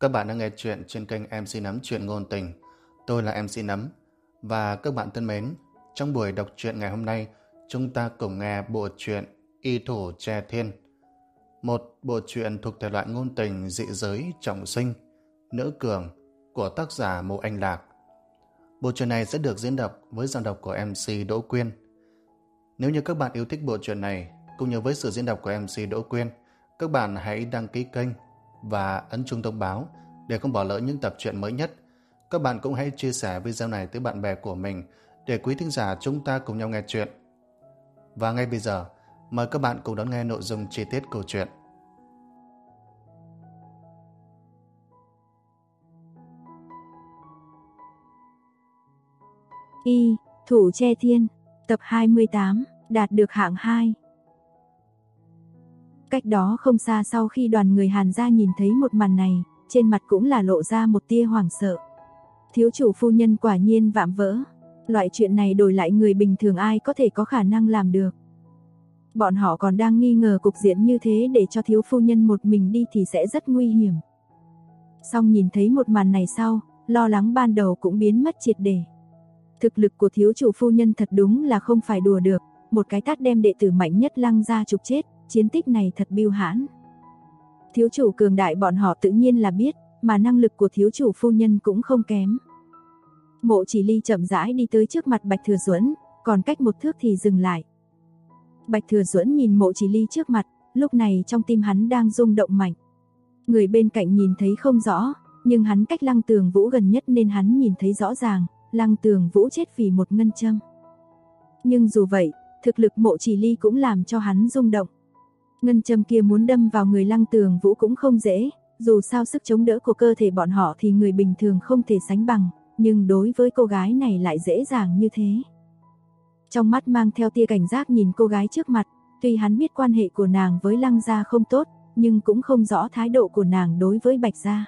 Các bạn đang nghe chuyện trên kênh MC Nấm Chuyện Ngôn Tình. Tôi là MC Nấm. Và các bạn thân mến, trong buổi đọc truyện ngày hôm nay, chúng ta cùng nghe bộ truyện Y Thủ Tre Thiên. Một bộ truyện thuộc thể loại ngôn tình dị giới trọng sinh, nữ cường của tác giả Mộ Anh Lạc. Bộ truyện này sẽ được diễn đọc với giọng đọc của MC Đỗ Quyên. Nếu như các bạn yêu thích bộ truyện này, cũng như với sự diễn đọc của MC Đỗ Quyên, các bạn hãy đăng ký kênh và ấn chuông thông báo để không bỏ lỡ những tập truyện mới nhất. Các bạn cũng hãy chia sẻ video này tới bạn bè của mình để quý thính giả chúng ta cùng nhau nghe chuyện. Và ngay bây giờ, mời các bạn cùng đón nghe nội dung chi tiết câu chuyện. Y Thủ Tre Thiên, tập 28, đạt được hạng 2. Cách đó không xa, sau khi đoàn người Hàn gia nhìn thấy một màn này, trên mặt cũng là lộ ra một tia hoảng sợ. Thiếu chủ phu nhân quả nhiên vạm vỡ. Loại chuyện này đổi lại người bình thường ai có thể có khả năng làm được. Bọn họ còn đang nghi ngờ cục diện như thế để cho thiếu phu nhân một mình đi thì sẽ rất nguy hiểm. Song nhìn thấy một màn này sau, lo lắng ban đầu cũng biến mất triệt để. Thực lực của thiếu chủ phu nhân thật đúng là không phải đùa được, một cái tát đem đệ tử mạnh nhất Lăng gia trục chết, chiến tích này thật bưu hãn. Thiếu chủ cường đại bọn họ tự nhiên là biết, mà năng lực của thiếu chủ phu nhân cũng không kém. Mộ Chỉ Ly chậm rãi đi tới trước mặt Bạch Thừa Duẫn, còn cách một thước thì dừng lại. Bạch Thừa Duẫn nhìn Mộ Chỉ Ly trước mặt, lúc này trong tim hắn đang rung động mạnh. Người bên cạnh nhìn thấy không rõ, nhưng hắn cách Lăng Tường Vũ gần nhất nên hắn nhìn thấy rõ ràng, Lăng Tường Vũ chết vì một ngân châm. Nhưng dù vậy, thực lực Mộ Chỉ Ly cũng làm cho hắn rung động. Ngân châm kia muốn đâm vào người Lăng Tường Vũ cũng không dễ, dù sao sức chống đỡ của cơ thể bọn họ thì người bình thường không thể sánh bằng, nhưng đối với cô gái này lại dễ dàng như thế. Trong mắt mang theo tia cảnh giác nhìn cô gái trước mặt, tuy hắn biết quan hệ của nàng với Lăng gia không tốt, nhưng cũng không rõ thái độ của nàng đối với Bạch gia.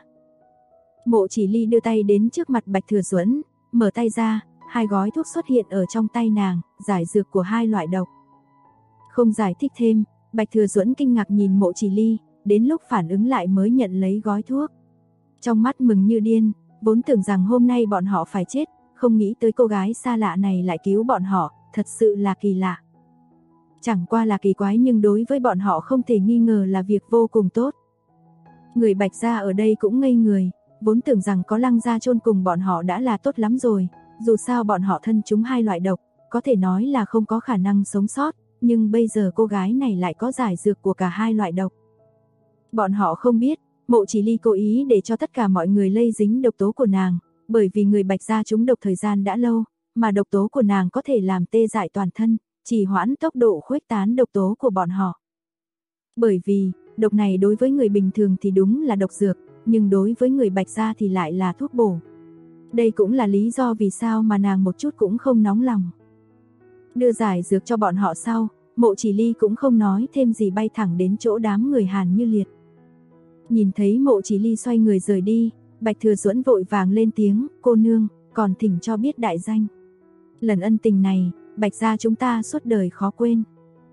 Mộ Chỉ Ly đưa tay đến trước mặt Bạch Thừa Duẫn, mở tay ra, hai gói thuốc xuất hiện ở trong tay nàng, giải dược của hai loại độc. Không giải thích thêm, Bạch Thừa Duẫn kinh ngạc nhìn Mộ Chỉ Ly, đến lúc phản ứng lại mới nhận lấy gói thuốc. Trong mắt mừng như điên, vốn tưởng rằng hôm nay bọn họ phải chết, không nghĩ tới cô gái xa lạ này lại cứu bọn họ, thật sự là kỳ lạ. Chẳng qua là kỳ quái nhưng đối với bọn họ không thể nghi ngờ là việc vô cùng tốt. Người Bạch gia ở đây cũng ngây người, vốn tưởng rằng có Lăng gia chôn cùng bọn họ đã là tốt lắm rồi, dù sao bọn họ thân chúng hai loại độc, có thể nói là không có khả năng sống sót, nhưng bây giờ cô gái này lại có giải dược của cả hai loại độc. Bọn họ không biết, Mộ Chỉ Ly cố ý để cho tất cả mọi người lây dính độc tố của nàng, bởi vì người Bạch gia trúng độc thời gian đã lâu, mà độc tố của nàng có thể làm tê dại toàn thân, trì hoãn tốc độ khuếch tán độc tố của bọn họ. Bởi vì, độc này đối với người bình thường thì đúng là độc dược, nhưng đối với người Bạch gia thì lại là thuốc bổ. Đây cũng là lý do vì sao mà nàng một chút cũng không nóng lòng. Đưa giải dược cho bọn họ sau, Mộ Chỉ Ly cũng không nói thêm gì bay thẳng đến chỗ đám người Hàn Như Liệt. Nhìn thấy Mộ Chỉ Ly xoay người rời đi, Bạch Thừa Duẫn vội vàng lên tiếng, cô nương, còn thỉnh cho biết đại danh. Lần ân tình này, Bạch gia chúng ta suốt đời khó quên.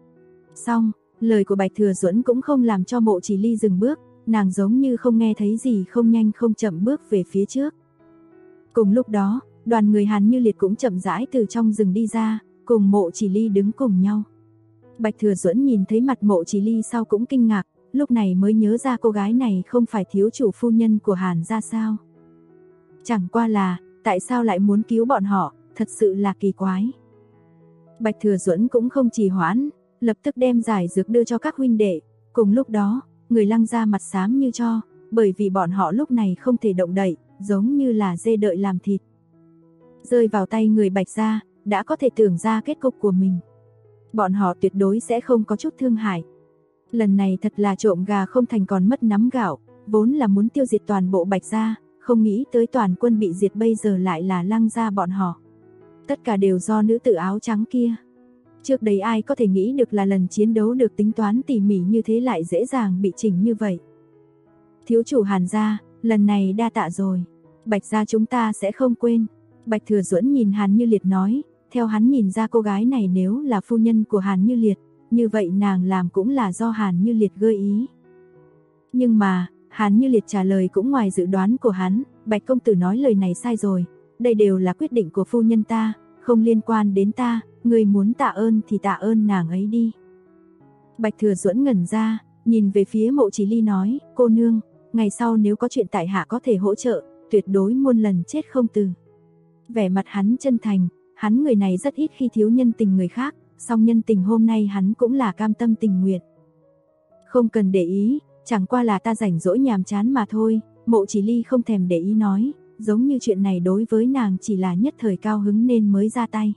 Xong, lời của Bạch Thừa Duẫn cũng không làm cho Mộ Chỉ Ly dừng bước, nàng giống như không nghe thấy gì, không nhanh không chậm bước về phía trước. Cùng lúc đó, đoàn người Hàn Như Liệt cũng chậm rãi từ trong rừng đi ra, cùng Mộ Chỉ Ly đứng cùng nhau. Bạch Thừa Duẫn nhìn thấy mặt Mộ Chỉ Ly sau cũng kinh ngạc, lúc này mới nhớ ra cô gái này không phải thiếu chủ phu nhân của Hàn gia sao. Chẳng qua là, tại sao lại muốn cứu bọn họ, thật sự là kỳ quái. Bạch Thừa Duẫn cũng không trì hoãn, lập tức đem giải dược đưa cho các huynh đệ, cùng lúc đó, người Lăng gia mặt xám như tro, bởi vì bọn họ lúc này không thể động đậy, giống như là dê đợi làm thịt. Rơi vào tay người Bạch gia, đã có thể tưởng ra kết cục của mình. Bọn họ tuyệt đối sẽ không có chút thương hại. Lần này thật là trộm gà không thành còn mất nắm gạo, vốn là muốn tiêu diệt toàn bộ Bạch gia, không nghĩ tới toàn quân bị diệt bây giờ lại là Lăng gia bọn họ. Tất cả đều do nữ tử áo trắng kia. Trước đấy ai có thể nghĩ được là lần chiến đấu được tính toán tỉ mỉ như thế lại dễ dàng bị chỉnh như vậy. Thiếu chủ Hàn gia, lần này đa tạ rồi. Bạch gia chúng ta sẽ không quên. Bạch Thừa Duẫn nhìn Hàn Như Liệt nói, theo hắn nhìn ra cô gái này nếu là phu nhân của Hàn Như Liệt, như vậy nàng làm cũng là do Hàn Như Liệt gợi ý. Nhưng mà, Hàn Như Liệt trả lời cũng ngoài dự đoán của hắn, Bạch công tử nói lời này sai rồi, đây đều là quyết định của phu nhân ta, không liên quan đến ta, người muốn tạ ơn thì tạ ơn nàng ấy đi. Bạch Thừa Duẫn ngẩn ra, nhìn về phía Mộ Chỉ Ly nói, cô nương, ngày sau nếu có chuyện tại hạ có thể hỗ trợ, tuyệt đối muôn lần chết không từ. Vẻ mặt hắn chân thành, hắn người này rất ít khi thiếu nhân tình người khác, song nhân tình hôm nay hắn cũng là cam tâm tình nguyện. Không cần để ý, chẳng qua là ta rảnh rỗi nhàm chán mà thôi, Mộ Chỉ Ly không thèm để ý nói, giống như chuyện này đối với nàng chỉ là nhất thời cao hứng nên mới ra tay.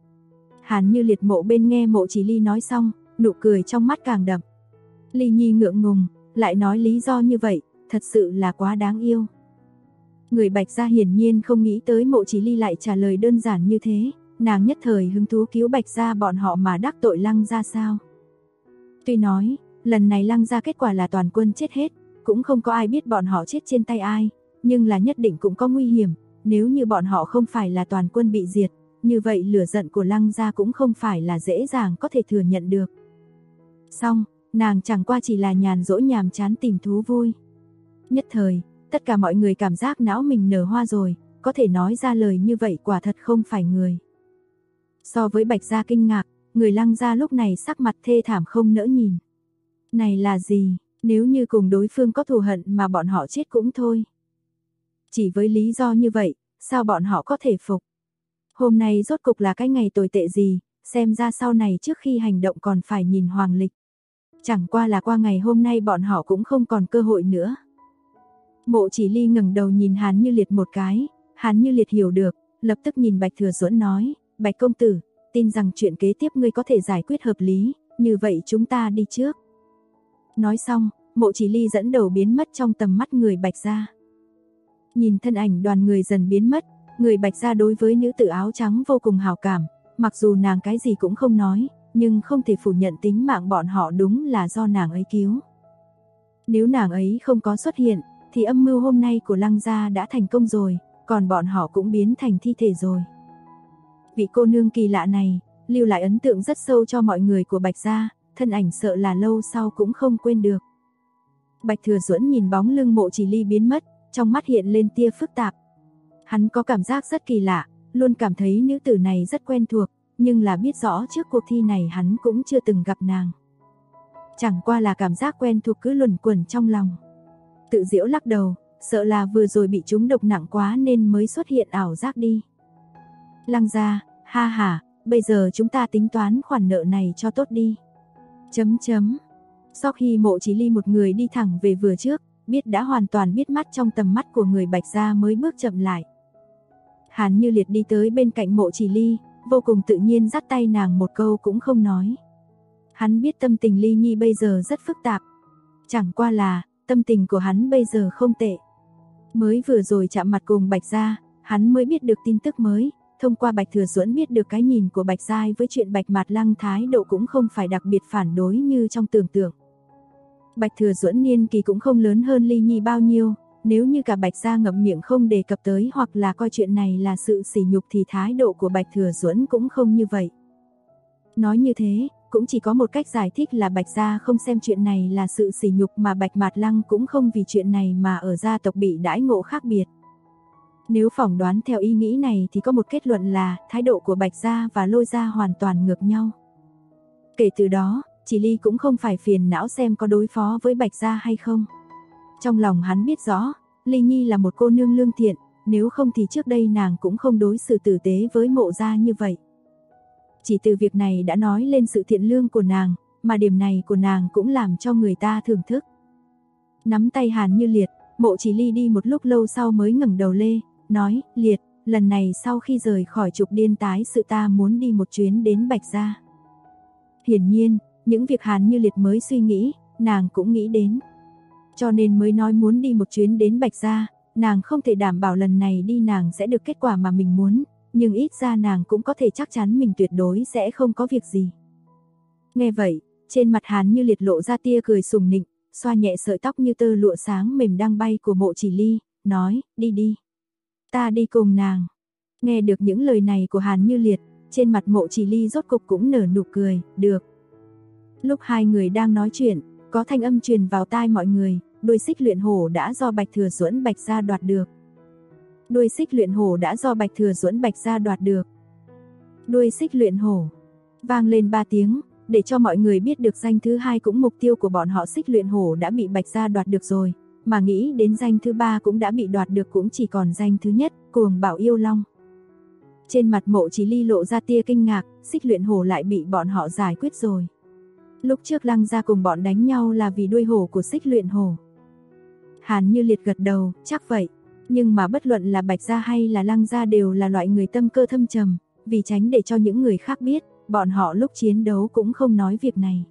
Hàn Như Liệt mộ bên nghe Mộ Chỉ Ly nói xong, nụ cười trong mắt càng đậm. Ly Nhi ngượng ngùng, lại nói lý do như vậy, thật sự là quá đáng yêu. Người Bạch gia hiển nhiên không nghĩ tới Mộ Chỉ Ly lại trả lời đơn giản như thế, nàng nhất thời hứng thú cứu Bạch gia bọn họ mà đắc tội Lăng gia sao. Tuy nói, lần này Lăng gia kết quả là toàn quân chết hết, cũng không có ai biết bọn họ chết trên tay ai, nhưng là nhất định cũng có nguy hiểm, nếu như bọn họ không phải là toàn quân bị diệt, như vậy lửa giận của Lăng gia cũng không phải là dễ dàng có thể thừa nhận được. Xong, nàng chẳng qua chỉ là nhàn rỗi nhàm chán tìm thú vui. Nhất thời, tất cả mọi người cảm giác não mình nở hoa rồi, có thể nói ra lời như vậy quả thật không phải người. So với Bạch gia kinh ngạc, người Lăng gia lúc này sắc mặt thê thảm không nỡ nhìn. Này là gì, nếu như cùng đối phương có thù hận mà bọn họ chết cũng thôi. Chỉ với lý do như vậy, sao bọn họ có thể phục? Hôm nay rốt cục là cái ngày tồi tệ gì, xem ra sau này trước khi hành động còn phải nhìn hoàng lịch. Chẳng qua là qua ngày hôm nay bọn họ cũng không còn cơ hội nữa. Mộ Chỉ Ly ngẩng đầu nhìn Hàn Như Liệt một cái, Hàn Như Liệt hiểu được, lập tức nhìn Bạch Thừa Duẫn nói, Bạch công tử, tin rằng chuyện kế tiếp ngươi có thể giải quyết hợp lý, như vậy chúng ta đi trước. Nói xong, Mộ Chỉ Ly dẫn đầu biến mất trong tầm mắt người Bạch gia. Nhìn thân ảnh đoàn người dần biến mất, người Bạch gia đối với nữ tử áo trắng vô cùng hảo cảm, mặc dù nàng cái gì cũng không nói, nhưng không thể phủ nhận tính mạng bọn họ đúng là do nàng ấy cứu. Nếu nàng ấy không có xuất hiện, thì âm mưu hôm nay của Lăng gia đã thành công rồi, còn bọn họ cũng biến thành thi thể rồi. Vị cô nương kỳ lạ này, lưu lại ấn tượng rất sâu cho mọi người của Bạch gia, thân ảnh sợ là lâu sau cũng không quên được. Bạch Thừa Duẫn nhìn bóng lưng Mộ Chỉ Ly biến mất, trong mắt hiện lên tia phức tạp. Hắn có cảm giác rất kỳ lạ, luôn cảm thấy nữ tử này rất quen thuộc, nhưng là biết rõ trước cuộc thi này hắn cũng chưa từng gặp nàng. Chẳng qua là cảm giác quen thuộc cứ luẩn quẩn trong lòng. Tự giễu lắc đầu, sợ là vừa rồi bị trúng độc nặng quá nên mới xuất hiện ảo giác đi. Lăng gia, ha ha, bây giờ chúng ta tính toán khoản nợ này cho tốt đi. Sau khi Mộ Chỉ Ly một người đi thẳng về vừa trước, biết đã hoàn toàn biết mắt trong tầm mắt của người Bạch gia mới bước chậm lại. Hàn Như Liệt đi tới bên cạnh Mộ Chỉ Ly, vô cùng tự nhiên dắt tay nàng một câu cũng không nói. Hắn biết tâm tình Ly Nhi bây giờ rất phức tạp. Chẳng qua là, tâm tình của hắn bây giờ không tệ. Mới vừa rồi chạm mặt cùng Bạch gia, hắn mới biết được tin tức mới, thông qua Bạch Thừa Duẫn biết được cái nhìn của Bạch gia với chuyện Bạch Mạt Lăng thái độ cũng không phải đặc biệt phản đối như trong tưởng tượng. Bạch Thừa Duẫn niên kỳ cũng không lớn hơn Ly Nhi bao nhiêu, nếu như cả Bạch gia ngậm miệng không đề cập tới hoặc là coi chuyện này là sự sỉ nhục thì thái độ của Bạch Thừa Duẫn cũng không như vậy. Nói như thế, cũng chỉ có một cách giải thích là Bạch gia không xem chuyện này là sự sỉ nhục mà Bạch Mạt Lăng cũng không vì chuyện này mà ở gia tộc bị đãi ngộ khác biệt. Nếu phỏng đoán theo ý nghĩ này thì có một kết luận là thái độ của Bạch gia và Lôi gia hoàn toàn ngược nhau. Kể từ đó, Chỉ Ly cũng không phải phiền não xem có đối phó với Bạch gia hay không. Trong lòng hắn biết rõ, Ly Nhi là một cô nương lương thiện, nếu không thì trước đây nàng cũng không đối xử tử tế với Mộ gia như vậy. Chỉ từ việc này đã nói lên sự thiện lương của nàng, mà điểm này của nàng cũng làm cho người ta thưởng thức. Nắm tay Hàn Như Liệt, Mộ Chỉ Ly đi một lúc lâu sau mới ngẩng đầu lên, nói, Liệt, lần này sau khi rời khỏi trục điên tái sự ta muốn đi một chuyến đến Bạch gia. Hiển nhiên, những việc Hàn Như Liệt mới suy nghĩ, nàng cũng nghĩ đến. Cho nên mới nói muốn đi một chuyến đến Bạch gia, nàng không thể đảm bảo lần này đi nàng sẽ được kết quả mà mình muốn, nhưng ít ra nàng cũng có thể chắc chắn mình tuyệt đối sẽ không có việc gì. Nghe vậy, trên mặt Hàn Như Liệt lộ ra tia cười sùng nịnh, xoa nhẹ sợi tóc như tơ lụa sáng mềm đang bay của Mộ Chỉ Ly, nói, đi đi. Ta đi cùng nàng. Nghe được những lời này của Hàn Như Liệt, trên mặt Mộ Chỉ Ly rốt cục cũng nở nụ cười, được. Lúc hai người đang nói chuyện, có thanh âm truyền vào tai mọi người, đuôi xích luyện hổ đã do Bạch Thừa Duẫn Bạch gia đoạt được. Đuôi xích luyện hổ đã do Bạch Thừa Duẫn Bạch gia đoạt được. Đuôi xích luyện hổ vang lên 3 tiếng, để cho mọi người biết được danh thứ 2 cũng mục tiêu của bọn họ xích luyện hổ đã bị Bạch gia đoạt được rồi, mà nghĩ đến danh thứ 3 cũng đã bị đoạt được cũng chỉ còn danh thứ nhất, Cuồng Bảo Yêu Long. Trên mặt Mộ Chỉ Ly lộ ra tia kinh ngạc, xích luyện hổ lại bị bọn họ giải quyết rồi. Lúc trước Lăng gia cùng bọn đánh nhau là vì đuôi hổ của xích luyện hổ. Hàn Như Liệt gật đầu, chắc vậy. Nhưng mà bất luận là Bạch gia hay là Lăng gia đều là loại người tâm cơ thâm trầm, vì tránh để cho những người khác biết, bọn họ lúc chiến đấu cũng không nói việc này.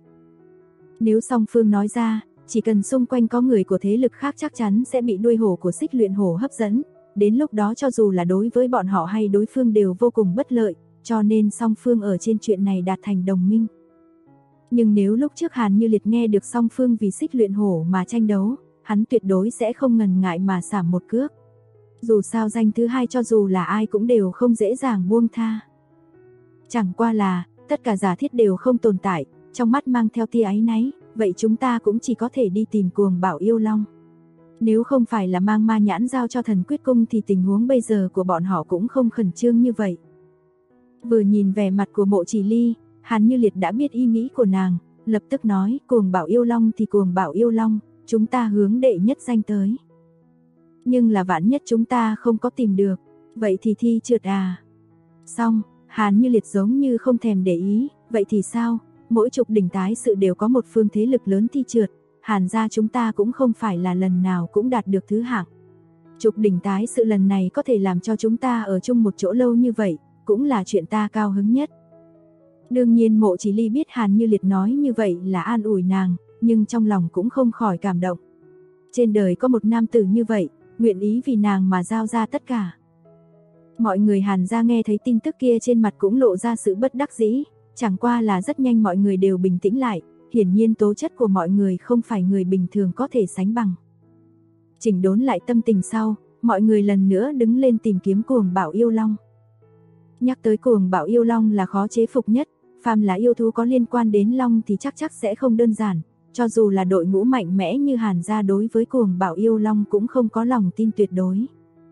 Nếu song phương nói ra, chỉ cần xung quanh có người của thế lực khác chắc chắn sẽ bị đuôi hổ của xích luyện hổ hấp dẫn. Đến lúc đó cho dù là đối với bọn họ hay đối phương đều vô cùng bất lợi, cho nên song phương ở trên chuyện này đạt thành đồng minh. Nhưng nếu lúc trước Hàn Như Liệt nghe được song phương vì xích luyện hổ mà tranh đấu, hắn tuyệt đối sẽ không ngần ngại mà xả một cước. Dù sao danh thứ 2 cho dù là ai cũng đều không dễ dàng buông tha. Chẳng qua là, tất cả giả thiết đều không tồn tại, trong mắt mang theo tia áy náy, vậy chúng ta cũng chỉ có thể đi tìm Cuồng Bảo Yêu Long. Nếu không phải là mang ma nhãn giao cho Thần Quyết Cung thì tình huống bây giờ của bọn họ cũng không khẩn trương như vậy. Vừa nhìn vẻ mặt của Mộ Chỉ Ly, Hàn Như Liệt đã biết ý nghĩ của nàng, lập tức nói Cuồng Bảo Yêu Long thì Cuồng Bảo Yêu Long, chúng ta hướng đệ nhất danh tới. Nhưng là vạn nhất chúng ta không có tìm được, vậy thì thi trượt à? Xong, Hàn Như Liệt giống như không thèm để ý, vậy thì sao? Mỗi trục đỉnh tái sự đều có một phương thế lực lớn thi trượt, Hàn gia chúng ta cũng không phải là lần nào cũng đạt được thứ hạng. Trục đỉnh tái sự lần này có thể làm cho chúng ta ở chung một chỗ lâu như vậy, cũng là chuyện ta cao hứng nhất. Đương nhiên Mộ Chỉ Ly biết Hàn Như Liệt nói như vậy là an ủi nàng, nhưng trong lòng cũng không khỏi cảm động. Trên đời có một nam tử như vậy, nguyện ý vì nàng mà giao ra tất cả. Mọi người Hàn gia nghe thấy tin tức kia trên mặt cũng lộ ra sự bất đắc dĩ, chẳng qua là rất nhanh mọi người đều bình tĩnh lại, hiển nhiên tố chất của mọi người không phải người bình thường có thể sánh bằng. Chỉnh đốn lại tâm tình sau, mọi người lần nữa đứng lên tìm kiếm Cuồng Bảo Yêu Long. Nhắc tới Cuồng Bảo Yêu Long là khó chế phục nhất, phàm là yêu thú có liên quan đến long thì chắc sẽ không đơn giản, cho dù là đội ngũ mạnh mẽ như Hàn gia đối với Cuồng Bảo Yêu Long cũng không có lòng tin tuyệt đối.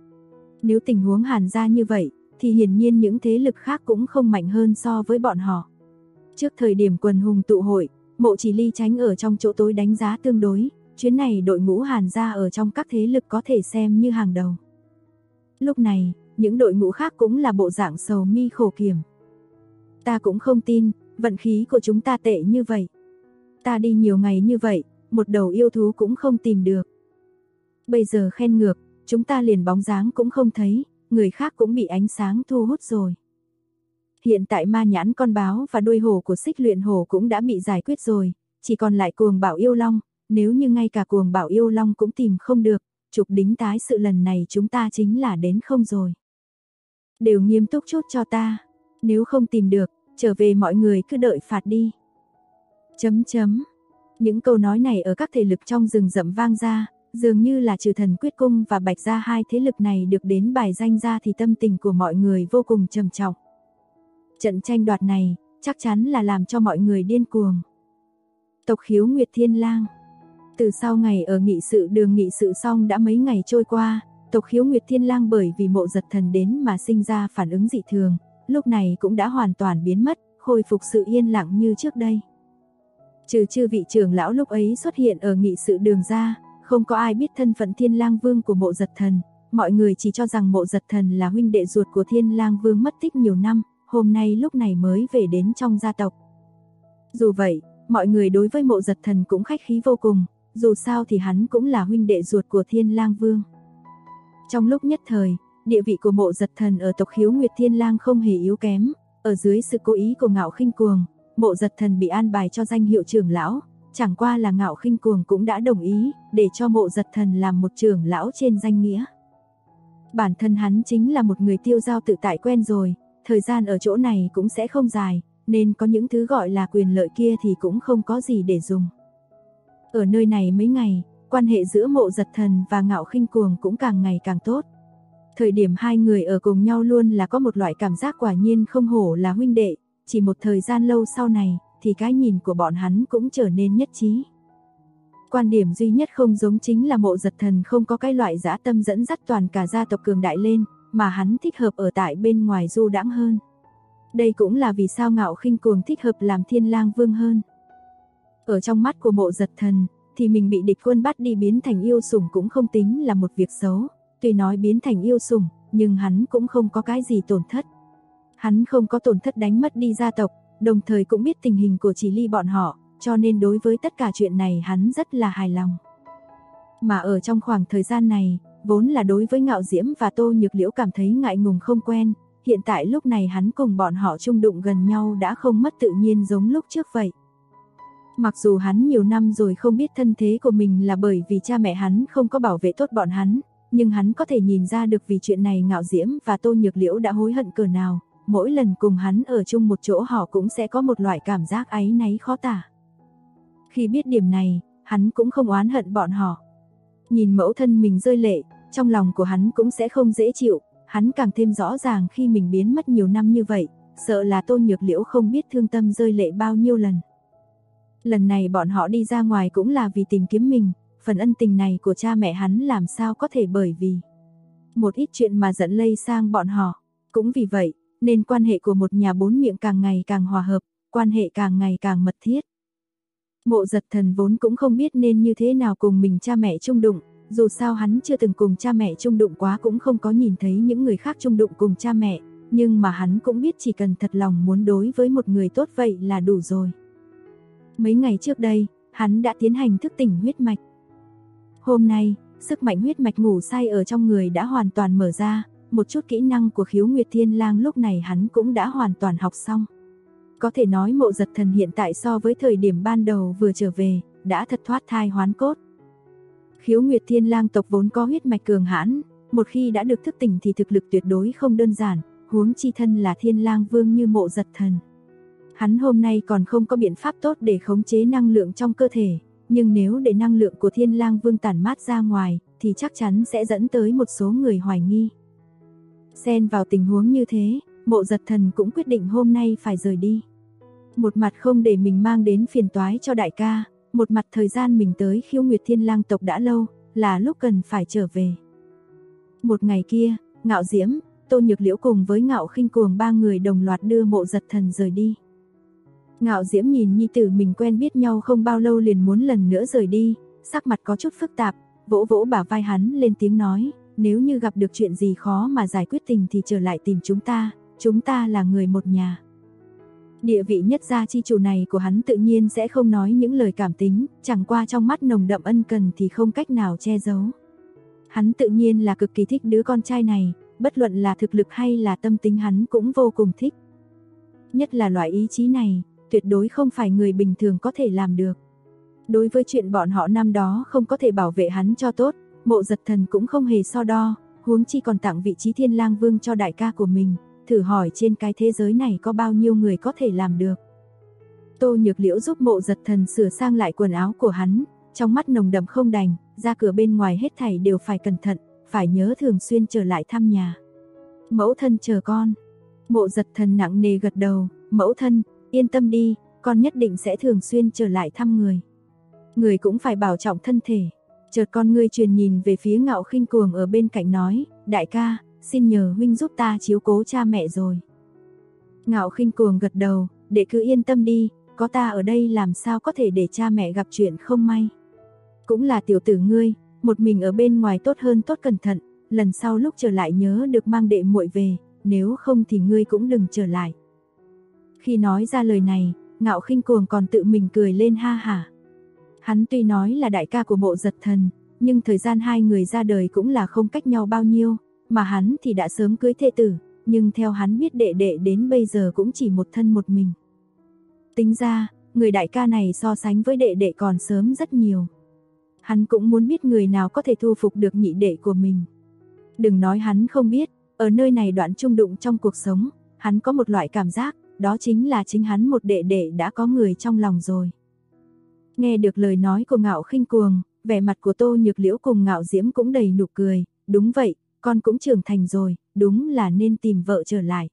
Nếu tình huống Hàn gia như vậy, thì hiển nhiên những thế lực khác cũng không mạnh hơn so với bọn họ. Trước thời điểm quần hùng tụ hội, Mộ Chỉ Ly tránh ở trong chỗ tối đánh giá tương đối, chuyến này đội ngũ Hàn gia ở trong các thế lực có thể xem như hàng đầu. Lúc này, những đội ngũ khác cũng là bộ dạng sầu mi khổ kiểm. Ta cũng không tin, vận khí của chúng ta tệ như vậy. Ta đi nhiều ngày như vậy, một đầu yêu thú cũng không tìm được. Bây giờ khen ngược, chúng ta liền bóng dáng cũng không thấy, người khác cũng bị ánh sáng thu hút rồi. Hiện tại ma nhãn con báo và đuôi hổ của xích luyện hổ cũng đã bị giải quyết rồi, chỉ còn lại Cuồng Bảo Yêu Long, nếu như ngay cả Cuồng Bảo Yêu Long cũng tìm không được, trục đính tái sự lần này chúng ta chính là đến không rồi. Đều nghiêm túc chút cho ta, nếu không tìm được, trở về mọi người cứ đợi phạt đi. Những câu nói này ở các thể lực trong rừng rậm vang ra, dường như là trừ Thần Quyết Cung và Bạch gia hai thế lực này được đến bài danh ra thì tâm tình của mọi người vô cùng trầm trọng. Trận tranh đoạt này, chắc chắn là làm cho mọi người điên cuồng. Tộc Khiếu Nguyệt Thiên Lang. Từ sau ngày ở nghị sự đường nghị sự xong đã mấy ngày trôi qua, tộc Khiếu Nguyệt Thiên Lang bởi vì Mộ Giật Thần đến mà sinh ra phản ứng dị thường, lúc này cũng đã hoàn toàn biến mất, khôi phục sự yên lặng như trước đây. Trừ chư vị trưởng lão lúc ấy xuất hiện ở nghị sự đường ra, không có ai biết thân phận Thiên Lang Vương của Mộ Giật Thần, mọi người chỉ cho rằng Mộ Giật Thần là huynh đệ ruột của Thiên Lang Vương mất tích nhiều năm, hôm nay lúc này mới về đến trong gia tộc. Dù vậy, mọi người đối với Mộ Giật Thần cũng khách khí vô cùng, dù sao thì hắn cũng là huynh đệ ruột của Thiên Lang Vương. Trong lúc nhất thời, địa vị của Mộ Giật Thần ở tộc Khiếu Nguyệt Thiên Lang không hề yếu kém, ở dưới sự cố ý của Ngạo Khinh Cuồng, Mộ Giật Thần bị an bài cho danh hiệu trưởng lão, chẳng qua là Ngạo Khinh Cuồng cũng đã đồng ý để cho Mộ Giật Thần làm một trưởng lão trên danh nghĩa. Bản thân hắn chính là một người tiêu dao tự tại quen rồi, thời gian ở chỗ này cũng sẽ không dài, nên có những thứ gọi là quyền lợi kia thì cũng không có gì để dùng. Ở nơi này mấy ngày, quan hệ giữa Mộ Giật Thần và Ngạo Khinh Cuồng cũng càng ngày càng tốt. Thời điểm hai người ở cùng nhau luôn là có một loại cảm giác quả nhiên không hổ là huynh đệ, chỉ một thời gian lâu sau này, thì cái nhìn của bọn hắn cũng trở nên nhất trí. Quan điểm duy nhất không giống chính là Mộ Giật Thần không có cái loại dã tâm dẫn dắt toàn cả gia tộc cường đại lên, mà hắn thích hợp ở tại bên ngoài du đãng hơn. Đây cũng là vì sao Ngạo Khinh Cuồng thích hợp làm Thiên Lang Vương hơn. Ở trong mắt của Mộ Giật Thần, thì mình bị địch quân bắt đi biến thành yêu sủng cũng không tính là một việc xấu, tuy nói biến thành yêu sủng, nhưng hắn cũng không có cái gì tổn thất. Hắn không có tổn thất đánh mất đi gia tộc, đồng thời cũng biết tình hình của Chỉ Ly bọn họ, cho nên đối với tất cả chuyện này hắn rất là hài lòng. Mà ở trong khoảng thời gian này, vốn là đối với Ngạo Diễm và Tô Nhược Liễu cảm thấy ngại ngùng không quen, hiện tại lúc này hắn cùng bọn họ chung đụng gần nhau đã không mất tự nhiên giống lúc trước vậy. Mặc dù hắn nhiều năm rồi không biết thân thế của mình là bởi vì cha mẹ hắn không có bảo vệ tốt bọn hắn, nhưng hắn có thể nhìn ra được vì chuyện này Ngạo Diễm và Tô Nhược Liễu đã hối hận cỡ nào, mỗi lần cùng hắn ở chung một chỗ họ cũng sẽ có một loại cảm giác áy náy khó tả. Khi biết điểm này, hắn cũng không oán hận bọn họ. Nhìn mẫu thân mình rơi lệ, trong lòng của hắn cũng sẽ không dễ chịu, hắn càng thêm rõ ràng khi mình biến mất nhiều năm như vậy, sợ là Tô Nhược Liễu không biết thương tâm rơi lệ bao nhiêu lần. Lần này bọn họ đi ra ngoài cũng là vì tìm kiếm mình, phần ân tình này của cha mẹ hắn làm sao có thể bởi vì một ít chuyện mà dẫn lây sang bọn họ. Cũng vì vậy, nên quan hệ của một nhà bốn miệng càng ngày càng hòa hợp, quan hệ càng ngày càng mật thiết. Mộ Giật Thần vốn cũng không biết nên như thế nào cùng mình cha mẹ chung đụng, dù sao hắn chưa từng cùng cha mẹ chung đụng quá cũng không có nhìn thấy những người khác chung đụng cùng cha mẹ, nhưng mà hắn cũng biết chỉ cần thật lòng muốn đối với một người tốt vậy là đủ rồi. Mấy ngày trước đây, hắn đã tiến hành thức tỉnh huyết mạch. Hôm nay, sức mạnh huyết mạch ngủ say ở trong người đã hoàn toàn mở ra, một chút kỹ năng của Khiếu Nguyệt Thiên Lang lúc này hắn cũng đã hoàn toàn học xong. Có thể nói Mộ Giật Thần hiện tại so với thời điểm ban đầu vừa trở về, đã thật thoát thai hoán cốt. Khiếu Nguyệt Thiên Lang tộc vốn có huyết mạch cường hãn, một khi đã được thức tỉnh thì thực lực tuyệt đối không đơn giản, huống chi thân là Thiên Lang Vương như Mộ Giật Thần. Hắn hôm nay còn không có biện pháp tốt để khống chế năng lượng trong cơ thể, nhưng nếu để năng lượng của Thiên Lang Vương tản mát ra ngoài, thì chắc chắn sẽ dẫn tới một số người hoài nghi. Xen vào tình huống như thế, Mộ Giật Thần cũng quyết định hôm nay phải rời đi. Một mặt không để mình mang đến phiền toái cho đại ca, một mặt thời gian mình tới Khiếu Nguyệt Thiên Lang tộc đã lâu, là lúc cần phải trở về. Một ngày kia, Ngạo Diễm, Tô Nhược Liễu cùng với Ngạo Khinh Cuồng ba người đồng loạt đưa Mộ Giật Thần rời đi. Ngạo Diễm nhìn nhi tử mình quen biết nhau không bao lâu liền muốn lần nữa rời đi, sắc mặt có chút phức tạp, vỗ vỗ bả vai hắn lên tiếng nói, nếu như gặp được chuyện gì khó mà giải quyết tình thì trở lại tìm chúng ta là người một nhà. Địa vị nhất gia chi chủ này của hắn tự nhiên sẽ không nói những lời cảm tính, chẳng qua trong mắt nồng đậm ân cần thì không cách nào che giấu. Hắn tự nhiên là cực kỳ thích đứa con trai này, bất luận là thực lực hay là tâm tính hắn cũng vô cùng thích. Nhất là loại ý chí này, tuyệt đối không phải người bình thường có thể làm được. Đối với chuyện bọn họ năm đó không có thể bảo vệ hắn cho tốt, Mộ Giật Thần cũng không hề so đo, huống chi còn tặng vị trí Thiên Lang Vương cho đại ca của mình, thử hỏi trên cái thế giới này có bao nhiêu người có thể làm được. Tô Nhược Liễu giúp Mộ Giật Thần sửa sang lại quần áo của hắn, trong mắt nồng đậm không đành, ra cửa bên ngoài hết thảy đều phải cẩn thận, phải nhớ thường xuyên trở lại thăm nhà. Mẫu thân chờ con. Mộ Giật Thần nặng nề gật đầu, mẫu thân, yên tâm đi, con nhất định sẽ thường xuyên trở lại thăm người. Người cũng phải bảo trọng thân thể. Chợt con ngươi truyền nhìn về phía Ngạo Khinh Cuồng ở bên cạnh nói, đại ca, xin nhờ huynh giúp ta chiếu cố cha mẹ rồi. Ngạo Khinh Cuồng gật đầu, để cứ yên tâm đi, có ta ở đây làm sao có thể để cha mẹ gặp chuyện không may. Cũng là tiểu tử ngươi, một mình ở bên ngoài tốt hơn tốt cẩn thận, lần sau lúc trở lại nhớ được mang đệ muội về, nếu không thì ngươi cũng đừng trở lại. Khi nói ra lời này, Ngạo Khinh Cuồng còn tự mình cười lên ha hả. Hắn tuy nói là đại ca của Mộ Giật Thần, nhưng thời gian hai người ra đời cũng là không cách nhau bao nhiêu, mà hắn thì đã sớm cưới thê tử, nhưng theo hắn biết đệ đệ đến bây giờ cũng chỉ một thân một mình. Tính ra, người đại ca này so sánh với đệ đệ còn sớm rất nhiều. Hắn cũng muốn biết người nào có thể thu phục được nhị đệ của mình. Đừng nói hắn không biết, ở nơi này đoạn chung đụng trong cuộc sống, hắn có một loại cảm giác, đó chính là chính hắn một đệ đệ đã có người trong lòng rồi. Nghe được lời nói của Ngạo Khinh Cuồng, vẻ mặt của Tô Nhược Liễu cùng Ngạo Diễm cũng đầy nụ cười, đúng vậy, con cũng trưởng thành rồi, đúng là nên tìm vợ trở lại.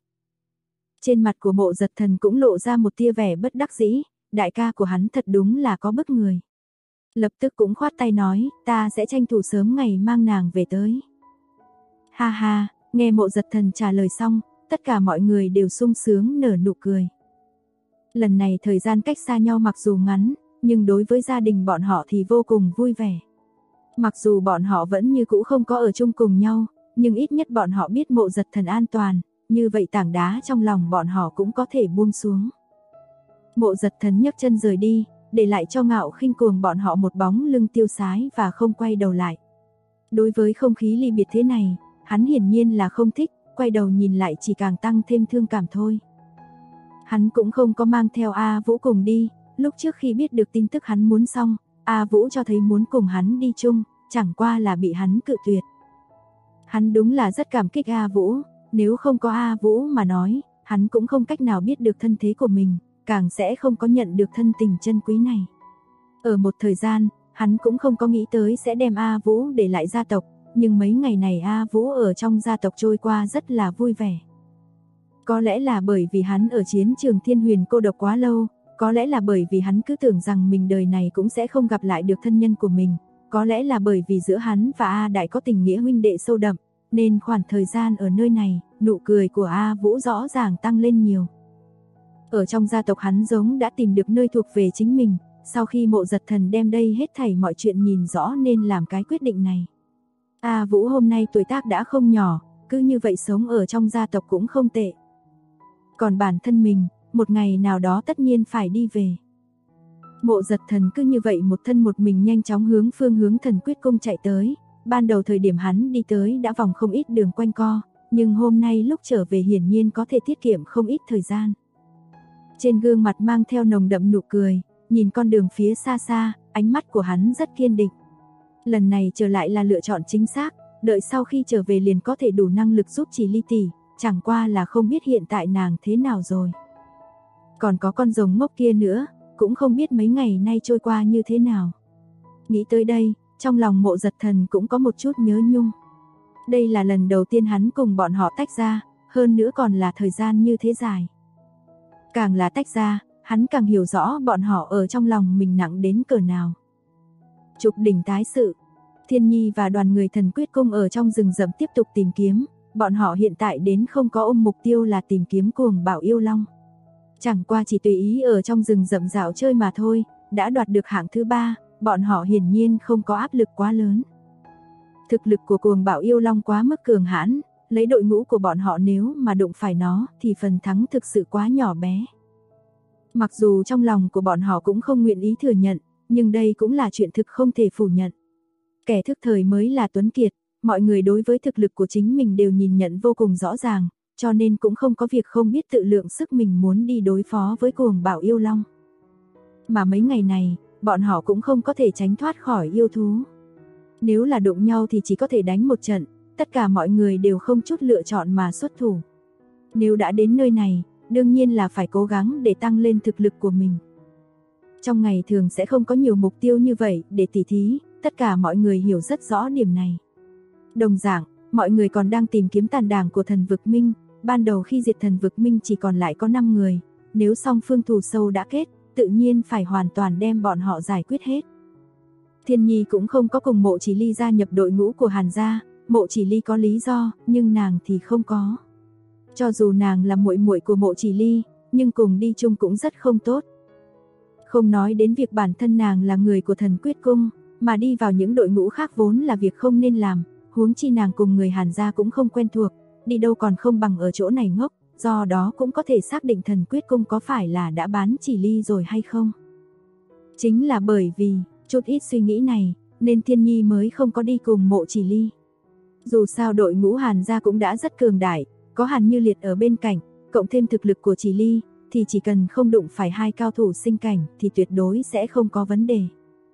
Trên mặt của Mộ Giật Thần cũng lộ ra một tia vẻ bất đắc dĩ, đại ca của hắn thật đúng là có bức người. Lập tức cũng khoát tay nói, ta sẽ tranh thủ sớm ngày mang nàng về tới. Ha ha, nghe Mộ Giật Thần trả lời xong, tất cả mọi người đều sung sướng nở nụ cười. Lần này thời gian cách xa nhau mặc dù ngắn, nhưng đối với gia đình bọn họ thì vô cùng vui vẻ. Mặc dù bọn họ vẫn như cũ không có ở chung cùng nhau, nhưng ít nhất bọn họ biết Mộ Giật Thần an toàn, như vậy tảng đá trong lòng bọn họ cũng có thể buông xuống. Mộ Giật Thần nhấc chân rời đi, để lại cho Ngạo Khinh Cuồng bọn họ một bóng lưng tiêu sái và không quay đầu lại. Đối với không khí ly biệt thế này, hắn hiển nhiên là không thích, quay đầu nhìn lại chỉ càng tăng thêm thương cảm thôi. Hắn cũng không có mang theo A Vũ cùng đi, lúc trước khi biết được tin tức hắn muốn xong, A Vũ cho thấy muốn cùng hắn đi chung, chẳng qua là bị hắn cự tuyệt. Hắn đúng là rất cảm kích A Vũ, nếu không có A Vũ mà nói, hắn cũng không cách nào biết được thân thế của mình, càng sẽ không có nhận được thân tình chân quý này. Ở một thời gian, hắn cũng không có nghĩ tới sẽ đem A Vũ để lại gia tộc, nhưng mấy ngày này A Vũ ở trong gia tộc trôi qua rất là vui vẻ. Có lẽ là bởi vì hắn ở chiến trường Thiên Huyền cô độc quá lâu, có lẽ là bởi vì hắn cứ tưởng rằng mình đời này cũng sẽ không gặp lại được thân nhân của mình, có lẽ là bởi vì giữa hắn và A Đại có tình nghĩa huynh đệ sâu đậm, nên khoảng thời gian ở nơi này, nụ cười của A Vũ rõ ràng tăng lên nhiều. Ở trong gia tộc hắn giống đã tìm được nơi thuộc về chính mình, sau khi Mộ Giật Thần đem đây hết thảy mọi chuyện nhìn rõ nên làm cái quyết định này. A Vũ hôm nay tuổi tác đã không nhỏ, cứ như vậy sống ở trong gia tộc cũng không tệ. Còn bản thân mình, một ngày nào đó tất nhiên phải đi về. Mộ Giật Thần cứ như vậy một thân một mình nhanh chóng hướng phương hướng Thần Quyết Cung chạy tới. Ban đầu thời điểm hắn đi tới đã vòng không ít đường quanh co, nhưng hôm nay lúc trở về hiển nhiên có thể tiết kiệm không ít thời gian. Trên gương mặt mang theo nồng đậm nụ cười, nhìn con đường phía xa xa, ánh mắt của hắn rất kiên định. Lần này trở lại là lựa chọn chính xác, đợi sau khi trở về liền có thể đủ năng lực giúp Chỉ Ly tỷ, chẳng qua là không biết hiện tại nàng thế nào rồi. Còn có con rồng ngốc kia nữa, cũng không biết mấy ngày nay trôi qua như thế nào. Nghĩ tới đây, trong lòng Mộ Giật Thần cũng có một chút nhớ nhung. Đây là lần đầu tiên hắn cùng bọn họ tách ra, hơn nữa còn là thời gian như thế dài. Càng là tách ra, hắn càng hiểu rõ bọn họ ở trong lòng mình nặng đến cỡ nào. Trục đỉnh tái sự, Thiên Nhi và đoàn người Thần Quyết Cung ở trong rừng rậm tiếp tục tìm kiếm, bọn họ hiện tại đến không có mục tiêu là tìm kiếm Cuồng Bảo Yêu Long. Chẳng qua chỉ tùy ý ở trong rừng rậm dạo chơi mà thôi, đã đoạt được hạng thứ 3, bọn họ hiển nhiên không có áp lực quá lớn. Thực lực của Cuồng Bảo Yêu Long quá mức cường hãn, lấy đội ngũ của bọn họ nếu mà đụng phải nó thì phần thắng thực sự quá nhỏ bé. Mặc dù trong lòng của bọn họ cũng không nguyện ý thừa nhận, nhưng đây cũng là chuyện thực không thể phủ nhận. Kẻ thức thời mới là tuấn kiệt, mọi người đối với thực lực của chính mình đều nhìn nhận vô cùng rõ ràng, cho nên cũng không có việc không biết tự lượng sức mình muốn đi đối phó với Cuồng Bảo Yêu Long. Mà mấy ngày này, bọn họ cũng không có thể tránh thoát khỏi yêu thú. Nếu là đụng nhau thì chỉ có thể đánh một trận, tất cả mọi người đều không chút lựa chọn mà xuất thủ. Nếu đã đến nơi này, đương nhiên là phải cố gắng để tăng lên thực lực của mình. Trong ngày thường sẽ không có nhiều mục tiêu như vậy để tỉ thí, tất cả mọi người hiểu rất rõ điểm này. Đồng dạng, mọi người còn đang tìm kiếm tàn đảng của Thần Vực Minh, ban đầu khi diệt Thần Vực Minh chỉ còn lại có 5 người, nếu song phương thù sâu đã kết, tự nhiên phải hoàn toàn đem bọn họ giải quyết hết. Thiên Nhi cũng không có cùng Mộ Chỉ Ly gia nhập đội ngũ của Hàn gia, Mộ Chỉ Ly có lý do, nhưng nàng thì không có. Cho dù nàng là muội muội của Mộ Chỉ Ly, nhưng cùng đi chung cũng rất không tốt. Không nói đến việc bản thân nàng là người của Thần Quyết Cung, mà đi vào những đội ngũ khác vốn là việc không nên làm, huống chi nàng cùng người Hàn gia cũng không quen thuộc, đi đâu còn không bằng ở chỗ này ngốc, do đó cũng có thể xác định Thần Quyết Cung có phải là đã bán Chỉ Ly rồi hay không. Chính là bởi vì chút ít suy nghĩ này, nên Thiên Nhi mới không có đi cùng Mộ Chỉ Ly. Dù sao đội ngũ Hàn gia cũng đã rất cường đại, có Hàn Như Liệt ở bên cạnh, cộng thêm thực lực của Chỉ Ly, thì chỉ cần không đụng phải hai cao thủ sinh cảnh thì tuyệt đối sẽ không có vấn đề.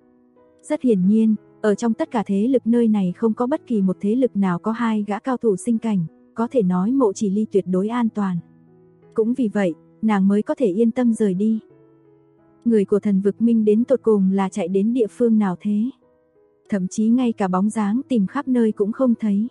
Rất hiển nhiên, ở trong tất cả thế lực nơi này không có bất kỳ một thế lực nào có hai gã cao thủ sinh cảnh, có thể nói Mộ Chỉ Ly tuyệt đối an toàn. Cũng vì vậy, nàng mới có thể yên tâm rời đi. Người của Thần Vực Minh đến tột cùng là chạy đến địa phương nào thế? Thậm chí ngay cả bóng dáng tìm khắp nơi cũng không thấy.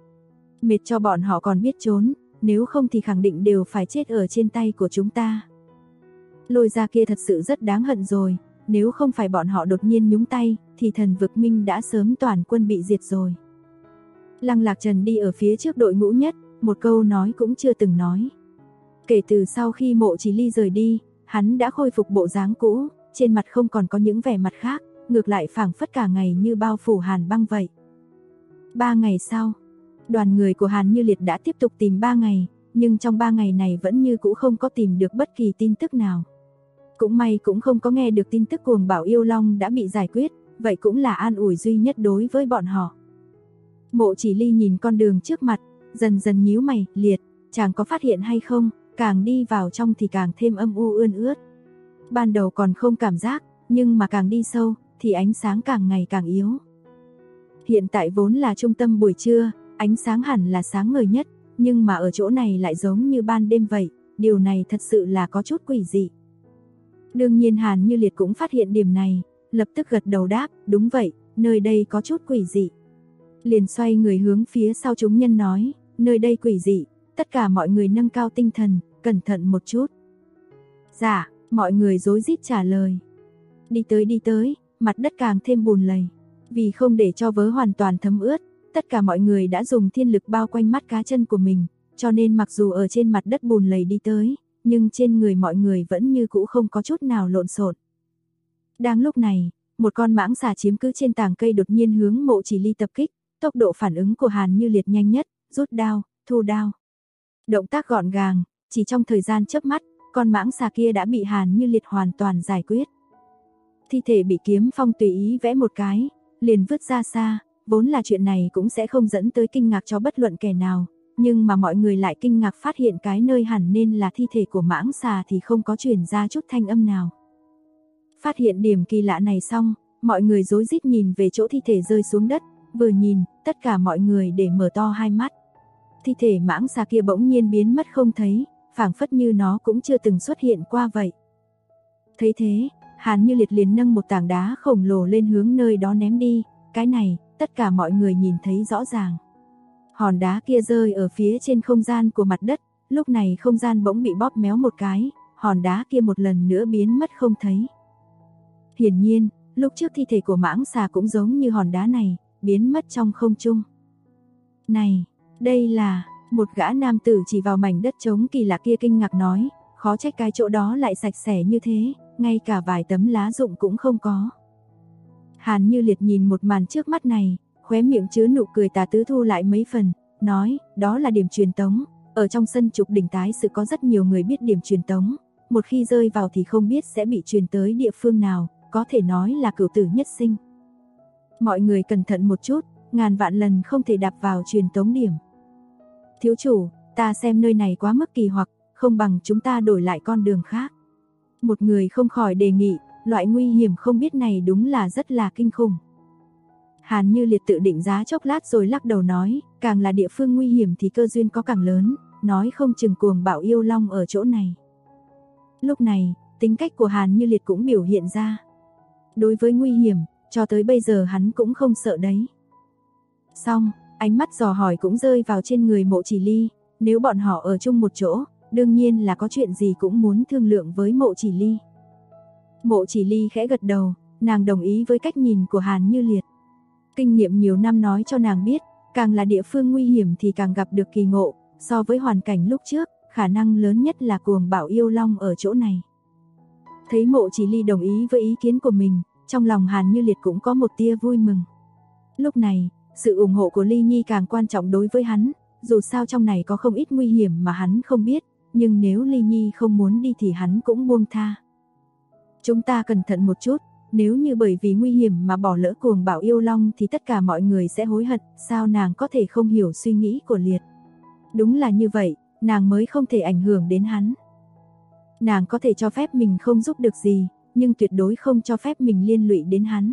Mệt cho bọn họ còn biết trốn, nếu không thì khẳng định đều phải chết ở trên tay của chúng ta. Lôi Gia kia thật sự rất đáng hận rồi, nếu không phải bọn họ đột nhiên nhúng tay, thì Thần Vực Minh đã sớm toàn quân bị diệt rồi. Lăng Lạc Trần đi ở phía trước đội ngũ nhất, một câu nói cũng chưa từng nói. Kể từ sau khi Mộ Chỉ Ly rời đi, hắn đã khôi phục bộ dáng cũ, trên mặt không còn có những vẻ mặt khác, ngược lại phảng phất cả ngày như bao phủ hàn băng vậy. 3 ngày sau, đoàn người của Hàn Như Liệt đã tiếp tục tìm 3 ngày, nhưng trong 3 ngày này vẫn như cũ không có tìm được bất kỳ tin tức nào. Cũng may cũng không có nghe được tin tức Cuồng Bảo Yêu Long đã bị giải quyết, vậy cũng là an ủi duy nhất đối với bọn họ. Mộ Chỉ Ly nhìn con đường trước mặt, dần dần nhíu mày, Liệt, chàng có phát hiện hay không, càng đi vào trong thì càng thêm âm u ươn ướt. Ban đầu còn không cảm giác, nhưng mà càng đi sâu, thì ánh sáng càng ngày càng yếu. Hiện tại vốn là trung tâm buổi trưa, ánh sáng hẳn là sáng ngời nhất, nhưng mà ở chỗ này lại giống như ban đêm vậy, điều này thật sự là có chút quỷ dị. Đương nhiên Hàn Như Liệt cũng phát hiện điểm này, lập tức gật đầu đáp, đúng vậy, nơi đây có chút quỷ dị. Liền xoay người hướng phía sau chúng nhân nói, nơi đây quỷ dị, tất cả mọi người nâng cao tinh thần, cẩn thận một chút. Dạ, mọi người rối rít trả lời. Đi tới, mặt đất càng thêm bùn lầy. Vì không để cho vớ hoàn toàn thấm ướt, tất cả mọi người đã dùng thiên lực bao quanh mắt cá chân của mình, cho nên mặc dù ở trên mặt đất bùn lầy đi tới, nhưng trên người mọi người vẫn như cũ không có chút nào lộn xộn. Đang lúc này, một con mãng xà chiếm cứ trên tàng cây đột nhiên hướng Mộ Chỉ Ly tập kích, tốc độ phản ứng của Hàn Như Liệt nhanh nhất, rút đao, thu đao. Động tác gọn gàng, chỉ trong thời gian chớp mắt, con mãng xà kia đã bị Hàn Như Liệt hoàn toàn giải quyết. Thi thể bị kiếm phong tùy ý vẽ một cái, liền vứt ra xa, vốn là chuyện này cũng sẽ không dẫn tới kinh ngạc cho bất luận kẻ nào, nhưng mà mọi người lại kinh ngạc phát hiện cái nơi hẳn nên là thi thể của mãng xà thì không có truyền ra chút thanh âm nào. Phát hiện điểm kỳ lạ này xong, mọi người rối rít nhìn về chỗ thi thể rơi xuống đất, vừa nhìn, tất cả mọi người để mở to hai mắt. Thi thể mãng xà kia bỗng nhiên biến mất không thấy, phảng phất như nó cũng chưa từng xuất hiện qua vậy. Thấy thế, Hàn Như Liệt liền nâng một tảng đá khổng lồ lên hướng nơi đó ném đi, cái này, tất cả mọi người nhìn thấy rõ ràng. Hòn đá kia rơi ở phía trên không gian của mặt đất, lúc này không gian bỗng bị bóp méo một cái, hòn đá kia một lần nữa biến mất không thấy. Hiển nhiên, lúc trước thi thể của mãng xà cũng giống như hòn đá này, biến mất trong không trung. Này, đây là, một gã nam tử chỉ vào mảnh đất trống kỳ lạ kia kinh ngạc nói, khó trách cái chỗ đó lại sạch sẽ như thế, ngay cả vài tấm lá rụng cũng không có. Hàn Như Liệt nhìn một màn trước mắt này, khóe miệng chứa nụ cười tà tứ thu lại mấy phần, nói, đó là điểm truyền tống, ở trong sân trục đỉnh tái sự có rất nhiều người biết điểm truyền tống, một khi rơi vào thì không biết sẽ bị truyền tới địa phương nào, có thể nói là cửu tử nhất sinh. Mọi người cẩn thận một chút, ngàn vạn lần không thể đạp vào truyền tống điểm. Thiếu chủ, ta xem nơi này quá mức kỳ hoặc, không bằng chúng ta đổi lại con đường khác. Một người không khỏi đề nghị, loại nguy hiểm không biết này đúng là rất là kinh khủng. Hàn Như Liệt tự định giá chốc lát rồi lắc đầu nói, càng là địa phương nguy hiểm thì cơ duyên có càng lớn, nói không chừng Cuồng Bảo Yêu Long ở chỗ này. Lúc này, tính cách của Hàn Như Liệt cũng biểu hiện ra. Đối với nguy hiểm, cho tới bây giờ hắn cũng không sợ đấy. Xong, ánh mắt dò hỏi cũng rơi vào trên người Mộ Chỉ Ly, nếu bọn họ ở chung một chỗ, đương nhiên là có chuyện gì cũng muốn thương lượng với Mộ Chỉ Ly. Mộ Chỉ Ly khẽ gật đầu, nàng đồng ý với cách nhìn của Hàn Như Liệt. Kinh nghiệm nhiều năm nói cho nàng biết, càng là địa phương nguy hiểm thì càng gặp được kỳ ngộ, so với hoàn cảnh lúc trước, khả năng lớn nhất là Cuồng Bảo Yêu Long ở chỗ này. Thấy Mộ Chỉ Ly đồng ý với ý kiến của mình, trong lòng Hàn Như Liệt cũng có một tia vui mừng. Lúc này, sự ủng hộ của Ly Nhi càng quan trọng đối với hắn, dù sao trong này có không ít nguy hiểm mà hắn không biết, nhưng nếu Ly Nhi không muốn đi thì hắn cũng buông tha. Chúng ta cẩn thận một chút, nếu như bởi vì nguy hiểm mà bỏ lỡ Cuồng Bảo Yêu Long thì tất cả mọi người sẽ hối hận, sao nàng có thể không hiểu suy nghĩ của Liệt. Đúng là như vậy, nàng mới không thể ảnh hưởng đến hắn. Nàng có thể cho phép mình không giúp được gì, nhưng tuyệt đối không cho phép mình liên lụy đến hắn.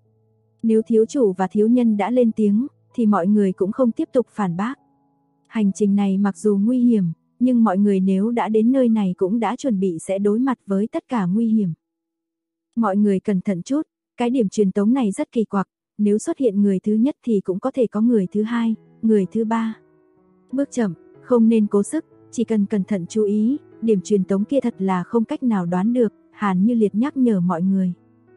Nếu thiếu chủ và thiếu nhân đã lên tiếng, thì mọi người cũng không tiếp tục phản bác. Hành trình này mặc dù nguy hiểm, nhưng mọi người nếu đã đến nơi này cũng đã chuẩn bị sẽ đối mặt với tất cả nguy hiểm. Mọi người cẩn thận chút, cái điểm truyền tống này rất kỳ quặc, nếu xuất hiện người thứ nhất thì cũng có thể có người thứ hai, người thứ ba. Bước chậm, không nên cố sức, chỉ cần cẩn thận chú ý, điểm truyền tống kia thật là không cách nào đoán được, Hàn Như Liệt nhắc nhở mọi người.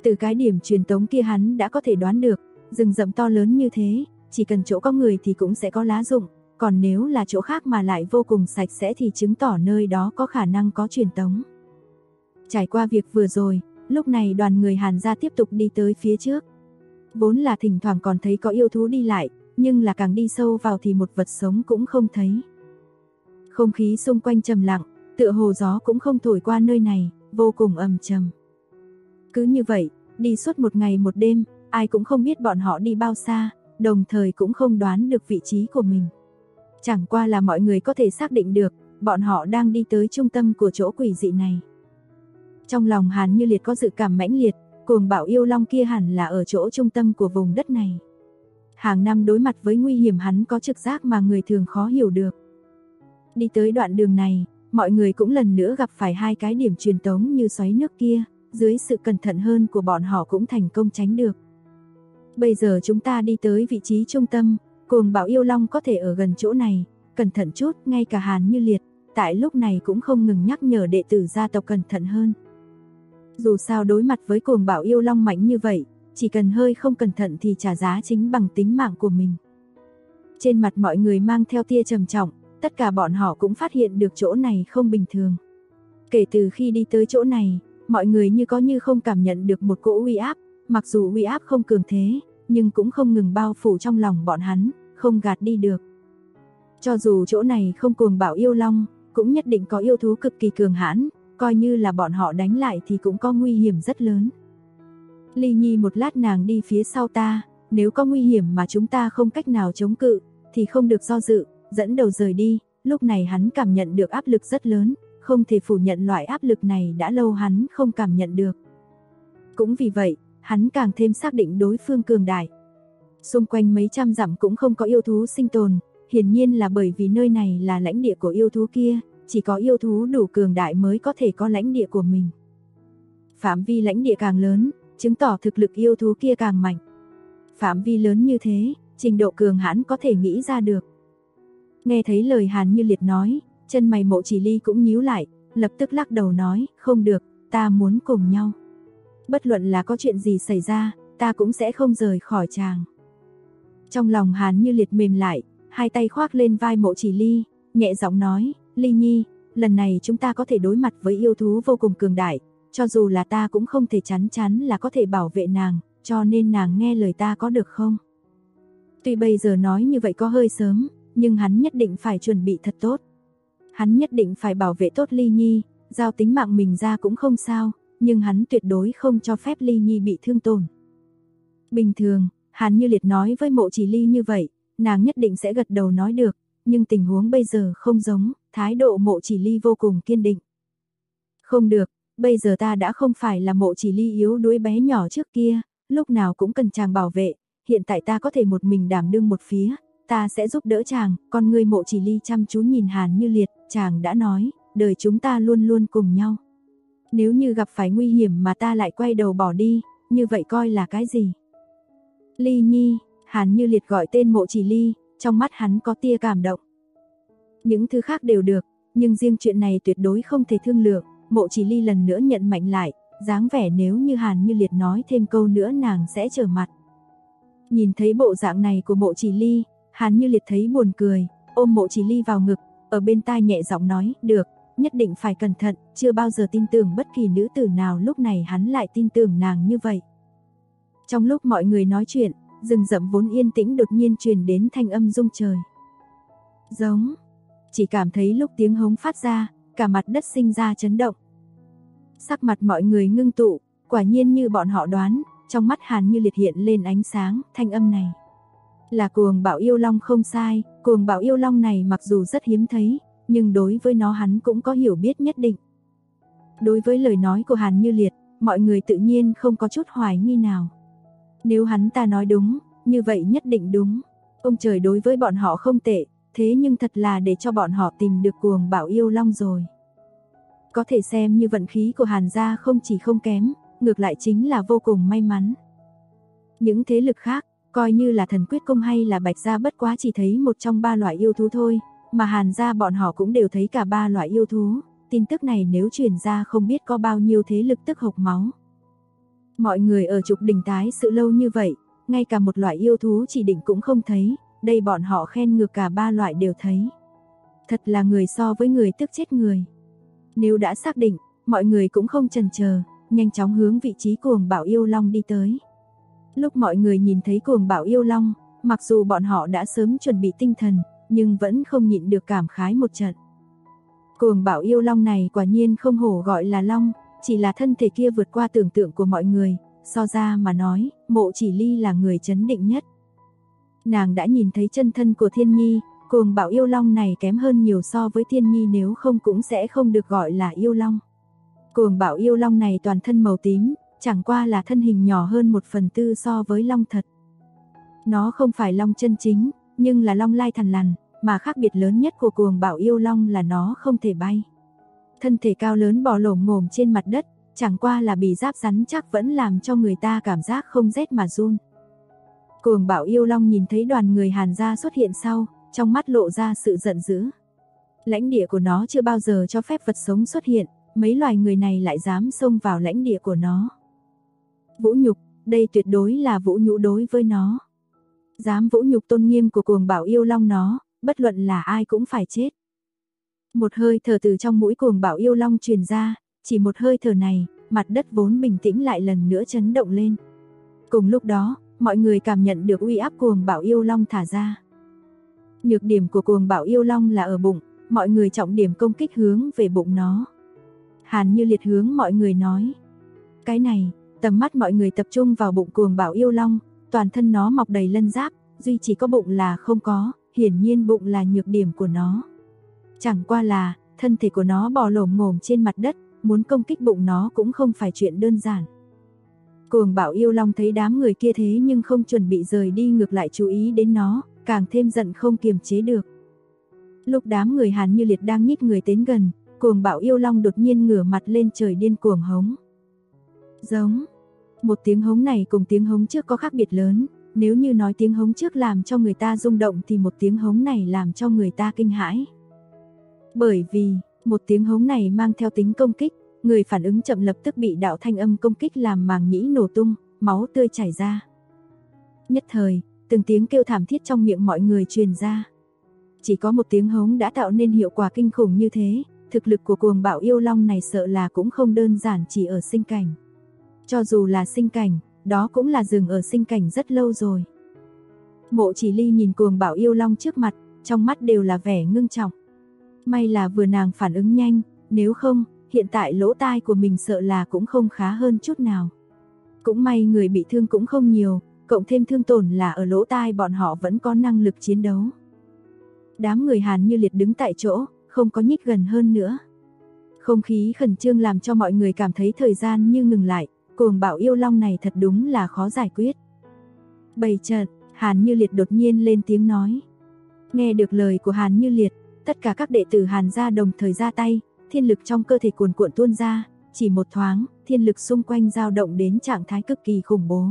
Từ cái điểm truyền tống kia hắn đã có thể đoán được, rừng rậm to lớn như thế, chỉ cần chỗ có người thì cũng sẽ có lá rụng, còn nếu là chỗ khác mà lại vô cùng sạch sẽ thì chứng tỏ nơi đó có khả năng có truyền tống. Trải qua việc vừa rồi, lúc này đoàn người Hàn gia tiếp tục đi tới phía trước. Vốn là thỉnh thoảng còn thấy có yêu thú đi lại, nhưng là càng đi sâu vào thì một vật sống cũng không thấy. Không khí xung quanh trầm lặng, tựa hồ gió cũng không thổi qua nơi này, vô cùng âm trầm. Cứ như vậy, đi suốt một ngày một đêm, ai cũng không biết bọn họ đi bao xa, đồng thời cũng không đoán được vị trí của mình. Chẳng qua là mọi người có thể xác định được, bọn họ đang đi tới trung tâm của chỗ quỷ dị này. Trong lòng Hàn Như Liệt có dự cảm mãnh liệt, cuồng bạo yêu long kia hẳn là ở chỗ trung tâm của vùng đất này. Hàng năm đối mặt với nguy hiểm hắn có trực giác mà người thường khó hiểu được. Đi tới đoạn đường này, mọi người cũng lần nữa gặp phải hai cái điểm truyền tống như xoáy nước kia, dưới sự cẩn thận hơn của bọn họ cũng thành công tránh được. Bây giờ chúng ta đi tới vị trí trung tâm, cuồng bạo yêu long có thể ở gần chỗ này, cẩn thận chút, ngay cả Hàn Như Liệt, tại lúc này cũng không ngừng nhắc nhở đệ tử gia tộc cẩn thận hơn. Dù sao đối mặt với cuồng bạo yêu long mạnh như vậy, chỉ cần hơi không cẩn thận thì trả giá chính bằng tính mạng của mình. Trên mặt mọi người mang theo tia trầm trọng, tất cả bọn họ cũng phát hiện được chỗ này không bình thường. Kể từ khi đi tới chỗ này, mọi người như có như không cảm nhận được một cỗ uy áp, mặc dù uy áp không cường thế, nhưng cũng không ngừng bao phủ trong lòng bọn hắn, không gạt đi được. Cho dù chỗ này không cuồng bạo yêu long, cũng nhất định có yêu thú cực kỳ cường hãn, coi như là bọn họ đánh lại thì cũng có nguy hiểm rất lớn. Ly Nhi, một lát nàng đi phía sau ta, nếu có nguy hiểm mà chúng ta không cách nào chống cự, thì không được do dự, dẫn đầu rời đi. Lúc này hắn cảm nhận được áp lực rất lớn, không thể phủ nhận loại áp lực này đã lâu hắn không cảm nhận được. Cũng vì vậy, hắn càng thêm xác định đối phương cường đại. Xung quanh mấy trăm dặm cũng không có yêu thú sinh tồn, hiển nhiên là bởi vì nơi này là lãnh địa của yêu thú kia, chỉ có yêu thú đủ cường đại mới có thể có lãnh địa của mình. Phạm vi lãnh địa càng lớn, chứng tỏ thực lực yêu thú kia càng mạnh. Phạm vi lớn như thế, trình độ cường hãn có thể nghĩ ra được. Nghe thấy lời Hàn Như Liệt nói, chân mày Mộ Chỉ Ly cũng nhíu lại, lập tức lắc đầu nói, không được, ta muốn cùng nhau. Bất luận là có chuyện gì xảy ra, ta cũng sẽ không rời khỏi chàng. Trong lòng Hàn Như Liệt mềm lại, hai tay khoác lên vai Mộ Chỉ Ly, nhẹ giọng nói, Ly Nhi, lần này chúng ta có thể đối mặt với yêu thú vô cùng cường đại, cho dù là ta cũng không thể chắn chắn là có thể bảo vệ nàng, cho nên nàng nghe lời ta có được không? Tuy bây giờ nói như vậy có hơi sớm, nhưng hắn nhất định phải chuẩn bị thật tốt. Hắn nhất định phải bảo vệ tốt Ly Nhi, giao tính mạng mình ra cũng không sao, nhưng hắn tuyệt đối không cho phép Ly Nhi bị thương tổn. Bình thường, Hàn Như Liệt nói với Mộ Chỉ Ly như vậy, nàng nhất định sẽ gật đầu nói được, nhưng tình huống bây giờ không giống, thái độ Mộ Chỉ Ly vô cùng kiên định. Không được, bây giờ ta đã không phải là Mộ Chỉ Ly yếu đuối bé nhỏ trước kia, lúc nào cũng cần chàng bảo vệ, hiện tại ta có thể một mình đảm đương một phía, ta sẽ giúp đỡ chàng. Con người Mộ Chỉ Ly chăm chú nhìn Hàn Như Liệt, chàng đã nói, đời chúng ta luôn luôn cùng nhau. Nếu như gặp phải nguy hiểm mà ta lại quay đầu bỏ đi, như vậy coi là cái gì? Ly Nhi, Hàn Như Liệt gọi tên Mộ Chỉ Ly, trong mắt hắn có tia cảm động. Những thứ khác đều được, nhưng riêng chuyện này tuyệt đối không thể thương lượng. Mộ Chỉ Ly lần nữa nhận mạnh lại, dáng vẻ nếu như Hàn Như Liệt nói thêm câu nữa nàng sẽ trở mặt. Nhìn thấy bộ dạng này của Mộ Chỉ Ly, Hàn Như Liệt thấy buồn cười, ôm Mộ Chỉ Ly vào ngực, ở bên tai nhẹ giọng nói, được, nhất định phải cẩn thận, chưa bao giờ tin tưởng bất kỳ nữ tử nào, lúc này hắn lại tin tưởng nàng như vậy. Trong lúc mọi người nói chuyện, rừng rậm vốn yên tĩnh đột nhiên truyền đến thanh âm rung trời. Giống, chỉ cảm thấy lúc tiếng hống phát ra, cả mặt đất sinh ra chấn động. Sắc mặt mọi người ngưng tụ, quả nhiên như bọn họ đoán, trong mắt Hàn Như Liệt hiện lên ánh sáng, thanh âm này là cuồng bạo yêu long không sai, cuồng bạo yêu long này mặc dù rất hiếm thấy, nhưng đối với nó hắn cũng có hiểu biết nhất định. Đối với lời nói của Hàn Như Liệt, mọi người tự nhiên không có chút hoài nghi nào. Nếu hắn ta nói đúng, như vậy nhất định đúng. Ông trời đối với bọn họ không tệ, thế nhưng thật là để cho bọn họ tìm được cuồng bạo yêu long rồi. Có thể xem như vận khí của Hàn gia không chỉ không kém, ngược lại chính là vô cùng may mắn. Những thế lực khác, coi như là Thần Quyết Công hay là Bạch gia bất quá chỉ thấy một trong ba loại yêu thú thôi, mà Hàn gia bọn họ cũng đều thấy cả ba loại yêu thú. Tin tức này nếu truyền ra không biết có bao nhiêu thế lực tức hộc máu. Mọi người ở trục đỉnh tái sự lâu như vậy, ngay cả một loại yêu thú chỉ định cũng không thấy, đây bọn họ khen ngược cả ba loại đều thấy. Thật là người so với người tức chết người. Nếu đã xác định, mọi người cũng không chần chờ, nhanh chóng hướng vị trí Cuồng Bảo Yêu Long đi tới. Lúc mọi người nhìn thấy Cuồng Bảo Yêu Long, mặc dù bọn họ đã sớm chuẩn bị tinh thần, nhưng vẫn không nhịn được cảm khái một trận. Cuồng Bảo Yêu Long này quả nhiên không hổ gọi là long, chỉ là thân thể kia vượt qua tưởng tượng của mọi người, so ra mà nói, Mộ Chỉ Ly là người trấn định nhất. Nàng đã nhìn thấy chân thân của Thiên Nhi, Cuồng Bảo Yêu Long này kém hơn nhiều so với Thiên Nhi, nếu không cũng sẽ không được gọi là yêu long. Cuồng Bảo Yêu Long này toàn thân màu tím, chẳng qua là thân hình nhỏ hơn 1/4 so với long thật. Nó không phải long chân chính, nhưng là long lai thằn lằn, mà khác biệt lớn nhất của Cuồng Bảo Yêu Long là nó không thể bay. Thân thể cao lớn bò lổm ngổm trên mặt đất, chẳng qua là bì giáp rắn chắc vẫn làm cho người ta cảm giác không rét mà run. Cuồng Bảo Yêu Long nhìn thấy đoàn người Hàn gia xuất hiện sau, trong mắt lộ ra sự giận dữ. Lãnh địa của nó chưa bao giờ cho phép vật sống xuất hiện, mấy loài người này lại dám xông vào lãnh địa của nó. Vũ nhục, đây tuyệt đối là vũ nhục đối với nó. Dám vũ nhục tôn nghiêm của Cuồng Bảo Yêu Long nó, bất luận là ai cũng phải chết. Một hơi thở từ trong mũi Cuồng Bảo Yêu Long truyền ra, chỉ một hơi thở này, mặt đất vốn bình tĩnh lại lần nữa chấn động lên. Cùng lúc đó, mọi người cảm nhận được uy áp Cuồng Bảo Yêu Long thả ra. Nhược điểm của Cuồng Bảo Yêu Long là ở bụng, mọi người trọng điểm công kích hướng về bụng nó. Hàn Như Liệt hướng mọi người nói. Cái này, tầm mắt mọi người tập trung vào bụng Cuồng Bảo Yêu Long, toàn thân nó mọc đầy lân giáp, duy chỉ có bụng là không có, hiển nhiên bụng là nhược điểm của nó. Chẳng qua là, thân thể của nó bò lổm ngổm trên mặt đất, muốn công kích bụng nó cũng không phải chuyện đơn giản. Cuồng Bảo Yêu Long thấy đám người kia thế nhưng không chuẩn bị rời đi, ngược lại chú ý đến nó, càng thêm giận không kiềm chế được. Lúc đám người Hàn Như Liệt đang nhích người đến gần, Cuồng Bảo Yêu Long đột nhiên ngửa mặt lên trời điên cuồng hống. Giống. Một tiếng hống này cùng tiếng hống trước có khác biệt lớn, nếu như nói tiếng hống trước làm cho người ta rung động thì một tiếng hống này làm cho người ta kinh hãi. Bởi vì, một tiếng hống này mang theo tính công kích, người phản ứng chậm lập tức bị đạo thanh âm công kích làm màng nhĩ nổ tung, máu tươi chảy ra. Nhất thời, từng tiếng kêu thảm thiết trong miệng mọi người truyền ra. Chỉ có một tiếng hống đã tạo nên hiệu quả kinh khủng như thế, thực lực của Cuồng Bảo Yêu Long này sợ là cũng không đơn giản chỉ ở sinh cảnh. Cho dù là sinh cảnh, đó cũng là dừng ở sinh cảnh rất lâu rồi. Mộ Chỉ Ly nhìn Cuồng Bảo Yêu Long trước mặt, trong mắt đều là vẻ ngưng trọng. May là vừa nàng phản ứng nhanh, nếu không, hiện tại lỗ tai của mình sợ là cũng không khá hơn chút nào. Cũng may người bị thương cũng không nhiều, cộng thêm thương tổn là ở lỗ tai bọn họ vẫn có năng lực chiến đấu. Đám người Hàn Như Liệt đứng tại chỗ, không có nhích gần hơn nữa. Không khí khẩn trương làm cho mọi người cảm thấy thời gian như ngừng lại, Cuồng Bảo Yêu Long này thật đúng là khó giải quyết. Bày trận, Hàn Như Liệt đột nhiên lên tiếng nói. Nghe được lời của Hàn Như Liệt, tất cả các đệ tử Hàn gia đồng thời ra tay, thiên lực trong cơ thể cuồn cuộn tuôn ra, chỉ một thoáng, thiên lực xung quanh dao động đến trạng thái cực kỳ khủng bố.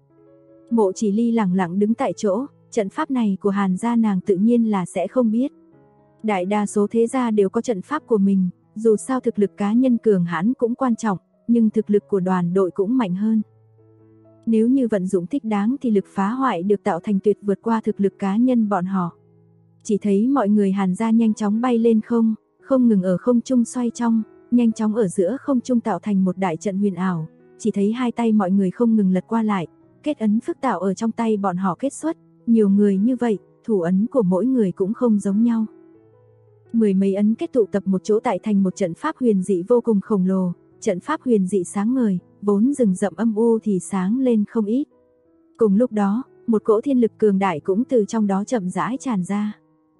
Mộ Chỉ Ly lẳng lặng đứng tại chỗ, trận pháp này của Hàn gia nàng tự nhiên là sẽ không biết. Đại đa số thế gia đều có trận pháp của mình, dù sao thực lực cá nhân cường hãn cũng quan trọng, nhưng thực lực của đoàn đội cũng mạnh hơn. Nếu như vận dụng thích đáng thì lực phá hoại được tạo thành tuyệt vượt qua thực lực cá nhân bọn họ. Chỉ thấy mọi người Hàn gia nhanh chóng bay lên không, không ngừng ở không trung xoay trong, nhanh chóng ở giữa không trung tạo thành một đại trận huyền ảo, chỉ thấy hai tay mọi người không ngừng lật qua lại, kết ấn phức tạo ở trong tay bọn họ kết xuất, nhiều người như vậy, thủ ấn của mỗi người cũng không giống nhau. Mười mấy ấn kết tụ tập một chỗ tại thành một trận pháp huyền dị vô cùng khổng lồ, trận pháp huyền dị sáng ngời, vốn rừng rậm âm u thì sáng lên không ít. Cùng lúc đó, một cỗ thiên lực cường đại cũng từ trong đó chậm rãi tràn ra.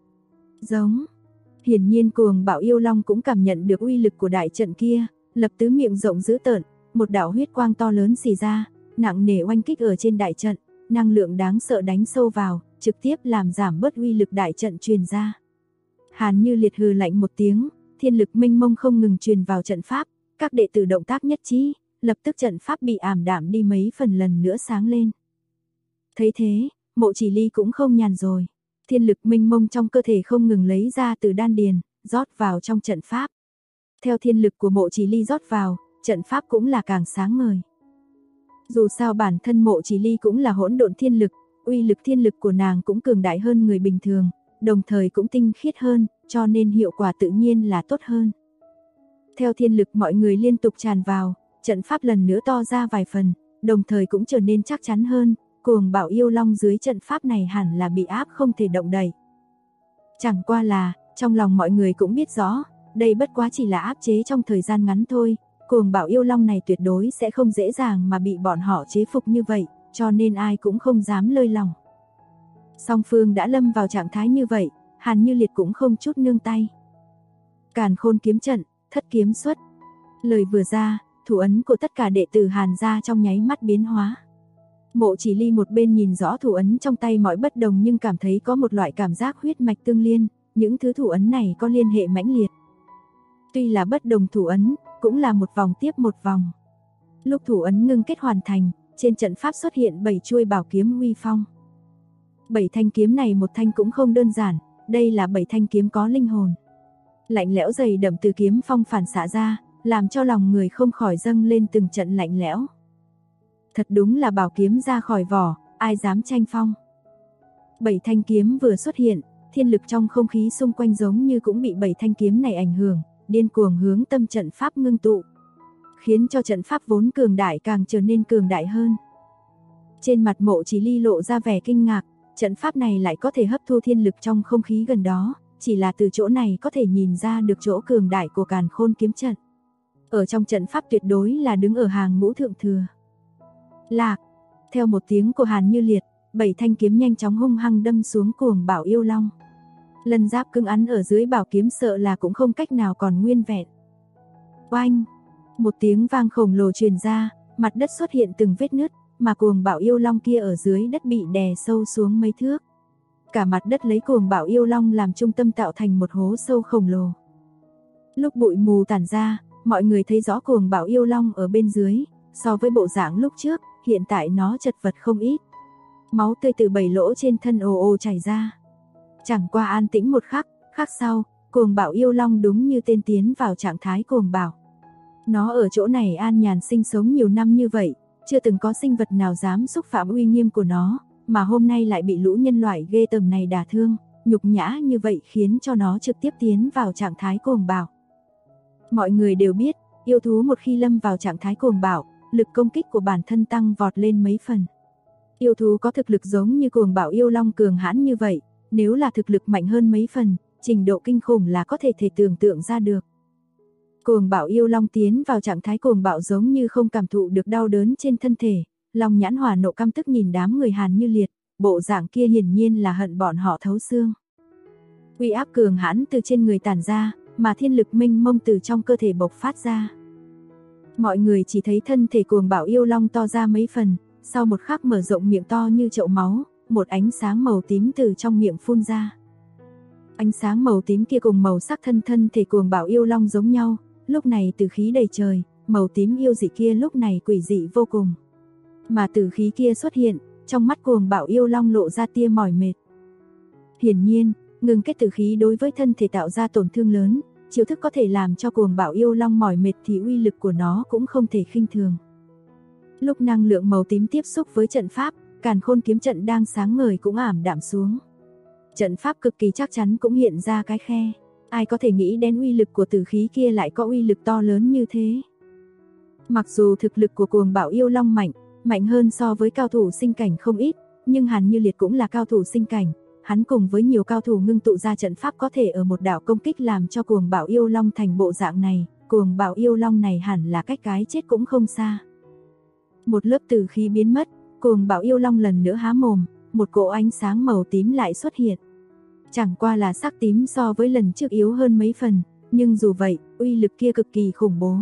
Giống. Hiển nhiên Cuồng Bảo Yêu Long cũng cảm nhận được uy lực của đại trận kia, lập tứ miệng rộng dữ tợn, một đạo huyết quang to lớn xì ra, nặng nề oanh kích ở trên đại trận, năng lượng đáng sợ đánh sâu vào, trực tiếp làm giảm bớt uy lực đại trận truyền ra. Hàn Như Liệt hừ lạnh một tiếng, thiên lực mênh mông không ngừng truyền vào trận pháp, các đệ tử động tác nhất trí, lập tức trận pháp bị ảm đạm đi mấy phần lần nữa sáng lên. Thấy thế, Mộ Chỉ Ly cũng không nhàn rồi. Thiên lực mênh mông trong cơ thể không ngừng lấy ra từ đan điền, rót vào trong trận pháp. Theo thiên lực của Mộ Chỉ Ly rót vào, trận pháp cũng là càng sáng ngời. Dù sao bản thân Mộ Chỉ Ly cũng là hỗn độn thiên lực, uy lực thiên lực của nàng cũng cường đại hơn người bình thường, đồng thời cũng tinh khiết hơn, cho nên hiệu quả tự nhiên là tốt hơn. Theo thiên lực mọi người liên tục tràn vào, trận pháp lần nữa to ra vài phần, đồng thời cũng trở nên chắc chắn hơn, Cuồng Bạo Yêu Long dưới trận pháp này hẳn là bị áp không thể động đậy. Chẳng qua là, trong lòng mọi người cũng biết rõ, đây bất quá chỉ là áp chế trong thời gian ngắn thôi, Cuồng Bạo Yêu Long này tuyệt đối sẽ không dễ dàng mà bị bọn họ chế phục như vậy, cho nên ai cũng không dám lơi lòng. Song phương đã lâm vào trạng thái như vậy, Hàn Như Liệt cũng không chút nương tay. Càn Khôn kiếm trận, thất kiếm xuất. Lời vừa ra, thủ ấn của tất cả đệ tử Hàn gia trong nháy mắt biến hóa. Mộ Chỉ Ly một bên nhìn rõ thủ ấn trong tay mọi bất đồng nhưng cảm thấy có một loại cảm giác huyết mạch tương liên, những thứ thủ ấn này có liên hệ mãnh liệt. Tuy là bất đồng thủ ấn, cũng là một vòng tiếp một vòng. Lúc thủ ấn ngưng kết hoàn thành, trên trận pháp xuất hiện 7 chuôi bảo kiếm uy phong. 7 thanh kiếm này một thanh cũng không đơn giản, đây là 7 thanh kiếm có linh hồn. Lạnh lẽo dày đậm từ kiếm phong phản xạ ra, làm cho lòng người không khỏi dâng lên từng trận lạnh lẽo. Thật đúng là bảo kiếm ra khỏi vỏ, ai dám tranh phong. 7 thanh kiếm vừa xuất hiện, thiên lực trong không khí xung quanh giống như cũng bị 7 thanh kiếm này ảnh hưởng, điên cuồng hướng tâm trận pháp ngưng tụ, khiến cho trận pháp vốn cường đại càng trở nên cường đại hơn. Trên mặt Mộ Chỉ Ly lộ ra vẻ kinh ngạc, trận pháp này lại có thể hấp thu thiên lực trong không khí gần đó, chỉ là từ chỗ này có thể nhìn ra được chỗ cường đại của Càn Khôn kiếm trận. Ở trong trận pháp tuyệt đối là đứng ở hàng ngũ thượng thừa. Lạc, theo một tiếng của Hàn Như Liệt, 7 thanh kiếm nhanh chóng hung hăng đâm xuống Cuồng Bạo Yêu Long. Lân giáp cứng ắn ở dưới bảo kiếm sợ là cũng không cách nào còn nguyên vẹn. Oanh, một tiếng vang khổng lồ truyền ra, mặt đất xuất hiện từng vết nứt, mà Cuồng Bạo Yêu Long kia ở dưới đất bị đè sâu xuống mấy thước. Cả mặt đất lấy Cuồng Bạo Yêu Long làm trung tâm tạo thành một hố sâu khổng lồ. Lúc bụi mù tản ra, mọi người thấy rõ Cuồng Bạo Yêu Long ở bên dưới, so với bộ dạng lúc trước, hiện tại nó chật vật không ít. Máu tươi từ 7 lỗ trên thân ồ ồ chảy ra. Chẳng qua an tĩnh một khắc, khắc sau, Cuồng Bạo Yêu Long đúng như tên tiến vào trạng thái cuồng bạo. Nó ở chỗ này an nhàn sinh sống nhiều năm như vậy, chưa từng có sinh vật nào dám xúc phạm uy nghiêm của nó, mà hôm nay lại bị lũ nhân loại ghê tởm này đả thương, nhục nhã như vậy khiến cho nó trực tiếp tiến vào trạng thái cuồng bạo. Mọi người đều biết, yêu thú một khi lâm vào trạng thái cuồng bạo, lực công kích của bản thân tăng vọt lên mấy phần. Yêu thú có thực lực giống như Cuồng Bạo Yêu Long cường hãn như vậy, nếu là thực lực mạnh hơn mấy phần, trình độ kinh khủng là có thể tưởng tượng ra được. Cuồng Bạo Yêu Long tiến vào trạng thái cuồng bạo giống như không cảm thụ được đau đớn trên thân thể, lòng nhãn hỏa nộ căm tức nhìn đám người Hàn Như Liệt, bộ dạng kia hiển nhiên là hận bọn họ thấu xương. Uy áp cường hãn từ trên người tản ra, mà thiên lực mênh mông từ trong cơ thể bộc phát ra. Mọi người chỉ thấy thân thể Cuồng Bạo Yêu Long to ra mấy phần, sau một khắc mở rộng miệng to như chậu máu, một ánh sáng màu tím từ trong miệng phun ra. Ánh sáng màu tím kia cùng màu sắc thân thể Cuồng Bạo Yêu Long giống nhau, lúc này tử khí đầy trời, màu tím yêu dị kia lúc này quỷ dị vô cùng. Mà tử khí kia xuất hiện, trong mắt Cuồng Bạo Yêu Long lộ ra tia mỏi mệt. Hiển nhiên, ngừng kết tử khí đối với thân thể tạo ra tổn thương lớn, chiêu thức có thể làm cho Cuồng Bạo Yêu Long mỏi mệt thì uy lực của nó cũng không thể khinh thường. Lúc năng lượng màu tím tiếp xúc với trận pháp, Càn Khôn kiếm trận đang sáng ngời cũng ảm đạm xuống. Trận pháp cực kỳ chắc chắn cũng hiện ra cái khe. Ai có thể nghĩ đến uy lực của tử khí kia lại có uy lực to lớn như thế. Mặc dù thực lực của Cuồng Bạo Yêu Long mạnh hơn so với cao thủ sinh cảnh không ít, nhưng Hàn Như Liệt cũng là cao thủ sinh cảnh. Hắn cùng với nhiều cao thủ ngưng tụ ra trận pháp có thể ở một đảo công kích làm cho Cuồng Bạo Yêu Long thành bộ dạng này. Cuồng Bạo Yêu Long này hẳn là cách cái chết cũng không xa. Một lớp tử khí biến mất, Cuồng Bạo Yêu Long lần nữa há mồm, một cỗ ánh sáng màu tím lại xuất hiện. Chẳng qua là sắc tím so với lần trước yếu hơn mấy phần, nhưng dù vậy, uy lực kia cực kỳ khủng bố.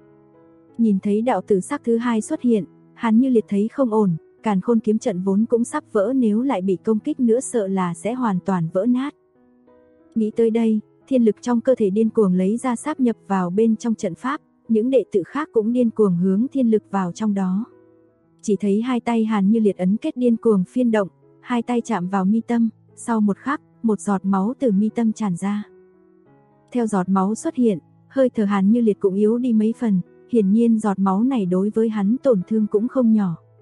Nhìn thấy đạo tử sắc thứ hai xuất hiện, Hàn Như Liệt thấy không ổn, Càn Khôn kiếm trận vốn cũng sắp vỡ, nếu lại bị công kích nữa sợ là sẽ hoàn toàn vỡ nát. Nghĩ tới đây, thiên lực trong cơ thể điên cuồng lấy ra sáp nhập vào bên trong trận pháp, những đệ tử khác cũng điên cuồng hướng thiên lực vào trong đó. Chỉ thấy hai tay Hàn Như Liệt ấn kết điên cuồng phiên động, hai tay chạm vào mi tâm, sau một khắc, một giọt máu từ mi tâm tràn ra. Theo giọt máu xuất hiện, hơi thở Hàn Như Liệt cũng yếu đi mấy phần, hiển nhiên giọt máu này đối với hắn tổn thương cũng không nhỏ.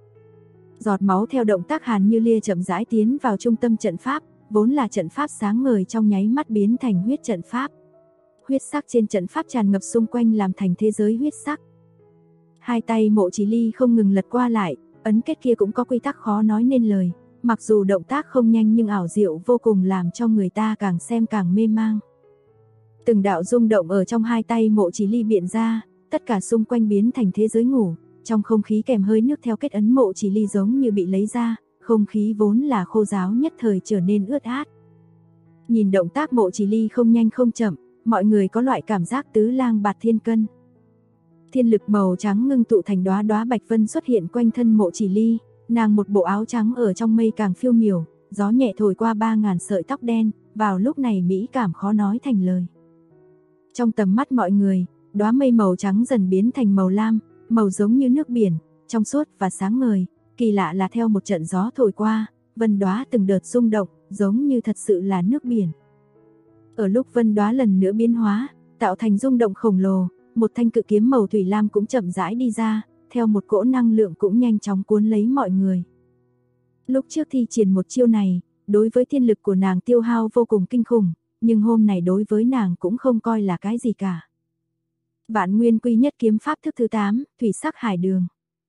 Giọt máu theo động tác Hàn Như Lia chậm rãi tiến vào trung tâm trận pháp, vốn là trận pháp sáng ngời trong nháy mắt biến thành huyết trận pháp. Huyết sắc trên trận pháp tràn ngập xung quanh làm thành thế giới huyết sắc. Hai tay Mộ Chỉ Ly không ngừng lật qua lại, ấn kết kia cũng có quy tắc khó nói nên lời, mặc dù động tác không nhanh nhưng ảo diệu vô cùng làm cho người ta càng xem càng mê mang. Từng đạo rung động ở trong hai tay Mộ Chỉ Ly biện ra, tất cả xung quanh biến thành thế giới ngủ, trong không khí kèm hơi nước theo kết ấn Mộ Chỉ Ly giống như bị lấy ra, không khí vốn là khô ráo nhất thời trở nên ướt át. Nhìn động tác Mộ Chỉ Ly không nhanh không chậm, mọi người có loại cảm giác tứ lang bạt thiên cân. Thiên lực màu trắng ngưng tụ thành đóa đóa bạch vân xuất hiện quanh thân Mộ Chỉ Ly, nàng một bộ áo trắng ở trong mây càng phiêu miểu, gió nhẹ thổi qua 3000 sợi tóc đen, vào lúc này mỹ cảm khó nói thành lời. Trong tầm mắt mọi người, đóa mây màu trắng dần biến thành màu lam, màu giống như nước biển, trong suốt và sáng ngời, kỳ lạ là theo một trận gió thổi qua, vân đóa từng đợt rung động, giống như thật sự là nước biển. Ở lúc vân đóa lần nữa biến hóa, tạo thành rung động khổng lồ, một thanh cự kiếm màu thủy lam cũng chậm rãi đi ra, theo một cỗ năng lượng cũng nhanh chóng cuốn lấy mọi người. Lúc trước thi triển một chiêu này, đối với thiên lực của nàng tiêu hao vô cùng kinh khủng, nhưng hôm này đối với nàng cũng không coi là cái gì cả. Vạn Nguyên Quy Nhất kiếm pháp thức thứ 8, Thủy Sắc Hải Đường.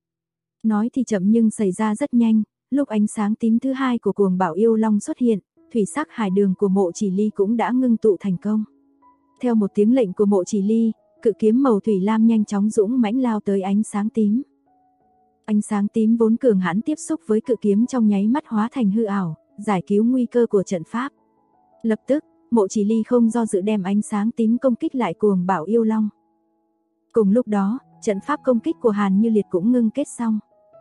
Nói thì chậm nhưng xảy ra rất nhanh, lúc ánh sáng tím thứ 2 của Cuồng Bảo Yêu Long xuất hiện, Thủy Sắc Hải Đường của Mộ Chỉ Ly cũng đã ngưng tụ thành công. Theo một tiếng lệnh của Mộ Chỉ Ly, cự kiếm màu thủy lam nhanh chóng dũng mãnh lao tới ánh sáng tím. Ánh sáng tím vốn cường hãn tiếp xúc với cự kiếm trong nháy mắt hóa thành hư ảo, giải cứu nguy cơ của trận pháp. Lập tức, Mộ Chỉ Ly không do dự đem ánh sáng tím công kích lại Cuồng Bảo Yêu Long. Cùng lúc đó, trận pháp công kích của Hàn Như Liệt cũng ngưng kết xong.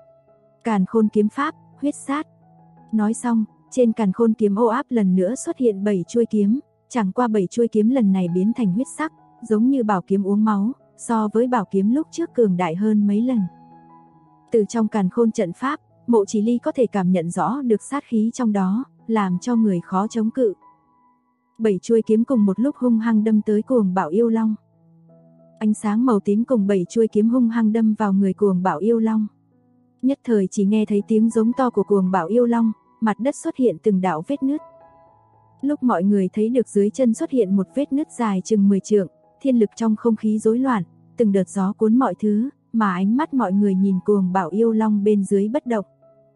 Càn Khôn kiếm pháp, huyết sát. Nói xong, trên Càn Khôn kiếm ô áp lần nữa xuất hiện 7 chuôi kiếm, chẳng qua 7 chuôi kiếm lần này biến thành huyết sắc, giống như bảo kiếm uống máu, so với bảo kiếm lúc trước cường đại hơn mấy lần. Từ trong Càn Khôn trận pháp, Mộ Chỉ Ly có thể cảm nhận rõ được sát khí trong đó, làm cho người khó chống cự. 7 chuôi kiếm cùng một lúc hung hăng đâm tới Cuồng Bảo Yêu Long. Ánh sáng màu tím cùng 7 chuôi kiếm hung hăng đâm vào người Cuồng Bảo Yêu Long. Nhất thời chỉ nghe thấy tiếng giống to của Cuồng Bảo Yêu Long, mặt đất xuất hiện từng đạo vết nứt. Lúc mọi người thấy được dưới chân xuất hiện một vết nứt dài chừng 10 trượng, thiên lực trong không khí rối loạn, từng đợt gió cuốn mọi thứ, mà ánh mắt mọi người nhìn Cuồng Bảo Yêu Long bên dưới bất động.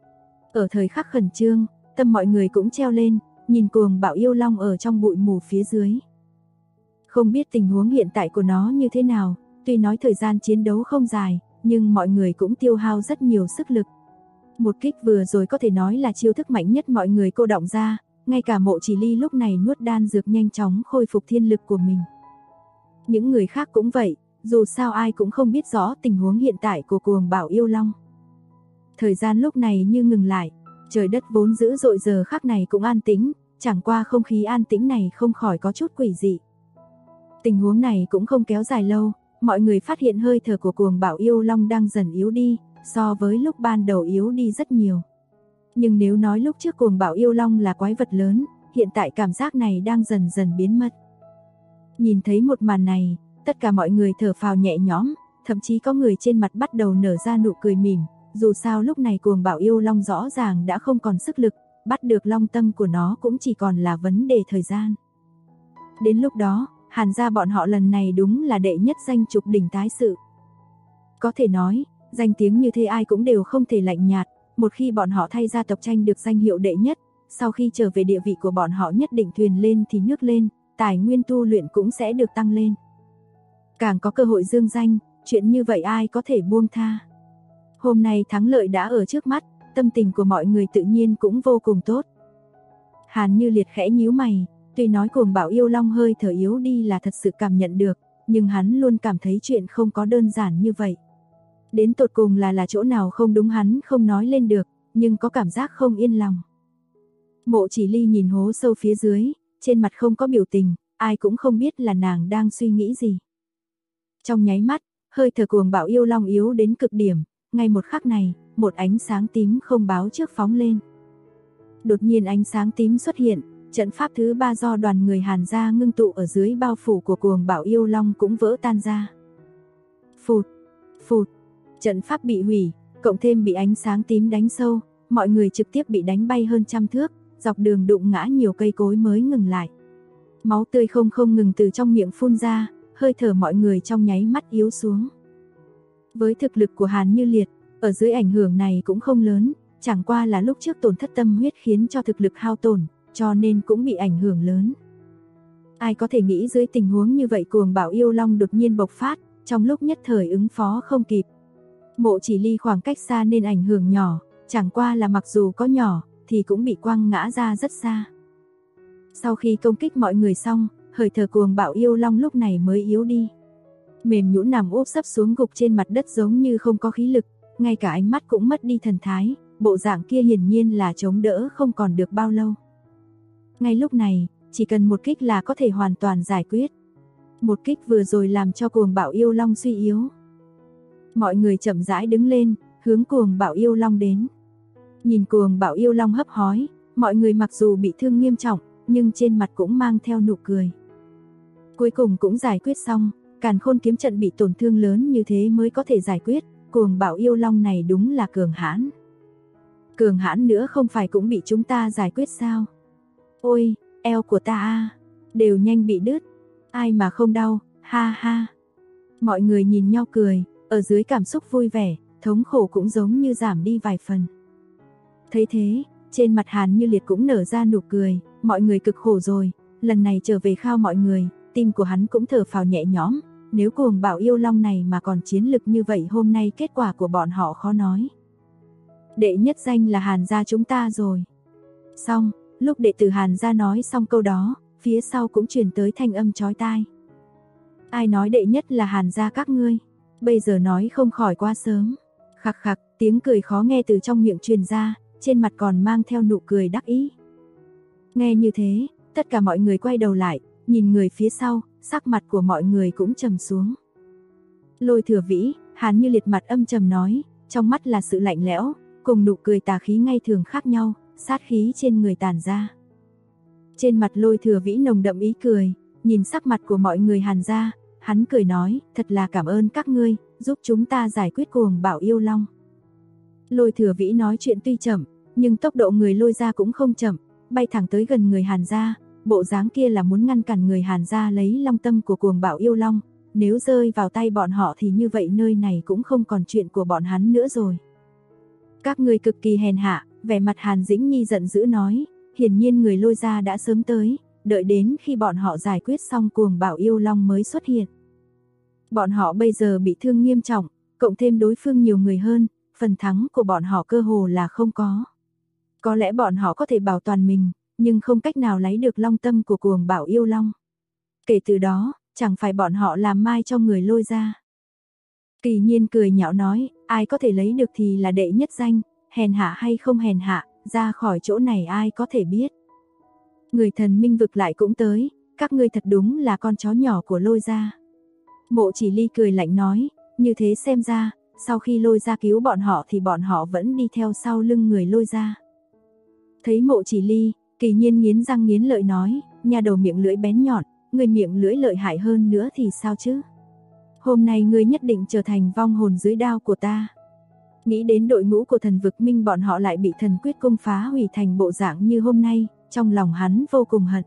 Ở thời khắc khẩn trương, tâm mọi người cũng treo lên, nhìn Cuồng Bảo Yêu Long ở trong bụi mù phía dưới. Không biết tình huống hiện tại của nó như thế nào, tuy nói thời gian chiến đấu không dài, nhưng mọi người cũng tiêu hao rất nhiều sức lực. Một kích vừa rồi có thể nói là chiêu thức mạnh nhất mọi người cô động ra, ngay cả Mộ Chỉ Ly lúc này nuốt đan dược nhanh chóng khôi phục thiên lực của mình. Những người khác cũng vậy, dù sao ai cũng không biết rõ tình huống hiện tại của Cuồng Bảo Yêu Long. Thời gian lúc này như ngừng lại, trời đất vốn dữ dội giờ khắc này cũng an tĩnh, chẳng qua không khí an tĩnh này không khỏi có chút quỷ dị. Tình huống này cũng không kéo dài lâu, mọi người phát hiện hơi thở của Cuồng Bảo Yêu Long đang dần yếu đi, so với lúc ban đầu yếu đi rất nhiều. Nhưng nếu nói lúc trước Cuồng Bảo Yêu Long là quái vật lớn, hiện tại cảm giác này đang dần dần biến mất. Nhìn thấy một màn này, tất cả mọi người thở phào nhẹ nhõm, thậm chí có người trên mặt bắt đầu nở ra nụ cười mỉm, dù sao lúc này Cuồng Bảo Yêu Long rõ ràng đã không còn sức lực, bắt được long tâm của nó cũng chỉ còn là vấn đề thời gian. Đến lúc đó, Hàn gia bọn họ lần này đúng là đệ nhất danh trục đỉnh tái sự. Có thể nói, danh tiếng như thế ai cũng đều không thể lạnh nhạt, một khi bọn họ thay gia tộc tranh được danh hiệu đệ nhất, sau khi trở về địa vị của bọn họ nhất định thuyền lên thì nước lên, tài nguyên tu luyện cũng sẽ được tăng lên. Càng có cơ hội dương danh, chuyện như vậy ai có thể buông tha. Hôm nay thắng lợi đã ở trước mắt, tâm tình của mọi người tự nhiên cũng vô cùng tốt. Hàn Như Liệt khẽ nhíu mày, tuy nói Cuồng Bảo Yêu Long hơi thở yếu đi là thật sự cảm nhận được, nhưng hắn luôn cảm thấy chuyện không có đơn giản như vậy. Đến tột cùng là chỗ nào không đúng hắn không nói lên được, nhưng có cảm giác không yên lòng. Mộ Chỉ Ly nhìn hố sâu phía dưới, trên mặt không có biểu tình, ai cũng không biết là nàng đang suy nghĩ gì. Trong nháy mắt, hơi thở Cuồng Bảo Yêu Long yếu đến cực điểm, ngay một khắc này, một ánh sáng tím không báo trước phóng lên. Đột nhiên ánh sáng tím xuất hiện, trận pháp thứ 3 do đoàn người Hàn gia ngưng tụ ở dưới bao phủ của Cuồng Bảo Yêu Long cũng vỡ tan ra. Phụt, phụt, trận pháp bị hủy, cộng thêm bị ánh sáng tím đánh sâu, mọi người trực tiếp bị đánh bay hơn trăm thước, dọc đường đụng ngã nhiều cây cối mới ngừng lại. Máu tươi không ngừng từ trong miệng phun ra, hơi thở mọi người trong nháy mắt yếu xuống. Với thực lực của Hàn Như Liệt, ở dưới ảnh hưởng này cũng không lớn, chẳng qua là lúc trước tổn thất tâm huyết khiến cho thực lực hao tổn, cho nên cũng bị ảnh hưởng lớn. Ai có thể nghĩ dưới tình huống như vậy cuồng bạo yêu long đột nhiên bộc phát, trong lúc nhất thời ứng phó không kịp. Mộ Chỉ Ly khoảng cách xa nên ảnh hưởng nhỏ, chẳng qua là mặc dù có nhỏ, thì cũng bị quăng ngã ra rất xa. Sau khi công kích mọi người xong, hơi thở cuồng bạo yêu long lúc này mới yếu đi. Mềm nhũn nằm úp sấp xuống gục trên mặt đất giống như không có khí lực, ngay cả ánh mắt cũng mất đi thần thái, bộ dạng kia hiển nhiên là chống đỡ không còn được bao lâu. Ngay lúc này, chỉ cần một kích là có thể hoàn toàn giải quyết. Một kích vừa rồi làm cho cuồng bạo yêu long suy yếu. Mọi người chậm rãi đứng lên, hướng cuồng bạo yêu long đến. Nhìn cuồng bạo yêu long hấp hói, mọi người mặc dù bị thương nghiêm trọng, nhưng trên mặt cũng mang theo nụ cười. Cuối cùng cũng giải quyết xong, Càn Khôn kiếm trận bị tổn thương lớn như thế mới có thể giải quyết, cuồng bạo yêu long này đúng là cường hãn. Cường hãn nữa không phải cũng bị chúng ta giải quyết sao? Ôi, eo của ta a, đều nhanh bị đứt. Ai mà không đau, ha ha. Mọi người nhìn nhau cười, ở dưới cảm xúc vui vẻ, thống khổ cũng giống như giảm đi vài phần. Thấy thế, trên mặt Hàn Như Liệt cũng nở ra nụ cười, mọi người cực khổ rồi, lần này trở về khao mọi người, tim của hắn cũng thở phào nhẹ nhõm, nếu cuồng bạo yêu long này mà còn chiến lực như vậy hôm nay kết quả của bọn họ khó nói. Đệ nhất danh là Hàn gia chúng ta rồi. Xong, lúc đệ tử Hàn gia nói xong câu đó, phía sau cũng truyền tới thanh âm chói tai. Ai nói đệ nhất là Hàn gia các ngươi? Bây giờ nói không khỏi quá sớm. Khặc khặc, tiếng cười khó nghe từ trong miệng truyền ra, trên mặt còn mang theo nụ cười đắc ý. Nghe như thế, tất cả mọi người quay đầu lại, nhìn người phía sau, sắc mặt của mọi người cũng trầm xuống. Lôi Thừa Vĩ, Hàn Như Liệt mặt âm trầm nói, trong mắt là sự lạnh lẽo, cùng nụ cười tà khí ngay thường khác nhau, sát khí trên người tản ra. Trên mặt Lôi Thừa Vĩ nồng đậm ý cười, nhìn sắc mặt của mọi người Hàn gia, hắn cười nói, thật là cảm ơn các ngươi, giúp chúng ta giải quyết cuồng bạo yêu long. Lôi Thừa Vĩ nói chuyện tuy chậm, nhưng tốc độ người Lôi gia cũng không chậm, bay thẳng tới gần người Hàn gia, bộ dáng kia là muốn ngăn cản người Hàn gia lấy long tâm của cuồng bạo yêu long, nếu rơi vào tay bọn họ thì như vậy nơi này cũng không còn chuyện của bọn hắn nữa rồi. Các ngươi cực kỳ hèn hạ, vẻ mặt Hàn Dĩnh Nhi giận dữ nói, hiển nhiên người Lôi gia đã sớm tới, đợi đến khi bọn họ giải quyết xong cuồng bạo yêu long mới xuất hiện. Bọn họ bây giờ bị thương nghiêm trọng, cộng thêm đối phương nhiều người hơn, phần thắng của bọn họ cơ hồ là không có. Có lẽ bọn họ có thể bảo toàn mình, nhưng không cách nào lấy được long tâm của cuồng bạo yêu long. Kể từ đó, chẳng phải bọn họ làm mai cho người Lôi gia. Kỳ Nhiên cười nhạo nói, ai có thể lấy được thì là đệ nhất danh, hèn hạ hay không hèn hạ, ra khỏi chỗ này ai có thể biết. Người thần minh vực lại cũng tới, các ngươi thật đúng là con chó nhỏ của Lôi gia. Mộ Chỉ Ly cười lạnh nói, như thế xem ra, sau khi Lôi gia cứu bọn họ thì bọn họ vẫn đi theo sau lưng người Lôi gia. Thấy Mộ Chỉ Ly, Kỳ Nhiên nghiến răng nghiến lợi nói, nhà đầu miệng lưỡi bén nhọn, người miệng lưỡi lợi hại hơn nữa thì sao chứ? Hôm nay ngươi nhất định trở thành vong hồn dưới đao của ta. Nghĩ đến đội ngũ của thần vực minh bọn họ lại bị thần quyết cung phá hủy thành bộ dạng như hôm nay, trong lòng hắn vô cùng hận.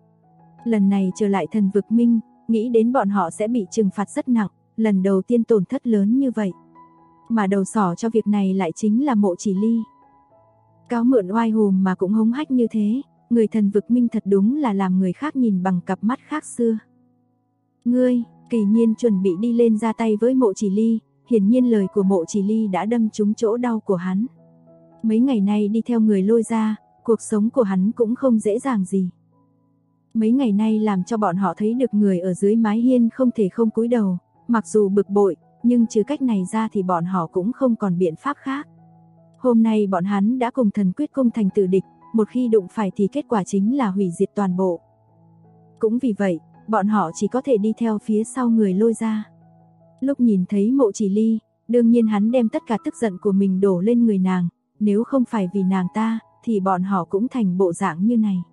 Lần này trở lại thần vực minh, nghĩ đến bọn họ sẽ bị trừng phạt rất nặng, lần đầu tiên tổn thất lớn như vậy. Mà đầu sỏ cho việc này lại chính là Mộ Chỉ Ly. Cáo mượn oai hùm mà cũng hống hách như thế, người thần vực minh thật đúng là làm người khác nhìn bằng cặp mắt khác xưa. Ngươi, Kỳ Nhiên chuẩn bị đi lên ra tay với Mộ Chỉ Ly, hiển nhiên lời của Mộ Chỉ Ly đã đâm trúng chỗ đau của hắn. Mấy ngày nay đi theo người Lôi gia, cuộc sống của hắn cũng không dễ dàng gì. Mấy ngày nay làm cho bọn họ thấy được người ở dưới mái hiên không thể không cúi đầu, mặc dù bực bội, nhưng trừ cách này ra thì bọn họ cũng không còn biện pháp khác. Hôm nay bọn hắn đã cùng thần quyết cung thành tử địch, một khi đụng phải thì kết quả chính là hủy diệt toàn bộ. Cũng vì vậy, bọn họ chỉ có thể đi theo phía sau người Lôi gia. Lúc nhìn thấy Mộ Chỉ Ly, đương nhiên hắn đem tất cả tức giận của mình đổ lên người nàng, nếu không phải vì nàng ta, thì bọn họ cũng thành bộ dạng như này.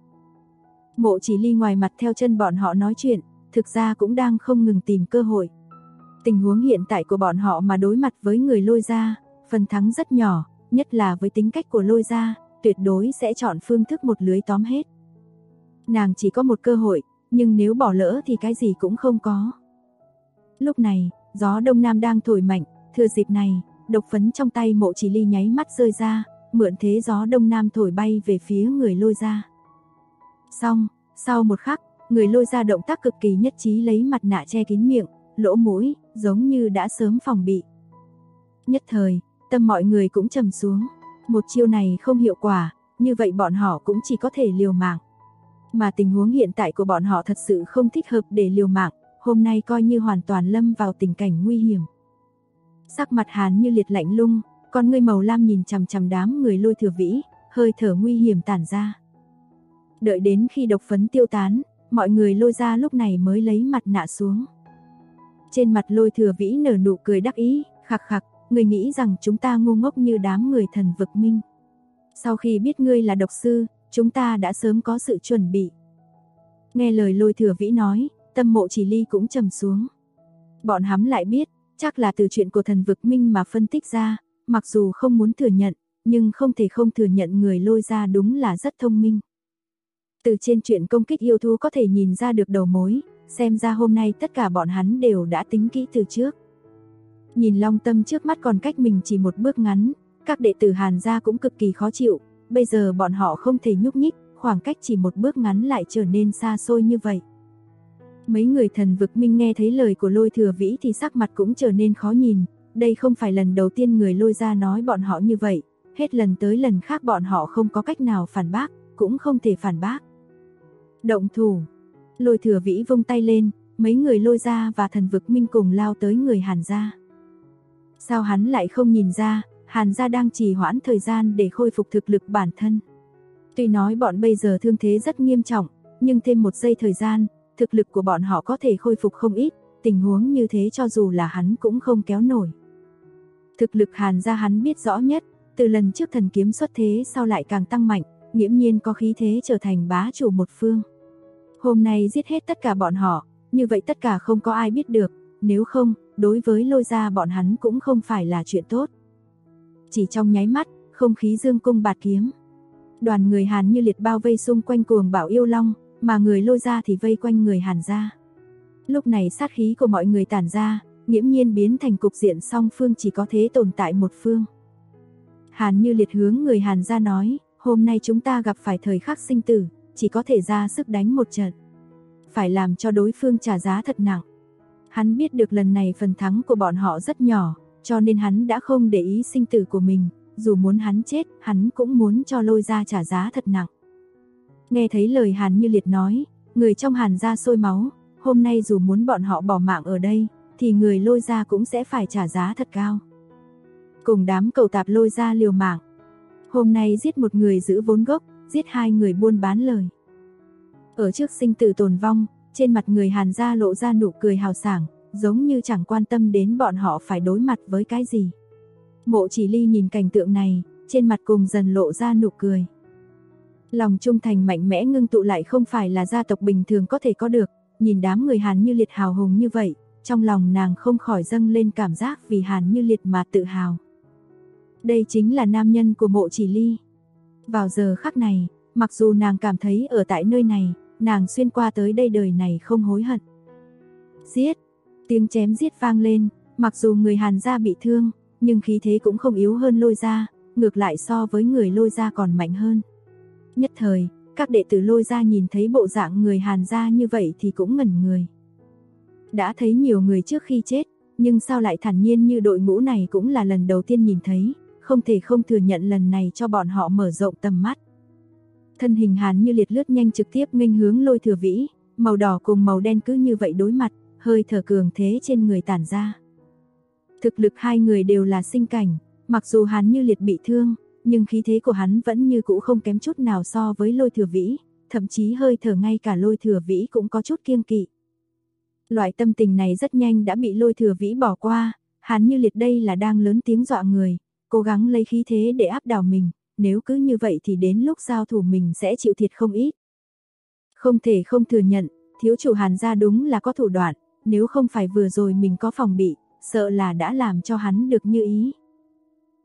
Mộ Chỉ Ly ngoài mặt theo chân bọn họ nói chuyện, thực ra cũng đang không ngừng tìm cơ hội. Tình huống hiện tại của bọn họ mà đối mặt với người Lôi gia, phần thắng rất nhỏ, nhất là với tính cách của Lôi gia, tuyệt đối sẽ chọn phương thức một lưới tóm hết. Nàng chỉ có một cơ hội, nhưng nếu bỏ lỡ thì cái gì cũng không có. Lúc này, gió đông nam đang thổi mạnh, thừa dịp này, độc phấn trong tay Mộ Chỉ Ly nháy mắt rơi ra, mượn thế gió đông nam thổi bay về phía người Lôi gia. Xong, sau một khắc, người Lôi gia động tác cực kỳ nhất trí lấy mặt nạ che kín miệng, lỗ mũi, giống như đã sớm phòng bị. Nhất thời, tâm mọi người cũng trầm xuống. Một chiêu này không hiệu quả, như vậy bọn họ cũng chỉ có thể liều mạng. Mà tình huống hiện tại của bọn họ thật sự không thích hợp để liều mạng, hôm nay coi như hoàn toàn lâm vào tình cảnh nguy hiểm. Sắc mặt Hàn Như Liệt lạnh lung, con ngươi màu lam nhìn chằm chằm đám người Lôi Thừa Vĩ, hơi thở nguy hiểm tản ra. Đợi đến khi độc phấn tiêu tán, mọi người Lôi gia lúc này mới lấy mặt nạ xuống. Trên mặt Lôi Thừa Vĩ nở nụ cười đắc ý, khặc khặc, ngươi nghĩ rằng chúng ta ngu ngốc như đám người Thần Vực Minh. Sau khi biết ngươi là độc sư, chúng ta đã sớm có sự chuẩn bị. Nghe lời Lôi Thừa Vĩ nói, tâm Mộ Chỉ Ly cũng trầm xuống. Bọn hắn lại biết, chắc là từ chuyện của Thần Vực Minh mà phân tích ra, mặc dù không muốn thừa nhận, nhưng không thể không thừa nhận người Lôi gia đúng là rất thông minh. Từ trên chuyện công kích yêu thú có thể nhìn ra được đầu mối, xem ra hôm nay tất cả bọn hắn đều đã tính kỹ từ trước. Nhìn Long Tâm trước mắt còn cách mình chỉ một bước ngắn, các đệ tử Hàn gia cũng cực kỳ khó chịu, bây giờ bọn họ không thể nhúc nhích, khoảng cách chỉ một bước ngắn lại trở nên xa xôi như vậy. Mấy người Thần Vực Minh nghe thấy lời của Lôi Thừa Vĩ thì sắc mặt cũng trở nên khó nhìn, đây không phải lần đầu tiên người Lôi gia nói bọn họ như vậy, hết lần tới lần khác bọn họ không có cách nào phản bác, cũng không thể phản bác. Động thủ. Lôi Thừa Vĩ vung tay lên, mấy người Lôi gia và Thần Vực Minh cùng lao tới người Hàn gia. Sao hắn lại không nhìn ra, Hàn gia đang trì hoãn thời gian để khôi phục thực lực bản thân. Tuy nói bọn bây giờ thương thế rất nghiêm trọng, nhưng thêm một giây thời gian, thực lực của bọn họ có thể khôi phục không ít, tình huống như thế cho dù là hắn cũng không kéo nổi. Thực lực Hàn gia hắn biết rõ nhất, từ lần trước thần kiếm xuất thế sau lại càng tăng mạnh, nghiễm nhiên có khí thế trở thành bá chủ một phương. Hôm nay giết hết tất cả bọn họ, như vậy tất cả không có ai biết được, nếu không, đối với Lôi gia bọn hắn cũng không phải là chuyện tốt. Chỉ trong nháy mắt, không khí dương cung bạt kiếm. Đoàn người Hàn Như Liệt bao vây xung quanh Cuồng Bảo Yêu Long, mà người Lôi gia thì vây quanh người Hàn gia. Lúc này sát khí của mọi người tản ra, nghiễm nhiên biến thành cục diện song phương chỉ có thế tồn tại một phương. Hàn Như Liệt hướng người Hàn gia nói, hôm nay chúng ta gặp phải thời khắc sinh tử, chỉ có thể ra sức đánh một trận. Phải làm cho đối phương trả giá thật nặng. Hắn biết được lần này phần thắng của bọn họ rất nhỏ, cho nên hắn đã không để ý sinh tử của mình, dù muốn hắn chết, hắn cũng muốn cho Lôi gia trả giá thật nặng. Nghe thấy lời Hàn Như Liệt nói, người trong Hàn gia sôi máu, hôm nay dù muốn bọn họ bỏ mạng ở đây, thì người Lôi gia cũng sẽ phải trả giá thật cao. Cùng đám cẩu tạp Lôi gia liều mạng. Hôm nay giết một người giữ vốn gốc, giết hai người buôn bán lời. Ở trước sinh tử tồn vong, trên mặt người Hàn gia lộ ra nụ cười hào sảng, giống như chẳng quan tâm đến bọn họ phải đối mặt với cái gì. Mộ Chỉ Ly nhìn cảnh tượng này, trên mặt cùng dần lộ ra nụ cười. Lòng trung thành mạnh mẽ ngưng tụ lại không phải là gia tộc bình thường có thể có được, nhìn đám người Hàn Như Liệt hào hùng như vậy, trong lòng nàng không khỏi dâng lên cảm giác vì Hàn Như Liệt mà tự hào. Đây chính là nam nhân của Mộ Chỉ Ly. Vào giờ khắc này, mặc dù nàng cảm thấy ở tại nơi này, nàng xuyên qua tới đây đời này không hối hận. Giết! Tiếng chém giết vang lên, mặc dù người Hàn gia bị thương, nhưng khí thế cũng không yếu hơn Lôi gia, ngược lại so với người Lôi gia còn mạnh hơn. Nhất thời, các đệ tử Lôi gia nhìn thấy bộ dạng người Hàn gia như vậy thì cũng ngẩn người. Đã thấy nhiều người trước khi chết, nhưng sao lại thản nhiên như đội ngũ này cũng là lần đầu tiên nhìn thấy, không thể không thừa nhận lần này cho bọn họ mở rộng tầm mắt. Thân hình Hàn Như Liệt lướt nhanh trực tiếp nghênh hướng Lôi Thừa Vĩ, màu đỏ cùng màu đen cứ như vậy đối mặt, hơi thở cường thế trên người tản ra. Thực lực hai người đều là sinh cảnh, mặc dù Hàn Như Liệt bị thương, nhưng khí thế của hắn vẫn như cũ không kém chút nào so với Lôi Thừa Vĩ, thậm chí hơi thở ngay cả Lôi Thừa Vĩ cũng có chút kiêng kỵ. Loại tâm tình này rất nhanh đã bị Lôi Thừa Vĩ bỏ qua, Hàn Như Liệt đây là đang lớn tiếng dọa người, cố gắng lấy khí thế để áp đảo mình, nếu cứ như vậy thì đến lúc giao thủ mình sẽ chịu thiệt không ít. Không thể không thừa nhận, thiếu chủ Hàn gia đúng là có thủ đoạn, nếu không phải vừa rồi mình có phòng bị, sợ là đã làm cho hắn được như ý.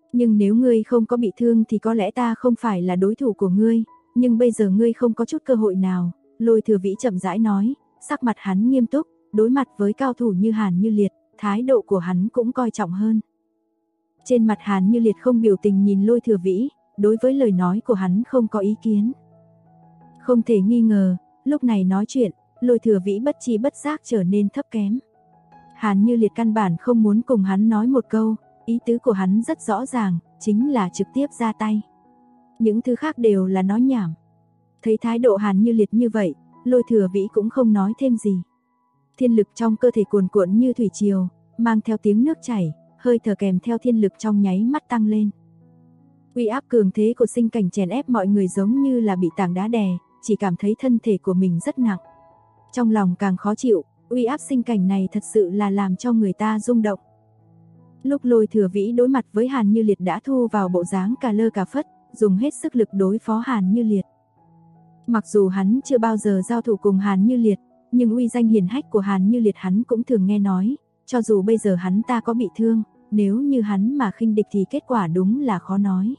Nhưng nếu ngươi không có bị thương thì có lẽ ta không phải là đối thủ của ngươi, nhưng bây giờ ngươi không có chút cơ hội nào, Lôi Thừa Vĩ chậm rãi nói, sắc mặt hắn nghiêm túc, đối mặt với cao thủ như Hàn Như Liệt, thái độ của hắn cũng coi trọng hơn. Trên mặt Hàn Như Liệt không biểu tình nhìn Lôi Thừa Vĩ, đối với lời nói của hắn không có ý kiến. Không thể nghi ngờ, lúc này nói chuyện, Lôi Thừa Vĩ bất chi bất giác trở nên thấp kém. Hàn Như Liệt căn bản không muốn cùng hắn nói một câu, ý tứ của hắn rất rõ ràng, chính là trực tiếp ra tay. Những thứ khác đều là nói nhảm. Thấy thái độ Hàn Như Liệt như vậy, Lôi Thừa Vĩ cũng không nói thêm gì. Thiên lực trong cơ thể cuồn cuộn như thủy triều, mang theo tiếng nước chảy, hơi thở kèm theo thiên lực trong nháy mắt tăng lên. Uy áp cường thế của sinh cảnh chèn ép mọi người giống như là bị tảng đá đè, chỉ cảm thấy thân thể của mình rất nặng. Trong lòng càng khó chịu, uy áp sinh cảnh này thật sự là làm cho người ta rung động. Lúc Lôi Thừa Vĩ đối mặt với Hàn Như Liệt đã thu vào bộ dáng cà lơ cà phất, dùng hết sức lực đối phó Hàn Như Liệt. Mặc dù hắn chưa bao giờ giao thủ cùng Hàn Như Liệt, nhưng uy danh hiển hách của Hàn Như Liệt hắn cũng thường nghe nói, cho dù bây giờ hắn ta có bị thương, nếu như hắn mà khinh địch thì kết quả đúng là khó nói.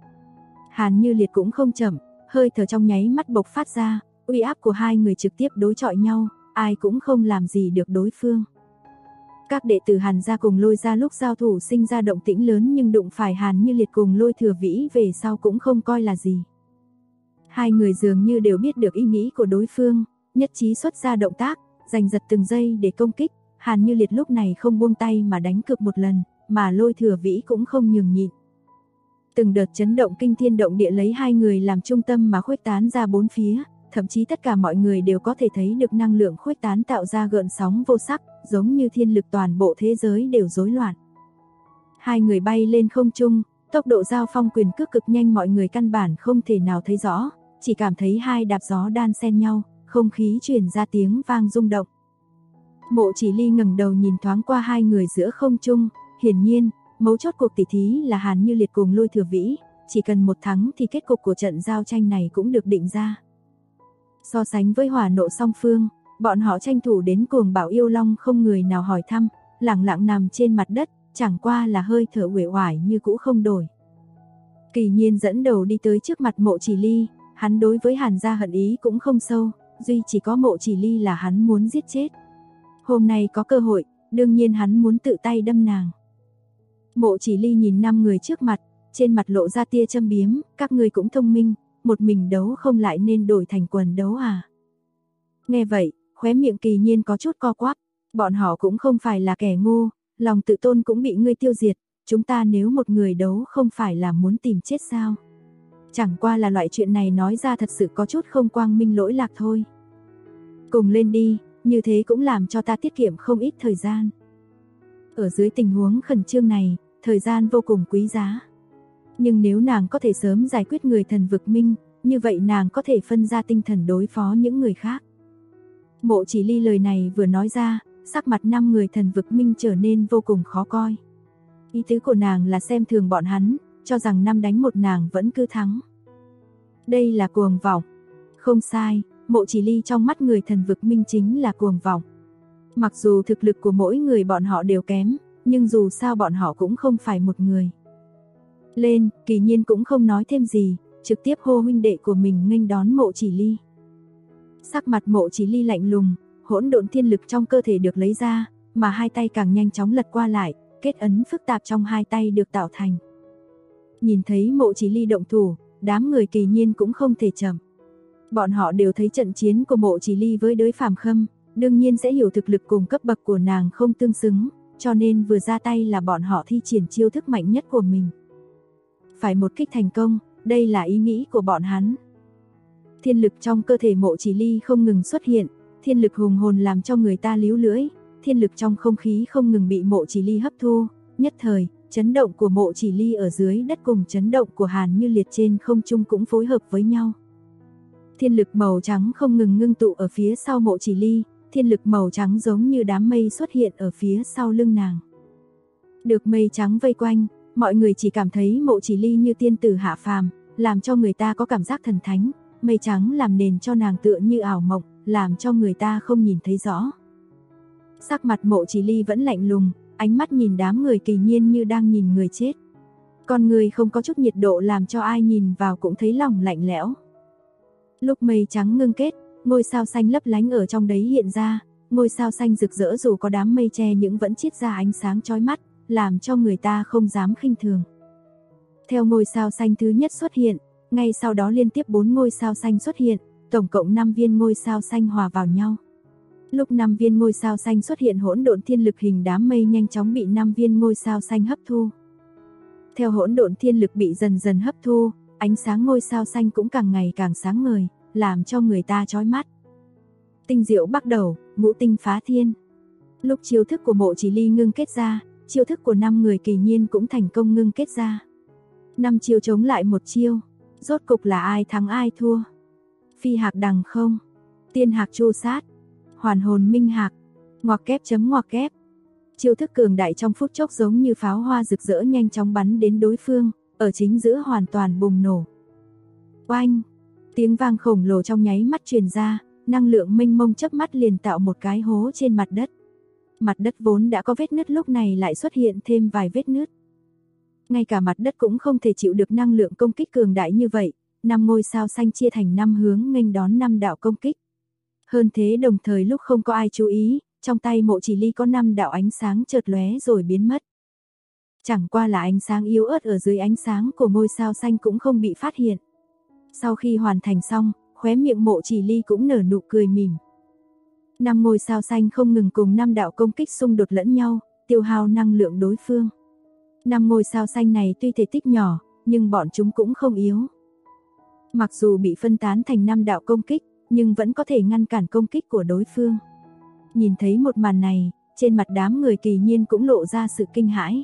Hàn Như Liệt cũng không chậm, hơi thở trong nháy mắt bộc phát ra, uy áp của hai người trực tiếp đối chọi nhau, ai cũng không làm gì được đối phương. Các đệ tử Hàn gia cùng Lôi gia lúc giao thủ sinh ra động tĩnh lớn, nhưng đụng phải Hàn Như Liệt cùng Lôi Thừa Vĩ về sau cũng không coi là gì. Hai người dường như đều biết được ý nghĩ của đối phương, nhất trí xuất ra động tác, giành giật từng giây để công kích. Hàn Như Liệt lúc này không buông tay mà đánh cược một lần, mà Lôi Thừa Vĩ cũng không nhường nhịn. Từng đợt chấn động kinh thiên động địa lấy hai người làm trung tâm mà khuếch tán ra bốn phía, thậm chí tất cả mọi người đều có thể thấy được năng lượng khuếch tán tạo ra gợn sóng vô sắc, giống như thiên lực toàn bộ thế giới đều rối loạn. Hai người bay lên không trung, tốc độ giao phong quyền cước cực nhanh, mọi người căn bản không thể nào thấy rõ, chỉ cảm thấy hai đạp gió đan xen nhau, không khí truyền ra tiếng vang rung động. Mộ Chỉ Ly ngẩng đầu nhìn thoáng qua hai người giữa không trung, hiển nhiên, mấu chốt cuộc tỉ thí là Hàn Như Liệt cùng Lôi Thừa Vĩ, chỉ cần một thắng thì kết cục của trận giao tranh này cũng được định ra. So sánh với hỏa nộ song phương, bọn họ tranh thủ đến Cuồng Bảo Yêu Long không người nào hỏi thăm, lẳng lặng nằm trên mặt đất, chẳng qua là hơi thở uể oải như cũ không đổi. Kỳ Nhiên dẫn đầu đi tới trước mặt Mộ Chỉ Ly, hắn đối với Hàn gia hận ý cũng không sâu, duy chỉ có Mộ Chỉ Ly là hắn muốn giết chết. Hôm nay có cơ hội, đương nhiên hắn muốn tự tay đâm nàng. Mộ Chỉ Ly nhìn 5 người trước mặt, trên mặt lộ ra tia châm biếm, các ngươi cũng thông minh, một mình đấu không lại nên đổi thành quần đấu à? Nghe vậy, khóe miệng Kỳ Nhiên có chút co quắp, bọn họ cũng không phải là kẻ ngu, lòng tự tôn cũng bị ngươi tiêu diệt, chúng ta nếu một người đấu không phải là muốn tìm chết sao? Chẳng qua là loại chuyện này nói ra thật sự có chút không quang minh lỗi lạc thôi. Cùng lên đi, như thế cũng làm cho ta tiết kiệm không ít thời gian. Ở dưới tình huống khẩn trương này, thời gian vô cùng quý giá. Nhưng nếu nàng có thể sớm giải quyết người Thần Vực Minh, như vậy nàng có thể phân ra tinh thần đối phó những người khác. Mộ Chỉ Ly lời này vừa nói ra, sắc mặt 5 người Thần Vực Minh trở nên vô cùng khó coi. Ý tứ của nàng là xem thường bọn hắn, cho rằng 5 đánh 1 nàng vẫn cứ thắng. Đây là cuồng vọng. Không sai, Mộ Chỉ Ly trong mắt người Thần Vực Minh chính là cuồng vọng. Mặc dù thực lực của mỗi người bọn họ đều kém, nhưng dù sao bọn họ cũng không phải một người. Lên, Kỳ Nhiên cũng không nói thêm gì, trực tiếp hô huynh đệ của mình nghênh đón Mộ Chỉ Ly. Sắc mặt Mộ Chỉ Ly lạnh lùng, hỗn độn thiên lực trong cơ thể được lấy ra, mà hai tay càng nhanh chóng lật qua lại, kết ấn phức tạp trong hai tay được tạo thành. Nhìn thấy Mộ Chỉ Ly động thủ, đám người Kỳ Nhiên cũng không thể chậm. Bọn họ đều thấy trận chiến của Mộ Chỉ Ly với đới Phàm Khâm, đương nhiên sẽ hiểu thực lực cùng cấp bậc của nàng không tương xứng, cho nên vừa ra tay là bọn họ thi triển chiêu thức mạnh nhất của mình. Phải một kích thành công, đây là ý nghĩ của bọn hắn. Thiên lực trong cơ thể Mộ Chỉ Ly không ngừng xuất hiện, thiên lực hùng hồn làm cho người ta líu lưỡi, thiên lực trong không khí không ngừng bị Mộ Chỉ Ly hấp thu, nhất thời, chấn động của Mộ Chỉ Ly ở dưới đất cùng chấn động của Hàn Như Liệt trên không trung cũng phối hợp với nhau. Thiên lực màu trắng không ngừng ngưng tụ ở phía sau Mộ Chỉ Ly, thiên lực màu trắng giống như đám mây xuất hiện ở phía sau lưng nàng. Được mây trắng vây quanh, mọi người chỉ cảm thấy Mộ Chỉ Ly như tiên tử hạ phàm, làm cho người ta có cảm giác thần thánh, mây trắng làm nền cho nàng tựa như ảo mộng, làm cho người ta không nhìn thấy rõ. Sắc mặt Mộ Chỉ Ly vẫn lạnh lùng, ánh mắt nhìn đám người Kỳ Nhiên như đang nhìn người chết. Con người không có chút nhiệt độ làm cho ai nhìn vào cũng thấy lòng lạnh lẽo. Lúc mây trắng ngưng kết, ngôi sao xanh lấp lánh ở trong đấy hiện ra, ngôi sao xanh rực rỡ dù có đám mây che nhưng vẫn chiết ra ánh sáng chói mắt, làm cho người ta không dám khinh thường. Theo ngôi sao xanh thứ nhất xuất hiện, ngay sau đó liên tiếp 4 ngôi sao xanh xuất hiện, tổng cộng 5 viên ngôi sao xanh hòa vào nhau. Lúc 5 viên ngôi sao xanh xuất hiện, hỗn độn thiên lực hình đám mây nhanh chóng bị 5 viên ngôi sao xanh hấp thu. Theo hỗn độn thiên lực bị dần dần hấp thu, ánh sáng ngôi sao xanh cũng càng ngày càng sáng ngời, làm cho người ta chói mắt. Tinh diệu bắt đầu, ngũ tinh phá thiên. Lúc chiêu thức của Mộ Chỉ Ly ngưng kết ra, chiêu thức của 5 người kỳ nhiên cũng thành công ngưng kết ra. 5 chiêu chống lại một chiêu, rốt cục là ai thắng ai thua? Phi hạc đằng không, tiên hạc chu sát, hoàn hồn minh hạc, ngoặc kép chấm ngoặc kép. Chiêu thức cường đại trong phút chốc giống như pháo hoa rực rỡ nhanh chóng bắn đến đối phương, ở chính giữa hoàn toàn bùng nổ. Oanh, tiếng vang khổng lồ trong nháy mắt truyền ra, năng lượng mênh mông chớp mắt liền tạo một cái hố trên mặt đất. Mặt đất vốn đã có vết nứt lúc này lại xuất hiện thêm vài vết nứt. Ngay cả mặt đất cũng không thể chịu được năng lượng công kích cường đại như vậy, 5 ngôi sao xanh chia thành 5 hướng nghênh đón 5 đạo công kích. Hơn thế đồng thời lúc không có ai chú ý, trong tay Mộ Chỉ Ly có 5 đạo ánh sáng chợt lóe rồi biến mất. Chẳng qua là ánh sáng yếu ớt ở dưới ánh sáng của ngôi sao xanh cũng không bị phát hiện. Sau khi hoàn thành xong, khóe miệng Mộ Chỉ Ly cũng nở nụ cười mỉm. 5 ngôi sao xanh không ngừng cùng 5 đạo công kích xung đột lẫn nhau, tiêu hao năng lượng đối phương. 5 ngôi sao xanh này tuy thể tích nhỏ, nhưng bọn chúng cũng không yếu. Mặc dù bị phân tán thành 5 đạo công kích, nhưng vẫn có thể ngăn cản công kích của đối phương. Nhìn thấy một màn này, trên mặt đám người kỳ nhiên cũng lộ ra sự kinh hãi.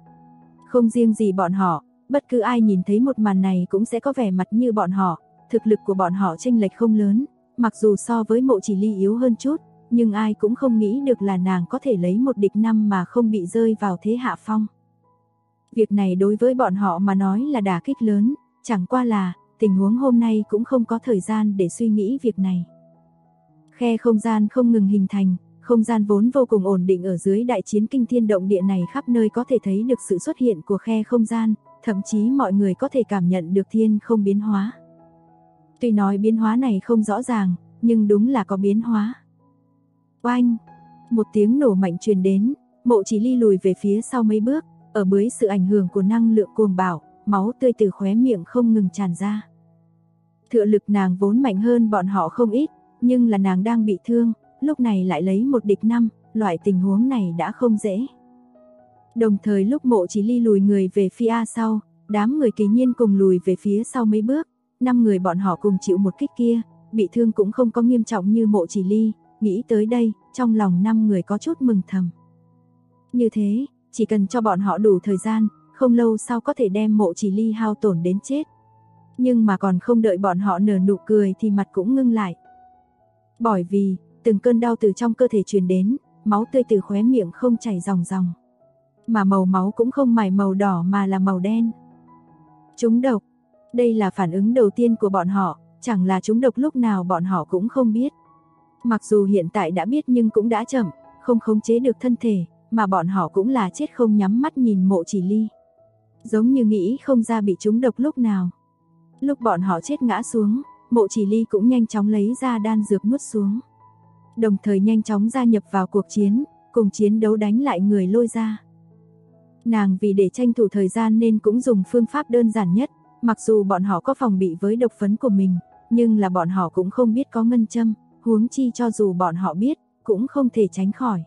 Không riêng gì bọn họ, bất cứ ai nhìn thấy một màn này cũng sẽ có vẻ mặt như bọn họ, thực lực của bọn họ chênh lệch không lớn, mặc dù so với Mộ Chỉ Ly yếu hơn chút, nhưng ai cũng không nghĩ được là nàng có thể lấy một địch 5 mà không bị rơi vào thế hạ phong. Việc này đối với bọn họ mà nói là đả kích lớn, chẳng qua là, tình huống hôm nay cũng không có thời gian để suy nghĩ việc này. Khe không gian không ngừng hình thành, không gian vốn vô cùng ổn định ở dưới đại chiến kinh thiên động địa này khắp nơi có thể thấy được sự xuất hiện của khe không gian, thậm chí mọi người có thể cảm nhận được thiên không biến hóa. Tuy nói biến hóa này không rõ ràng, nhưng đúng là có biến hóa. Oanh! Một tiếng nổ mạnh truyền đến, Mộ Chỉ Ly lùi về phía sau mấy bước, ở dưới sự ảnh hưởng của năng lượng cuồng bạo, máu tươi từ khóe miệng không ngừng tràn ra. Tựa lực nàng vốn mạnh hơn bọn họ không ít, nhưng là nàng đang bị thương, lúc này lại lấy một địch 5, loại tình huống này đã không dễ. Đồng thời lúc Mộ Chỉ Ly lùi người về phía sau, đám người kỳ nhiên cùng lùi về phía sau mấy bước, 5 người bọn họ cùng chịu một kích kia, bị thương cũng không có nghiêm trọng như Mộ Chỉ Ly, nghĩ tới đây, trong lòng 5 người có chút mừng thầm. Như thế, chỉ cần cho bọn họ đủ thời gian, không lâu sau có thể đem Mộ Chỉ Ly hao tổn đến chết. Nhưng mà còn không đợi bọn họ nở nụ cười thì mặt cũng ngưng lại. Bởi vì, từng cơn đau từ trong cơ thể truyền đến, máu tươi từ khóe miệng không chảy ròng ròng. Mà màu máu cũng không phải màu đỏ mà là màu đen. Trúng độc. Đây là phản ứng đầu tiên của bọn họ, chẳng là trúng độc lúc nào bọn họ cũng không biết. Mặc dù hiện tại đã biết nhưng cũng đã chậm, không khống chế được thân thể, mà bọn họ cũng là chết không nhắm mắt nhìn Mộ Chỉ Ly. Giống như nghĩ không ra bị trúng độc lúc nào. Lúc bọn họ chết ngã xuống, Mộ Chỉ Ly cũng nhanh chóng lấy ra đan dược nuốt xuống. Đồng thời nhanh chóng gia nhập vào cuộc chiến, cùng chiến đấu đánh lại người Lôi gia. Nàng vì để tranh thủ thời gian nên cũng dùng phương pháp đơn giản nhất, mặc dù bọn họ có phòng bị với độc phấn của mình, nhưng là bọn họ cũng không biết có ngân châm, huống chi cho dù bọn họ biết, cũng không thể tránh khỏi.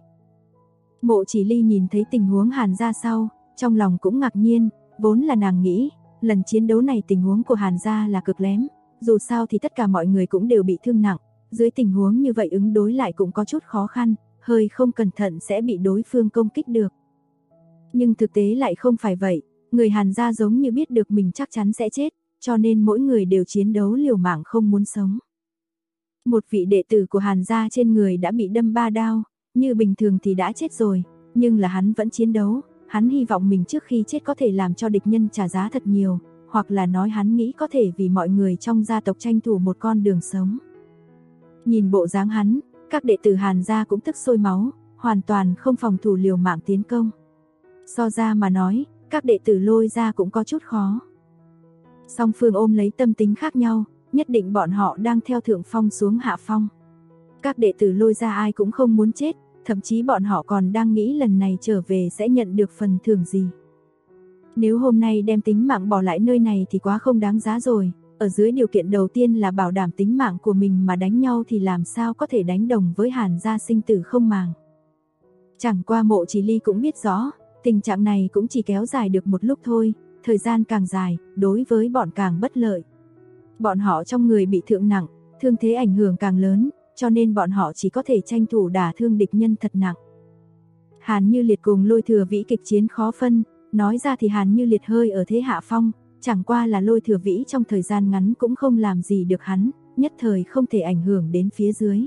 Mộ Chỉ Ly nhìn thấy tình huống Hàn gia sau, trong lòng cũng ngạc nhiên, vốn là nàng nghĩ, lần chiến đấu này tình huống của Hàn gia là cực lém, dù sao thì tất cả mọi người cũng đều bị thương nặng, dưới tình huống như vậy ứng đối lại cũng có chút khó khăn, hơi không cẩn thận sẽ bị đối phương công kích được. Nhưng thực tế lại không phải vậy, người Hàn gia giống như biết được mình chắc chắn sẽ chết, cho nên mỗi người đều chiến đấu liều mạng không muốn sống. Một vị đệ tử của Hàn gia trên người đã bị đâm 3 đao, như bình thường thì đã chết rồi, nhưng là hắn vẫn chiến đấu, hắn hy vọng mình trước khi chết có thể làm cho địch nhân trả giá thật nhiều, hoặc là nói hắn nghĩ có thể vì mọi người trong gia tộc tranh thủ một con đường sống. Nhìn bộ dáng hắn, các đệ tử Hàn gia cũng tức sôi máu, hoàn toàn không phòng thủ liều mạng tiến công. So ra mà nói, các đệ tử Lôi gia cũng có chút khó. Song phương ôm lấy tâm tính khác nhau, nhất định bọn họ đang theo thượng phong xuống hạ phong. Các đệ tử Lôi gia ai cũng không muốn chết, thậm chí bọn họ còn đang nghĩ lần này trở về sẽ nhận được phần thưởng gì. Nếu hôm nay đem tính mạng bỏ lại nơi này thì quá không đáng giá rồi, ở dưới điều kiện đầu tiên là bảo đảm tính mạng của mình mà đánh nhau thì làm sao có thể đánh đồng với Hàn gia sinh tử không màng. Chẳng qua Mộ Chỉ Ly cũng biết rõ, tình trạng này cũng chỉ kéo dài được một lúc thôi, thời gian càng dài, đối với bọn càng bất lợi. Bọn họ trong người bị thương nặng, thương thế ảnh hưởng càng lớn, cho nên bọn họ chỉ có thể tranh thủ đả thương địch nhân thật nặng. Hàn Như Liệt cùng Lôi Thừa Vĩ kịch chiến khó phân, nói ra thì Hàn Như Liệt hơi ở thế hạ phong, chẳng qua là Lôi Thừa Vĩ trong thời gian ngắn cũng không làm gì được hắn, nhất thời không thể ảnh hưởng đến phía dưới.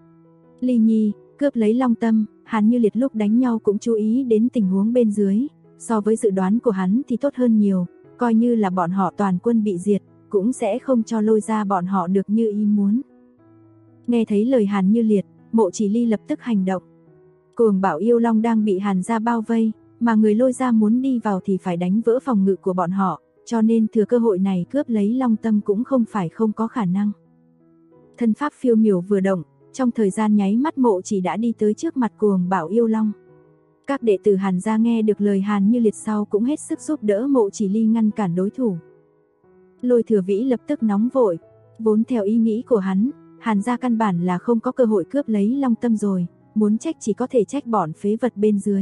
Ly Nhi, cướp lấy Long Tâm, Hàn Như Liệt lúc đánh nhau cũng chú ý đến tình huống bên dưới, so với dự đoán của hắn thì tốt hơn nhiều, coi như là bọn họ toàn quân bị diệt, cũng sẽ không cho Lôi gia bọn họ được như ý muốn. Nghe thấy lời Hàn Như Liệt, Mộ Chỉ Ly lập tức hành động. Cuồng Bảo Yêu Long đang bị Hàn gia bao vây, mà người Lôi gia muốn đi vào thì phải đánh vỡ phòng ngự của bọn họ, cho nên thừa cơ hội này cướp lấy Long Tâm cũng không phải không có khả năng. Thân pháp phiêu miểu vừa động, trong thời gian nháy mắt Mộ Chỉ đã đi tới trước mặt Cuồng Bảo Yêu Long. Các đệ tử Hàn gia nghe được lời Hàn Như Liệt sau cũng hết sức giúp đỡ Mộ Chỉ Ly ngăn cản đối thủ. Lôi Thừa Vĩ lập tức nóng vội, vốn theo ý nghĩ của hắn, Hàn gia căn bản là không có cơ hội cướp lấy Long Tâm rồi, muốn trách chỉ có thể trách bọn phế vật bên dưới.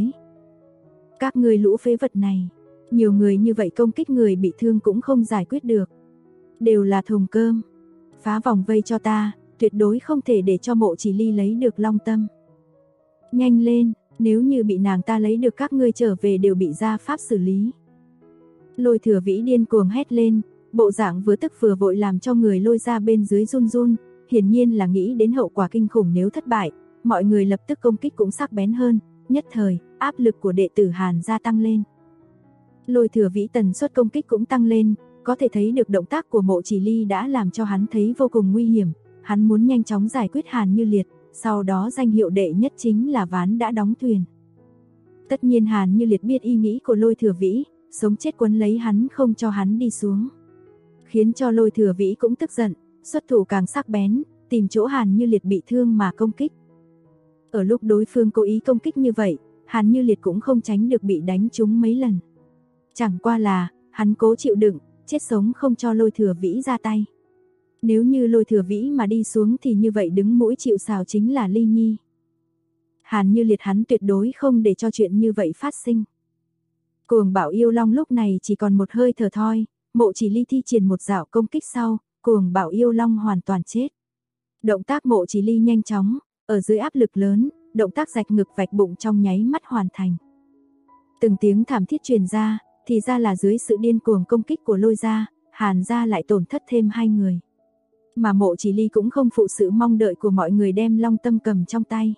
Các ngươi lũ phế vật này, nhiều người như vậy công kích người bị thương cũng không giải quyết được. Đều là thùng cơm, phá vòng vây cho ta, tuyệt đối không thể để cho Mộ Chỉ Ly lấy được Long Tâm. Nhanh lên, nếu như bị nàng ta lấy được các ngươi trở về đều bị gia pháp xử lý. Lôi Thừa Vĩ điên cuồng hét lên, bộ dạng vừa tức vừa vội làm cho người Lôi gia bên dưới run run, hiển nhiên là nghĩ đến hậu quả kinh khủng nếu thất bại, mọi người lập tức công kích cũng sắc bén hơn, nhất thời, áp lực của đệ tử Hàn gia tăng lên. Lôi Thừa Vĩ tần suất công kích cũng tăng lên, có thể thấy được động tác của Mộ Chỉ Ly đã làm cho hắn thấy vô cùng nguy hiểm, hắn muốn nhanh chóng giải quyết Hàn Như Liệt, sau đó danh hiệu đệ nhất chính là ván đã đóng thuyền. Tất nhiên Hàn Như Liệt biết ý nghĩ của Lôi Thừa Vĩ, sống chết quấn lấy hắn không cho hắn đi xuống. Khiến cho Lôi Thừa Vĩ cũng tức giận, xuất thủ càng sắc bén, tìm chỗ Hàn Như Liệt bị thương mà công kích. Ở lúc đối phương cố ý công kích như vậy, Hàn Như Liệt cũng không tránh được bị đánh trúng mấy lần. Chẳng qua là, hắn cố chịu đựng, chết sống không cho Lôi Thừa Vĩ ra tay. Nếu như Lôi Thừa Vĩ mà đi xuống thì như vậy đứng mũi chịu sào chính là Ly Nhi. Hàn Như Liệt hắn tuyệt đối không để cho chuyện như vậy phát sinh. Cuồng Bảo Yêu Long lúc này chỉ còn một hơi thở thôi, Mộ Chỉ Ly thi triển một dạo công kích sau, Cuồng Bảo Yêu Long hoàn toàn chết. Động tác Mộ Chỉ Ly nhanh chóng, ở dưới áp lực lớn, động tác rạch ngực vạch bụng trong nháy mắt hoàn thành. Từng tiếng thảm thiết truyền ra, thì ra là dưới sự điên cuồng công kích của Lôi gia, Hàn gia lại tổn thất thêm 2 người. Mà Mộ Chỉ Ly cũng không phụ sự mong đợi của mọi người đem Long Tâm cầm trong tay.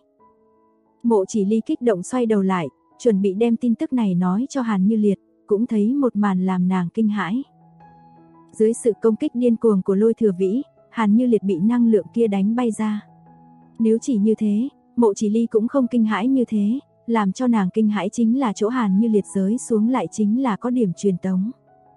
Mộ Chỉ Ly kích động xoay đầu lại, chuẩn bị đem tin tức này nói cho Hàn Như Liệt, cũng thấy một màn làm nàng kinh hãi. Dưới sự công kích điên cuồng của Lôi Thừa Vĩ, Hàn Như Liệt bị năng lượng kia đánh bay ra. Nếu chỉ như thế, Mộ Chỉ Ly cũng không kinh hãi như thế, làm cho nàng kinh hãi chính là chỗ Hàn Như Liệt rơi xuống lại chính là có điểm truyền tống.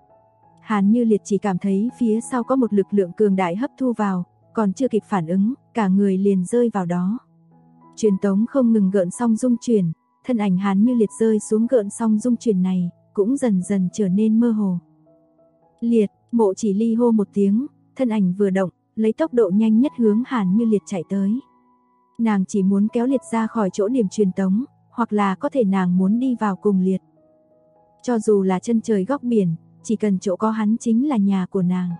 Hàn Như Liệt chỉ cảm thấy phía sau có một lực lượng cường đại hấp thu vào, còn chưa kịp phản ứng, cả người liền rơi vào đó. Truyền tống không ngừng gợn sóng rung chuyển, thân ảnh Hàn Như Liệt rơi xuống gợn sóng rung chuyển này, cũng dần dần trở nên mơ hồ. Liệt, Mộ Chỉ Ly hô một tiếng, thân ảnh vừa động, lấy tốc độ nhanh nhất hướng Hàn Như Liệt chạy tới. Nàng chỉ muốn kéo Liệt ra khỏi chỗ điểm truyền tống, hoặc là có thể nàng muốn đi vào cùng Liệt. Cho dù là chân trời góc biển, chỉ cần chỗ có hắn chính là nhà của nàng.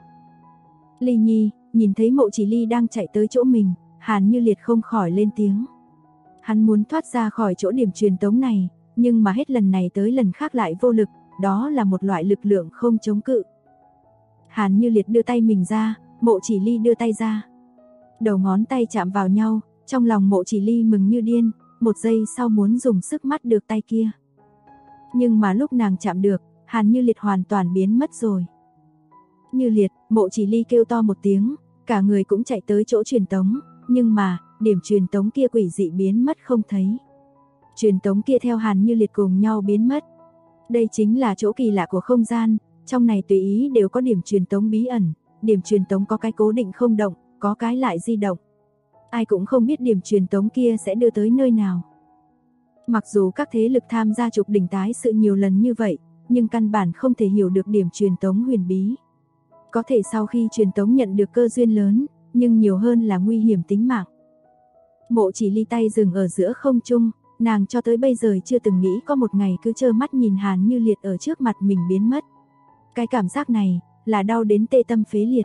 Ly Nhi, nhìn thấy Mộ Chỉ Ly đang chạy tới chỗ mình, Hàn Như Liệt không khỏi lên tiếng. Hắn muốn thoát ra khỏi chỗ điểm truyền tống này, nhưng mà hết lần này tới lần khác lại vô lực, đó là một loại lực lượng không chống cự. Hàn Như Liệt đưa tay mình ra, Mộ Chỉ Ly đưa tay ra. Đầu ngón tay chạm vào nhau, trong lòng Mộ Chỉ Ly mừng như điên, một giây sau muốn dùng sức mắt được tay kia. Nhưng mà lúc nàng chạm được, Hàn Như Liệt hoàn toàn biến mất rồi. Như Liệt, Mộ Chỉ Ly kêu to một tiếng, cả người cũng chạy tới chỗ truyền tống, nhưng mà, điểm truyền tống kia quỷ dị biến mất không thấy. Truyền tống kia theo Hàn Như Liệt cùng nhau biến mất. Đây chính là chỗ kỳ lạ của không gian, trong này tùy ý đều có điểm truyền tống bí ẩn, điểm truyền tống có cái cố định không động, có cái lại di động. Ai cũng không biết điểm truyền tống kia sẽ đưa tới nơi nào. Mặc dù các thế lực tham gia trục đỉnh tái sự nhiều lần như vậy, nhưng căn bản không thể hiểu được điểm truyền tống huyền bí. Có thể sau khi truyền tống nhận được cơ duyên lớn, nhưng nhiều hơn là nguy hiểm tính mạng. Mộ Chỉ Ly tay dừng ở giữa không trung, nàng cho tới bây giờ chưa từng nghĩ có một ngày cứ trơ mắt nhìn Hàn Như Liệt ở trước mặt mình biến mất. Cái cảm giác này là đau đến tê tâm phế liệt.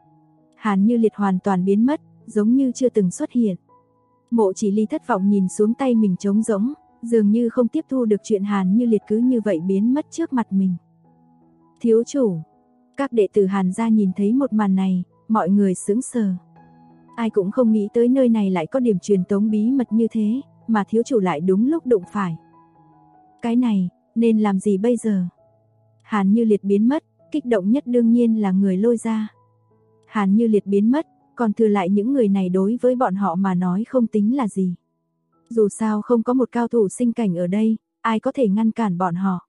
Hàn Như Liệt hoàn toàn biến mất, giống như chưa từng xuất hiện. Mộ Chỉ Ly thất vọng nhìn xuống tay mình trống rỗng, dường như không tiếp thu được chuyện Hàn Như Liệt cứ như vậy biến mất trước mặt mình. Thiếu chủ, các đệ tử Hàn gia nhìn thấy một màn này, mọi người sững sờ. Ai cũng không nghĩ tới nơi này lại có điểm truyền tống bí mật như thế, mà thiếu chủ lại đúng lúc đụng phải. Cái này, nên làm gì bây giờ? Hàn Như Liệt biến mất, kích động nhất đương nhiên là người Lôi gia. Hàn Như Liệt biến mất, còn thừa lại những người này đối với bọn họ mà nói không tính là gì. Dù sao không có một cao thủ sinh cảnh ở đây, ai có thể ngăn cản bọn họ.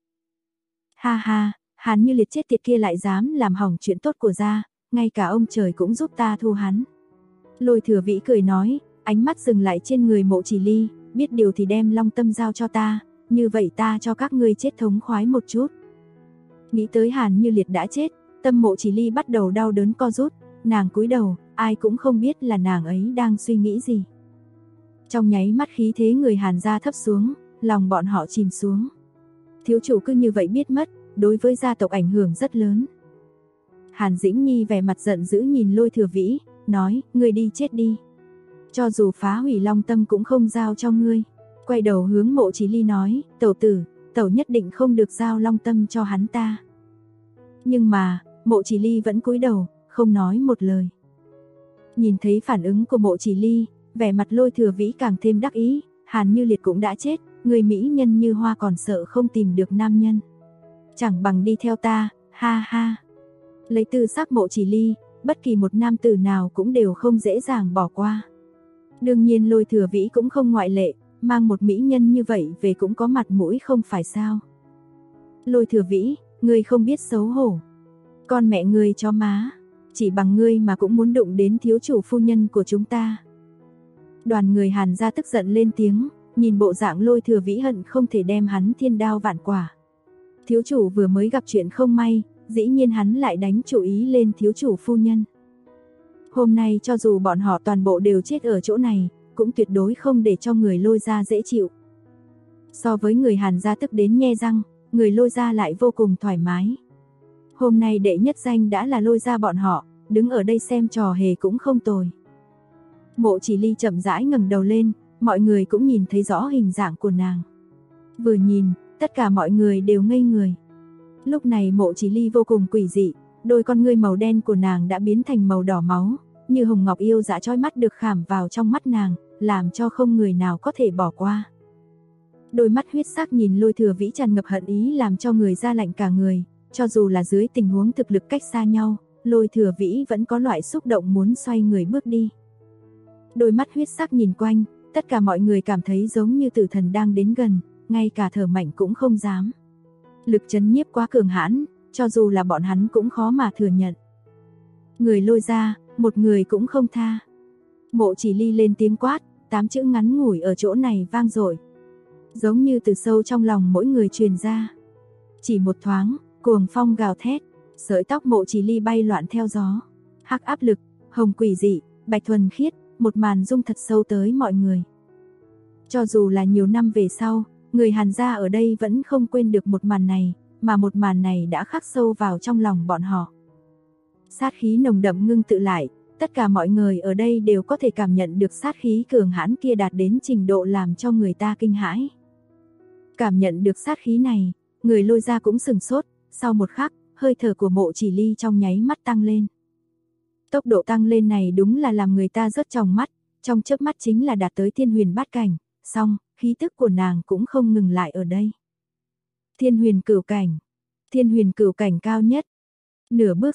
Ha ha, Hàn Như Liệt chết tiệt kia lại dám làm hỏng chuyện tốt của gia, ngay cả ông trời cũng giúp ta thu hắn. Lôi Thừa Vĩ cười nói, ánh mắt dừng lại trên người Mộ Chỉ Ly, biết điều thì đem Long Tâm giao cho ta, như vậy ta cho các ngươi chết thống khoái một chút. Nghĩ tới Hàn Như Liệt đã chết, tâm Mộ Chỉ Ly bắt đầu đau đớn co rút, nàng cúi đầu, ai cũng không biết là nàng ấy đang suy nghĩ gì. Trong nháy mắt khí thế người Hàn gia thấp xuống, lòng bọn họ chìm xuống. Thiếu chủ cứ như vậy biết mất, đối với gia tộc ảnh hưởng rất lớn. Hàn Dĩnh Nhi vẻ mặt giận dữ nhìn Lôi Thừa Vĩ, nói, ngươi đi chết đi. Cho dù phá hủy Long Tâm cũng không giao cho ngươi. Quay đầu hướng Mộ Chỉ Ly nói, tẩu tử, tẩu nhất định không được giao Long Tâm cho hắn ta. Nhưng mà, Mộ Chỉ Ly vẫn cúi đầu, không nói một lời. Nhìn thấy phản ứng của Mộ Chỉ Ly, vẻ mặt Lôi Thừa Vĩ càng thêm đắc ý, Hàn Như Liệt cũng đã chết, người mỹ nhân như hoa còn sợ không tìm được nam nhân. Chẳng bằng đi theo ta, ha ha. Lấy tư sắc Mộ Chỉ Ly, bất kỳ một nam tử nào cũng đều không dễ dàng bỏ qua. Đương nhiên Lôi Thừa Vĩ cũng không ngoại lệ, mang một mỹ nhân như vậy về cũng có mặt mũi không phải sao. Lôi Thừa Vĩ, ngươi không biết xấu hổ. Con mẹ ngươi cho má, chỉ bằng ngươi mà cũng muốn đụng đến thiếu chủ phu nhân của chúng ta. Đoàn người Hàn gia tức giận lên tiếng, nhìn bộ dạng Lôi Thừa Vĩ hận không thể đem hắn thiên đao vạn quả. Thiếu chủ vừa mới gặp chuyện không may, dĩ nhiên hắn lại đánh chủ ý lên thiếu chủ phu nhân. Hôm nay cho dù bọn họ toàn bộ đều chết ở chỗ này, cũng tuyệt đối không để cho người Lôi gia dễ chịu. So với người Hàn gia tức đến nhe răng, người Lôi gia lại vô cùng thoải mái. Hôm nay đệ nhất danh đã là Lôi gia bọn họ, đứng ở đây xem trò hề cũng không tồi. Mộ Chỉ Ly chậm rãi ngẩng đầu lên, mọi người cũng nhìn thấy rõ hình dạng của nàng. Vừa nhìn, tất cả mọi người đều ngây người. Lúc này Mộ Chỉ Ly vô cùng quỷ dị, đôi con ngươi màu đen của nàng đã biến thành màu đỏ máu, như hồng ngọc yêu dã chói mắt được khảm vào trong mắt nàng, làm cho không người nào có thể bỏ qua. Đôi mắt huyết sắc nhìn Lôi Thừa Vĩ tràn ngập hận ý làm cho người da lạnh cả người, cho dù là dưới tình huống thực lực cách xa nhau, Lôi Thừa Vĩ vẫn có loại xúc động muốn xoay người bước đi. Đôi mắt huyết sắc nhìn quanh, tất cả mọi người cảm thấy giống như tử thần đang đến gần, ngay cả thở mạnh cũng không dám. Lực chấn nhiếp quá cường hãn, cho dù là bọn hắn cũng khó mà thừa nhận. Người Lôi gia, một người cũng không tha. Mộ Chỉ Ly lên tiếng quát, 8 chữ ngắn ngủi ở chỗ này vang dội, giống như từ sâu trong lòng mỗi người truyền ra. Chỉ một thoáng, cuồng phong gào thét, sợi tóc Mộ Chỉ Ly bay loạn theo gió. Hắc áp lực, hồng quỷ dị, bạch thuần khiết, một màn rung thật sâu tới mọi người. Cho dù là nhiều năm về sau, người Hàn gia ở đây vẫn không quên được một màn này, mà một màn này đã khắc sâu vào trong lòng bọn họ. Sát khí nồng đậm ngưng tụ lại, tất cả mọi người ở đây đều có thể cảm nhận được sát khí cường hãn kia đạt đến trình độ làm cho người ta kinh hãi. Cảm nhận được sát khí này, người Lôi gia cũng sừng sốt, sau một khắc, hơi thở của Mộ Chỉ Ly trong nháy mắt tăng lên. Tốc độ tăng lên này đúng là làm người ta rớt trong mắt, trong chớp mắt chính là đạt tới Thiên Huyền Bát cảnh, song, khí tức của nàng cũng không ngừng lại ở đây. Thiên Huyền Cửu cảnh, Thiên Huyền Cửu cảnh cao nhất, nửa bước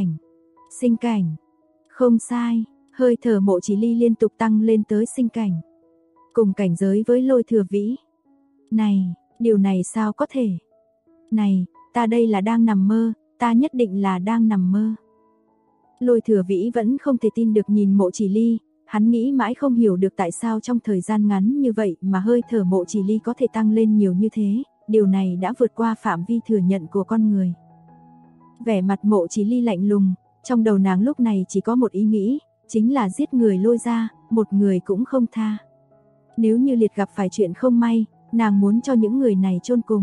sinh cảnh, không sai, hơi thở Mộ Chỉ Ly liên tục tăng lên tới sinh cảnh, cùng cảnh giới với Lôi Thừa Vĩ. Này, điều này sao có thể? Này, ta đây là đang nằm mơ, ta nhất định là đang nằm mơ. Lôi Thừa Vĩ vẫn không thể tin được nhìn Mộ Chỉ Ly, hắn nghĩ mãi không hiểu được tại sao trong thời gian ngắn như vậy mà hơi thở Mộ Chỉ Ly có thể tăng lên nhiều như thế, điều này đã vượt qua phạm vi thừa nhận của con người. Vẻ mặt Mộ Chỉ Ly lạnh lùng, trong đầu nàng lúc này chỉ có một ý nghĩ, chính là giết người Lôi ra, một người cũng không tha. Nếu như Liệt gặp phải chuyện không may, nàng muốn cho những người này chôn cùng.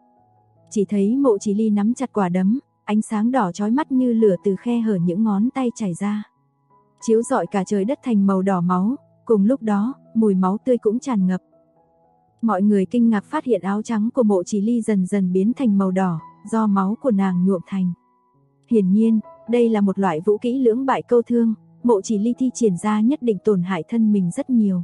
Chỉ thấy Mộ Chỉ Ly nắm chặt quả đấm, ánh sáng đỏ chói mắt như lửa từ khe hở những ngón tay chảy ra, chiếu rọi cả trời đất thành màu đỏ máu, cùng lúc đó, mùi máu tươi cũng tràn ngập. Mọi người kinh ngạc phát hiện áo trắng của Mộ Chỉ Ly dần dần biến thành màu đỏ, do máu của nàng nhuộm thành. Hiển nhiên, đây là một loại vũ kỹ lưỡng bại câu thương, Mộ Chỉ Ly thi triển ra nhất định tổn hại thân mình rất nhiều.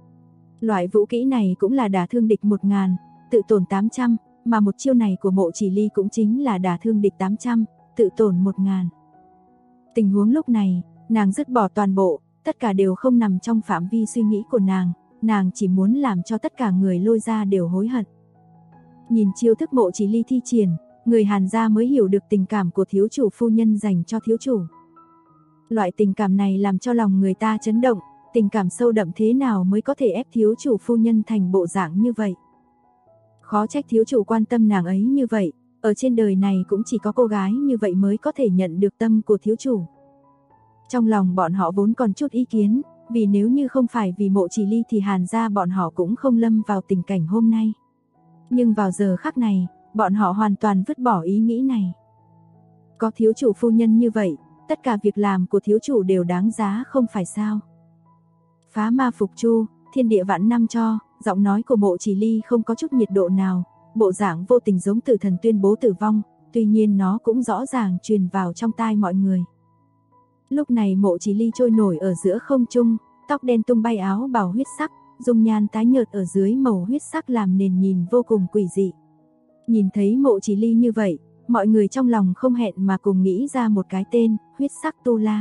Loại vũ kỹ này cũng là đả thương địch 1000, tự tổn 800, mà một chiêu này của Mộ Chỉ Ly cũng chính là đả thương địch 800, tự tổn 1000. Tình huống lúc này, nàng dứt bỏ toàn bộ, tất cả đều không nằm trong phạm vi suy nghĩ của nàng chỉ muốn làm cho tất cả người Lôi ra đều hối hận. Nhìn chiêu thức Mộ Chỉ Ly thi triển, người Hàn gia mới hiểu được tình cảm của thiếu chủ phu nhân dành cho thiếu chủ. Loại tình cảm này làm cho lòng người ta chấn động, tình cảm sâu đậm thế nào mới có thể ép thiếu chủ phu nhân thành bộ dạng như vậy. Khó trách thiếu chủ quan tâm nàng ấy như vậy, ở trên đời này cũng chỉ có cô gái như vậy mới có thể nhận được tâm của thiếu chủ. Trong lòng bọn họ vốn còn chút ý kiến, vì nếu như không phải vì Mộ Chỉ Ly thì Hàn gia bọn họ cũng không lâm vào tình cảnh hôm nay. Nhưng vào giờ khắc này, bọn họ hoàn toàn vứt bỏ ý nghĩ này. Có thiếu chủ phu nhân như vậy, tất cả việc làm của thiếu chủ đều đáng giá không phải sao? Phá ma phục chu, thiên địa vạn năm cho, giọng nói của Mộ Chỉ Ly không có chút nhiệt độ nào, bộ dạng vô tình giống tử thần tuyên bố tử vong, tuy nhiên nó cũng rõ ràng truyền vào trong tai mọi người. Lúc này Mộ Chỉ Ly trôi nổi ở giữa không trung, tóc đen tung bay, áo bào huyết sắc, dung nhan tái nhợt ở dưới màu huyết sắc làm nền nhìn vô cùng quỷ dị. Nhìn thấy Mộ Chỉ Ly như vậy, mọi người trong lòng không hẹn mà cùng nghĩ ra một cái tên, huyết sắc tu la.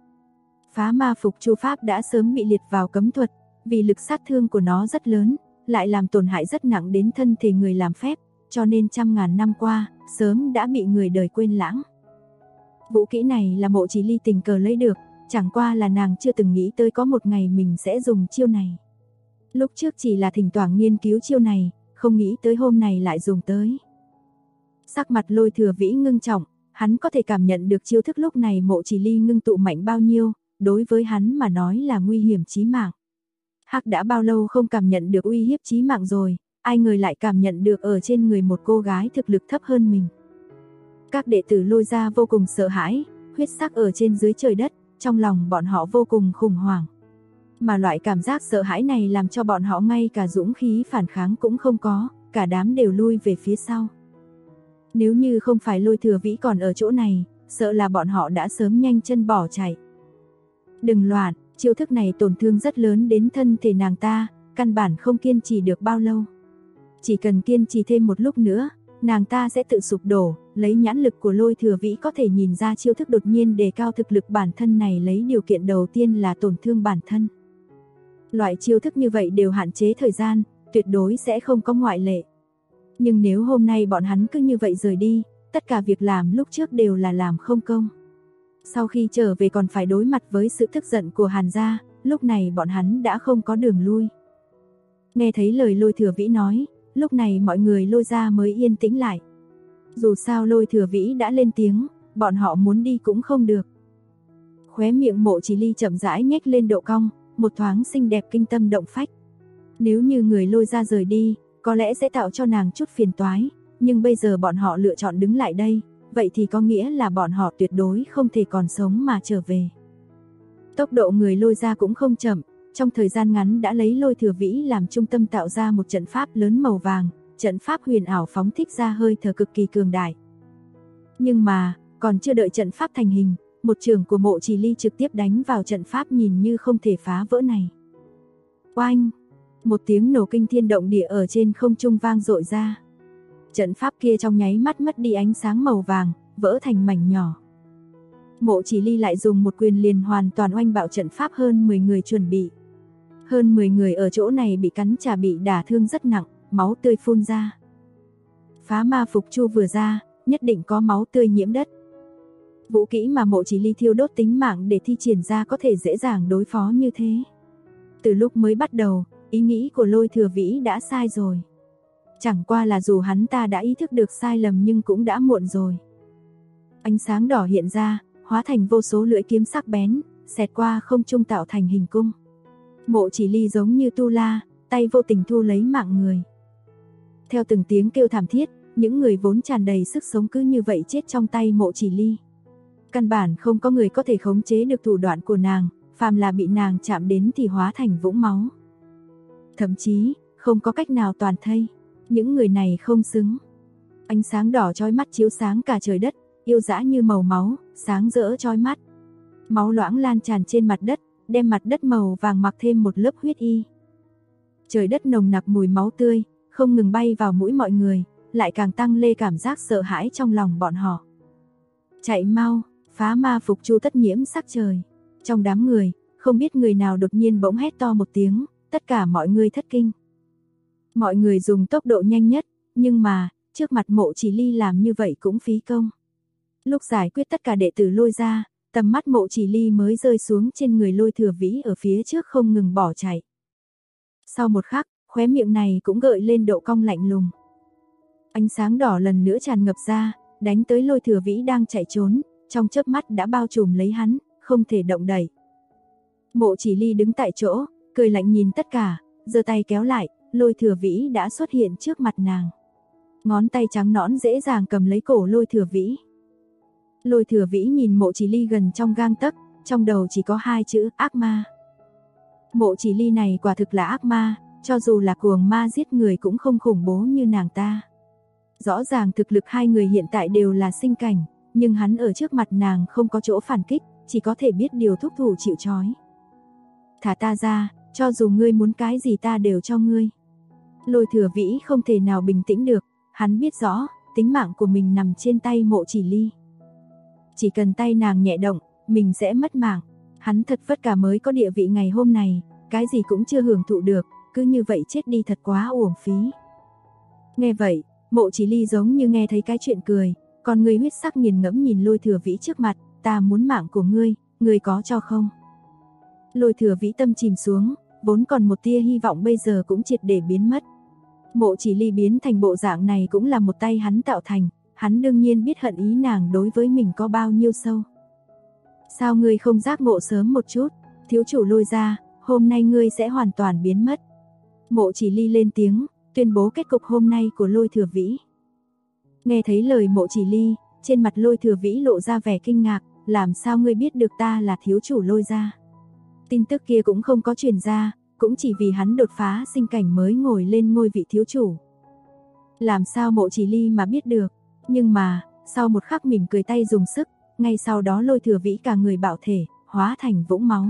Phá ma phục chu pháp đã sớm bị liệt vào cấm thuật, vì lực sát thương của nó rất lớn, lại làm tổn hại rất nặng đến thân thể người làm phép, cho nên trăm ngàn năm qua, sớm đã bị người đời quên lãng. Vũ kỹ này là Mộ Chỉ Ly tình cờ lấy được, chẳng qua là nàng chưa từng nghĩ tới có một ngày mình sẽ dùng chiêu này. Lúc trước chỉ là thỉnh thoảng nghiên cứu chiêu này, không nghĩ tới hôm nay lại dùng tới. Sắc mặt Lôi Thừa Vĩ ngưng trọng, hắn có thể cảm nhận được chiêu thức lúc này Mộ Chỉ Ly ngưng tụ mạnh bao nhiêu, đối với hắn mà nói là nguy hiểm chí mạng. Hắc đã bao lâu không cảm nhận được uy hiếp chí mạng rồi, ai ngờ lại cảm nhận được ở trên người một cô gái thực lực thấp hơn mình. Các đệ tử Lôi ra vô cùng sợ hãi, huyết sắc ở trên dưới trời đất, trong lòng bọn họ vô cùng khủng hoảng. Mà loại cảm giác sợ hãi này làm cho bọn họ ngay cả dũng khí phản kháng cũng không có, cả đám đều lui về phía sau. Nếu như không phải Lôi Thừa Vĩ còn ở chỗ này, sợ là bọn họ đã sớm nhanh chân bỏ chạy. Đừng loạn, chiêu thức này tổn thương rất lớn đến thân thể nàng ta, căn bản không kiên trì được bao lâu. Chỉ cần kiên trì thêm một lúc nữa, nàng ta sẽ tự sụp đổ, lấy nhãn lực của Lôi Thừa Vĩ có thể nhìn ra chiêu thức đột nhiên đề cao thực lực bản thân này lấy điều kiện đầu tiên là tổn thương bản thân. Loại chiêu thức như vậy đều hạn chế thời gian, tuyệt đối sẽ không có ngoại lệ. Nhưng nếu hôm nay bọn hắn cứ như vậy rời đi, tất cả việc làm lúc trước đều là làm không công. Sau khi trở về còn phải đối mặt với sự tức giận của Hàn gia, lúc này bọn hắn đã không có đường lui. Nghe thấy lời Lôi Thừa Vĩ nói, lúc này mọi người Lôi ra mới yên tĩnh lại. Dù sao Lôi Thừa Vĩ đã lên tiếng, bọn họ muốn đi cũng không được. Khóe miệng Mộ Chỉ Ly chậm rãi nhếch lên độ cong, một thoáng xinh đẹp kinh tâm động phách. Nếu như người Lôi ra rời đi, có lẽ sẽ tạo cho nàng chút phiền toái, nhưng bây giờ bọn họ lựa chọn đứng lại đây, vậy thì có nghĩa là bọn họ tuyệt đối không thể còn sống mà trở về. Tốc độ người Lôi ra cũng không chậm, trong thời gian ngắn đã lấy Lôi Thừa Vĩ làm trung tâm tạo ra một trận pháp lớn màu vàng, trận pháp huyền ảo phóng thích ra hơi thở cực kỳ cường đại. Nhưng mà, còn chưa đợi trận pháp thành hình, một trường của Mộ Chỉ Ly trực tiếp đánh vào trận pháp nhìn như không thể phá vỡ này. Oanh! Một tiếng nổ kinh thiên động địa ở trên không trung vang dội ra. Trận pháp kia trong nháy mắt mất đi ánh sáng màu vàng, vỡ thành mảnh nhỏ. Mộ Chỉ Ly lại dùng một quyền liền hoàn toàn oanh bạo trận pháp, hơn 10 người chuẩn bị. Hơn 10 người ở chỗ này bị cắn trả, bị đả thương rất nặng, máu tươi phun ra. Phá ma phục chu vừa ra, nhất định có máu tươi nhiễm đất. Vũ kỹ mà Mộ Chỉ Ly thiêu đốt tính mạng để thi triển ra có thể dễ dàng đối phó như thế. Từ lúc mới bắt đầu, ý nghĩ của Lôi Thừa Vĩ đã sai rồi. Chẳng qua là dù hắn ta đã ý thức được sai lầm nhưng cũng đã muộn rồi. Ánh sáng đỏ hiện ra, hóa thành vô số lưỡi kiếm sắc bén, xẹt qua không trung tạo thành hình cung. Mộ Chỉ Ly giống như tu la, tay vô tình thu lấy mạng người. Theo từng tiếng kêu thảm thiết, những người vốn tràn đầy sức sống cứ như vậy chết trong tay Mộ Chỉ Ly. Căn bản không có người có thể khống chế được thủ đoạn của nàng, phàm là bị nàng chạm đến thì hóa thành vũng máu. Thậm chí, không có cách nào toàn thây, những người này không xứng. Ánh sáng đỏ chói mắt chiếu sáng cả trời đất, yêu dã như màu máu, sáng rỡ chói mắt. Máu loãng lan tràn trên mặt đất, đem mặt đất màu vàng mặc thêm một lớp huyết y. Trời đất nồng nặc mùi máu tươi, không ngừng bay vào mũi mọi người, lại càng tăng lên cảm giác sợ hãi trong lòng bọn họ. Chạy mau, phá ma phục chu tất nhiễm sắc trời. Trong đám người, không biết người nào đột nhiên bỗng hét to một tiếng, tất cả mọi người thất kinh. Mọi người dùng tốc độ nhanh nhất, nhưng mà, trước mặt Mộ Chỉ Ly làm như vậy cũng phí công. Lúc giải quyết tất cả đệ tử Lôi ra, tầm mắt Mộ Chỉ Ly mới rơi xuống trên người Lôi Thừa Vĩ ở phía trước không ngừng bỏ chạy. Sau một khắc, khóe miệng này cũng gợi lên độ cong lạnh lùng. Ánh sáng đỏ lần nữa tràn ngập ra, đánh tới Lôi Thừa Vĩ đang chạy trốn, trong chớp mắt đã bao trùm lấy hắn, không thể động đậy. Mộ Chỉ Ly đứng tại chỗ, cười lạnh nhìn tất cả, giơ tay kéo lại, Lôi Thừa Vĩ đã xuất hiện trước mặt nàng. Ngón tay trắng nõn dễ dàng cầm lấy cổ Lôi Thừa Vĩ. Lôi Thừa Vĩ nhìn Mộ Chỉ Ly gần trong gang tấc, trong đầu chỉ có hai chữ ác ma. Mộ Chỉ Ly này quả thực là ác ma, cho dù là cuồng ma giết người cũng không khủng bố như nàng ta. Rõ ràng thực lực hai người hiện tại đều là sinh cảnh, nhưng hắn ở trước mặt nàng không có chỗ phản kích, chỉ có thể biết điều thúc thủ chịu trói. Thả ta ra, cho dù ngươi muốn cái gì ta đều cho ngươi. Lôi Thừa Vĩ không thể nào bình tĩnh được, hắn biết rõ, tính mạng của mình nằm trên tay Mộ Chỉ Ly. Chỉ cần tay nàng nhẹ động, mình sẽ mất mạng. Hắn thật vất cả mới có địa vị ngày hôm này, cái gì cũng chưa hưởng thụ được, cứ như vậy chết đi thật quá uổng phí. Nghe vậy, Mộ Chỉ Ly giống như nghe thấy cái chuyện cười, còn người huyết sắc nghiền ngẫm nhìn Lôi Thừa Vĩ trước mặt, ta muốn mạng của ngươi, ngươi có cho không? Lôi Thừa Vĩ tâm chìm xuống, vốn còn một tia hy vọng bây giờ cũng triệt để biến mất. Mộ Chỉ Ly biến thành bộ dạng này cũng là một tay hắn tạo thành, hắn đương nhiên biết hận ý nàng đối với mình có bao nhiêu sâu. Sao ngươi không giác ngộ sớm một chút, thiếu chủ Lôi ra, hôm nay ngươi sẽ hoàn toàn biến mất. Mộ Chỉ Ly lên tiếng, tuyên bố kết cục hôm nay của Lôi Thừa Vĩ. Nghe thấy lời Mộ Chỉ Ly, trên mặt Lôi Thừa Vĩ lộ ra vẻ kinh ngạc, làm sao ngươi biết được ta là thiếu chủ Lôi ra? Tin tức kia cũng không có truyền ra, cũng chỉ vì hắn đột phá sinh cảnh mới ngồi lên ngôi vị thiếu chủ. Làm sao Mộ Chỉ Ly mà biết được? Nhưng mà, sau một khắc mỉm cười tay dùng sức, ngay sau đó Lôi Thừa Vĩ cả người bạo thể, hóa thành vũng máu.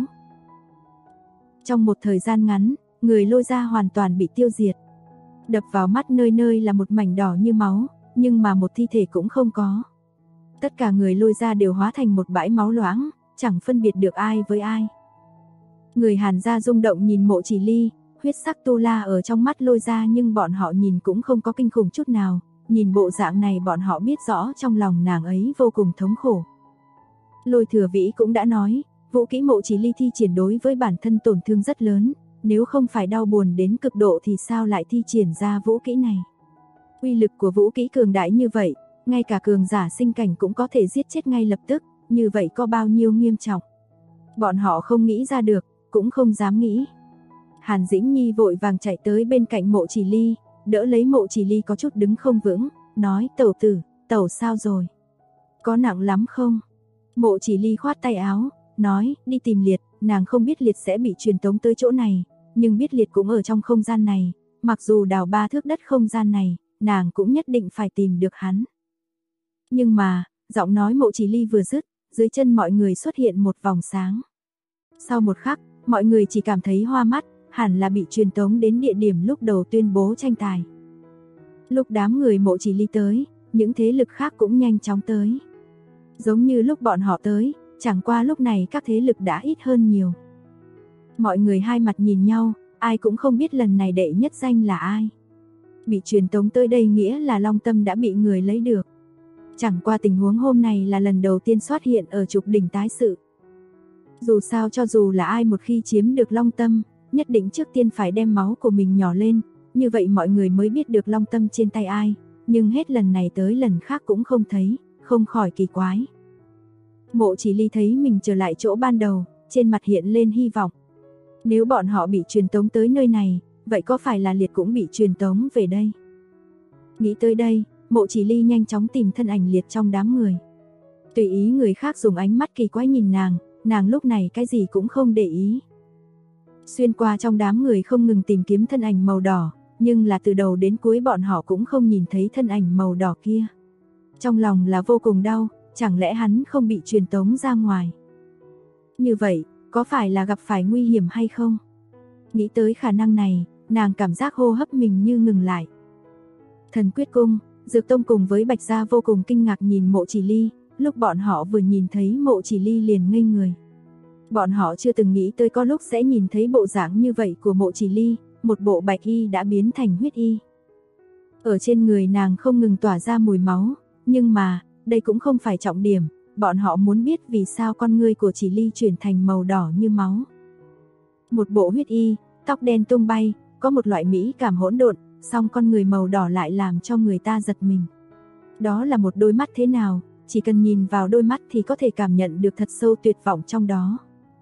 Trong một thời gian ngắn, người Lôi ra hoàn toàn bị tiêu diệt. Đập vào mắt nơi nơi là một mảnh đỏ như máu, nhưng mà một thi thể cũng không có. Tất cả người Lôi ra đều hóa thành một bãi máu loãng, chẳng phân biệt được ai với ai. Người Hàn gia rung động nhìn Mộ Chỉ Ly, huyết sắc tu la ở trong mắt Lôi ra nhưng bọn họ nhìn cũng không có kinh khủng chút nào, nhìn bộ dạng này bọn họ biết rõ trong lòng nàng ấy vô cùng thống khổ. Lôi Thừa Vĩ cũng đã nói, vũ kỹ Mộ Chỉ Ly thi triển đối với bản thân tổn thương rất lớn, nếu không phải đau buồn đến cực độ thì sao lại thi triển ra vũ kỹ này. Uy lực của vũ kỹ cường đại như vậy, ngay cả cường giả sinh cảnh cũng có thể giết chết ngay lập tức, như vậy có bao nhiêu nghiêm trọng. Bọn họ không nghĩ ra được, cũng không dám nghĩ. Hàn Dĩnh Nhi vội vàng chạy tới bên cạnh Mộ Chỉ Ly, đỡ lấy Mộ Chỉ Ly có chút đứng không vững, nói tẩu tử, tẩu sao rồi? Có nặng lắm không? Mộ Chỉ Ly khoát tay áo, nói đi tìm Liệt, nàng không biết Liệt sẽ bị truyền tống tới chỗ này, nhưng biết Liệt cũng ở trong không gian này, mặc dù đào 3 thước đất không gian này, nàng cũng nhất định phải tìm được hắn. Nhưng mà, giọng nói Mộ Chỉ Ly vừa dứt, dưới chân mọi người xuất hiện một vòng sáng. Sau một khắc, mọi người chỉ cảm thấy hoa mắt, hẳn là bị truyền tống đến địa điểm lúc đầu tuyên bố tranh tài. Lúc đám người Mộ Chỉ Ly tới, những thế lực khác cũng nhanh chóng tới. Giống như lúc bọn họ tới, chẳng qua lúc này các thế lực đã ít hơn nhiều. Mọi người hai mặt nhìn nhau, ai cũng không biết lần này đệ nhất danh là ai. Bị truyền tống tới đây nghĩa là Long Tâm đã bị người lấy được. Chẳng qua tình huống hôm nay là lần đầu tiên xuất hiện ở trục đỉnh tái sự. Dù sao cho dù là ai một khi chiếm được Long Tâm, nhất định trước tiên phải đem máu của mình nhỏ lên, như vậy mọi người mới biết được Long Tâm trên tay ai, nhưng hết lần này tới lần khác cũng không thấy, không khỏi kỳ quái. Mộ Chỉ Ly thấy mình trở lại chỗ ban đầu, trên mặt hiện lên hy vọng. Nếu bọn họ bị truyền tống tới nơi này, vậy có phải là Liệt cũng bị truyền tống về đây? Nghĩ tới đây, Mộ Chỉ Ly nhanh chóng tìm thân ảnh Liệt trong đám người. Tùy ý người khác dùng ánh mắt kỳ quái nhìn nàng lúc này cái gì cũng không để ý. Xuyên qua trong đám người không ngừng tìm kiếm thân ảnh màu đỏ, nhưng là từ đầu đến cuối bọn họ cũng không nhìn thấy thân ảnh màu đỏ kia. Trong lòng là vô cùng đau, chẳng lẽ hắn không bị truyền tống ra ngoài? Như vậy, có phải là gặp phải nguy hiểm hay không? Nghĩ tới khả năng này, nàng cảm giác hô hấp mình như ngừng lại. Thần Quyết Cung, Dược Tông cùng với Bạch Gia vô cùng kinh ngạc nhìn Mộ Chỉ Ly, lúc bọn họ vừa nhìn thấy Mộ Chỉ Ly liền ngây người. Bọn họ chưa từng nghĩ tới có lúc sẽ nhìn thấy bộ dạng như vậy của Mộ Chỉ Ly, một bộ bạch y đã biến thành huyết y. Ở trên người nàng không ngừng tỏa ra mùi máu, nhưng mà, đây cũng không phải trọng điểm, bọn họ muốn biết vì sao con ngươi của Chỉ Ly chuyển thành màu đỏ như máu. Một bộ huyết y, tóc đen tung bay, có một loại mỹ cảm hỗn độn, song con người màu đỏ lại làm cho người ta giật mình. Đó là một đôi mắt thế nào, chỉ cần nhìn vào đôi mắt thì có thể cảm nhận được thật sâu tuyệt vọng trong đó.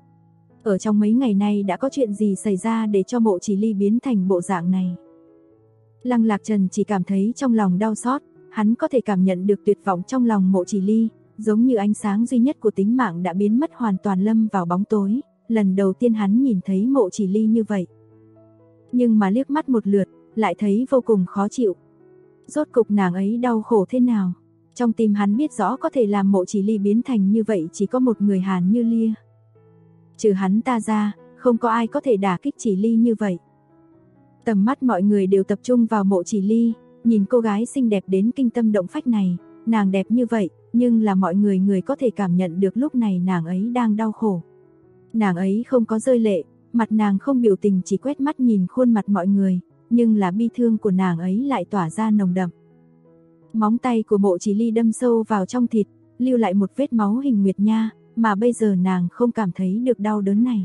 Ở trong mấy ngày nay đã có chuyện gì xảy ra để cho Mộ Chỉ Ly biến thành bộ dạng này? Lăng Lạc Trần chỉ cảm thấy trong lòng đau xót, hắn có thể cảm nhận được tuyệt vọng trong lòng Mộ Chỉ Ly, giống như ánh sáng duy nhất của tính mạng đã biến mất hoàn toàn lâm vào bóng tối, lần đầu tiên hắn nhìn thấy Mộ Chỉ Ly như vậy. Nhưng mà liếc mắt một lượt, lại thấy vô cùng khó chịu. Rốt cục nàng ấy đau khổ thế nào? Trong tim hắn biết rõ có thể làm Mộ Chỉ Ly biến thành như vậy chỉ có một người Hàn Như Lia. Trừ hắn ta ra, không có ai có thể đả kích Chỉ Ly như vậy. Tầm mắt mọi người đều tập trung vào Mộ Chỉ Ly, nhìn cô gái xinh đẹp đến kinh tâm động phách này, nàng đẹp như vậy, nhưng là mọi người có thể cảm nhận được lúc này nàng ấy đang đau khổ. Nàng ấy không có rơi lệ, mặt nàng không biểu tình chỉ quét mắt nhìn khuôn mặt mọi người, nhưng là bi thương của nàng ấy lại tỏa ra nồng đậm. Móng tay của Mộ Chỉ Ly đâm sâu vào trong thịt, lưu lại một vết máu hình nguyệt nha, mà bây giờ nàng không cảm thấy được đau đớn này.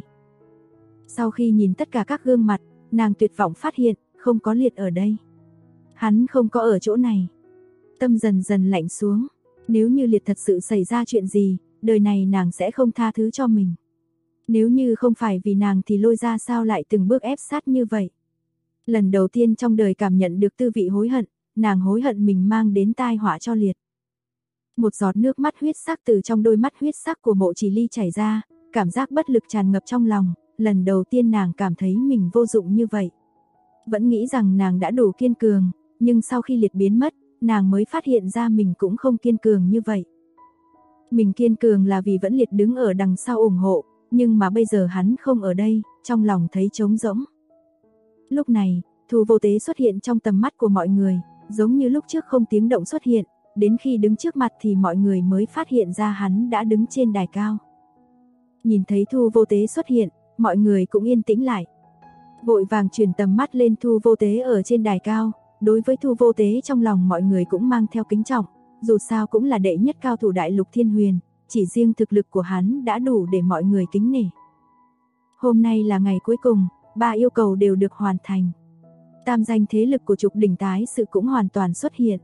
Sau khi nhìn tất cả các gương mặt, nàng tuyệt vọng phát hiện, không có Liệt ở đây. Hắn không có ở chỗ này. Tâm dần dần lạnh xuống, nếu như Liệt thật sự xảy ra chuyện gì, đời này nàng sẽ không tha thứ cho mình. Nếu như không phải vì nàng thì Lôi Gia sao lại từng bước ép sát như vậy. Lần đầu tiên trong đời cảm nhận được tư vị hối hận, nàng hối hận mình mang đến tai họa cho Liệt. Một giọt nước mắt huyết sắc từ trong đôi mắt huyết sắc của Mộ Chỉ Ly chảy ra, cảm giác bất lực tràn ngập trong lòng, lần đầu tiên nàng cảm thấy mình vô dụng như vậy. Vẫn nghĩ rằng nàng đã đủ kiên cường, nhưng sau khi Liệt biến mất, nàng mới phát hiện ra mình cũng không kiên cường như vậy. Mình kiên cường là vì vẫn Liệt đứng ở đằng sau ủng hộ, nhưng mà bây giờ hắn không ở đây, trong lòng thấy trống rỗng. Lúc này, Thu Vô Tế xuất hiện trong tầm mắt của mọi người, giống như lúc trước không tiếng động xuất hiện, đến khi đứng trước mặt thì mọi người mới phát hiện ra hắn đã đứng trên đài cao. Nhìn thấy Thu Vô Tế xuất hiện, mọi người cũng yên tĩnh lại. Vội vàng chuyển tầm mắt lên Thu Vô Tế ở trên đài cao, đối với Thu Vô Tế trong lòng mọi người cũng mang theo kính trọng, dù sao cũng là đệ nhất cao thủ đại lục Thiên Huyền, chỉ riêng thực lực của hắn đã đủ để mọi người kính nể. Hôm nay là ngày cuối cùng, 3 yêu cầu đều được hoàn thành. Tam danh thế lực của trục đỉnh tái sự cũng hoàn toàn xuất hiện.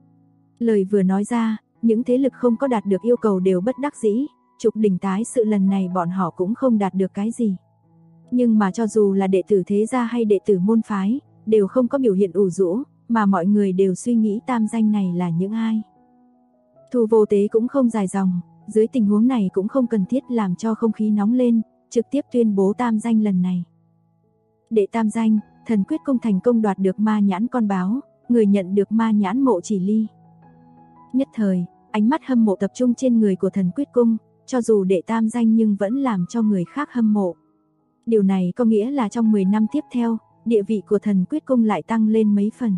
Lời vừa nói ra, những thế lực không có đạt được yêu cầu đều bất đắc dĩ, trục đỉnh tái sự lần này bọn họ cũng không đạt được cái gì. Nhưng mà cho dù là đệ tử thế gia hay đệ tử môn phái, đều không có biểu hiện ủ rũ, mà mọi người đều suy nghĩ tam danh này là những ai. Thu Vô Tế cũng không dài dòng, dưới tình huống này cũng không cần thiết làm cho không khí nóng lên, trực tiếp tuyên bố tam danh lần này. Đệ tam danh, Thần Quyết Cung thành công đoạt được ma nhãn con báo, người nhận được ma nhãn Mộ Chỉ Ly. Nhất thời, ánh mắt hâm mộ tập trung trên người của Thần Quyết Cung, cho dù đệ tam danh nhưng vẫn làm cho người khác hâm mộ. Điều này có nghĩa là trong 10 năm tiếp theo, địa vị của Thần Quyết Cung lại tăng lên mấy phần.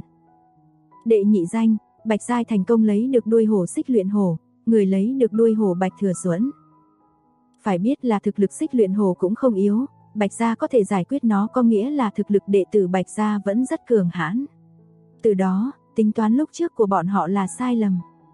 Đệ nhị danh, Bạch Giai thành công lấy được đuôi hổ Xích Luyện Hổ, người lấy được đuôi hổ Bạch Thừa Duẫn. Phải biết là thực lực Xích Luyện Hổ cũng không yếu, Bạch gia có thể giải quyết nó có nghĩa là thực lực đệ tử Bạch gia vẫn rất cường hãn. Từ đó, tính toán lúc trước của bọn họ là sai lầm.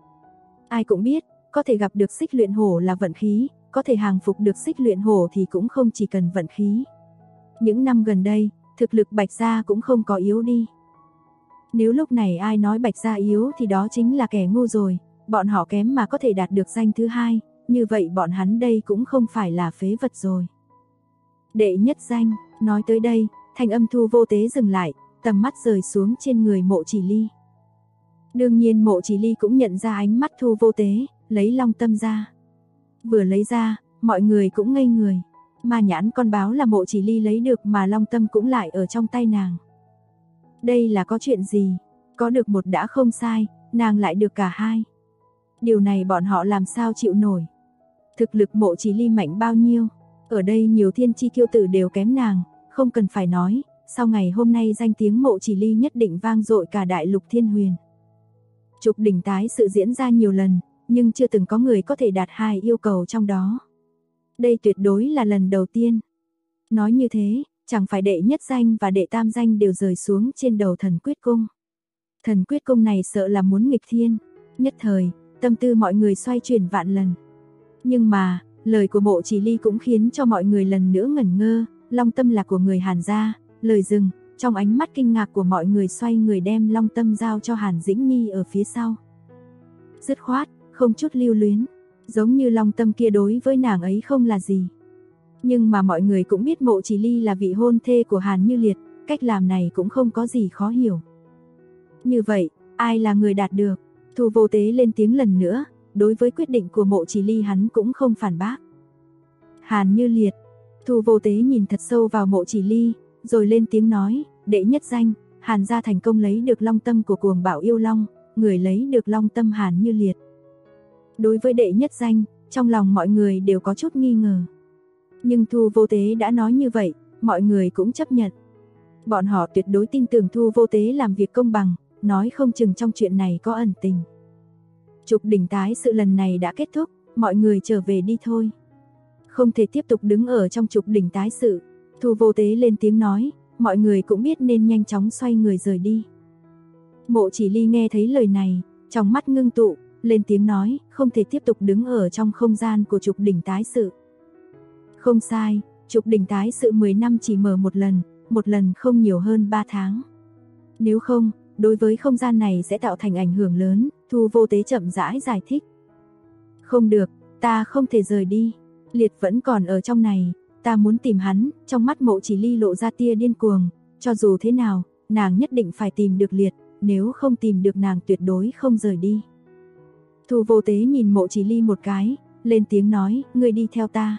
Ai cũng biết, có thể gặp được Xích Luyện Hổ là vận khí, có thể hàng phục được Xích Luyện Hổ thì cũng không chỉ cần vận khí. Những năm gần đây, thực lực Bạch Gia cũng không có yếu đi. Nếu lúc này ai nói Bạch Gia yếu thì đó chính là kẻ ngu rồi, bọn họ kém mà có thể đạt được danh thứ hai, như vậy bọn hắn đây cũng không phải là phế vật rồi. Đệ nhất danh, nói tới đây, thanh âm Thu Vô Tế dừng lại, tầm mắt rời xuống trên người Mộ Chỉ Ly. Đương nhiên Mộ Chỉ Ly cũng nhận ra ánh mắt Thu Vô Tế, lấy long tâm ra. Vừa lấy ra, mọi người cũng ngây người. Mà nhãn con báo là Mộ Chỉ Ly lấy được mà long tâm cũng lại ở trong tay nàng. Đây là có chuyện gì? Có được một đã không sai, nàng lại được cả hai. Điều này bọn họ làm sao chịu nổi? Thực lực Mộ Chỉ Ly mạnh bao nhiêu? Ở đây nhiều thiên chi kiêu tử đều kém nàng, không cần phải nói, sau ngày hôm nay danh tiếng Mộ Chỉ Ly nhất định vang dội cả đại lục thiên huyền. Trục đỉnh tái sự diễn ra nhiều lần, nhưng chưa từng có người có thể đạt hai yêu cầu trong đó. Đây tuyệt đối là lần đầu tiên. Nói như thế, chẳng phải đệ nhất danh và đệ tam danh đều rời xuống trên đầu thần quyết cung. Thần quyết cung này sợ là muốn nghịch thiên. Nhất thời, tâm tư mọi người xoay chuyển vạn lần. Nhưng mà, lời của Mộ Chỉ Ly cũng khiến cho mọi người lần nữa ngẩn ngơ. Long tâm là của người Hàn gia. Lời dừng, trong ánh mắt kinh ngạc của mọi người xoay người đem long tâm giao cho Hàn Dĩnh Nhi ở phía sau. Dứt khoát, không chút lưu luyến, giống như long tâm kia đối với nàng ấy không là gì. Nhưng mà mọi người cũng biết Mộ Chỉ Ly là vị hôn thê của Hàn Như Liệt, cách làm này cũng không có gì khó hiểu. Như vậy, ai là người đạt được? Thu Vô Tế lên tiếng lần nữa, đối với quyết định của Mộ Chỉ Ly hắn cũng không phản bác. Hàn Như Liệt, Thu Vô Tế nhìn thật sâu vào Mộ Chỉ Ly, rồi lên tiếng nói, đệ nhất danh, Hàn gia thành công lấy được long tâm của cuồng bạo yêu long, người lấy được long tâm Hàn Như Liệt. Đối với đệ nhất danh, trong lòng mọi người đều có chút nghi ngờ. Nhưng Thu Vô Tế đã nói như vậy, mọi người cũng chấp nhận. Bọn họ tuyệt đối tin tưởng Thu Vô Tế làm việc công bằng, nói không chừng trong chuyện này có ẩn tình. Trục đỉnh tái sự lần này đã kết thúc, mọi người trở về đi thôi. Không thể tiếp tục đứng ở trong trục đỉnh tái sự. Thu Vô Tế lên tiếng nói, mọi người cũng biết nên nhanh chóng xoay người rời đi. Mộ Chỉ Ly nghe thấy lời này, trong mắt ngưng tụ, lên tiếng nói, không thể tiếp tục đứng ở trong không gian của trục đỉnh tái sự. Không sai, trục đỉnh tái sự 10 năm chỉ mở một lần không nhiều hơn 3 tháng. Nếu không, đối với không gian này sẽ tạo thành ảnh hưởng lớn, Thu Vô Tế chậm rãi giải thích. Không được, ta không thể rời đi, Liệt vẫn còn ở trong này, ta muốn tìm hắn, trong mắt Mộ Chỉ Ly lộ ra tia điên cuồng, cho dù thế nào, nàng nhất định phải tìm được Liệt, nếu không tìm được nàng tuyệt đối không rời đi. Thu Vô Tế nhìn Mộ Chỉ Ly một cái, lên tiếng nói, ngươi đi theo ta.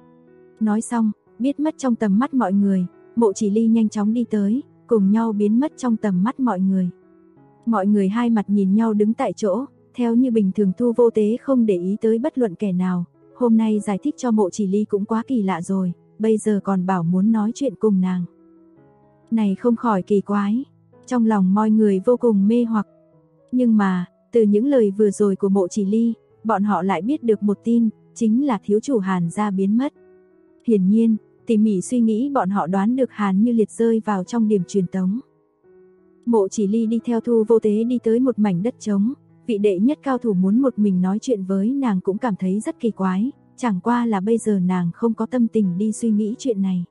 Nói xong, biết mất trong tầm mắt mọi người, Mộ Chỉ Ly nhanh chóng đi tới, cùng nhau biến mất trong tầm mắt mọi người. Mọi người hai mặt nhìn nhau đứng tại chỗ, theo như bình thường Thu Vô Tế không để ý tới bất luận kẻ nào. Hôm nay giải thích cho Mộ Chỉ Ly cũng quá kỳ lạ rồi, bây giờ còn bảo muốn nói chuyện cùng nàng. Này không khỏi kỳ quái, trong lòng mọi người vô cùng mê hoặc. Nhưng mà, từ những lời vừa rồi của Mộ Chỉ Ly, bọn họ lại biết được một tin, chính là thiếu chủ Hàn gia biến mất. Hiển nhiên, tỉ mỉ suy nghĩ bọn họ đoán được Hàn Như Liệt rơi vào trong điểm truyền tống. Mộ Chỉ Ly đi theo Thu Vô Tế đi tới một mảnh đất trống, vị đệ nhất cao thủ muốn một mình nói chuyện với nàng cũng cảm thấy rất kỳ quái, chẳng qua là bây giờ nàng không có tâm tình đi suy nghĩ chuyện này.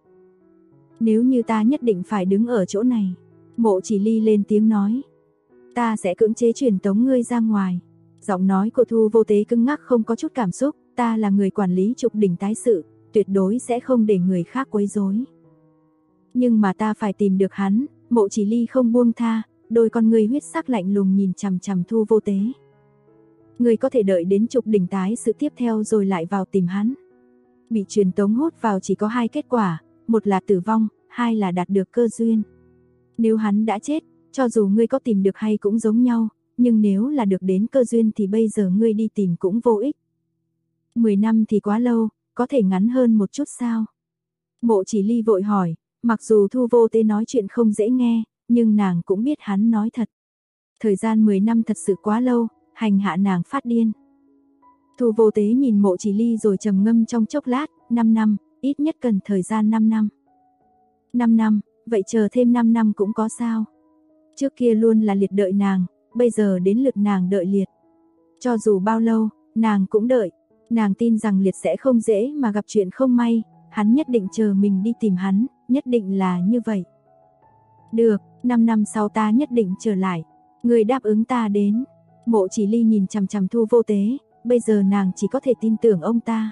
Nếu như ta nhất định phải đứng ở chỗ này, Mộ Chỉ Ly lên tiếng nói, ta sẽ cưỡng chế truyền tống ngươi ra ngoài. Giọng nói của Thu Vô Tế cứng ngắc không có chút cảm xúc, ta là người quản lý trục đỉnh tái sự, tuyệt đối sẽ không để người khác quấy rối. Nhưng mà ta phải tìm được hắn, Mộ Chỉ Ly không buông tha, đôi con người huyết sắc lạnh lùng nhìn chằm chằm Thu Vô Tế. Người có thể đợi đến trục đỉnh tái sự tiếp theo rồi lại vào tìm hắn. Bị truyền tống hút vào chỉ có hai kết quả, một là tử vong, hai là đạt được cơ duyên. Nếu hắn đã chết, cho dù ngươi có tìm được hay cũng giống nhau, nhưng nếu là được đến cơ duyên thì bây giờ ngươi đi tìm cũng vô ích. 10 năm thì quá lâu, có thể ngắn hơn một chút sao? Mộ Chỉ Ly vội hỏi, mặc dù Thu Vô Tế nói chuyện không dễ nghe, nhưng nàng cũng biết hắn nói thật. Thời gian 10 năm thật sự quá lâu, hành hạ nàng phát điên. Thu Vô Tế nhìn Mộ Chỉ Ly rồi trầm ngâm trong chốc lát, 5 năm, ít nhất cần thời gian 5 năm. 5 năm, vậy chờ thêm 5 năm cũng có sao? Trước kia luôn là Liệt đợi nàng, bây giờ đến lượt nàng đợi Liệt. Cho dù bao lâu, nàng cũng đợi. Nàng tin rằng Liệt sẽ không dễ mà gặp chuyện không may, hắn nhất định chờ mình đi tìm hắn, nhất định là như vậy. Được, 5 năm sau ta nhất định trở lại. Người đáp ứng ta đến. Mộ Chỉ Ly nhìn chằm chằm Thu Vô Tế, bây giờ nàng chỉ có thể tin tưởng ông ta.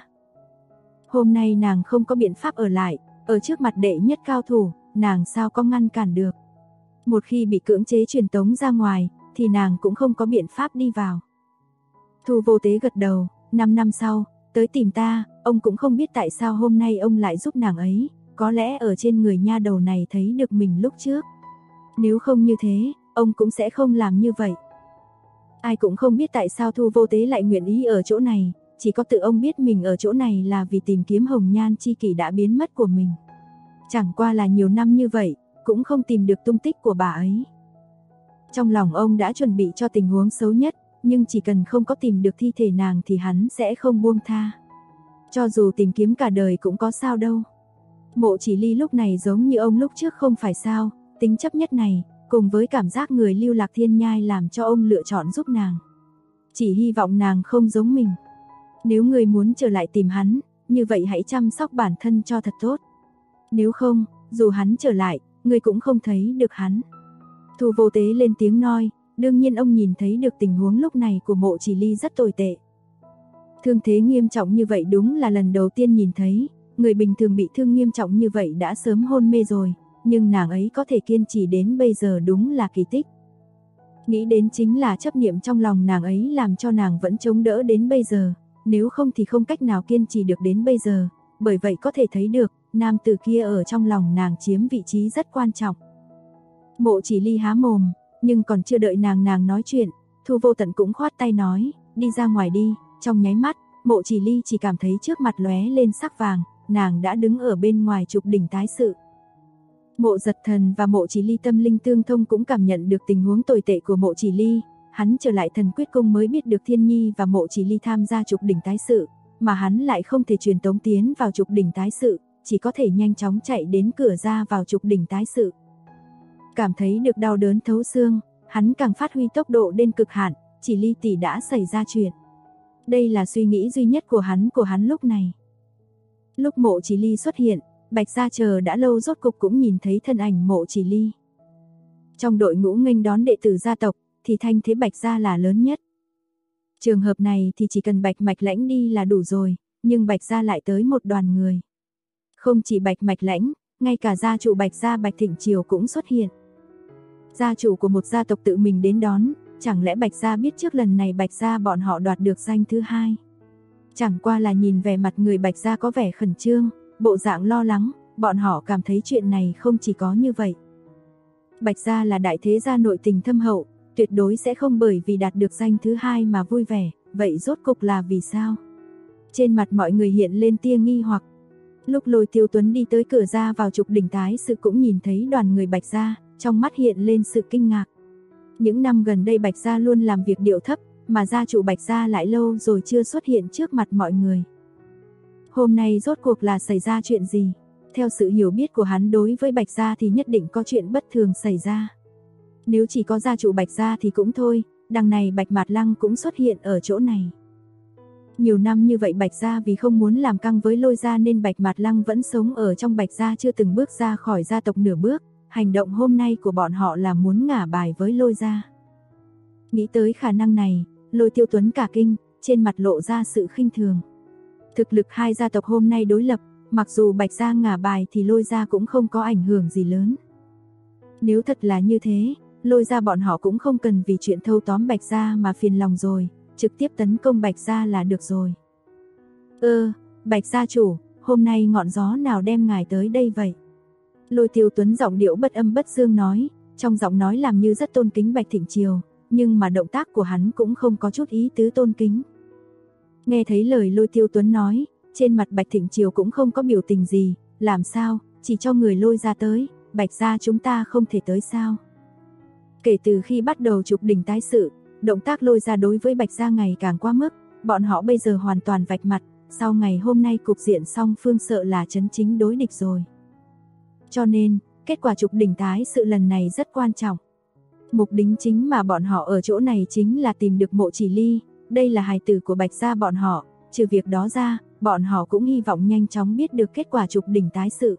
Hôm nay nàng không có biện pháp ở lại, ở trước mặt đệ nhất cao thủ, nàng sao có ngăn cản được. Một khi bị cưỡng chế truyền tống ra ngoài, thì nàng cũng không có biện pháp đi vào. Thu Vô Tế gật đầu, 5 năm sau, tới tìm ta, ông cũng không biết tại sao hôm nay ông lại giúp nàng ấy, có lẽ ở trên người nha đầu này thấy được mình lúc trước. Nếu không như thế, ông cũng sẽ không làm như vậy. Ai cũng không biết tại sao Thu Vô Tế lại nguyện ý ở chỗ này, chỉ có tự ông biết mình ở chỗ này là vì tìm kiếm hồng nhan chi kỷ đã biến mất của mình. Chẳng qua là nhiều năm như vậy, cũng không tìm được tung tích của bà ấy. Trong lòng ông đã chuẩn bị cho tình huống xấu nhất, nhưng chỉ cần không có tìm được thi thể nàng thì hắn sẽ không buông tha. Cho dù tìm kiếm cả đời cũng có sao đâu. Mộ Chỉ Ly lúc này giống như ông lúc trước không phải sao, tính chấp nhất này, cùng với cảm giác người lưu lạc thiên nhai làm cho ông lựa chọn giúp nàng. Chỉ hy vọng nàng không giống mình. Nếu người muốn trở lại tìm hắn, như vậy hãy chăm sóc bản thân cho thật tốt. Nếu không, dù hắn trở lại, người cũng không thấy được hắn. Thu Vô Tế lên tiếng nói, đương nhiên ông nhìn thấy được tình huống lúc này của Mộ Chỉ Ly rất tồi tệ. Thương thế nghiêm trọng như vậy đúng là lần đầu tiên nhìn thấy, người bình thường bị thương nghiêm trọng như vậy đã sớm hôn mê rồi, nhưng nàng ấy có thể kiên trì đến bây giờ đúng là kỳ tích. Nghĩ đến chính là chấp niệm trong lòng nàng ấy làm cho nàng vẫn chống đỡ đến bây giờ, nếu không thì không cách nào kiên trì được đến bây giờ, bởi vậy có thể thấy được, nam tử kia ở trong lòng nàng chiếm vị trí rất quan trọng. Mộ Chỉ Ly há mồm, nhưng còn chưa đợi nàng nói chuyện, Thu Vô Tận cũng khoát tay nói, đi ra ngoài đi. Trong nháy mắt, Mộ Chỉ Ly chỉ cảm thấy trước mặt lóe lên sắc vàng, nàng đã đứng ở bên ngoài trục đỉnh tái sự. Mộ Giật Thần và Mộ Chỉ Ly tâm linh tương thông cũng cảm nhận được tình huống tồi tệ của Mộ Chỉ Ly, hắn trở lại Thần Quyết Cung mới biết được Thiên Nhi và Mộ Chỉ Ly tham gia trục đỉnh tái sự, mà hắn lại không thể truyền tống tiến vào trục đỉnh tái sự, chỉ có thể nhanh chóng chạy đến cửa ra vào trục đỉnh tái sự. Cảm thấy được đau đớn thấu xương, hắn càng phát huy tốc độ đến cực hạn, Chỉ Ly tỷ đã xảy ra chuyện. Đây là suy nghĩ duy nhất của hắn lúc này. Lúc Mộ Chỉ Ly xuất hiện, Bạch Gia chờ đã lâu rốt cục cũng nhìn thấy thân ảnh Mộ Chỉ Ly. Trong đội ngũ nghênh đón đệ tử gia tộc, thì thanh thế Bạch Gia là lớn nhất. Trường hợp này thì chỉ cần Bạch Mạch Lãnh đi là đủ rồi, nhưng Bạch Gia lại tới một đoàn người. Không chỉ Bạch Mạch Lãnh, ngay cả gia chủ Bạch Gia Bạch Thịnh Triều cũng xuất hiện. Gia chủ của một gia tộc tự mình đến đón, chẳng lẽ Bạch Gia biết trước lần này Bạch Gia bọn họ đoạt được danh thứ 2? Chẳng qua là nhìn vẻ mặt người Bạch Gia có vẻ khẩn trương, bộ dạng lo lắng, bọn họ cảm thấy chuyện này không chỉ có như vậy. Bạch Gia là đại thế gia nội tình thâm hậu, tuyệt đối sẽ không bởi vì đạt được danh thứ 2 mà vui vẻ, vậy rốt cục là vì sao? Trên mặt mọi người hiện lên tia nghi hoặc. Lúc Lôi Tiêu Tuấn đi tới cửa ra vào trục đỉnh tái sự cũng nhìn thấy đoàn người Bạch Gia, trong mắt hiện lên sự kinh ngạc. Những năm gần đây Bạch Gia luôn làm việc điệu thấp, mà gia chủ Bạch Gia lại lâu rồi chưa xuất hiện trước mặt mọi người. Hôm nay rốt cuộc là xảy ra chuyện gì? Theo sự hiểu biết của hắn đối với Bạch Gia thì nhất định có chuyện bất thường xảy ra. Nếu chỉ có gia chủ Bạch Gia thì cũng thôi, đằng này Bạch Mạt Lăng cũng xuất hiện ở chỗ này. Nhiều năm như vậy Bạch Gia vì không muốn làm căng với Lôi Gia nên Bạch Mạt Lăng vẫn sống ở trong Bạch Gia chưa từng bước ra khỏi gia tộc nửa bước. Hành động hôm nay của bọn họ là muốn ngả bài với Lôi Gia. Nghĩ tới khả năng này, Lôi Tiêu Tuấn cả kinh, trên mặt lộ ra sự khinh thường. Thực lực hai gia tộc hôm nay đối lập, mặc dù Bạch Gia ngả bài thì Lôi Gia cũng không có ảnh hưởng gì lớn. Nếu thật là như thế, Lôi Gia bọn họ cũng không cần vì chuyện thâu tóm Bạch Gia mà phiền lòng rồi, trực tiếp tấn công Bạch Gia là được rồi. Bạch Gia chủ, hôm nay ngọn gió nào đem ngài tới đây vậy? Lôi Tiêu Tuấn giọng điệu bất âm bất dương nói, trong giọng nói làm như rất tôn kính Bạch Thịnh Triều, nhưng mà động tác của hắn cũng không có chút ý tứ tôn kính. Nghe thấy lời Lôi Tiêu Tuấn nói, trên mặt Bạch Thịnh Triều cũng không có biểu tình gì, làm sao, chỉ cho người Lôi Gia tới, Bạch Gia chúng ta không thể tới sao? Kể từ khi bắt đầu trục đỉnh tái sự, động tác Lôi Gia đối với Bạch Gia ngày càng quá mức, bọn họ bây giờ hoàn toàn vạch mặt, sau ngày hôm nay cục diện song phương sợ là chấn chính đối địch rồi. Cho nên, kết quả trục đỉnh tái sự lần này rất quan trọng. Mục đích chính mà bọn họ ở chỗ này chính là tìm được Mộ Chỉ Ly, đây là hài tử của Bạch gia bọn họ, trừ việc đó ra, bọn họ cũng hy vọng nhanh chóng biết được kết quả trục đỉnh tái sự.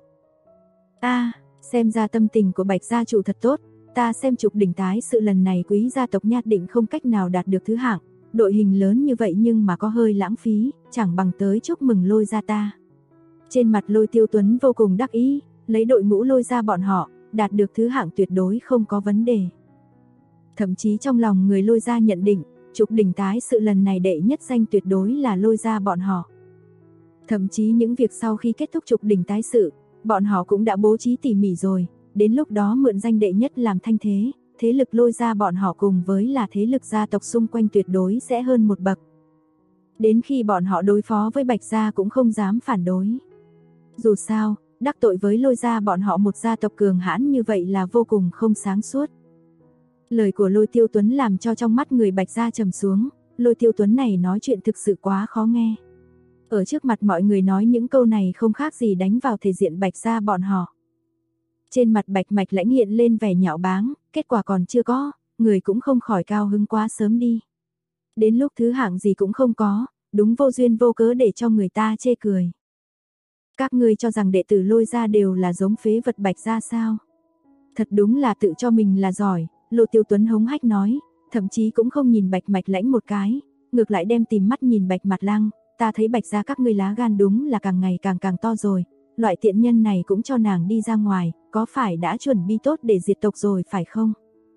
Xem ra tâm tình của Bạch gia chủ thật tốt, ta xem trục đỉnh tái sự lần này Quý gia tộc nhất định không cách nào đạt được thứ hạng, đội hình lớn như vậy nhưng mà có hơi lãng phí, chẳng bằng tới chúc mừng Lôi gia ta. Trên mặt Lôi Tiêu Tuấn vô cùng đắc ý, lấy đội ngũ Lôi gia bọn họ, đạt được thứ hạng tuyệt đối không có vấn đề. Thậm chí trong lòng người Lôi gia nhận định, trục đỉnh tái sự lần này đệ nhất danh tuyệt đối là Lôi gia bọn họ. Thậm chí những việc sau khi kết thúc trục đỉnh tái sự, bọn họ cũng đã bố trí tỉ mỉ rồi, đến lúc đó mượn danh đệ nhất làm thanh thế, thế lực Lôi gia bọn họ cùng với là thế lực gia tộc xung quanh tuyệt đối sẽ hơn một bậc. Đến khi bọn họ đối phó với Bạch gia cũng không dám phản đối. Dù sao, đắc tội với Lôi gia bọn họ một gia tộc cường hãn như vậy là vô cùng không sáng suốt. Lời của Lôi Tiêu Tuấn làm cho trong mắt người Bạch gia trầm xuống, Lôi Tiêu Tuấn này nói chuyện thực sự quá khó nghe. Ở trước mặt mọi người nói những câu này không khác gì đánh vào thể diện Bạch gia bọn họ. Trên mặt Bạch Mạch Lãnh hiện lên vẻ nhạo báng, kết quả còn chưa có, người cũng không khỏi cao hứng quá sớm đi. Đến lúc thứ hạng gì cũng không có, đúng vô duyên vô cớ để cho người ta chê cười. Các ngươi cho rằng đệ tử Lôi gia đều là giống phế vật Bạch gia sao? Thật đúng là tự cho mình là giỏi, Lôi Tiêu Tuấn hống hách nói, thậm chí cũng không nhìn Bạch Mạch Lãnh một cái, ngược lại đem tìm mắt nhìn Bạch Mạt Lăng, ta thấy Bạch gia các ngươi lá gan đúng là càng ngày càng to rồi, loại tiện nhân này cũng cho nàng đi ra ngoài, có phải đã chuẩn bị tốt để diệt tộc rồi phải không?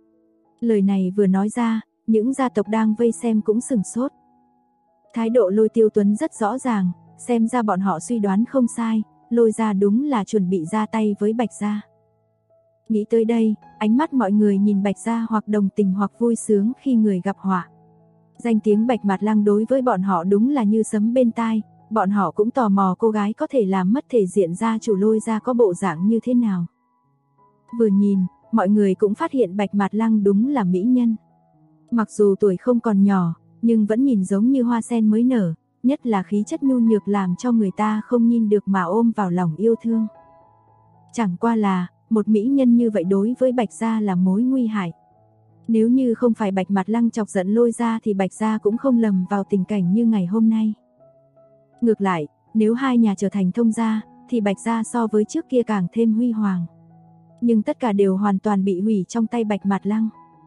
Lời này vừa nói ra, những gia tộc đang vây xem cũng sửng sốt. Thái độ Lôi Tiêu Tuấn rất rõ ràng, xem ra bọn họ suy đoán không sai, Lôi gia đúng là chuẩn bị ra tay với Bạch gia. Nghĩ tới đây, ánh mắt mọi người nhìn Bạch gia hoặc đồng tình hoặc vui sướng khi người gặp họa. Danh tiếng Bạch Mạt Lăng đối với bọn họ đúng là như sấm bên tai, bọn họ cũng tò mò cô gái có thể làm mất thể diện gia chủ Lôi gia có bộ dạng như thế nào. Vừa nhìn, mọi người cũng phát hiện Bạch Mạt Lăng đúng là mỹ nhân. Mặc dù tuổi không còn nhỏ, nhưng vẫn nhìn giống như hoa sen mới nở, nhất là khí chất nhu nhược làm cho người ta không nhìn được mà ôm vào lòng yêu thương. Chẳng qua là, một mỹ nhân như vậy đối với Bạch gia là mối nguy hại. Nếu như không phải Bạch Mạt Lăng chọc giận Lôi gia thì Bạch gia cũng không lầm vào tình cảnh như ngày hôm nay. Ngược lại, nếu hai nhà trở thành thông gia, thì Bạch gia so với trước kia càng thêm huy hoàng. Nhưng tất cả đều hoàn toàn bị hủy trong tay Bạch Mạt Lăng.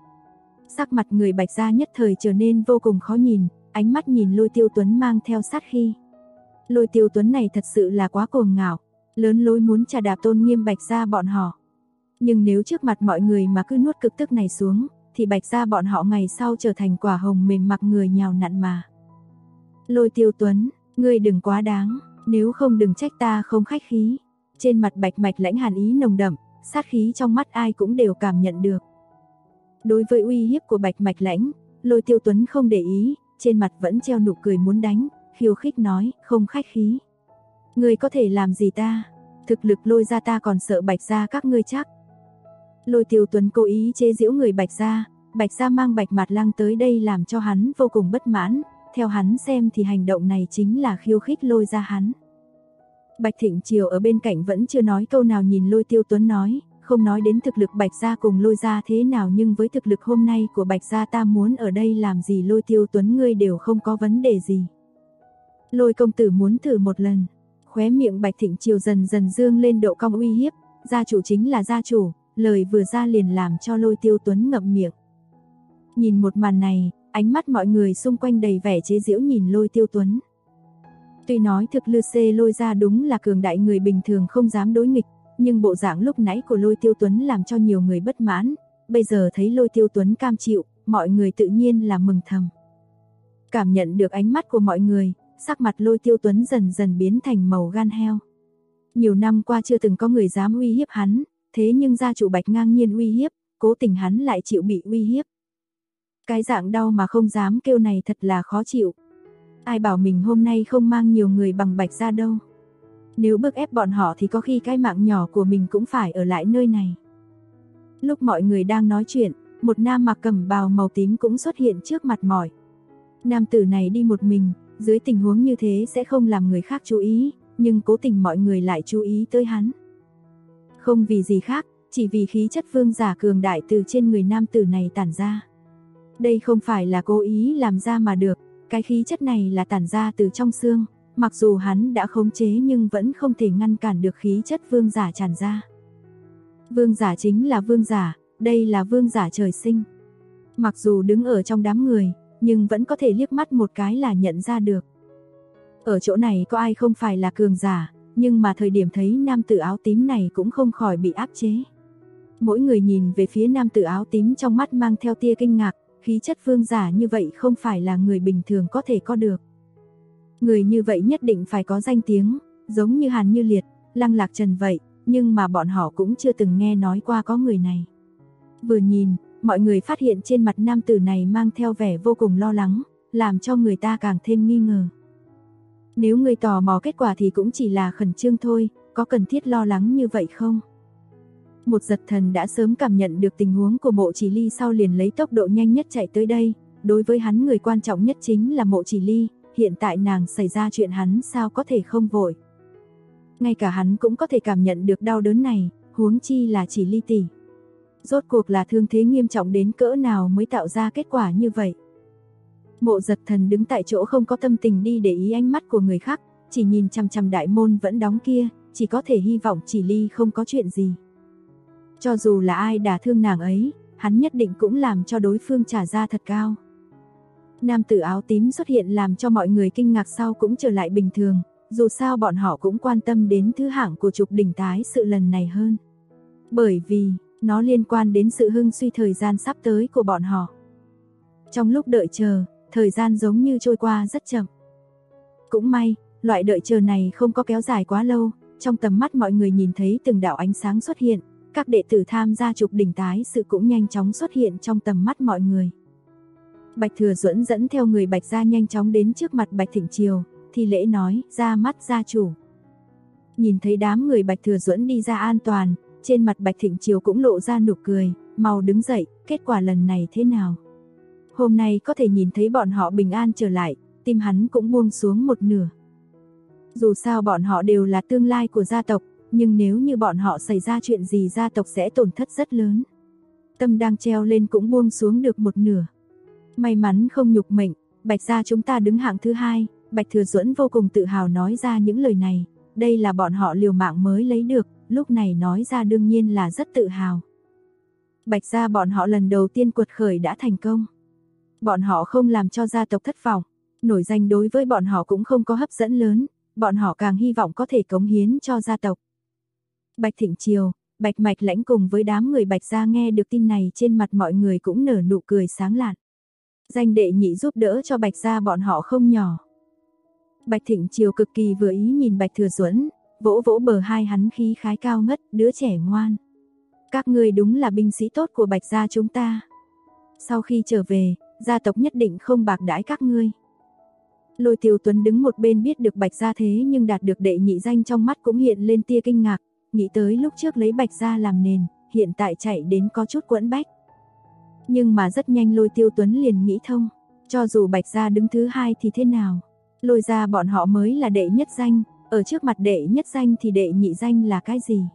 Sắc mặt người Bạch gia nhất thời trở nên vô cùng khó nhìn, ánh mắt nhìn Lôi Tiêu Tuấn mang theo sát khí. Lôi Tiêu Tuấn này thật sự là quá cuồng ngạo, lớn lối muốn trà đạp tôn nghiêm Bạch gia bọn họ. Nhưng nếu trước mặt mọi người mà cứ nuốt cực tức này xuống, thì Bạch gia bọn họ ngày sau trở thành quả hồng mềm mặc người nhào nặn mà. Lôi Tiêu Tuấn, ngươi đừng quá đáng, nếu không đừng trách ta không khách khí. Trên mặt Bạch Mạch Lãnh hàn ý nồng đậm, sát khí trong mắt ai cũng đều cảm nhận được. Đối với uy hiếp của Bạch Mạch Lãnh, Lôi Tiêu Tuấn không để ý, trên mặt vẫn treo nụ cười muốn đánh, khiêu khích nói, không khách khí. Ngươi có thể làm gì ta? Thực lực Lôi gia ta còn sợ Bạch gia các ngươi chắc. Lôi Tiêu Tuấn cố ý chế giễu người Bạch gia mang Bạch Mạt Lăng tới đây làm cho hắn vô cùng bất mãn, theo hắn xem thì hành động này chính là khiêu khích Lôi gia hắn. Bạch Thịnh Triều ở bên cạnh vẫn chưa nói câu nào nhìn Lôi Tiêu Tuấn nói, không nói đến thực lực Bạch gia cùng Lôi gia thế nào nhưng với thực lực hôm nay của Bạch gia ta muốn ở đây làm gì Lôi Tiêu Tuấn ngươi đều không có vấn đề gì. Lôi công tử muốn thử một lần, khóe miệng Bạch Thịnh Triều dần dần dương lên độ cong uy hiếp, gia chủ chính là gia chủ, lời vừa ra liền làm cho Lôi Tiêu Tuấn ngậm miệng. Nhìn một màn này, ánh mắt mọi người xung quanh đầy vẻ chế giễu nhìn Lôi Tiêu Tuấn. Tuy nói thực lực Lôi gia đúng là cường đại người bình thường không dám đối nghịch, nhưng bộ dạng lúc nãy của Lôi Tiêu Tuấn làm cho nhiều người bất mãn, bây giờ thấy Lôi Tiêu Tuấn cam chịu, mọi người tự nhiên là mừng thầm. Cảm nhận được ánh mắt của mọi người, sắc mặt Lôi Tiêu Tuấn dần dần biến thành màu gan heo. Nhiều năm qua chưa từng có người dám uy hiếp hắn, thế nhưng gia chủ Bạch ngang nhiên uy hiếp, cố tình hắn lại chịu bị uy hiếp. Cái dạng đau mà không dám kêu này thật là khó chịu. Ai bảo mình hôm nay không mang nhiều người bằng Bạch gia đâu. Nếu bức ép bọn họ thì có khi cái mạng nhỏ của mình cũng phải ở lại nơi này. Lúc mọi người đang nói chuyện, một nam mặc cẩm bào màu tím cũng xuất hiện trước mặt mọi. Nam tử này đi một mình, dưới tình huống như thế sẽ không làm người khác chú ý, nhưng cố tình mọi người lại chú ý tới hắn. Không vì gì khác, chỉ vì khí chất vương giả cường đại từ trên người nam tử này tản ra. Đây không phải là cố ý làm ra mà được, cái khí chất này là tản ra từ trong xương, mặc dù hắn đã khống chế nhưng vẫn không thể ngăn cản được khí chất vương giả tràn ra. Vương giả chính là vương giả, đây là vương giả trời sinh. Mặc dù đứng ở trong đám người, nhưng vẫn có thể liếc mắt một cái là nhận ra được. Ở chỗ này có ai không phải là cường giả, nhưng mà thời điểm thấy nam tử áo tím này cũng không khỏi bị áp chế. Mỗi người nhìn về phía nam tử áo tím trong mắt mang theo tia kinh ngạc, khí chất vương giả như vậy không phải là người bình thường có thể có được. Người như vậy nhất định phải có danh tiếng, giống như Hàn Như Liệt, Lăng Lạc Trần vậy, nhưng mà bọn họ cũng chưa từng nghe nói qua có người này. Vừa nhìn, mọi người phát hiện trên mặt nam tử này mang theo vẻ vô cùng lo lắng, làm cho người ta càng thêm nghi ngờ. Nếu người tò mò kết quả thì cũng chỉ là khẩn trương thôi, có cần thiết lo lắng như vậy không? Một giật thần đã sớm cảm nhận được tình huống của Mộ Chỉ Ly sau liền lấy tốc độ nhanh nhất chạy tới đây, đối với hắn người quan trọng nhất chính là Mộ Chỉ Ly, hiện tại nàng xảy ra chuyện hắn sao có thể không vội. Ngay cả hắn cũng có thể cảm nhận được đau đớn này, huống chi là Chỉ Ly tỷ. Rốt cuộc là thương thế nghiêm trọng đến cỡ nào mới tạo ra kết quả như vậy. Mộ giật thần đứng tại chỗ không có tâm tình đi để ý ánh mắt của người khác, chỉ nhìn chằm chằm đại môn vẫn đóng kia, chỉ có thể hy vọng Chỉ Ly không có chuyện gì. Cho dù là ai đả thương nàng ấy, hắn nhất định cũng làm cho đối phương trả giá thật cao. Nam tử áo tím xuất hiện làm cho mọi người kinh ngạc sau cũng trở lại bình thường, dù sao bọn họ cũng quan tâm đến thứ hạng của trục đỉnh tái sự lần này hơn. Bởi vì, nó liên quan đến sự hưng suy thời gian sắp tới của bọn họ. Trong lúc đợi chờ, thời gian giống như trôi qua rất chậm. Cũng may, loại đợi chờ này không có kéo dài quá lâu, trong tầm mắt mọi người nhìn thấy từng đạo ánh sáng xuất hiện, các đệ tử tham gia trục đỉnh tái sự cũng nhanh chóng xuất hiện trong tầm mắt mọi người. Bạch Thừa Duẫn dẫn theo người Bạch gia nhanh chóng đến trước mặt Bạch Thịnh Triều, thi lễ nói, ra mắt gia chủ. Nhìn thấy đám người Bạch Thừa Duẫn đi ra an toàn, trên mặt Bạch Thịnh Triều cũng lộ ra nụ cười, mau đứng dậy, kết quả lần này thế nào? Hôm nay có thể nhìn thấy bọn họ bình an trở lại, tim hắn cũng buông xuống một nửa. Dù sao bọn họ đều là tương lai của gia tộc, nhưng nếu như bọn họ xảy ra chuyện gì gia tộc sẽ tổn thất rất lớn. Tâm đang treo lên cũng buông xuống được một nửa. May mắn không nhục mệnh, Bạch gia chúng ta đứng hạng thứ 2, Bạch Thừa Duẫn vô cùng tự hào nói ra những lời này, đây là bọn họ liều mạng mới lấy được, lúc này nói ra đương nhiên là rất tự hào. Bạch gia bọn họ lần đầu tiên quật khởi đã thành công. Bọn họ không làm cho gia tộc thất vọng, nổi danh đối với bọn họ cũng không có hấp dẫn lớn, bọn họ càng hy vọng có thể cống hiến cho gia tộc. Bạch Thịnh Triều, Bạch Mạch Lãnh cùng với đám người Bạch gia nghe được tin này trên mặt mọi người cũng nở nụ cười sáng lạn. Danh đệ nhị giúp đỡ cho Bạch gia bọn họ không nhỏ. Bạch Thịnh Triều cực kỳ vừa ý nhìn Bạch Thừa Duẫn, vỗ vỗ bờ hai hắn khí khái cao ngất, đứa trẻ ngoan. Các ngươi đúng là binh sĩ tốt của Bạch gia chúng ta. Sau khi trở về, gia tộc nhất định không bạc đãi các ngươi. Lôi Tiêu Tuấn đứng một bên biết được Bạch gia thế nhưng đạt được đệ nhị danh trong mắt cũng hiện lên tia kinh ngạc, nghĩ tới lúc trước lấy Bạch gia làm nền, hiện tại chạy đến có chút quẫn bách. Nhưng mà rất nhanh Lôi Tiêu Tuấn liền nghĩ thông, cho dù Bạch gia đứng thứ 2 thì thế nào, Lôi gia bọn họ mới là đệ nhất danh, ở trước mặt đệ nhất danh thì đệ nhị danh là cái gì?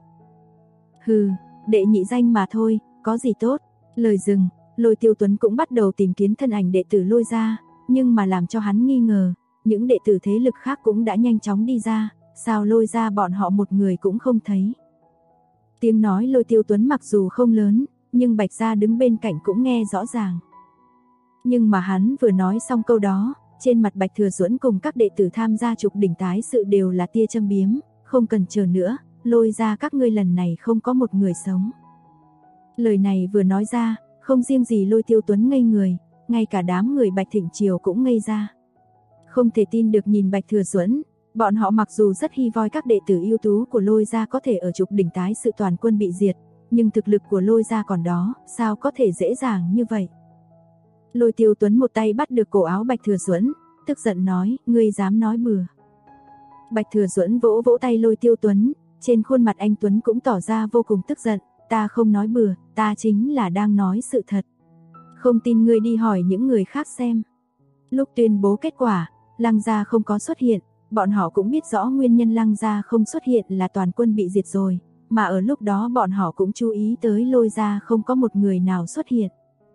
Hừ, đệ nhị danh mà thôi, có gì tốt? Lời dừng, Lôi Tiêu Tuấn cũng bắt đầu tìm kiếm thân ảnh đệ tử Lôi gia, nhưng mà làm cho hắn nghi ngờ, những đệ tử thế lực khác cũng đã nhanh chóng đi ra, sao Lôi gia bọn họ một người cũng không thấy. Tiếng nói Lôi Tiêu Tuấn mặc dù không lớn, nhưng Bạch gia đứng bên cạnh cũng nghe rõ ràng. Nhưng mà hắn vừa nói xong câu đó, trên mặt Bạch Thừa Duẫn cùng các đệ tử tham gia trục đỉnh tái sự đều là tia châm biếm, không cần chờ nữa, Lôi gia các ngươi lần này không có một người sống. Lời này vừa nói ra, không riêng gì Lôi Tiêu Tuấn ngây người, ngay cả đám người Bạch Thịnh Triều cũng ngây ra. Không thể tin được nhìn Bạch Thừa Duẫn, bọn họ mặc dù rất hy vọng các đệ tử ưu tú của Lôi gia có thể ở trục đỉnh tái sự toàn quân bị diệt, nhưng thực lực của Lôi gia còn đó, sao có thể dễ dàng như vậy. Lôi Tiêu Tuấn một tay bắt được cổ áo Bạch Thừa Duẫn, tức giận nói, ngươi dám nói bừa. Bạch Thừa Duẫn vỗ vỗ tay Lôi Tiêu Tuấn, trên khuôn mặt anh Tuấn cũng tỏ ra vô cùng tức giận, ta không nói bừa, ta chính là đang nói sự thật. Không tin ngươi đi hỏi những người khác xem. Lúc tuyên bố kết quả, Lăng gia không có xuất hiện, bọn họ cũng biết rõ nguyên nhân Lăng gia không xuất hiện là toàn quân bị diệt rồi, mà ở lúc đó bọn họ cũng chú ý tới Lôi gia không có một người nào xuất hiện.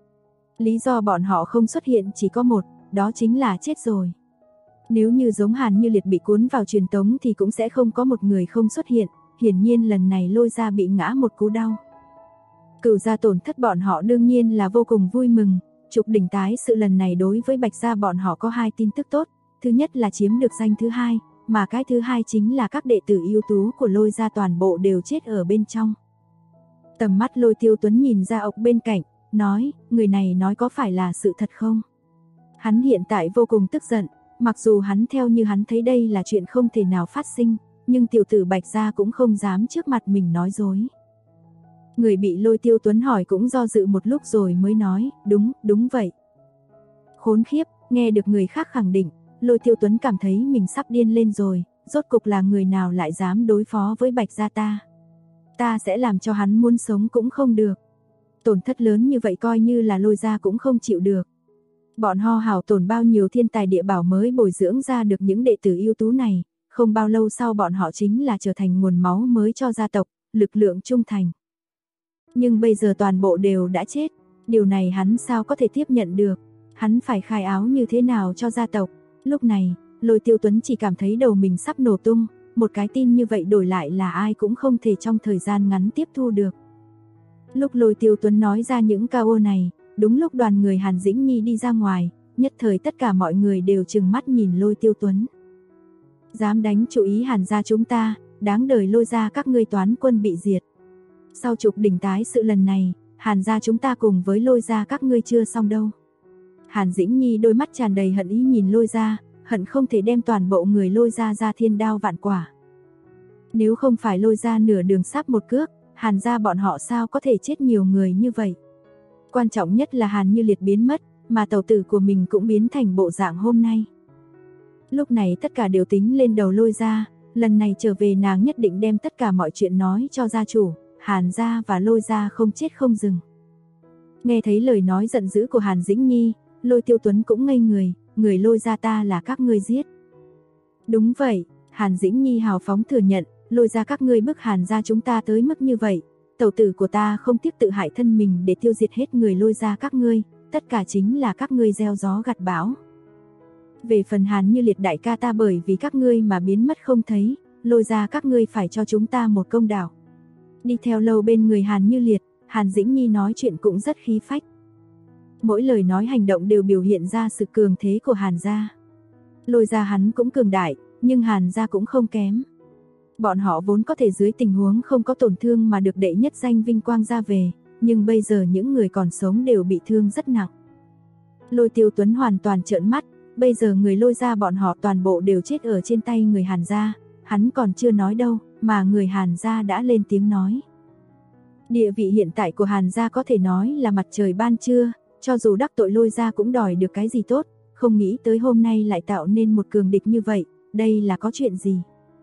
Lý do bọn họ không xuất hiện chỉ có một, đó chính là chết rồi. Nếu như giống Hàn Như Liệt bị cuốn vào truyền tống thì cũng sẽ không có một người không xuất hiện, hiển nhiên lần này Lôi gia bị ngã một cú đau. Cửu gia tổn thất bọn họ đương nhiên là vô cùng vui mừng, Trục Đình tái sự lần này đối với Bạch gia bọn họ có 2 tin tức tốt, thứ nhất là chiếm được danh thứ 2, mà cái thứ hai chính là các đệ tử ưu tú của Lôi gia toàn bộ đều chết ở bên trong. Tầm mắt Lôi Tiêu Tuấn nhìn ra ốc bên cạnh, nói, người này nói có phải là sự thật không? Hắn hiện tại vô cùng tức giận, mặc dù hắn theo như hắn thấy đây là chuyện không thể nào phát sinh, nhưng tiểu tử Bạch gia cũng không dám trước mặt mình nói dối. Người bị Lôi Tiêu Tuấn hỏi cũng do dự một lúc rồi mới nói, đúng vậy. Khốn khiếp, nghe được người khác khẳng định, Lôi Tiêu Tuấn cảm thấy mình sắp điên lên rồi, rốt cục là người nào lại dám đối phó với Bạch gia ta. Ta sẽ làm cho hắn muốn sống cũng không được. Tổn thất lớn như vậy coi như là Lôi gia cũng không chịu được. Bọn họ hào tổn bao nhiêu thiên tài địa bảo mới bồi dưỡng ra được những đệ tử ưu tú này, không bao lâu sau bọn họ chính là trở thành nguồn máu mới cho gia tộc, lực lượng trung thành. Nhưng bây giờ toàn bộ đều đã chết, điều này hắn sao có thể tiếp nhận được, hắn phải khai áo như thế nào cho gia tộc. Lúc này, Lôi Tiêu Tuấn chỉ cảm thấy đầu mình sắp nổ tung, một cái tin như vậy đổi lại là ai cũng không thể trong thời gian ngắn tiếp thu được. Lúc Lôi Tiêu Tuấn nói ra những câu này, đúng lúc đoàn người Hàn Dĩnh Nhi đi ra ngoài, nhất thời tất cả mọi người đều trừng mắt nhìn Lôi Tiêu Tuấn. Dám đánh chú ý Hàn gia chúng ta, đáng đời Lôi gia các ngươi toán quân bị diệt. Sau Trục Đình tái sự lần này, Hàn gia chúng ta cùng với Lôi gia các ngươi chưa xong đâu. Hàn Dĩnh Nhi đôi mắt tràn đầy hận ý nhìn Lôi gia, hận không thể đem toàn bộ người Lôi gia ra thiên đao vạn quả. Nếu không phải Lôi gia nửa đường sắp một cước, Hàn gia bọn họ sao có thể chết nhiều người như vậy. Quan trọng nhất là Hàn Như Liệt biến mất, mà tẩu tử của mình cũng biến thành bộ dạng hôm nay. Lúc này tất cả đều tính lên đầu Lôi gia, lần này trở về nàng nhất định đem tất cả mọi chuyện nói cho gia chủ, Hàn gia và Lôi gia không chết không dừng. Nghe thấy lời nói giận dữ của Hàn Dĩnh Nhi, Lôi Tiêu Tuấn cũng ngây người Lôi gia ta là các ngươi giết. Đúng vậy, Hàn Dĩnh Nhi hào phóng thừa nhận, Lôi gia các ngươi bức Hàn gia chúng ta tới mức như vậy, tẩu tử của ta không tiếc tự hại thân mình để tiêu diệt hết người Lôi gia các ngươi, tất cả chính là các ngươi gieo gió gặt bão. Về phần Hàn Như Liệt đại ca ta bởi vì các ngươi mà biến mất không thấy, Lôi gia các ngươi phải cho chúng ta một công đạo. Đi theo lâu bên người Hàn Như Liệt, Hàn Dĩnh Nhi nói chuyện cũng rất khí phách. Mỗi lời nói hành động đều biểu hiện ra sự cường thế của Hàn gia. Lôi gia hắn cũng cường đại, nhưng Hàn gia cũng không kém. Bọn họ vốn có thể dưới tình huống không có tổn thương mà được đệ nhất danh vinh quang ra về, nhưng bây giờ những người còn sống đều bị thương rất nặng. Lôi Tiêu Tuấn hoàn toàn trợn mắt, bây giờ người Lôi gia bọn họ toàn bộ đều chết ở trên tay người Hàn gia, hắn còn chưa nói đâu, mà người Hàn gia đã lên tiếng nói. Địa vị hiện tại của Hàn gia có thể nói là mặt trời ban trưa, cho dù đắc tội Lôi gia cũng đòi được cái gì tốt, không nghĩ tới hôm nay lại tạo nên một cường địch như vậy, đây là có chuyện gì?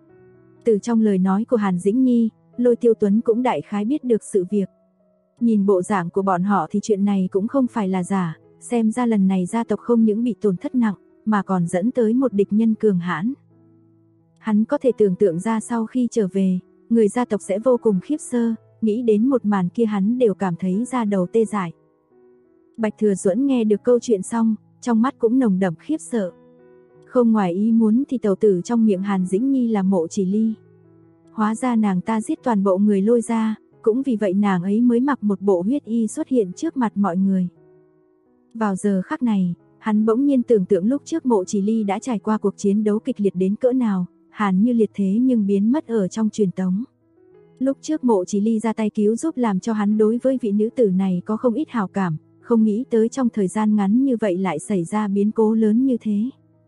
Từ trong lời nói của Hàn Dĩnh Nhi, Lôi Tiêu Tuấn cũng đại khái biết được sự việc. Nhìn bộ dạng của bọn họ thì chuyện này cũng không phải là giả, xem ra lần này gia tộc không những bị tổn thất nặng, mà còn dẫn tới một địch nhân cường hãn. Hắn có thể tưởng tượng ra sau khi trở về, người gia tộc sẽ vô cùng khiếp sợ, nghĩ đến một màn kia hắn đều cảm thấy da đầu tê dại. Bạch Thừa Duẫn nghe được câu chuyện xong, trong mắt cũng nồng đậm khiếp sợ. Không ngoài ý muốn thì tẩu tử trong miệng Hàn Dĩnh Nhi là Mộ Chỉ Ly. Hóa ra nàng ta giết toàn bộ người Lôi gia, cũng vì vậy nàng ấy mới mặc một bộ huyết y xuất hiện trước mặt mọi người. Vào giờ khắc này, hắn bỗng nhiên tưởng tượng lúc trước Mộ Chỉ Ly đã trải qua cuộc chiến đấu kịch liệt đến cỡ nào, Hàn Như Liệt thế nhưng biến mất ở trong truyền tống. Lúc trước Mộ Chỉ Ly ra tay cứu giúp làm cho hắn đối với vị nữ tử này có không ít hảo cảm, không nghĩ tới trong thời gian ngắn như vậy lại xảy ra biến cố lớn như thế.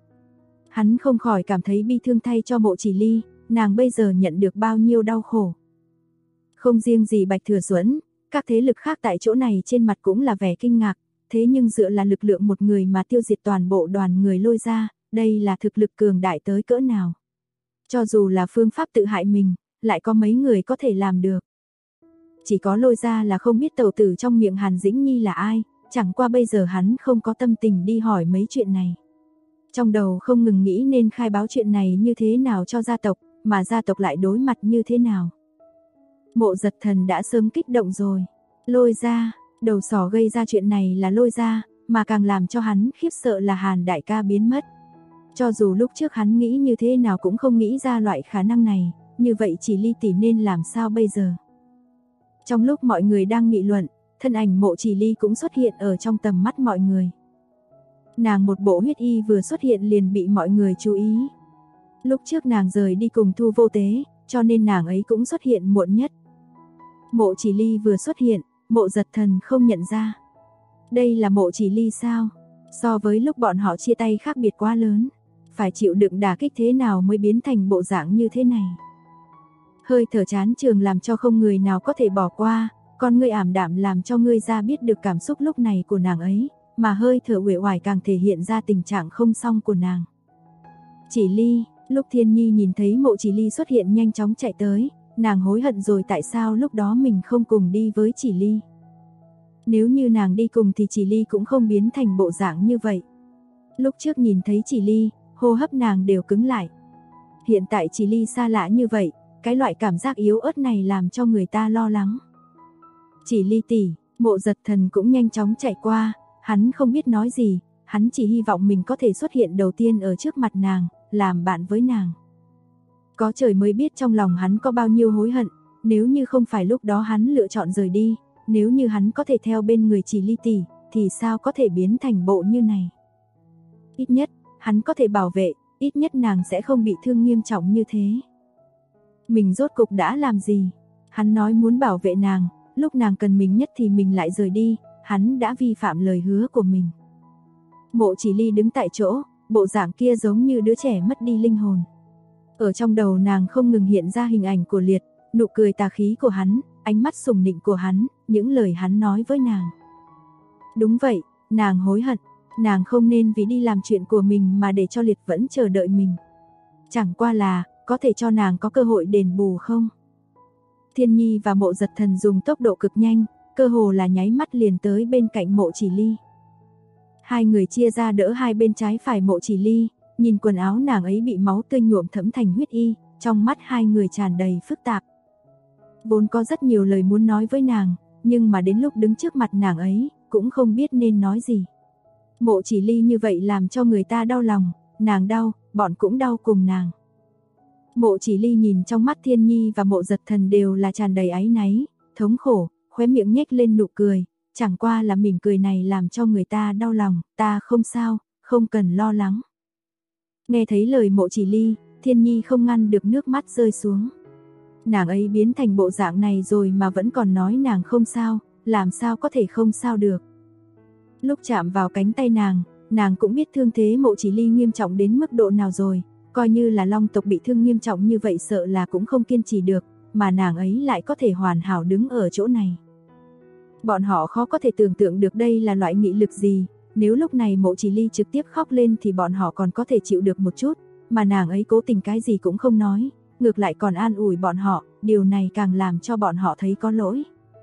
Hắn không khỏi cảm thấy bi thương thay cho Mộ Chỉ Ly, nàng bây giờ nhận được bao nhiêu đau khổ. Không riêng gì Bạch Thừa Duẫn, các thế lực khác tại chỗ này trên mặt cũng là vẻ kinh ngạc, thế nhưng dựa là lực lượng một người mà tiêu diệt toàn bộ đoàn người Lôi gia, đây là thực lực cường đại tới cỡ nào. Cho dù là phương pháp tự hại mình, lại có mấy người có thể làm được. Chỉ có Lôi gia là không biết tẩu tử trong miệng Hàn Dĩnh Nhi là ai, chẳng qua bây giờ hắn không có tâm tình đi hỏi mấy chuyện này. Trong đầu không ngừng nghĩ nên khai báo chuyện này như thế nào cho gia tộc, mà gia tộc lại đối mặt như thế nào. Mộ Giật Thần đã sớm kích động rồi. Lôi Gia, đầu sỏ gây ra chuyện này là Lôi Gia, mà càng làm cho hắn khiếp sợ là Hàn đại ca biến mất. Cho dù lúc trước hắn nghĩ như thế nào cũng không nghĩ ra loại khả năng này, như vậy Chỉ Ly tỷ nên làm sao bây giờ? Trong lúc mọi người đang nghị luận, thân ảnh Mộ Chỉ Ly cũng xuất hiện ở trong tầm mắt mọi người. Nàng một bộ huyết y vừa xuất hiện liền bị mọi người chú ý. Lúc trước nàng rời đi cùng Thu Vô Tế, cho nên nàng ấy cũng xuất hiện muộn nhất. Mộ Chỉ Ly vừa xuất hiện, Mộ Giật Thần không nhận ra. Đây là Mộ Chỉ Ly sao? So với lúc bọn họ chia tay khác biệt quá lớn. Phải chịu đựng đả kích thế nào mới biến thành bộ dạng như thế này? Hơi thở chán trường làm cho không người nào có thể bỏ qua, con ngươi ảm đạm làm cho ngươi ra biết được cảm xúc lúc này của nàng ấy, mà hơi thở uể oải càng thể hiện ra tình trạng không xong của nàng. Chỉ Ly, lúc Thiên Nhi nhìn thấy Mộ Chỉ Ly xuất hiện nhanh chóng chạy tới, nàng hối hận rồi tại sao lúc đó mình không cùng đi với Chỉ Ly. Nếu như nàng đi cùng thì Chỉ Ly cũng không biến thành bộ dạng như vậy. Lúc trước nhìn thấy Chỉ Ly, hô hấp nàng đều cứng lại. Hiện tại Chỉ Ly xa lạ như vậy, cái loại cảm giác yếu ớt này làm cho người ta lo lắng. Chỉ Ly tỷ, Mộ Giật Thần cũng nhanh chóng chạy qua, hắn không biết nói gì, hắn chỉ hy vọng mình có thể xuất hiện đầu tiên ở trước mặt nàng, làm bạn với nàng. Có trời mới biết trong lòng hắn có bao nhiêu hối hận, nếu như không phải lúc đó hắn lựa chọn rời đi, nếu như hắn có thể theo bên người Chỉ Ly tỷ, thì sao có thể biến thành bộ như này. Ít nhất, hắn có thể bảo vệ, ít nhất nàng sẽ không bị thương nghiêm trọng như thế. Mình rốt cục đã làm gì? Hắn nói muốn bảo vệ nàng, lúc nàng cần mình nhất thì mình lại rời đi, hắn đã vi phạm lời hứa của mình. Mộ Chỉ Ly đứng tại chỗ, bộ dạng kia giống như đứa trẻ mất đi linh hồn. Ở trong đầu nàng không ngừng hiện ra hình ảnh của Liệt, nụ cười tà khí của hắn, ánh mắt sùng nịnh của hắn, những lời hắn nói với nàng. Đúng vậy, nàng hối hận, nàng không nên vì đi làm chuyện của mình mà để cho Liệt vẫn chờ đợi mình. Chẳng qua là, có thể cho nàng có cơ hội đền bù không? Thiên Nhi và Mộ Giật Thần dùng tốc độ cực nhanh, cơ hồ là nháy mắt liền tới bên cạnh Mộ Chỉ Ly. Hai người chia ra đỡ hai bên trái phải Mộ Chỉ Ly, nhìn quần áo nàng ấy bị máu tươi nhuộm thẫm thành huyết y, trong mắt hai người tràn đầy phức tạp. Vốn có rất nhiều lời muốn nói với nàng, nhưng mà đến lúc đứng trước mặt nàng ấy, cũng không biết nên nói gì. Mộ Chỉ Ly như vậy làm cho người ta đau lòng, nàng đau, bọn cũng đau cùng nàng. Mộ Chỉ Ly nhìn trong mắt Thiên Nhi và Mộ Giật Thần đều là tràn đầy áy náy, thống khổ, khóe miệng nhếch lên nụ cười, chẳng qua là mỉm cười này làm cho người ta đau lòng, ta không sao, không cần lo lắng. Nghe thấy lời Mộ Chỉ Ly, Thiên Nhi không ngăn được nước mắt rơi xuống. Nàng ấy biến thành bộ dạng này rồi mà vẫn còn nói nàng không sao, làm sao có thể không sao được. Lúc chạm vào cánh tay nàng cũng biết thương thế Mộ Chỉ Ly nghiêm trọng đến mức độ nào rồi, coi như là Long tộc bị thương nghiêm trọng như vậy sợ là cũng không kiên trì được, mà nàng ấy lại có thể hoàn hảo đứng ở chỗ này. Bọn họ khó có thể tưởng tượng được đây là loại nghị lực gì, nếu lúc này Mộ Chỉ Ly trực tiếp khóc lên thì bọn họ còn có thể chịu được một chút, mà nàng ấy cố tình cái gì cũng không nói, ngược lại còn an ủi bọn họ, điều này càng làm cho bọn họ thấy có lỗi.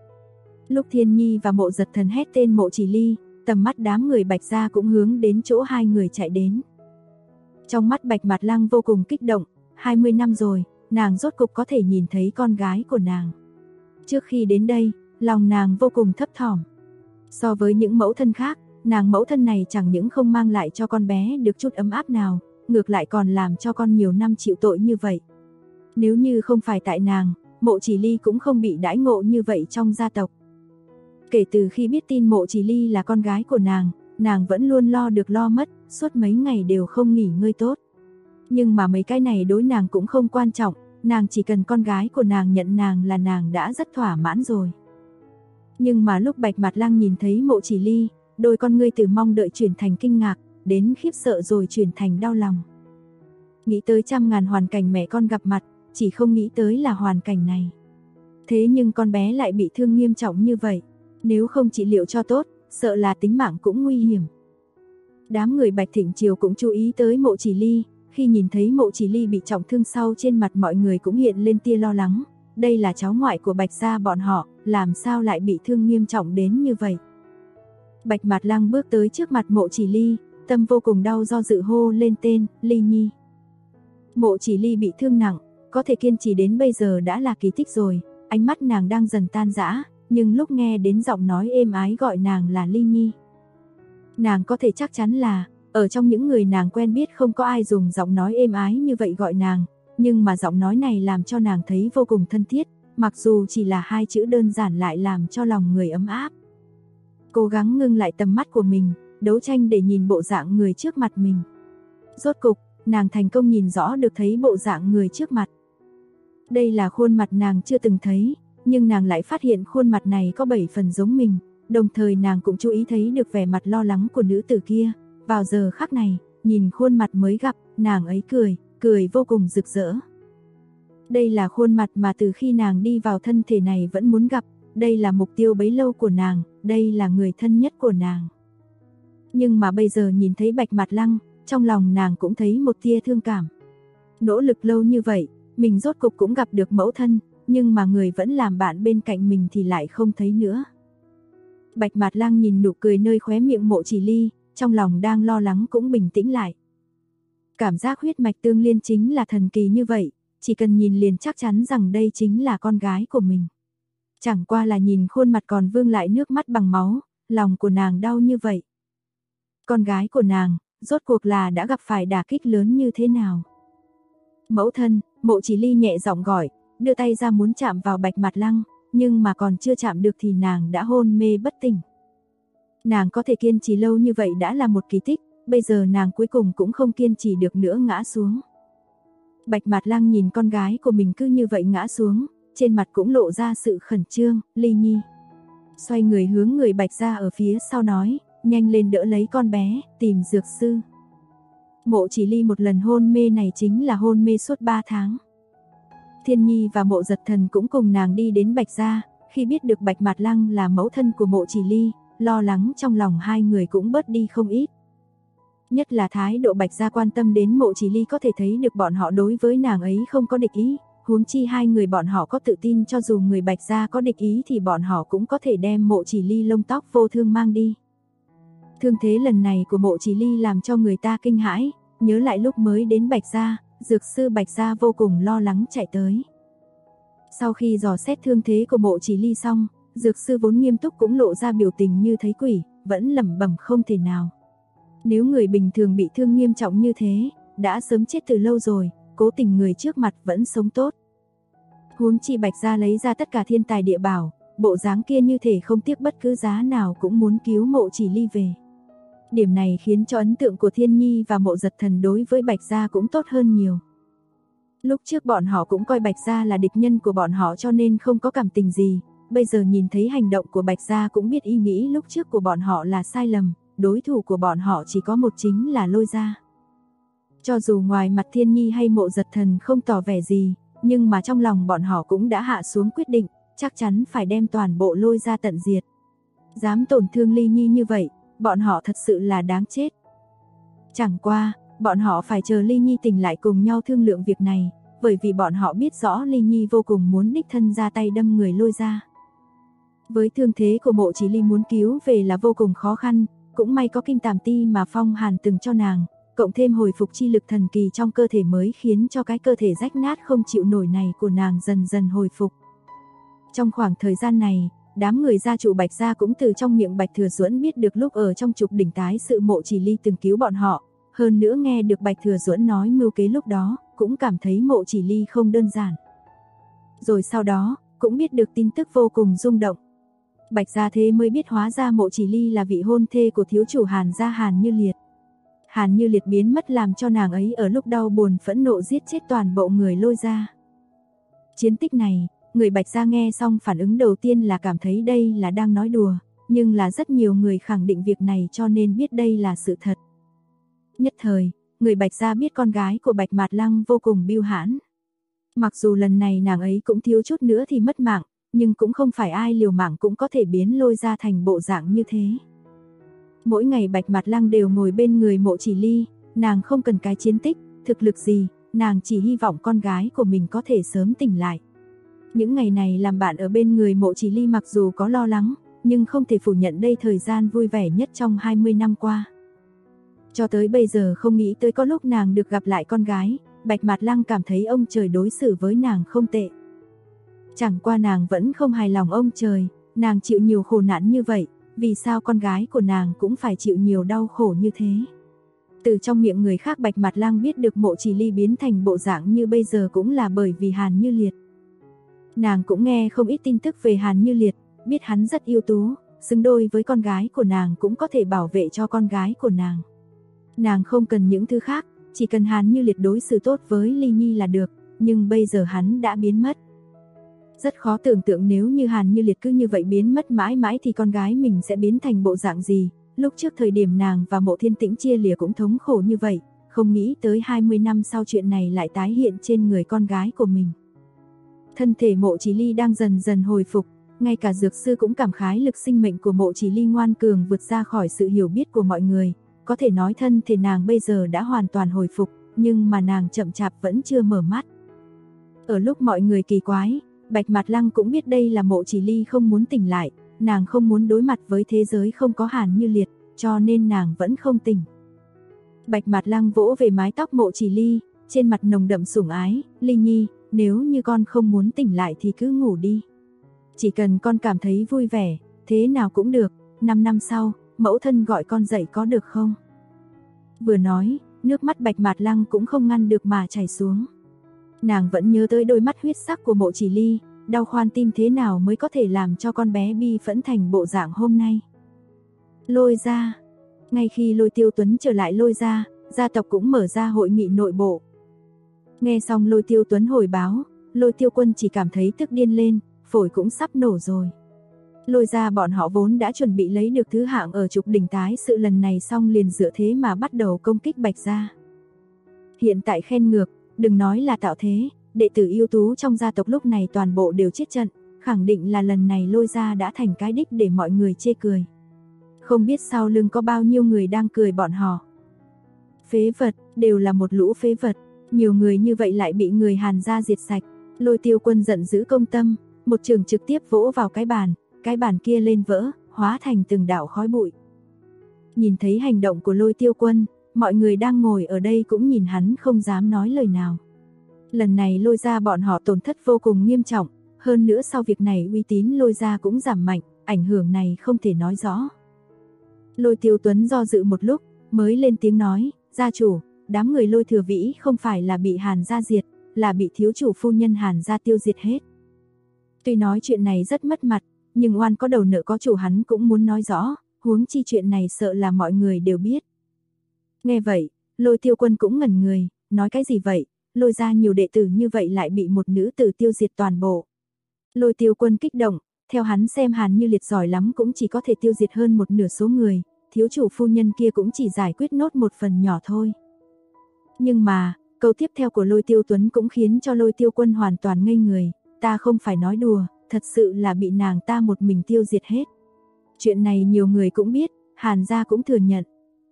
Lúc Thiên Nhi và Mộ Giật Thần hét tên Mộ Chỉ Ly, tầm mắt đám người Bạch Gia cũng hướng đến chỗ hai người chạy đến. Trong mắt Bạch Mạt Lăng vô cùng kích động, 20 năm rồi, nàng rốt cục có thể nhìn thấy con gái của nàng. Trước khi đến đây, lòng nàng vô cùng thấp thỏm. So với những mẫu thân khác, nàng mẫu thân này chẳng những không mang lại cho con bé được chút ấm áp nào, ngược lại còn làm cho con nhiều năm chịu tội như vậy. Nếu như không phải tại nàng, Mộ Chỉ Ly cũng không bị đãi ngộ như vậy trong gia tộc. Kể từ khi biết tin Mộ Chỉ Ly là con gái của nàng vẫn luôn lo được lo mất, suốt mấy ngày đều không nghỉ ngơi tốt. Nhưng mà mấy cái này đối nàng cũng không quan trọng, nàng chỉ cần con gái của nàng nhận nàng là nàng đã rất thỏa mãn rồi. Nhưng mà lúc Bạch Mạt Lăng nhìn thấy Mộ Chỉ Ly, đôi con ngươi từ mong đợi chuyển thành kinh ngạc, đến khiếp sợ rồi chuyển thành đau lòng. Nghĩ tới trăm ngàn hoàn cảnh mẹ con gặp mặt, chỉ không nghĩ tới là hoàn cảnh này. Thế nhưng con bé lại bị thương nghiêm trọng như vậy, nếu không trị liệu cho tốt, sợ là tính mạng cũng nguy hiểm. Đám người Bạch Thịnh Triều cũng chú ý tới Mộ Chỉ Ly, khi nhìn thấy Mộ Chỉ Ly bị trọng thương sau trên mặt mọi người cũng hiện lên tia lo lắng. Đây là cháu ngoại của Bạch gia bọn họ, làm sao lại bị thương nghiêm trọng đến như vậy. Bạch Mạt Lăng bước tới trước mặt Mộ Chỉ Ly, tâm vô cùng đau do dự hô lên tên, Ly Nhi. Mộ Chỉ Ly bị thương nặng, có thể kiên trì đến bây giờ đã là kỳ tích rồi, ánh mắt nàng đang dần tan rã, nhưng lúc nghe đến giọng nói êm ái gọi nàng là Ly Nhi. Nàng có thể chắc chắn là, ở trong những người nàng quen biết không có ai dùng giọng nói êm ái như vậy gọi nàng, nhưng mà giọng nói này làm cho nàng thấy vô cùng thân thiết, mặc dù chỉ là 2 chữ đơn giản lại làm cho lòng người ấm áp. Cố gắng ngưng lại tầm mắt của mình, đấu tranh để nhìn bộ dạng người trước mặt mình. Rốt cục, nàng thành công nhìn rõ được thấy bộ dạng người trước mặt. Đây là khuôn mặt nàng chưa từng thấy, nhưng nàng lại phát hiện khuôn mặt này có 7 phần giống mình, đồng thời nàng cũng chú ý thấy được vẻ mặt lo lắng của nữ tử kia. Vào giờ khắc này, nhìn khuôn mặt mới gặp, nàng ấy cười vô cùng rực rỡ. Đây là khuôn mặt mà từ khi nàng đi vào thân thể này vẫn muốn gặp, đây là mục tiêu bấy lâu của nàng, đây là người thân nhất của nàng. Nhưng mà bây giờ nhìn thấy Bạch Mạt Lăng, trong lòng nàng cũng thấy một tia thương cảm. Nỗ lực lâu như vậy, mình rốt cục cũng gặp được mẫu thân, nhưng mà người vẫn làm bạn bên cạnh mình thì lại không thấy nữa. Bạch Mạt Lăng nhìn nụ cười nơi khóe miệng Mộ Chỉ Ly, trong lòng đang lo lắng cũng bình tĩnh lại. Cảm giác huyết mạch tương liên chính là thần kỳ như vậy, chỉ cần nhìn liền chắc chắn rằng đây chính là con gái của mình. Chẳng qua là nhìn khuôn mặt còn vương lại nước mắt bằng máu, lòng của nàng đau như vậy. Con gái của nàng, rốt cuộc là đã gặp phải đả kích lớn như thế nào? Mẫu thân, Mộ Chỉ Ly nhẹ giọng gọi, đưa tay ra muốn chạm vào Bạch Mạt Lăng, nhưng mà còn chưa chạm được thì nàng đã hôn mê bất tỉnh. Nàng có thể kiên trì lâu như vậy đã là một kỳ tích, bây giờ nàng cuối cùng cũng không kiên trì được nữa ngã xuống. Bạch Mạt Lăng nhìn con gái của mình cứ như vậy ngã xuống, trên mặt cũng lộ ra sự khẩn trương. Ly Nhi. Xoay người hướng người Bạch gia ở phía sau nói, nhanh lên đỡ lấy con bé, tìm dược sư. Mộ Chỉ Ly một lần hôn mê này chính là hôn mê suốt 3 tháng. Thiên Nhi và Mộ Giật Thần cũng cùng nàng đi đến Bạch gia, khi biết được Bạch Mạt Lăng là mẫu thân của Mộ Chỉ Ly, lo lắng trong lòng hai người cũng bớt đi không ít. Nhất là thái độ Bạch gia quan tâm đến Mộ Chỉ Ly có thể thấy được bọn họ đối với nàng ấy không có địch ý, huống chi hai người bọn họ có tự tin cho dù người Bạch gia có địch ý thì bọn họ cũng có thể đem Mộ Chỉ Ly lông tóc vô thương mang đi. Thương thế lần này của Mộ Chỉ Ly làm cho người ta kinh hãi, nhớ lại lúc mới đến Bạch gia, dược sư Bạch gia vô cùng lo lắng chạy tới. Sau khi dò xét thương thế của Mộ Chỉ Ly xong, dược sư vốn nghiêm túc cũng lộ ra biểu tình như thấy quỷ, vẫn lẩm bẩm không thể nào. Nếu người bình thường bị thương nghiêm trọng như thế, đã sớm chết từ lâu rồi, cố tình người trước mặt vẫn sống tốt. Huống chi Bạch gia lấy ra tất cả thiên tài địa bảo, bộ dáng kia như thể không tiếc bất cứ giá nào cũng muốn cứu Mộ Chỉ Ly về. Điểm này khiến cho ấn tượng của Thiên Nhi và Mộ Giật Thần đối với Bạch gia cũng tốt hơn nhiều. Lúc trước bọn họ cũng coi Bạch gia là địch nhân của bọn họ cho nên không có cảm tình gì, bây giờ nhìn thấy hành động của Bạch gia cũng biết ý nghĩ lúc trước của bọn họ là sai lầm, đối thủ của bọn họ chỉ có một chính là Lôi gia. Cho dù ngoài mặt Thiên Nhi hay Mộ Giật Thần không tỏ vẻ gì, nhưng mà trong lòng bọn họ cũng đã hạ xuống quyết định, chắc chắn phải đem toàn bộ Lôi gia tận diệt. Dám tổn thương Ly Nhi như vậy, bọn họ thật sự là đáng chết. Chẳng qua, bọn họ phải chờ Ly Nhi tỉnh lại cùng nhau thương lượng việc này, bởi vì bọn họ biết rõ Ly Nhi vô cùng muốn đích thân ra tay đâm người Lôi gia. Với thương thế của Mộ Chỉ Ly muốn cứu về là vô cùng khó khăn, cũng may có kim tàm ti mà Phong Hàn từng cho nàng, cộng thêm hồi phục chi lực thần kỳ trong cơ thể mới khiến cho cái cơ thể rách nát không chịu nổi này của nàng dần dần hồi phục. Trong khoảng thời gian này, đám người gia chủ Bạch gia cũng từ trong miệng Bạch Thừa Duẫn biết được lúc ở trong trục đỉnh tái sự Mộ Chỉ Ly từng cứu bọn họ, hơn nữa nghe được Bạch Thừa Duẫn nói mưu kế lúc đó, cũng cảm thấy Mộ Chỉ Ly không đơn giản. Rồi sau đó, cũng biết được tin tức vô cùng rung động. Bạch gia thế mới biết hóa ra Mộ Chỉ Ly là vị hôn thê của thiếu chủ Hàn gia Hàn Như Liệt. Hàn Như Liệt biến mất làm cho nàng ấy ở lúc đau buồn phẫn nộ giết chết toàn bộ người Lôi gia. Chiến tích này, người Bạch gia nghe xong phản ứng đầu tiên là cảm thấy đây là đang nói đùa, nhưng là rất nhiều người khẳng định việc này cho nên biết đây là sự thật. Nhất thời, người Bạch gia biết con gái của Bạch Mạt Lăng vô cùng bưu hãn. Mặc dù lần này nàng ấy cũng thiếu chút nữa thì mất mạng, nhưng cũng không phải ai liều mạng cũng có thể biến Lôi gia thành bộ dạng như thế. Mỗi ngày Bạch Mạt Lăng đều ngồi bên người Mộ Chỉ Ly, nàng không cần cái chiến tích, thực lực gì, nàng chỉ hy vọng con gái của mình có thể sớm tỉnh lại. Những ngày này làm bạn ở bên người Mộ Chỉ Ly mặc dù có lo lắng, nhưng không thể phủ nhận đây thời gian vui vẻ nhất trong 20 năm qua. Cho tới bây giờ không nghĩ tới có lúc nàng được gặp lại con gái, Bạch Mạt Lăng cảm thấy ông trời đối xử với nàng không tệ. Chẳng qua nàng vẫn không hài lòng ông trời, nàng chịu nhiều khổ nạn như vậy, vì sao con gái của nàng cũng phải chịu nhiều đau khổ như thế. Từ trong miệng người khác Bạch Mạt Lang biết được Mộ Chỉ Ly biến thành bộ dạng như bây giờ cũng là bởi vì Hàn Như Liệt. Nàng cũng nghe không ít tin tức về Hàn Như Liệt, biết hắn rất ưu tú, xứng đôi với con gái của nàng cũng có thể bảo vệ cho con gái của nàng. Nàng không cần những thứ khác, chỉ cần Hàn Như Liệt đối xử tốt với Ly Nhi là được, nhưng bây giờ hắn đã biến mất. Rất khó tưởng tượng nếu như Hàn Như Liệt cứ như vậy biến mất mãi mãi thì con gái mình sẽ biến thành bộ dạng gì. Lúc trước thời điểm nàng và Mộ Thiên Tĩnh chia lìa cũng thống khổ như vậy, không nghĩ tới 20 năm sau chuyện này lại tái hiện trên người con gái của mình. Thân thể Mộ Chỉ Ly đang dần dần hồi phục, ngay cả dược sư cũng cảm khái lực sinh mệnh của Mộ Chỉ Ly ngoan cường vượt ra khỏi sự hiểu biết của mọi người. Có thể nói thân thể nàng bây giờ đã hoàn toàn hồi phục, nhưng mà nàng chậm chạp vẫn chưa mở mắt. Ở lúc mọi người kỳ quái, Bạch Mạt Lăng cũng biết đây là Mộ Chỉ Ly không muốn tỉnh lại, nàng không muốn đối mặt với thế giới không có Hàn Như Liệt, cho nên nàng vẫn không tỉnh. Bạch Mạt Lăng vỗ về mái tóc Mộ Chỉ Ly, trên mặt nồng đậm sủng ái, "Ly Nhi, nếu như con không muốn tỉnh lại thì cứ ngủ đi. Chỉ cần con cảm thấy vui vẻ, thế nào cũng được, 5 năm sau, mẫu thân gọi con dậy có được không?" Vừa nói, nước mắt Bạch Mạt Lăng cũng không ngăn được mà chảy xuống. Nàng vẫn nhớ tới đôi mắt huyết sắc của Mộ Chỉ Ly, đau khoan tim thế nào mới có thể làm cho con bé bi phẫn thành bộ dạng hôm nay. Lôi gia. Ngay khi Lôi Tiêu Tuấn trở lại Lôi gia, gia tộc cũng mở ra hội nghị nội bộ. Nghe xong Lôi Tiêu Tuấn hồi báo, Lôi Tiêu Quân chỉ cảm thấy tức điên lên, phổi cũng sắp nổ rồi. Lôi gia bọn họ vốn đã chuẩn bị lấy được thứ hạng ở trục đỉnh tái sự lần này xong liền dựa thế mà bắt đầu công kích Bạch gia. Hiện tại khen ngược, đừng nói là tạo thế, đệ tử ưu tú trong gia tộc lúc này toàn bộ đều chết trận, khẳng định là lần này Lôi gia đã thành cái đích để mọi người chê cười. Không biết sau lưng có bao nhiêu người đang cười bọn họ. Phế vật, đều là một lũ phế vật, nhiều người như vậy lại bị người Hàn gia diệt sạch. Lôi Tiêu Quân giận dữ công tâm, một trường trực tiếp vỗ vào cái bàn kia lên vỡ, hóa thành từng đạo khói bụi. Nhìn thấy hành động của Lôi Tiêu Quân, mọi người đang ngồi ở đây cũng nhìn hắn không dám nói lời nào. Lần này Lôi gia bọn họ tổn thất vô cùng nghiêm trọng, hơn nữa sau việc này uy tín Lôi gia cũng giảm mạnh, ảnh hưởng này không thể nói rõ. Lôi Tiêu Tuấn do dự một lúc, mới lên tiếng nói, gia chủ, đám người Lôi Thừa Vĩ không phải là bị Hàn gia diệt, là bị thiếu chủ phu nhân Hàn gia tiêu diệt hết. Tuy nói chuyện này rất mất mặt, nhưng oan có đầu nợ có chủ hắn cũng muốn nói rõ, huống chi chuyện này sợ là mọi người đều biết. Nghe vậy, Lôi Tiêu Quân cũng ngẩn người, nói cái gì vậy, Lôi gia nhiều đệ tử như vậy lại bị một nữ tử tiêu diệt toàn bộ. Lôi Tiêu Quân kích động, theo hắn xem Hàn Như Liệt giỏi lắm cũng chỉ có thể tiêu diệt hơn một nửa số người, thiếu chủ phu nhân kia cũng chỉ giải quyết nốt một phần nhỏ thôi. Nhưng mà, câu tiếp theo của Lôi Tiêu Tuấn cũng khiến cho Lôi Tiêu Quân hoàn toàn ngây người, ta không phải nói đùa, thật sự là bị nàng ta một mình tiêu diệt hết. Chuyện này nhiều người cũng biết, Hàn gia cũng thừa nhận.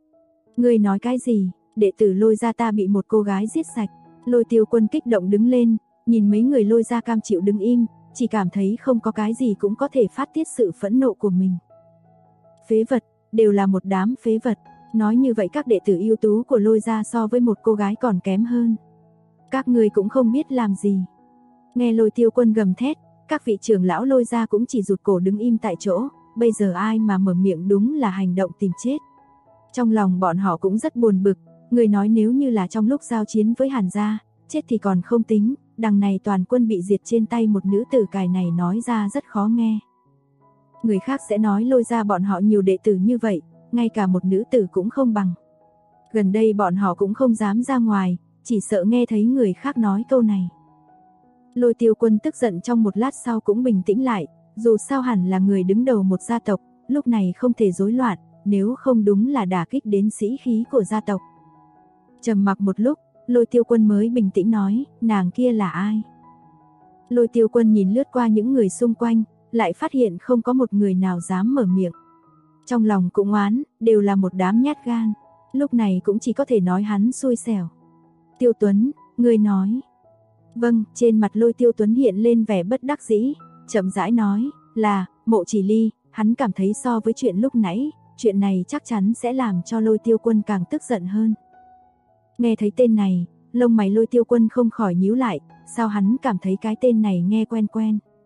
Ngươi nói cái gì, đệ tử Lôi gia ta bị một cô gái giết sạch. Lôi Tiêu Quân kích động đứng lên, nhìn mấy người Lôi gia cam chịu đứng im, chỉ cảm thấy không có cái gì cũng có thể phát tiết sự phẫn nộ của mình. Phế vật, đều là một đám phế vật, nói như vậy các đệ tử ưu tú của Lôi gia so với một cô gái còn kém hơn. Các người cũng không biết làm gì. Nghe Lôi Tiêu Quân gầm thét, các vị trưởng lão Lôi gia cũng chỉ rụt cổ đứng im tại chỗ, bây giờ ai mà mở miệng đúng là hành động tìm chết. Trong lòng bọn họ cũng rất buồn bực, người nói nếu như là trong lúc giao chiến với Hàn gia, chết thì còn không tính, đằng này toàn quân bị diệt trên tay một nữ tử, cài này nói ra rất khó nghe. Người khác sẽ nói Lôi gia bọn họ nhiều đệ tử như vậy, ngay cả một nữ tử cũng không bằng. Gần đây bọn họ cũng không dám ra ngoài, chỉ sợ nghe thấy người khác nói câu này. Lôi Tiêu Quân tức giận trong một lát sau cũng bình tĩnh lại, dù sao hẳn là người đứng đầu một gia tộc, lúc này không thể rối loạn, nếu không đúng là đả kích đến sĩ khí của gia tộc. Trầm mặc một lúc, Lôi Tiêu Quân mới bình tĩnh nói, nàng kia là ai? Lôi Tiêu Quân nhìn lướt qua những người xung quanh, lại phát hiện không có một người nào dám mở miệng. Trong lòng cũng oán, đều là một đám nhát gan, lúc này cũng chỉ có thể nói hắn xui xẻo. Tiêu Tuấn, ngươi nói. Vâng, trên mặt Lôi Tiêu Tuấn hiện lên vẻ bất đắc dĩ, chậm rãi nói, là, Mộ Chỉ Ly, hắn cảm thấy so với chuyện lúc nãy, chuyện này chắc chắn sẽ làm cho Lôi Tiêu Quân càng tức giận hơn. Nghe thấy tên này, lông mày Lôi Tiêu Quân không khỏi nhíu lại, sao hắn cảm thấy cái tên này nghe quen quen.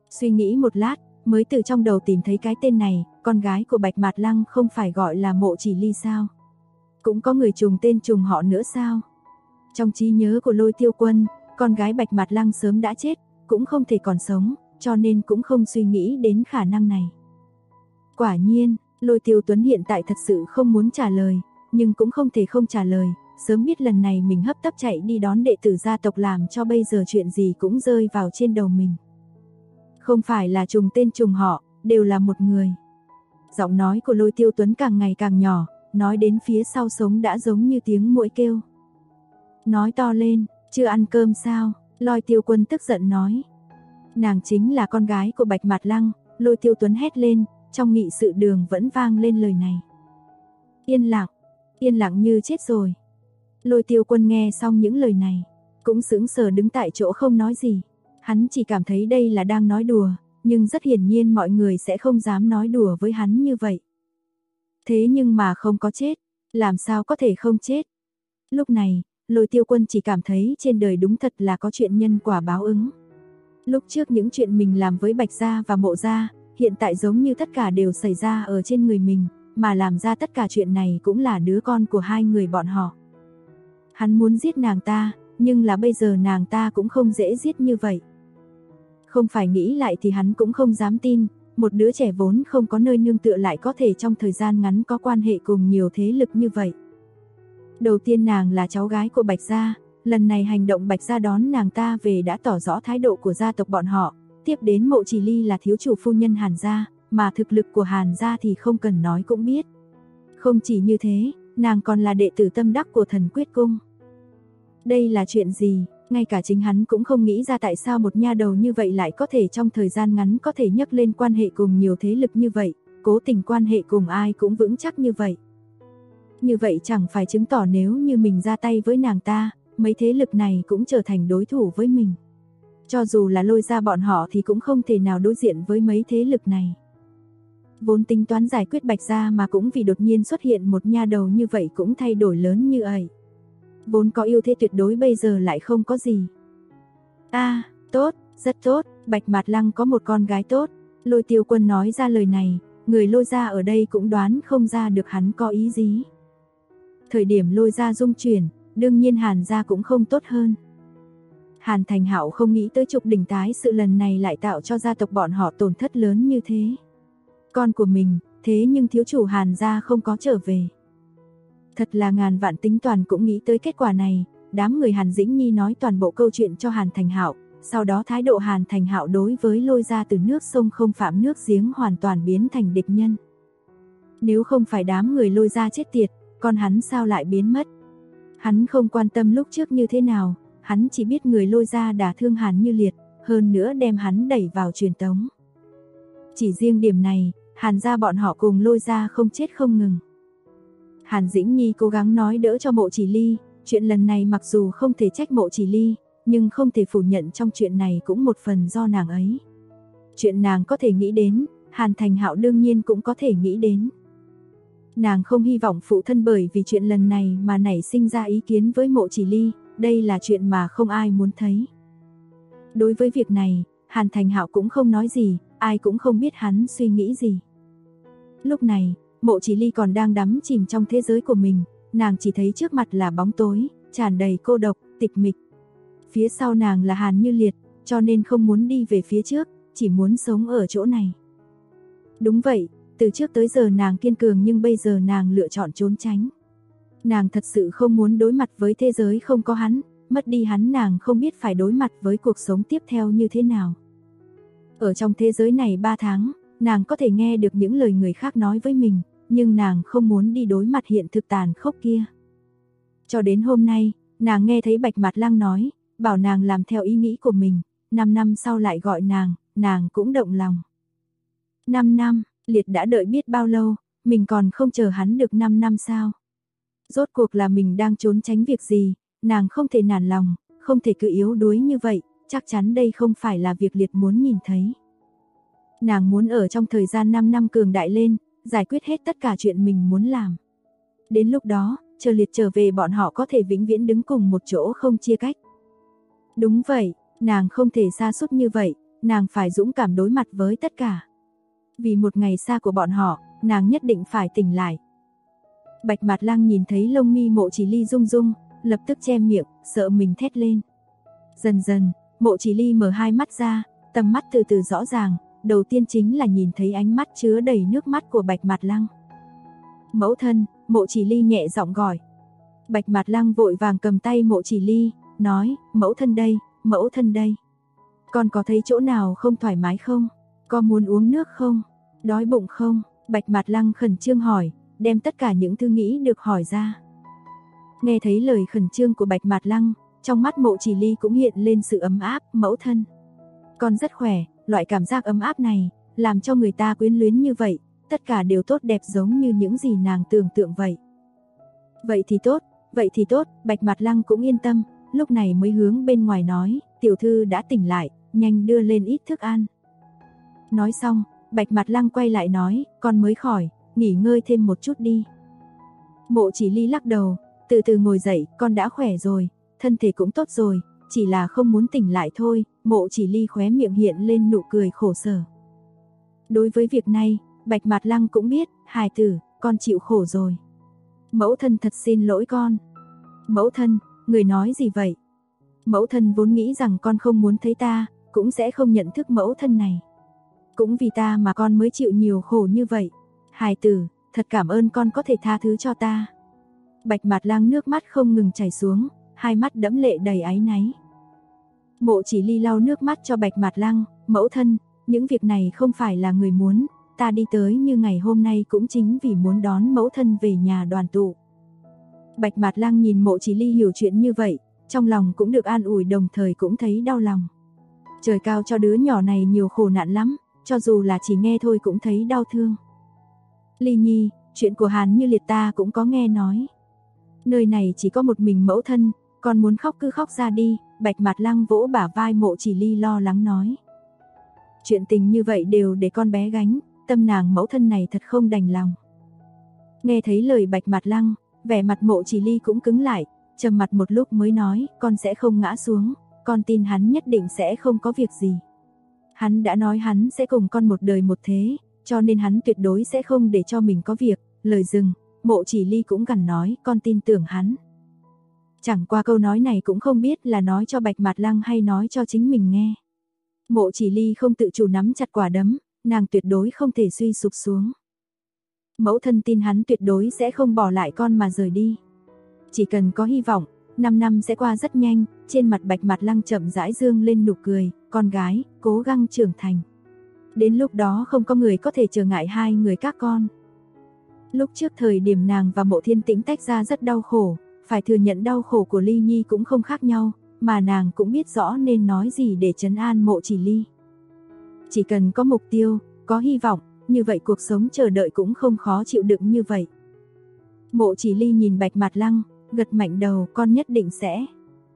Suy nghĩ một lát, mới từ trong đầu tìm thấy cái tên này, con gái của Bạch Mạt Lăng không phải gọi là Mộ Chỉ Ly sao? Cũng có người trùng tên trùng họ nữa sao? Trong trí nhớ của Lôi Tiêu Quân, con gái Bạch Mạt Lăng sớm đã chết, cũng không thể còn sống, cho nên cũng không suy nghĩ đến khả năng này. Quả nhiên, Lôi Tiêu Tuấn hiện tại thật sự không muốn trả lời, nhưng cũng không thể không trả lời, sớm biết lần này mình hấp tấp chạy đi đón đệ tử gia tộc làm cho bây giờ chuyện gì cũng rơi vào trên đầu mình. Không phải là trùng tên trùng họ, đều là một người. Giọng nói của Lôi Tiêu Tuấn càng ngày càng nhỏ, nói đến phía sau sống đã giống như tiếng muỗi kêu. Nói to lên, chưa ăn cơm sao? Lôi Tiêu Quân tức giận nói. Nàng chính là con gái của Bạch Mạt Lăng, Lôi Tiêu Tuấn hét lên, trong nghị sự đường vẫn vang lên lời này. Yên lặng như chết rồi. Lôi Tiêu Quân nghe xong những lời này, cũng sững sờ đứng tại chỗ không nói gì. Hắn chỉ cảm thấy đây là đang nói đùa, nhưng rất hiển nhiên mọi người sẽ không dám nói đùa với hắn như vậy. Thế nhưng mà không có chết, làm sao có thể không chết? Lúc này, Lôi Tiêu Quân chỉ cảm thấy trên đời đúng thật là có chuyện nhân quả báo ứng. Lúc trước những chuyện mình làm với Bạch Gia và Mộ Gia, hiện tại giống như tất cả đều xảy ra ở trên người mình, mà làm ra tất cả chuyện này cũng là đứa con của hai người bọn họ. Hắn muốn giết nàng ta, nhưng là bây giờ nàng ta cũng không dễ giết như vậy. Không phải nghĩ lại thì hắn cũng không dám tin, một đứa trẻ vốn không có nơi nương tựa lại có thể trong thời gian ngắn có quan hệ cùng nhiều thế lực như vậy. Đầu tiên nàng là cháu gái của Bạch Gia, lần này hành động Bạch Gia đón nàng ta về đã tỏ rõ thái độ của gia tộc bọn họ, tiếp đến Mộ Chỉ Ly là thiếu chủ phu nhân Hàn Gia, mà thực lực của Hàn Gia thì không cần nói cũng biết. Không chỉ như thế, nàng còn là đệ tử tâm đắc của Thần Quyết Cung. Đây là chuyện gì? Ngay cả chính hắn cũng không nghĩ ra tại sao một nha đầu như vậy lại có thể trong thời gian ngắn có thể nhấc lên quan hệ cùng nhiều thế lực như vậy, cố tình quan hệ cùng ai cũng vững chắc như vậy. Như vậy chẳng phải chứng tỏ nếu như mình ra tay với nàng ta, mấy thế lực này cũng trở thành đối thủ với mình. Cho dù là Lôi Gia bọn họ thì cũng không thể nào đối diện với mấy thế lực này. Vốn tính toán giải quyết Bạch Gia mà cũng vì đột nhiên xuất hiện một nha đầu như vậy cũng thay đổi lớn như vậy. Vốn có ưu thế tuyệt đối bây giờ lại không có gì. Tốt, rất tốt, Bạch Mạt Lăng có một con gái tốt. Lôi Tiêu Quân nói ra lời này, người Lôi Gia ở đây cũng đoán không ra được hắn có ý gì. Thời điểm Lôi Gia rung chuyển, đương nhiên Hàn Gia cũng không tốt hơn. Hàn Thành Hạo không nghĩ tới trục đỉnh tái sự lần này lại tạo cho gia tộc bọn họ tổn thất lớn như thế. Con của mình, thế nhưng thiếu chủ Hàn Gia không có trở về. Thật là ngàn vạn tính toàn cũng nghĩ tới kết quả này, đám người Hàn Dĩnh Nhi nói toàn bộ câu chuyện cho Hàn Thành Hạo, sau đó thái độ Hàn Thành Hạo đối với Lôi Gia từ nước sông không phạm nước giếng hoàn toàn biến thành địch nhân. Nếu không phải đám người Lôi Gia chết tiệt, con hắn sao lại biến mất? Hắn không quan tâm lúc trước như thế nào, hắn chỉ biết người Lôi Gia đả thương Hàn Như Liệt, hơn nữa đem hắn đẩy vào truyền tống. Chỉ riêng điểm này, Hàn Gia bọn họ cùng Lôi Gia không chết không ngừng. Hàn Dĩnh Nhi cố gắng nói đỡ cho Mộ Chỉ Ly, chuyện lần này mặc dù không thể trách Mộ Chỉ Ly, nhưng không thể phủ nhận trong chuyện này cũng một phần do nàng ấy. Chuyện nàng có thể nghĩ đến, Hàn Thành Hạo đương nhiên cũng có thể nghĩ đến. Nàng không hy vọng phụ thân bởi vì chuyện lần này mà nảy sinh ra ý kiến với Mộ Chỉ Ly, đây là chuyện mà không ai muốn thấy. Đối với việc này, Hàn Thành Hạo cũng không nói gì, ai cũng không biết hắn suy nghĩ gì. Lúc này, Mộ Chỉ Ly còn đang đắm chìm trong thế giới của mình, nàng chỉ thấy trước mặt là bóng tối, tràn đầy cô độc, tịch mịch. Phía sau nàng là Hàn Như Liệt, cho nên không muốn đi về phía trước, chỉ muốn sống ở chỗ này. Đúng vậy, từ trước tới giờ nàng kiên cường nhưng bây giờ nàng lựa chọn trốn tránh. Nàng thật sự không muốn đối mặt với thế giới không có hắn, mất đi hắn nàng không biết phải đối mặt với cuộc sống tiếp theo như thế nào. Ở trong thế giới này 3 tháng, nàng có thể nghe được những lời người khác nói với mình, nhưng nàng không muốn đi đối mặt hiện thực tàn khốc kia. Cho đến hôm nay, nàng nghe thấy Bạch Mạt Lăng nói, bảo nàng làm theo ý nghĩ của mình, 5 năm sau lại gọi nàng cũng động lòng. 5 năm, Liệt đã đợi biết bao lâu, mình còn không chờ hắn được 5 năm sao? Rốt cuộc là mình đang trốn tránh việc gì, nàng không thể nản lòng, không thể cứ yếu đuối như vậy, chắc chắn đây không phải là việc Liệt muốn nhìn thấy. Nàng muốn ở trong thời gian 5 năm cường đại lên, giải quyết hết tất cả chuyện mình muốn làm. Đến lúc đó, chờ Liệt trở về bọn họ có thể vĩnh viễn đứng cùng một chỗ không chia cách. Đúng vậy, nàng không thể sa sút như vậy, nàng phải dũng cảm đối mặt với tất cả. Vì một ngày xa của bọn họ, nàng nhất định phải tỉnh lại. Bạch Mạt Lăng nhìn thấy lông mi Mộ Chỉ Ly rung rung, lập tức che miệng, sợ mình thét lên. Dần dần, Mộ Chỉ Ly mở hai mắt ra, tầm mắt từ từ rõ ràng, đầu tiên chính là nhìn thấy ánh mắt chứa đầy nước mắt của Bạch Mạt Lăng. Mẫu thân, Mộ Chỉ Ly nhẹ giọng gọi. Bạch Mạt Lăng vội vàng cầm tay Mộ Chỉ Ly, nói, mẫu thân đây, mẫu thân đây. Con có thấy chỗ nào không thoải mái không? Có muốn uống nước không? Đói bụng không? Bạch Mạt Lăng khẩn trương hỏi, đem tất cả những thứ nghĩ được hỏi ra. Nghe thấy lời khẩn trương của Bạch Mạt Lăng, trong mắt Mộ Chỉ Ly cũng hiện lên sự ấm áp, mẫu thân. Con rất khỏe, loại cảm giác ấm áp này, làm cho người ta quyến luyến như vậy, tất cả đều tốt đẹp giống như những gì nàng tưởng tượng vậy. Vậy thì tốt, Bạch Mạt Lăng cũng yên tâm, lúc này mới hướng bên ngoài nói, tiểu thư đã tỉnh lại, nhanh đưa lên ít thức ăn. Nói xong, Bạch Mạt Lăng quay lại nói, con mới khỏi, nghỉ ngơi thêm một chút đi. Mộ Chỉ Ly lắc đầu, từ từ ngồi dậy, con đã khỏe rồi, thân thể cũng tốt rồi, chỉ là không muốn tỉnh lại thôi. Mộ Chỉ Ly khóe miệng hiện lên nụ cười khổ sở. Đối với việc này, Bạch Mạt Lăng cũng biết, hài tử, con chịu khổ rồi. Mẫu thân thật xin lỗi con. Mẫu thân, người nói gì vậy? Mẫu thân vốn nghĩ rằng con không muốn thấy ta, cũng sẽ không nhận thức mẫu thân này. Cũng vì ta mà con mới chịu nhiều khổ như vậy. Hài tử, thật cảm ơn con có thể tha thứ cho ta. Bạch Mạt Lăng nước mắt không ngừng chảy xuống, hai mắt đẫm lệ đầy áy náy. Mộ Chỉ Ly lau nước mắt cho Bạch Mạt Lăng, mẫu thân, những việc này không phải là người muốn, ta đi tới như ngày hôm nay cũng chính vì muốn đón mẫu thân về nhà đoàn tụ. Bạch Mạt Lăng nhìn Mộ Chỉ Ly hiểu chuyện như vậy, trong lòng cũng được an ủi đồng thời cũng thấy đau lòng. Trời cao cho đứa nhỏ này nhiều khổ nạn lắm, cho dù là chỉ nghe thôi cũng thấy đau thương. Ly Nhi, chuyện của Hàn Như Liệt ta cũng có nghe nói. Nơi này chỉ có một mình mẫu thân, con muốn khóc cứ khóc ra đi. Bạch Mạt Lăng vỗ bả vai Mộ Chỉ Ly lo lắng nói. Chuyện tình như vậy đều để con bé gánh, tâm nàng mẫu thân này thật không đành lòng. Nghe thấy lời Bạch Mạt Lăng, vẻ mặt Mộ Chỉ Ly cũng cứng lại, trầm mặt một lúc mới nói, con sẽ không ngã xuống, con tin hắn nhất định sẽ không có việc gì. Hắn đã nói hắn sẽ cùng con một đời một thế, cho nên hắn tuyệt đối sẽ không để cho mình có việc. Lời dừng, Mộ Chỉ Ly cũng gằn nói, con tin tưởng hắn. Chẳng qua câu nói này cũng không biết là nói cho Bạch Mạt Lăng hay nói cho chính mình nghe. Mộ Chỉ Ly không tự chủ nắm chặt quả đấm, nàng tuyệt đối không thể suy sụp xuống. Mẫu thân tin hắn tuyệt đối sẽ không bỏ lại con mà rời đi. Chỉ cần có hy vọng, 5 năm sẽ qua rất nhanh. Trên mặt Bạch Mạt Lăng chậm rãi dương lên nụ cười, con gái, cố gắng trưởng thành. Đến lúc đó không có người có thể trở ngại hai người các con. Lúc trước thời điểm nàng và Mộ Thiên Tĩnh tách ra rất đau khổ, phải thừa nhận đau khổ của Ly Nhi cũng không khác nhau, mà nàng cũng biết rõ nên nói gì để trấn an Mộ Chỉ Ly. Chỉ cần có mục tiêu, có hy vọng, như vậy cuộc sống chờ đợi cũng không khó chịu đựng như vậy. Mộ Chỉ Ly nhìn Bạch Mạt Lăng, gật mạnh đầu, con nhất định sẽ.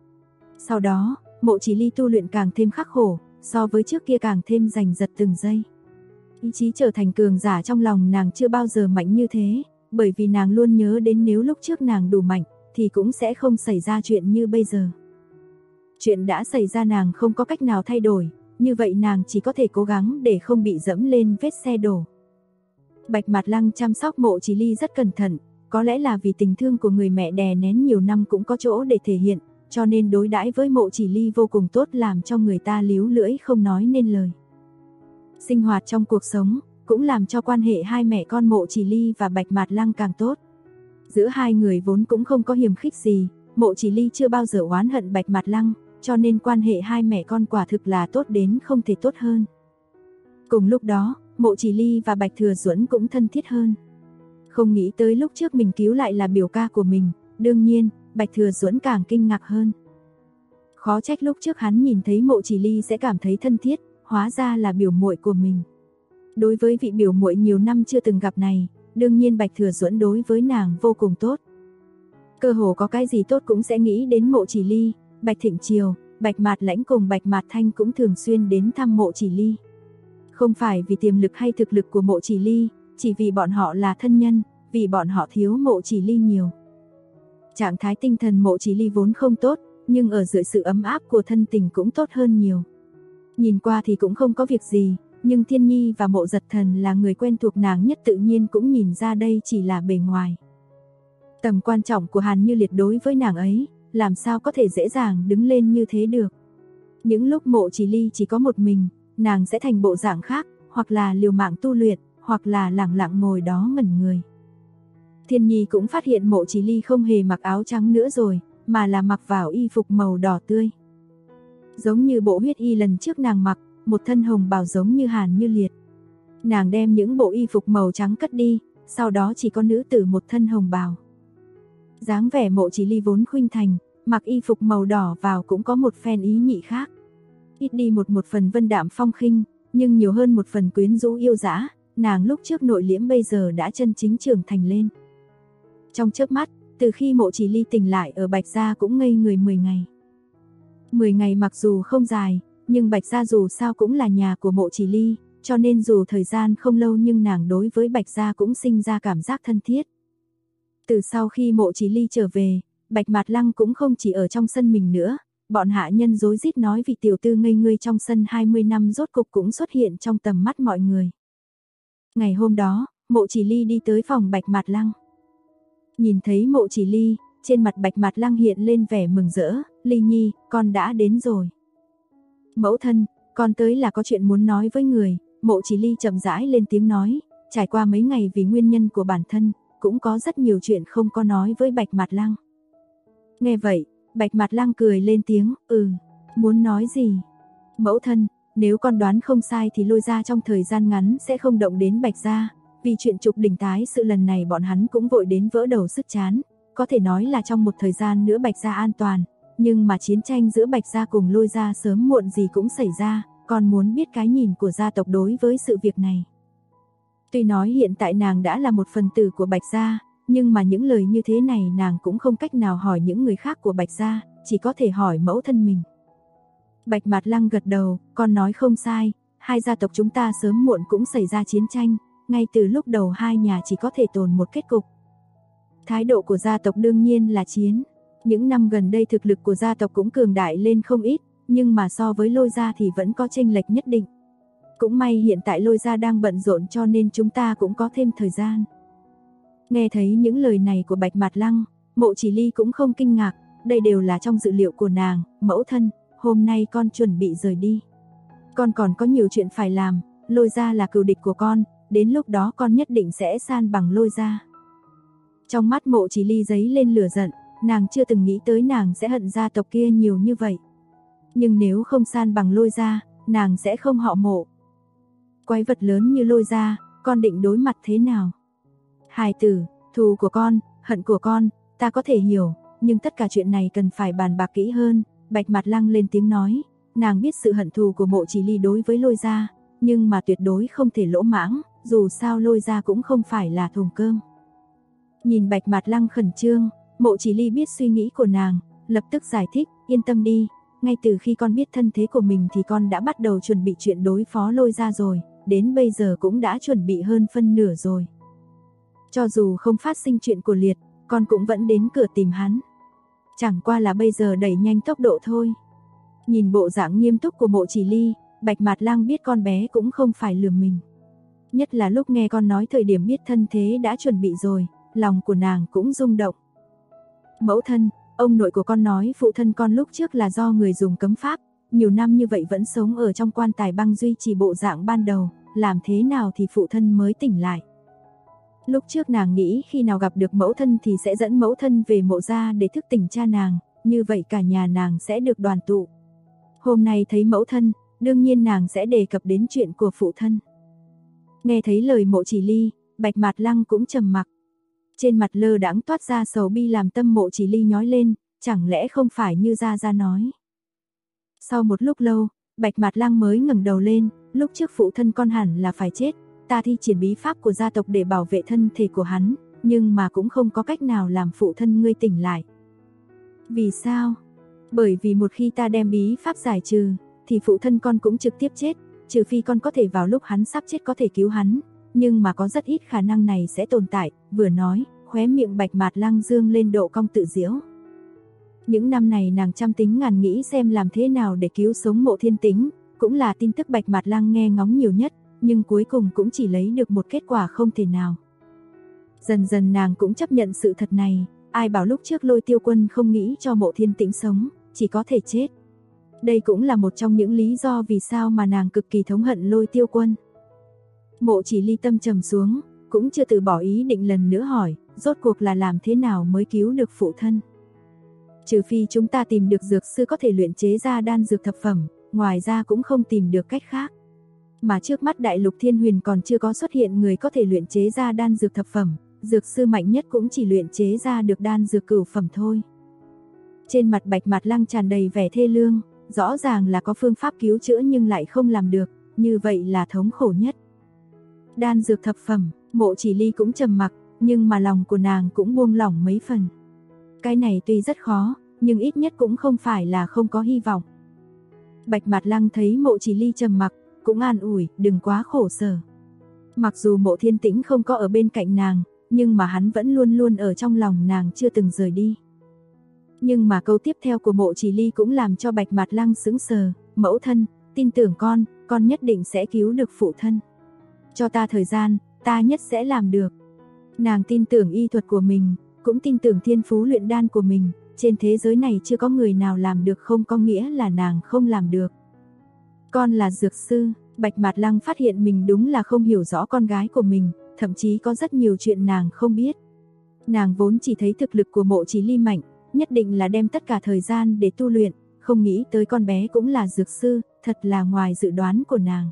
Sau đó, Mộ Chỉ Ly tu luyện càng thêm khắc khổ, so với trước kia càng thêm giành giật từng giây. Ý chí trở thành cường giả trong lòng nàng chưa bao giờ mạnh như thế, bởi vì nàng luôn nhớ đến nếu lúc trước nàng đủ mạnh, thì cũng sẽ không xảy ra chuyện như bây giờ. Chuyện đã xảy ra nàng không có cách nào thay đổi, như vậy nàng chỉ có thể cố gắng để không bị dẫm lên vết xe đổ. Bạch Mạt Lăng chăm sóc Mộ Chỉ Ly rất cẩn thận, có lẽ là vì tình thương của người mẹ đè nén nhiều năm cũng có chỗ để thể hiện, cho nên đối đãi với Mộ Chỉ Ly vô cùng tốt, làm cho người ta líu lưỡi không nói nên lời. Sinh hoạt trong cuộc sống cũng làm cho quan hệ hai mẹ con Mộ Chỉ Ly và Bạch Mạt Lăng càng tốt. Giữa hai người vốn cũng không có hiềm khích gì, Mộ Chỉ Ly chưa bao giờ oán hận Bạch Mạt Lăng, cho nên quan hệ hai mẹ con quả thực là tốt đến không thể tốt hơn. Cùng lúc đó, Mộ Chỉ Ly và Bạch Thừa Duẫn cũng thân thiết hơn. Không nghĩ tới lúc trước mình cứu lại là biểu ca của mình, đương nhiên, Bạch Thừa Duẫn càng kinh ngạc hơn. Khó trách lúc trước hắn nhìn thấy Mộ Chỉ Ly sẽ cảm thấy thân thiết, hóa ra là biểu muội của mình. Đối với vị biểu muội nhiều năm chưa từng gặp này, đương nhiên Bạch Thừa Duẫn đối với nàng vô cùng tốt. Cơ hồ có cái gì tốt cũng sẽ nghĩ đến Mộ Chỉ Ly. Bạch Thịnh Triều, Bạch Mạt Lãnh cùng Bạch Mạt Thanh cũng thường xuyên đến thăm Mộ Chỉ Ly. Không phải vì tiềm lực hay thực lực của Mộ Chỉ Ly, chỉ vì bọn họ là thân nhân, vì bọn họ thiếu Mộ Chỉ Ly nhiều. Trạng thái tinh thần Mộ Chỉ Ly vốn không tốt, nhưng ở dưới sự ấm áp của thân tình cũng tốt hơn nhiều. Nhìn qua thì cũng không có việc gì, nhưng Thiên Nhi và Mộ Giật Thần là người quen thuộc nàng nhất tự nhiên cũng nhìn ra đây chỉ là bề ngoài. Tầm quan trọng của Hàn Như Liệt đối với nàng ấy, làm sao có thể dễ dàng đứng lên như thế được. Những lúc Mộ Chỉ Ly chỉ có một mình, nàng sẽ thành bộ dạng khác, hoặc là liều mạng tu luyện, hoặc là lẳng lặng ngồi đó ngẩn người. Thiên Nhi cũng phát hiện Mộ Chỉ Ly không hề mặc áo trắng nữa rồi, mà là mặc vào y phục màu đỏ tươi. Giống như bộ huyết y lần trước nàng mặc, một thân hồng bào giống như Hàn Như Liệt. Nàng đem những bộ y phục màu trắng cất đi, sau đó chỉ có nữ tử một thân hồng bào. Dáng vẻ Mộ Chỉ Ly vốn khuynh thành, mặc y phục màu đỏ vào cũng có một phen ý nhị khác. Ít đi một phần vân đạm phong khinh, nhưng nhiều hơn một phần quyến rũ yêu dã, nàng lúc trước nội liễm bây giờ đã chân chính trưởng thành lên. Trong chớp mắt, từ khi Mộ Chỉ Ly tỉnh lại ở Bạch Gia cũng ngây người 10 ngày. 10 ngày mặc dù không dài, nhưng Bạch Gia dù sao cũng là nhà của Mộ Chỉ Ly, cho nên dù thời gian không lâu nhưng nàng đối với Bạch Gia cũng sinh ra cảm giác thân thiết. Từ sau khi Mộ Chỉ Ly trở về, Bạch Mạt Lăng cũng không chỉ ở trong sân mình nữa, bọn hạ nhân rối rít nói vì tiểu tư ngây ngươi trong sân 20 năm rốt cục cũng xuất hiện trong tầm mắt mọi người. Ngày hôm đó, Mộ Chỉ Ly đi tới phòng Bạch Mạt Lăng. Nhìn thấy Mộ Chỉ Ly, trên mặt Bạch Mạt Lăng hiện lên vẻ mừng rỡ, "Ly Nhi, con đã đến rồi." "Mẫu thân, con tới là có chuyện muốn nói với người." Mộ Chỉ Ly chậm rãi lên tiếng nói, trải qua mấy ngày vì nguyên nhân của bản thân, cũng có rất nhiều chuyện không có nói với Bạch Mạt Lăng. Nghe vậy, Bạch Mạt Lăng cười lên tiếng, muốn nói gì?" "Mẫu thân, nếu con đoán không sai thì Lôi gia trong thời gian ngắn sẽ không động đến Bạch gia, vì chuyện trục đỉnh tái sự lần này bọn hắn cũng vội đến vỡ đầu sứt trán, có thể nói là trong một thời gian nữa Bạch gia an toàn, nhưng mà chiến tranh giữa Bạch gia cùng Lôi gia sớm muộn gì cũng xảy ra, con muốn biết cái nhìn của gia tộc đối với sự việc này." Tuy nói hiện tại nàng đã là một phần tử của Bạch gia, nhưng mà những lời như thế này nàng cũng không cách nào hỏi những người khác của Bạch gia, chỉ có thể hỏi mẫu thân mình. Bạch Mạt Lăng gật đầu, con nói không sai, hai gia tộc chúng ta sớm muộn cũng xảy ra chiến tranh, ngay từ lúc đầu hai nhà chỉ có thể tồn một kết cục. Thái độ của gia tộc đương nhiên là chiến. Những năm gần đây thực lực của gia tộc cũng cường đại lên không ít, nhưng mà so với Lôi gia thì vẫn có chênh lệch nhất định. Cũng may hiện tại Lôi gia đang bận rộn cho nên chúng ta cũng có thêm thời gian. Nghe thấy những lời này của Bạch Mạt Lăng, Mộ Chỉ Ly cũng không kinh ngạc, đây đều là trong dự liệu của nàng. "Mẫu thân, hôm nay con chuẩn bị rời đi. Con còn có nhiều chuyện phải làm, Lôi gia là cừu địch của con, đến lúc đó con nhất định sẽ san bằng Lôi gia." Trong mắt Mộ Chỉ Ly giấy lên lửa giận, nàng chưa từng nghĩ tới nàng sẽ hận gia tộc kia nhiều như vậy. Nhưng nếu không san bằng Lôi gia, nàng sẽ không họ Mộ. Quái vật lớn như Lôi gia, con định đối mặt thế nào? "Hài tử, thù của con, hận của con, ta có thể hiểu, nhưng tất cả chuyện này cần phải bàn bạc kỹ hơn." Bạch Mạt Lăng lên tiếng nói, nàng biết sự hận thù của Mộ Chỉ Ly đối với Lôi gia, nhưng mà tuyệt đối không thể lỗ mãng, dù sao Lôi gia cũng không phải là thùng cơm. Nhìn Bạch Mạt Lăng khẩn trương, Mộ Chỉ Ly biết suy nghĩ của nàng, lập tức giải thích, "Yên tâm đi, ngay từ khi con biết thân thế của mình thì con đã bắt đầu chuẩn bị chuyện đối phó Lôi gia rồi, đến bây giờ cũng đã chuẩn bị hơn phân nửa rồi. Cho dù không phát sinh chuyện của Liệt, con cũng vẫn đến cửa tìm hắn. Chẳng qua là bây giờ đẩy nhanh tốc độ thôi." Nhìn bộ dạng nghiêm túc của Mộ Chỉ Ly, Bạch Mạt Lăng biết con bé cũng không phải lừa mình. Nhất là lúc nghe con nói thời điểm biết thân thế đã chuẩn bị rồi, lòng của nàng cũng rung động. "Mẫu thân, ông nội của con nói phụ thân con lúc trước là do người dùng cấm pháp, nhiều năm như vậy vẫn sống ở trong quan tài băng duy trì bộ dạng ban đầu, làm thế nào thì phụ thân mới tỉnh lại. Lúc trước nàng nghĩ khi nào gặp được mẫu thân thì sẽ dẫn mẫu thân về Mộ gia để thức tỉnh cha nàng, như vậy cả nhà nàng sẽ được đoàn tụ. Hôm nay thấy mẫu thân, đương nhiên nàng sẽ đề cập đến chuyện của phụ thân." Nghe thấy lời Mộ Chỉ Ly, Bạch Mạt Lăng cũng trầm mặc. Trên mặt lơ đãng toát ra sầu bi làm tâm Mộ Chỉ Ly nhói lên, chẳng lẽ không phải như Gia Gia nói. Sau một lúc lâu, Bạch Mạt Lăng mới ngẩng đầu lên, "Lúc trước phụ thân con hẳn là phải chết, ta thi triển bí pháp của gia tộc để bảo vệ thân thể của hắn, nhưng mà cũng không có cách nào làm phụ thân ngươi tỉnh lại." "Vì sao?" "Bởi vì một khi ta đem bí pháp giải trừ, thì phụ thân con cũng trực tiếp chết, trừ phi con có thể vào lúc hắn sắp chết có thể cứu hắn, nhưng mà có rất ít khả năng này sẽ tồn tại." Vừa nói, khóe miệng Bạch Mạt Lăng dương lên độ cong tự giễu. Những năm này nàng trăm tính ngàn nghĩ xem làm thế nào để cứu sống Mộ Thiên Tính, cũng là tin tức Bạch Mạt Lăng nghe ngóng nhiều nhất, nhưng cuối cùng cũng chỉ lấy được một kết quả không thể nào. Dần dần nàng cũng chấp nhận sự thật này, ai bảo lúc trước Lôi Tiêu Quân không nghĩ cho Mộ Thiên Tĩnh sống, chỉ có thể chết. Đây cũng là một trong những lý do vì sao mà nàng cực kỳ thống hận Lôi Tiêu Quân. Mộ Chỉ Ly tâm trầm xuống, cũng chưa từ bỏ ý định lần nữa hỏi, rốt cuộc là làm thế nào mới cứu được phụ thân. Trừ phi chúng ta tìm được dược sư có thể luyện chế ra đan dược thập phẩm, ngoài ra cũng không tìm được cách khác. Mà trước mắt Đại Lục Thiên Huyền còn chưa có xuất hiện người có thể luyện chế ra đan dược thập phẩm, dược sư mạnh nhất cũng chỉ luyện chế ra được đan dược cửu phẩm thôi. Trên mặt Bạch Mạt Lăng tràn đầy vẻ thê lương, rõ ràng là có phương pháp cứu chữa nhưng lại không làm được, như vậy là thống khổ nhất. Đan dược thập phẩm, Mộ Chỉ Ly cũng trầm mặc, nhưng mà lòng của nàng cũng buông lỏng mấy phần. Cái này tuy rất khó, nhưng ít nhất cũng không phải là không có hy vọng. Bạch Mạt Lăng thấy Mộ Chỉ Ly trầm mặc, cũng an ủi, đừng quá khổ sở. Mặc dù Mộ Thiên Tĩnh không có ở bên cạnh nàng, nhưng mà hắn vẫn luôn luôn ở trong lòng nàng chưa từng rời đi. Nhưng mà câu tiếp theo của Mộ Chỉ Ly cũng làm cho Bạch Mạt Lăng sững sờ, mẫu thân, tin tưởng con nhất định sẽ cứu được phụ thân. Cho ta thời gian, ta nhất sẽ làm được. Nàng tin tưởng y thuật của mình, cũng tin tưởng thiên phú luyện đan của mình, trên thế giới này chưa có người nào làm được không có nghĩa là nàng không làm được. Con là dược sư, Bạch Mạt Lăng phát hiện mình đúng là không hiểu rõ con gái của mình, thậm chí có rất nhiều chuyện nàng không biết. Nàng vốn chỉ thấy thực lực của Mộ Chỉ Ly mạnh, nhất định là đem tất cả thời gian để tu luyện, không nghĩ tới con bé cũng là dược sư, thật là ngoài dự đoán của nàng.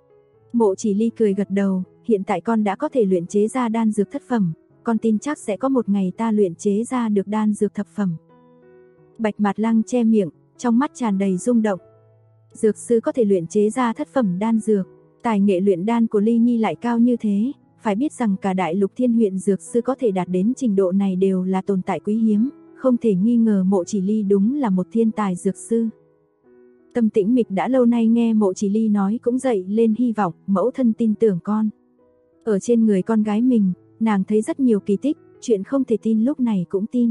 Mộ Chỉ Ly cười gật đầu, hiện tại con đã có thể luyện chế ra đan dược thất phẩm, con tin chắc sẽ có một ngày ta luyện chế ra được đan dược thập phẩm. Bạch Mạt Lăng che miệng, trong mắt tràn đầy rung động. Dược sư có thể luyện chế ra thất phẩm đan dược, tài nghệ luyện đan của Ly Nhi lại cao như thế, phải biết rằng cả Đại Lục Thiên huyện dược sư có thể đạt đến trình độ này đều là tồn tại quý hiếm, không thể nghi ngờ Mộ Chỉ Ly đúng là một thiên tài dược sư. Tâm Tĩnh Mịch đã lâu nay nghe Mộ Chỉ Ly nói cũng dậy lên hy vọng, mẫu thân tin tưởng con. Ở trên người con gái mình, nàng thấy rất nhiều kỳ tích, chuyện không thể tin lúc này cũng tin.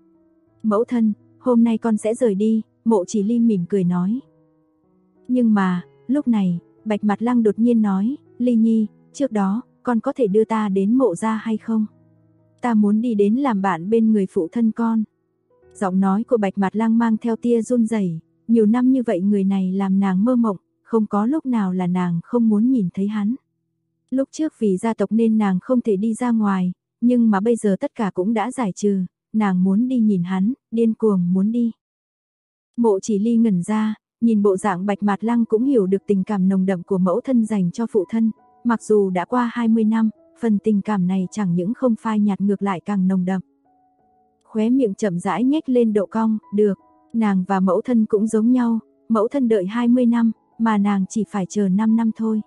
Mẫu thân, hôm nay con sẽ rời đi, Mộ Chỉ Ly mỉm cười nói. Nhưng mà, lúc này, Bạch Mạt Lăng đột nhiên nói, Ly Nhi, trước đó, con có thể đưa ta đến Mộ gia hay không? Ta muốn đi đến làm bạn bên người phụ thân con. Giọng nói của Bạch Mạt Lăng mang theo tia run rẩy, nhiều năm như vậy người này làm nàng mơ mộng, không có lúc nào là nàng không muốn nhìn thấy hắn. Lúc trước vì gia tộc nên nàng không thể đi ra ngoài, nhưng mà bây giờ tất cả cũng đã giải trừ, nàng muốn đi nhìn hắn, điên cuồng muốn đi. Mộ Chỉ Ly ngẩn ra, nhìn bộ dạng Bạch Mạt Lăng cũng hiểu được tình cảm nồng đậm của mẫu thân dành cho phụ thân, mặc dù đã qua 20 năm, phần tình cảm này chẳng những không phai nhạt ngược lại càng nồng đậm. Khóe miệng chậm rãi nhếch lên độ cong, được, nàng và mẫu thân cũng giống nhau, mẫu thân đợi 20 năm, mà nàng chỉ phải chờ 5 năm thôi.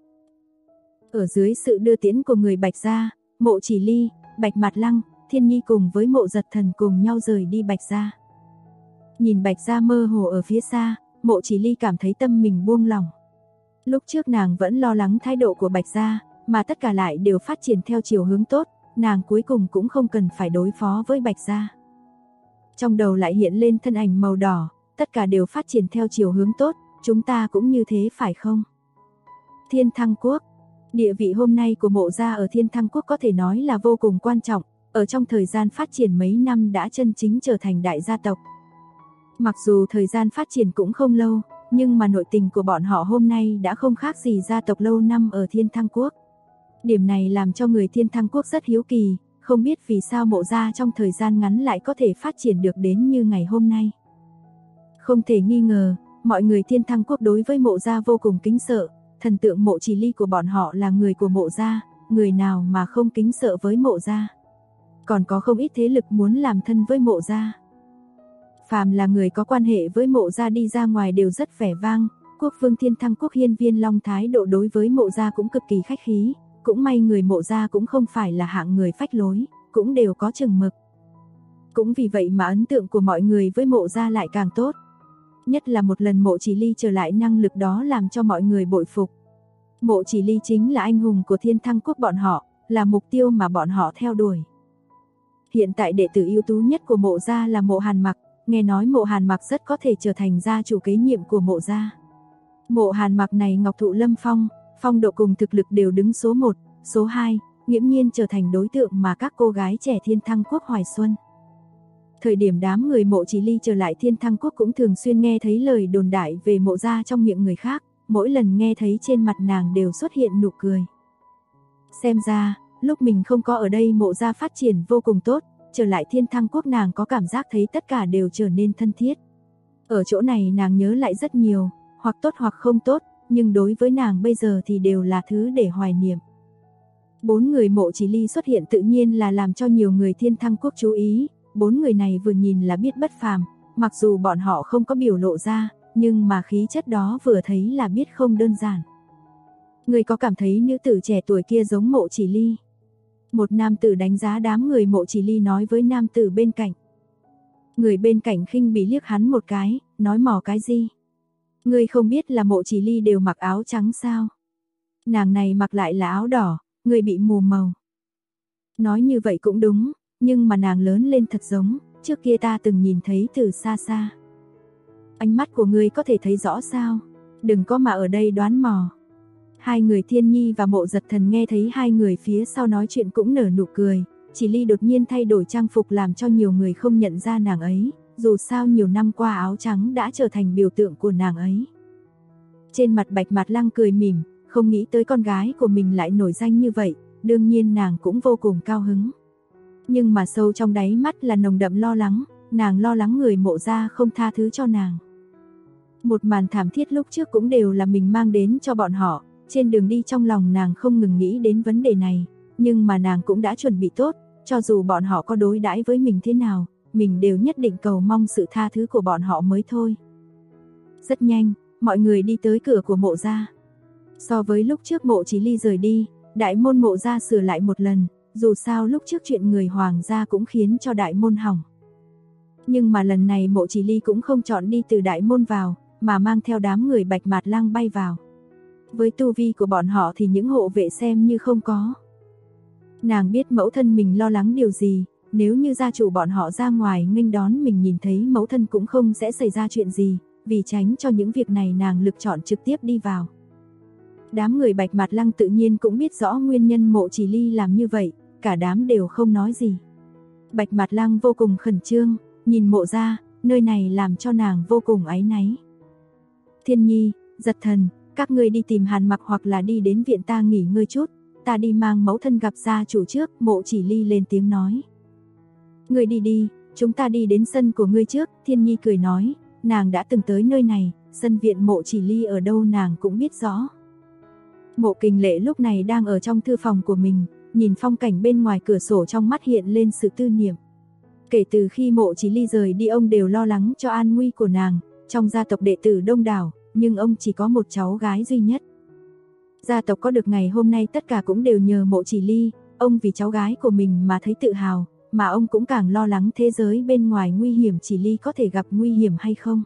Ở dưới sự đưa tiễn của người Bạch gia, Mộ Chỉ Ly, Bạch Mạt Lăng, Thiên Nhi cùng với Mộ Giật Thần cùng nhau rời đi Bạch gia. Nhìn Bạch gia mơ hồ ở phía xa, Mộ Chỉ Ly cảm thấy tâm mình buông lỏng. Lúc trước nàng vẫn lo lắng thái độ của Bạch gia, mà tất cả lại đều phát triển theo chiều hướng tốt, nàng cuối cùng cũng không cần phải đối phó với Bạch gia. Trong đầu lại hiện lên thân ảnh màu đỏ, tất cả đều phát triển theo chiều hướng tốt, chúng ta cũng như thế phải không? Thiên Thăng Quốc. Địa vị hôm nay của Mộ gia ở Thiên Thăng Quốc có thể nói là vô cùng quan trọng, ở trong thời gian phát triển mấy năm đã chân chính trở thành đại gia tộc. Mặc dù thời gian phát triển cũng không lâu, nhưng mà nội tình của bọn họ hôm nay đã không khác gì gia tộc lâu năm ở Thiên Thăng Quốc. Điểm này làm cho người Thiên Thăng Quốc rất hiếu kỳ, không biết vì sao Mộ gia trong thời gian ngắn lại có thể phát triển được đến như ngày hôm nay. Không thể nghi ngờ, mọi người Thiên Thăng Quốc đối với Mộ gia vô cùng kính sợ, thần tượng Mộ Chỉ Ly của bọn họ là người của Mộ gia, người nào mà không kính sợ với Mộ gia. Còn có không ít thế lực muốn làm thân với Mộ gia. Phàm là người có quan hệ với Mộ gia đi ra ngoài đều rất vẻ vang, Quốc vương Thiên Thăng Quốc Hiên Viên Long thái độ đối với Mộ gia cũng cực kỳ khách khí, cũng may người Mộ gia cũng không phải là hạng người phách lối, cũng đều có chừng mực. Cũng vì vậy mà ấn tượng của mọi người với Mộ gia lại càng tốt. Nhất là một lần Mộ Chỉ Ly trở lại năng lực đó làm cho mọi người bội phục. Mộ Chỉ Ly chính là anh hùng của Thiên Thăng Quốc bọn họ, là mục tiêu mà bọn họ theo đuổi. Hiện tại đệ tử ưu tú nhất của Mộ gia là Mộ Hàn Mặc, nghe nói Mộ Hàn Mặc rất có thể trở thành gia chủ kế nhiệm của Mộ gia. Mộ Hàn Mặc này ngọc thụ lâm phong, phong độ cùng thực lực đều đứng số 1, số 2, nghiễm nhiên trở thành đối tượng mà các cô gái trẻ Thiên Thăng Quốc hoài xuân. Thời điểm đám người Mộ Chỉ Ly trở lại Thiên Thăng Quốc cũng thường xuyên nghe thấy lời đồn đại về Mộ gia trong miệng người khác, mỗi lần nghe thấy trên mặt nàng đều xuất hiện nụ cười. Xem ra, lúc mình không có ở đây Mộ gia phát triển vô cùng tốt, trở lại Thiên Thăng Quốc nàng có cảm giác thấy tất cả đều trở nên thân thiết. Ở chỗ này nàng nhớ lại rất nhiều, hoặc tốt hoặc không tốt, nhưng đối với nàng bây giờ thì đều là thứ để hoài niệm. 4 người Mộ Chỉ Ly xuất hiện tự nhiên là làm cho nhiều người Thiên Thăng Quốc chú ý, 4 người này vừa nhìn là biết bất phàm, mặc dù bọn họ không có biểu lộ ra, nhưng mà khí chất đó vừa thấy là biết không đơn giản. Người có cảm thấy nữ tử trẻ tuổi kia giống Mộ Chỉ Ly? Một nam tử đánh giá đám người Mộ Chỉ Ly nói với nam tử bên cạnh. Người bên cạnh khinh bỉ liếc hắn một cái, nói mò cái gì? Ngươi không biết là Mộ Chỉ Ly đều mặc áo trắng sao? Nàng này mặc lại là áo đỏ, người bị mù màu. Nói như vậy cũng đúng, nhưng mà nàng lớn lên thật giống, trước kia ta từng nhìn thấy từ xa xa. Ánh mắt của ngươi có thể thấy rõ sao? Đừng có mà ở đây đoán mò. Hai người Thiên Nhi và Mộ Giật Thần nghe thấy hai người phía sau nói chuyện cũng nở nụ cười. Chỉ Ly đột nhiên thay đổi trang phục làm cho nhiều người không nhận ra nàng ấy, dù sao nhiều năm qua áo trắng đã trở thành biểu tượng của nàng ấy. Trên mặt Bạch Mạt Lăng cười mỉm, không nghĩ tới con gái của mình lại nổi danh như vậy, đương nhiên nàng cũng vô cùng cao hứng. Nhưng mà sâu trong đáy mắt là nồng đậm lo lắng, nàng lo lắng người Mộ gia không tha thứ cho nàng. Một màn thảm thiết lúc trước cũng đều là mình mang đến cho bọn họ, trên đường đi trong lòng nàng không ngừng nghĩ đến vấn đề này, nhưng mà nàng cũng đã chuẩn bị tốt, cho dù bọn họ có đối đãi với mình thế nào, mình đều nhất định cầu mong sự tha thứ của bọn họ mới thôi. Rất nhanh, mọi người đi tới cửa của Mộ gia. So với lúc trước Mộ Chỉ Ly rời đi, đại môn Mộ gia sửa lại một lần, dù sao lúc trước chuyện người hoàng gia cũng khiến cho đại môn hỏng. Nhưng mà lần này Mộ Chỉ Ly cũng không chọn đi từ đại môn vào, mà mang theo đám người Bạch Mạt Lăng bay vào. Với tu vi của bọn họ thì những hộ vệ xem như không có. Nàng biết mẫu thân mình lo lắng điều gì, nếu như gia chủ bọn họ ra ngoài nghênh đón mình nhìn thấy mẫu thân cũng không sẽ xảy ra chuyện gì, vì tránh cho những việc này nàng lựa chọn trực tiếp đi vào. Đám người Bạch Mạt Lăng tự nhiên cũng biết rõ nguyên nhân Mộ Chỉ Ly làm như vậy, cả đám đều không nói gì. Bạch Mạt Lăng vô cùng khẩn trương, nhìn Mộ gia, nơi này làm cho nàng vô cùng áy náy. Thiên Nhi, Giật Thần, các ngươi đi tìm Hàn Mặc hoặc là đi đến viện ta nghỉ ngơi chút, ta đi mang mẫu thân gặp gia chủ trước, Mộ Chỉ Ly lên tiếng nói. Ngươi đi đi, chúng ta đi đến sân của ngươi trước, Thiên Nhi cười nói, nàng đã từng tới nơi này, sân viện Mộ Chỉ Ly ở đâu nàng cũng biết rõ. Mộ Kình Lệ lúc này đang ở trong thư phòng của mình, nhìn phong cảnh bên ngoài cửa sổ trong mắt hiện lên sự tư niệm. Kể từ khi Mộ Chỉ Ly rời đi ông đều lo lắng cho an nguy của nàng, trong gia tộc đệ tử đông đảo, nhưng ông chỉ có một cháu gái duy nhất. Gia tộc có được ngày hôm nay tất cả cũng đều nhờ Mộ Chỉ Ly, ông vì cháu gái của mình mà thấy tự hào, mà ông cũng càng lo lắng thế giới bên ngoài nguy hiểm Chỉ Ly có thể gặp nguy hiểm hay không.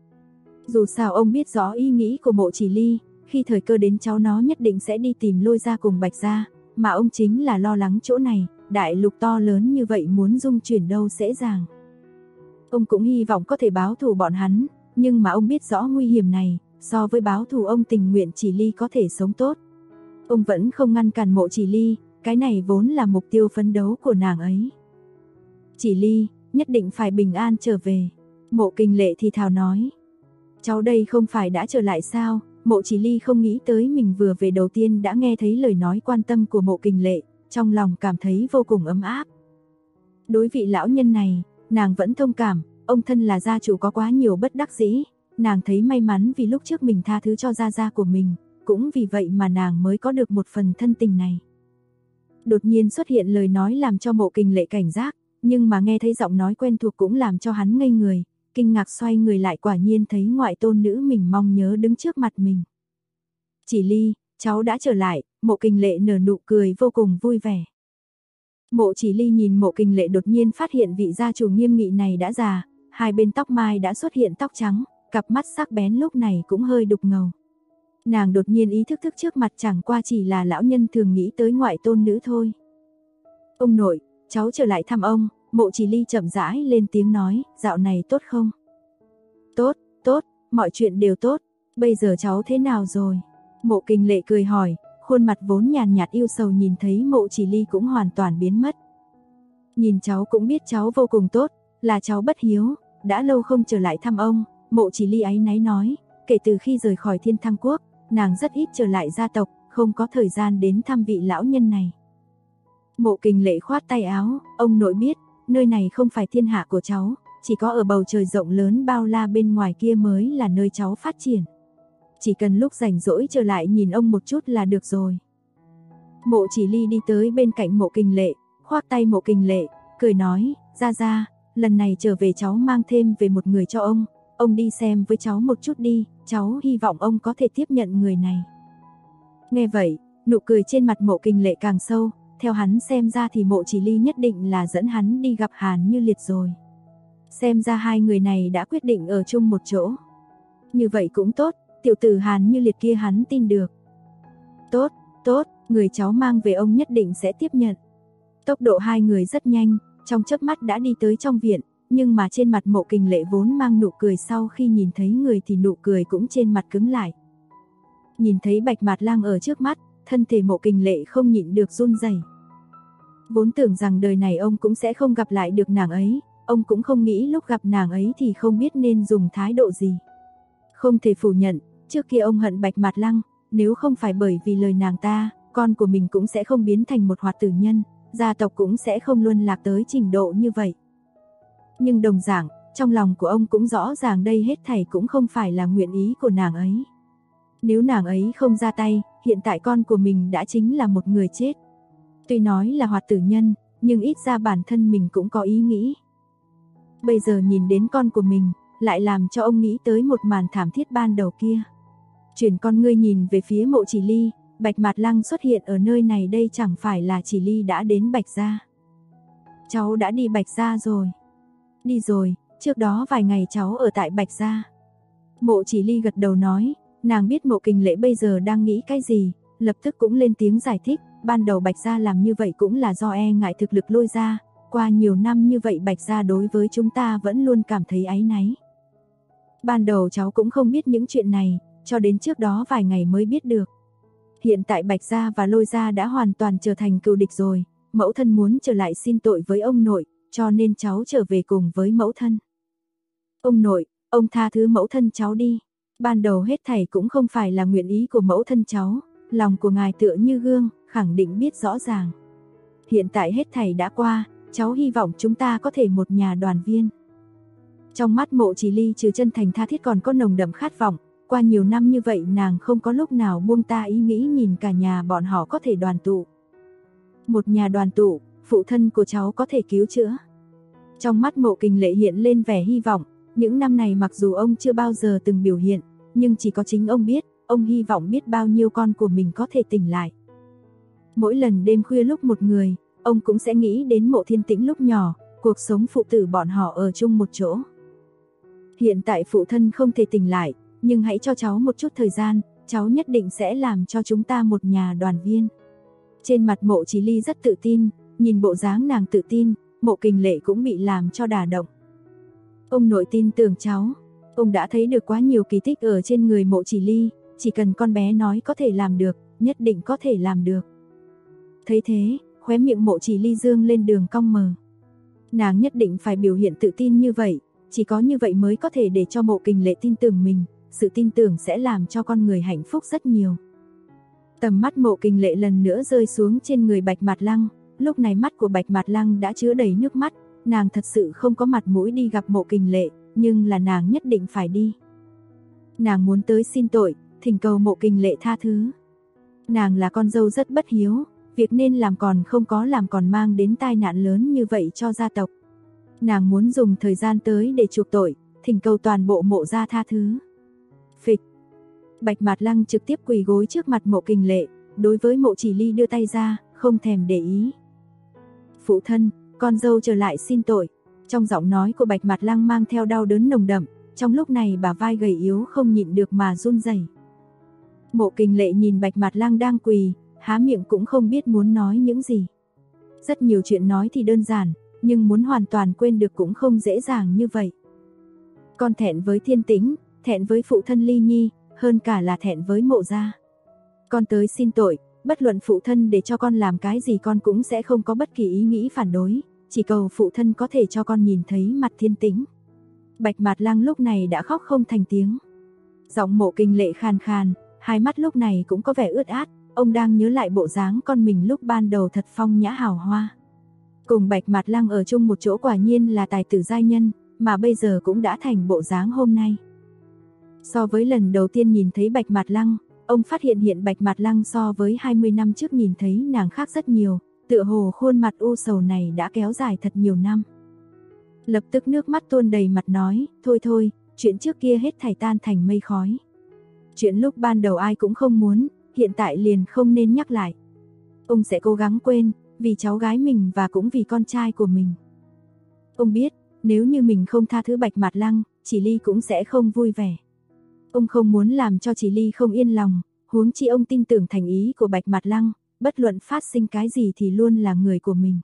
Dù sao ông biết rõ ý nghĩ của Mộ Chỉ Ly, khi thời cơ đến cháu nó nhất định sẽ đi tìm Lôi gia cùng Bạch gia, mà ông chính là lo lắng chỗ này, đại lục to lớn như vậy muốn dung chuyển đâu dễ dàng. Ông cũng hy vọng có thể báo thù bọn hắn, nhưng mà ông biết rõ nguy hiểm này, so với báo thù ông tình nguyện Chỉ Ly có thể sống tốt. Ông vẫn không ngăn cản Mộ Chỉ Ly, cái này vốn là mục tiêu phấn đấu của nàng ấy. Chỉ Ly, nhất định phải bình an trở về. Mộ Kình Lệ thì thào nói. Cháu đây không phải đã trở lại sao? Mộ Chỉ Ly không nghĩ tới mình vừa về đầu tiên đã nghe thấy lời nói quan tâm của Mộ Kình Lệ, trong lòng cảm thấy vô cùng ấm áp. Đối vị lão nhân này, nàng vẫn thông cảm, ông thân là gia chủ có quá nhiều bất đắc dĩ, nàng thấy may mắn vì lúc trước mình tha thứ cho gia của mình, cũng vì vậy mà nàng mới có được một phần thân tình này. Đột nhiên xuất hiện lời nói làm cho Mộ Kình Lệ cảnh giác, nhưng mà nghe thấy giọng nói quen thuộc cũng làm cho hắn ngây người, kinh ngạc xoay người lại quả nhiên thấy ngoại tôn nữ mình mong nhớ đứng trước mặt mình. Chỉ Ly, cháu đã trở lại, Mộ Kình Lệ nở nụ cười vô cùng vui vẻ. Mộ Chỉ Ly nhìn Mộ Kình Lệ đột nhiên phát hiện vị gia chủ nghiêm nghị này đã già, hai bên tóc mai đã xuất hiện tóc trắng, cặp mắt sắc bén lúc này cũng hơi đục ngầu. Nàng đột nhiên ý thức trước mặt chẳng qua chỉ là lão nhân thường nghĩ tới ngoại tôn nữ thôi. Ông nội, cháu trở lại thăm ông. Mộ Chỉ Ly chậm rãi lên tiếng nói, dạo này tốt không? Tốt, tốt, mọi chuyện đều tốt. Bây giờ cháu thế nào rồi? Mộ Kình Lệ cười hỏi, khuôn mặt vốn nhàn nhạt yêu sầu nhìn thấy Mộ Chỉ Ly cũng hoàn toàn biến mất. Nhìn cháu cũng biết cháu vô cùng tốt, là cháu bất hiếu, đã lâu không trở lại thăm ông. Mộ Chỉ Ly áy náy nói, kể từ khi rời khỏi Thiên Thăng Quốc, nàng rất ít trở lại gia tộc, không có thời gian đến thăm vị lão nhân này. Mộ Kình Lệ khoát tay áo, ông nội biết, nơi này không phải thiên hạ của cháu, chỉ có ở bầu trời rộng lớn bao la bên ngoài kia mới là nơi cháu phát triển. Chỉ cần lúc rảnh rỗi trở lại nhìn ông một chút là được rồi. Mộ Chỉ Ly đi tới bên cạnh Mộ Kình Lệ, khoác tay Mộ Kình Lệ, cười nói, ra, lần này trở về cháu mang thêm về một người cho ông đi xem với cháu một chút đi, cháu hy vọng ông có thể tiếp nhận người này. Nghe vậy, nụ cười trên mặt Mộ Kình Lệ càng sâu, theo hắn xem ra thì Mộ Chỉ Ly nhất định là dẫn hắn đi gặp Hàn Như Liệt rồi. Xem ra hai người này đã quyết định ở chung một chỗ. Như vậy cũng tốt, tiểu tử Hàn Như Liệt kia hắn tin được. Tốt, người cháu mang về ông nhất định sẽ tiếp nhận. Tốc độ hai người rất nhanh, trong chớp mắt đã đi tới trong viện, nhưng mà trên mặt Mộ Kình Lệ vốn mang nụ cười sau khi nhìn thấy người thì nụ cười cũng trên mặt cứng lại. Nhìn thấy Bạch Mạt Lang ở trước mắt, thân thể Mộ Kình Lệ không nhịn được run rẩy. Vốn tưởng rằng đời này ông cũng sẽ không gặp lại được nàng ấy, ông cũng không nghĩ lúc gặp nàng ấy thì không biết nên dùng thái độ gì. Không thể phủ nhận, trước kia ông hận Bạch Mạt Lang, nếu không phải bởi vì lời nàng ta, con của mình cũng sẽ không biến thành một hoạt tử nhân, gia tộc cũng sẽ không luân lạc tới trình độ như vậy. Nhưng đồng dạng, trong lòng của ông cũng rõ ràng đây hết thảy cũng không phải là nguyện ý của nàng ấy. Nếu nàng ấy không ra tay, hiện tại con của mình đã chính là một người chết. Tuy nói là hoạt tử nhân, nhưng ít ra bản thân mình cũng có ý nghĩ. Bây giờ nhìn đến con của mình, lại làm cho ông nghĩ tới một màn thảm thiết ban đầu kia. Chuyển con ngươi nhìn về phía Mộ Chỉ Ly, Bạch Mạt Lang xuất hiện ở nơi này đây chẳng phải là Chỉ Ly đã đến Bạch Gia. Cháu đã đi Bạch Gia rồi. Đi rồi, trước đó vài ngày cháu ở tại Bạch Gia. Mộ Chỉ Ly gật đầu nói, nàng biết Mộ Kình Lệ bây giờ đang nghĩ cái gì, lập tức cũng lên tiếng giải thích, ban đầu Bạch Gia làm như vậy cũng là do e ngại thực lực Lôi gia, qua nhiều năm như vậy Bạch Gia đối với chúng ta vẫn luôn cảm thấy áy náy. Ban đầu cháu cũng không biết những chuyện này, cho đến trước đó vài ngày mới biết được. Hiện tại Bạch Gia và Lôi gia đã hoàn toàn trở thành cừu địch rồi, mẫu thân muốn trở lại xin tội với ông nội, cho nên cháu trở về cùng với mẫu thân. Ông nội, ông tha thứ mẫu thân cháu đi. Ban đầu hết thảy cũng không phải là nguyện ý của mẫu thân cháu, lòng của ngài tựa như gương, khẳng định biết rõ ràng. Hiện tại hết thảy đã qua, cháu hy vọng chúng ta có thể một nhà đoàn viên. Trong mắt Mộ Chỉ Ly trừ chân thành tha thiết còn có nồng đậm khát vọng, qua nhiều năm như vậy nàng không có lúc nào buông ta ý nghĩ nhìn cả nhà bọn họ có thể đoàn tụ. Một nhà đoàn tụ, phụ thân của cháu có thể cứu chữa. Trong mắt Mộ Kình Lệ hiện lên vẻ hy vọng, những năm này mặc dù ông chưa bao giờ từng biểu hiện, nhưng chỉ có chính ông biết, ông hy vọng biết bao nhiêu con của mình có thể tỉnh lại. Mỗi lần đêm khuya lúc một người, ông cũng sẽ nghĩ đến Mộ Thiên Tĩnh lúc nhỏ, cuộc sống phụ tử bọn họ ở chung một chỗ. Hiện tại phụ thân không thể tỉnh lại, nhưng hãy cho cháu một chút thời gian, cháu nhất định sẽ làm cho chúng ta một nhà đoàn viên. Trên mặt Mộ Chỉ Ly rất tự tin, nhìn bộ dáng nàng tự tin, Mộ Kình Lệ cũng bị làm cho đả động. Ông nội tin tưởng cháu, ông đã thấy được quá nhiều kỳ tích ở trên người Mộ Chỉ Ly, chỉ cần con bé nói có thể làm được, nhất định có thể làm được. Thấy thế, khóe miệng Mộ Chỉ Ly dương lên đường cong mờ. Nàng nhất định phải biểu hiện tự tin như vậy, chỉ có như vậy mới có thể để cho Mộ Kình Lệ tin tưởng mình, sự tin tưởng sẽ làm cho con người hạnh phúc rất nhiều. Tầm mắt Mộ Kình Lệ lần nữa rơi xuống trên người Bạch Mạt Lang, lúc này mắt của Bạch Mạt Lang đã chứa đầy nước mắt, nàng thật sự không có mặt mũi đi gặp Mộ Kình Lệ, nhưng là nàng nhất định phải đi. Nàng muốn tới xin tội, thỉnh cầu Mộ Kình Lệ tha thứ. Nàng là con dâu rất bất hiếu, việc nên làm còn không có làm còn mang đến tai nạn lớn như vậy cho gia tộc. Nàng muốn dùng thời gian tới để chuộc tội, thỉnh cầu toàn bộ Mộ gia tha thứ. Phịch. Bạch Mạt Lang trực tiếp quỳ gối trước mặt Mộ Kình Lệ, đối với Mộ Chỉ Ly đưa tay ra, không thèm để ý. Phụ thân, con dâu trở lại xin tội. Trong giọng nói của Bạch Mạt Lang mang theo đau đớn nồng đậm, trong lúc này bả vai gầy yếu không nhịn được mà run rẩy. Mộ Kình Lệ nhìn Bạch Mạt Lang đang quỳ, há miệng cũng không biết muốn nói những gì. Rất nhiều chuyện nói thì đơn giản, nhưng muốn hoàn toàn quên được cũng không dễ dàng như vậy. Con thẹn với Thiên Tĩnh, thẹn với phụ thân Ly Nhi, hơn cả là thẹn với Mộ gia. Con tới xin tội, bất luận phụ thân để cho con làm cái gì con cũng sẽ không có bất kỳ ý nghĩ phản đối, chỉ cầu phụ thân có thể cho con nhìn thấy mặt Thiên Tĩnh. Bạch Mạt Lăng lúc này đã khóc không thành tiếng. Giọng Mộ Kình Lệ khàn khàn, hai mắt lúc này cũng có vẻ ướt át, ông đang nhớ lại bộ dáng con mình lúc ban đầu thật phong nhã hào hoa. Cùng Bạch Mạt Lăng ở chung một chỗ quả nhiên là tài tử giai nhân, mà bây giờ cũng đã thành bộ dáng hôm nay. So với lần đầu tiên nhìn thấy Bạch Mạt Lăng, ông phát hiện Bạch Mạt Lăng so với 20 năm trước nhìn thấy nàng khác rất nhiều, tựa hồ khuôn mặt u sầu này đã kéo dài thật nhiều năm. Lập tức nước mắt tuôn đầy mặt nói, thôi thôi, chuyện trước kia hết thảy tan thành mây khói. Chuyện lúc ban đầu ai cũng không muốn, hiện tại liền không nên nhắc lại. Ông sẽ cố gắng quên, vì cháu gái mình và cũng vì con trai của mình. Ông biết, nếu như mình không tha thứ Bạch Mạt Lăng, Chỉ Ly cũng sẽ không vui vẻ. Ông không muốn làm cho Chỉ Ly không yên lòng, huống chi ông tin tưởng thành ý của Bạch Mạt Lăng, bất luận phát sinh cái gì thì luôn là người của mình.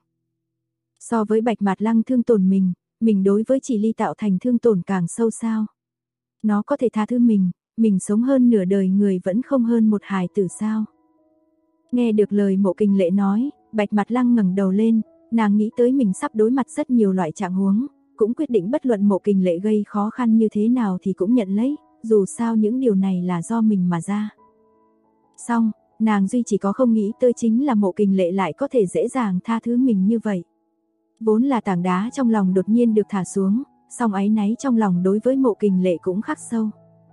So với Bạch Mạt Lăng thương tổn mình đối với Chỉ Ly tạo thành thương tổn càng sâu sao. Nó có thể tha thứ mình sống hơn nửa đời người vẫn không hơn một hài tử sao. Nghe được lời Mộ Kình Lệ nói, Bạch Mạt Lăng ngẩng đầu lên, nàng nghĩ tới mình sắp đối mặt rất nhiều loại trạng huống, cũng quyết định bất luận Mộ Kình Lệ gây khó khăn như thế nào thì cũng nhận lấy, dù sao những điều này là do mình mà ra. Xong, nàng duy chỉ có không nghĩ tới chính là Mộ Kình Lệ lại có thể dễ dàng tha thứ mình như vậy. Vốn là tảng đá trong lòng đột nhiên được thả xuống, song áy náy trong lòng đối với Mộ Kình Lệ cũng khắc sâu.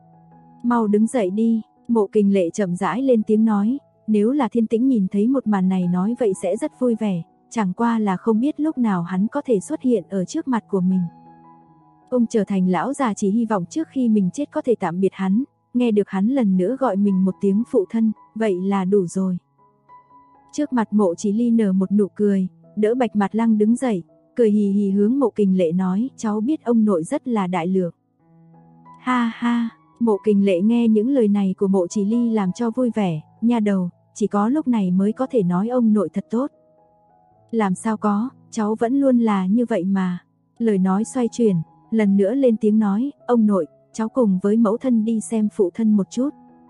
Mau đứng dậy đi, Mộ Kình Lệ chậm rãi lên tiếng nói, nếu là Thiên Tĩnh nhìn thấy một màn này nói vậy sẽ rất vui vẻ, chẳng qua là không biết lúc nào hắn có thể xuất hiện ở trước mặt của mình. Ông trở thành lão già chỉ hy vọng trước khi mình chết có thể tạm biệt hắn, nghe được hắn lần nữa gọi mình một tiếng phụ thân, vậy là đủ rồi. Trước mặt Mộ Chỉ Ly nở một nụ cười, đỡ Bạch Mạt Lăng đứng dậy, cười hì hì hướng Mộ Kình Lệ nói, cháu biết ông nội rất là đại lược. Ha ha, Mộ Kình Lệ nghe những lời này của Mộ Chỉ Ly làm cho vui vẻ, nha đầu, chỉ có lúc này mới có thể nói ông nội thật tốt. Làm sao có, cháu vẫn luôn là như vậy mà. Lời nói xoay chuyển, lần nữa lên tiếng nói, ông nội, cháu cùng với mẫu thân đi xem phụ thân một chút.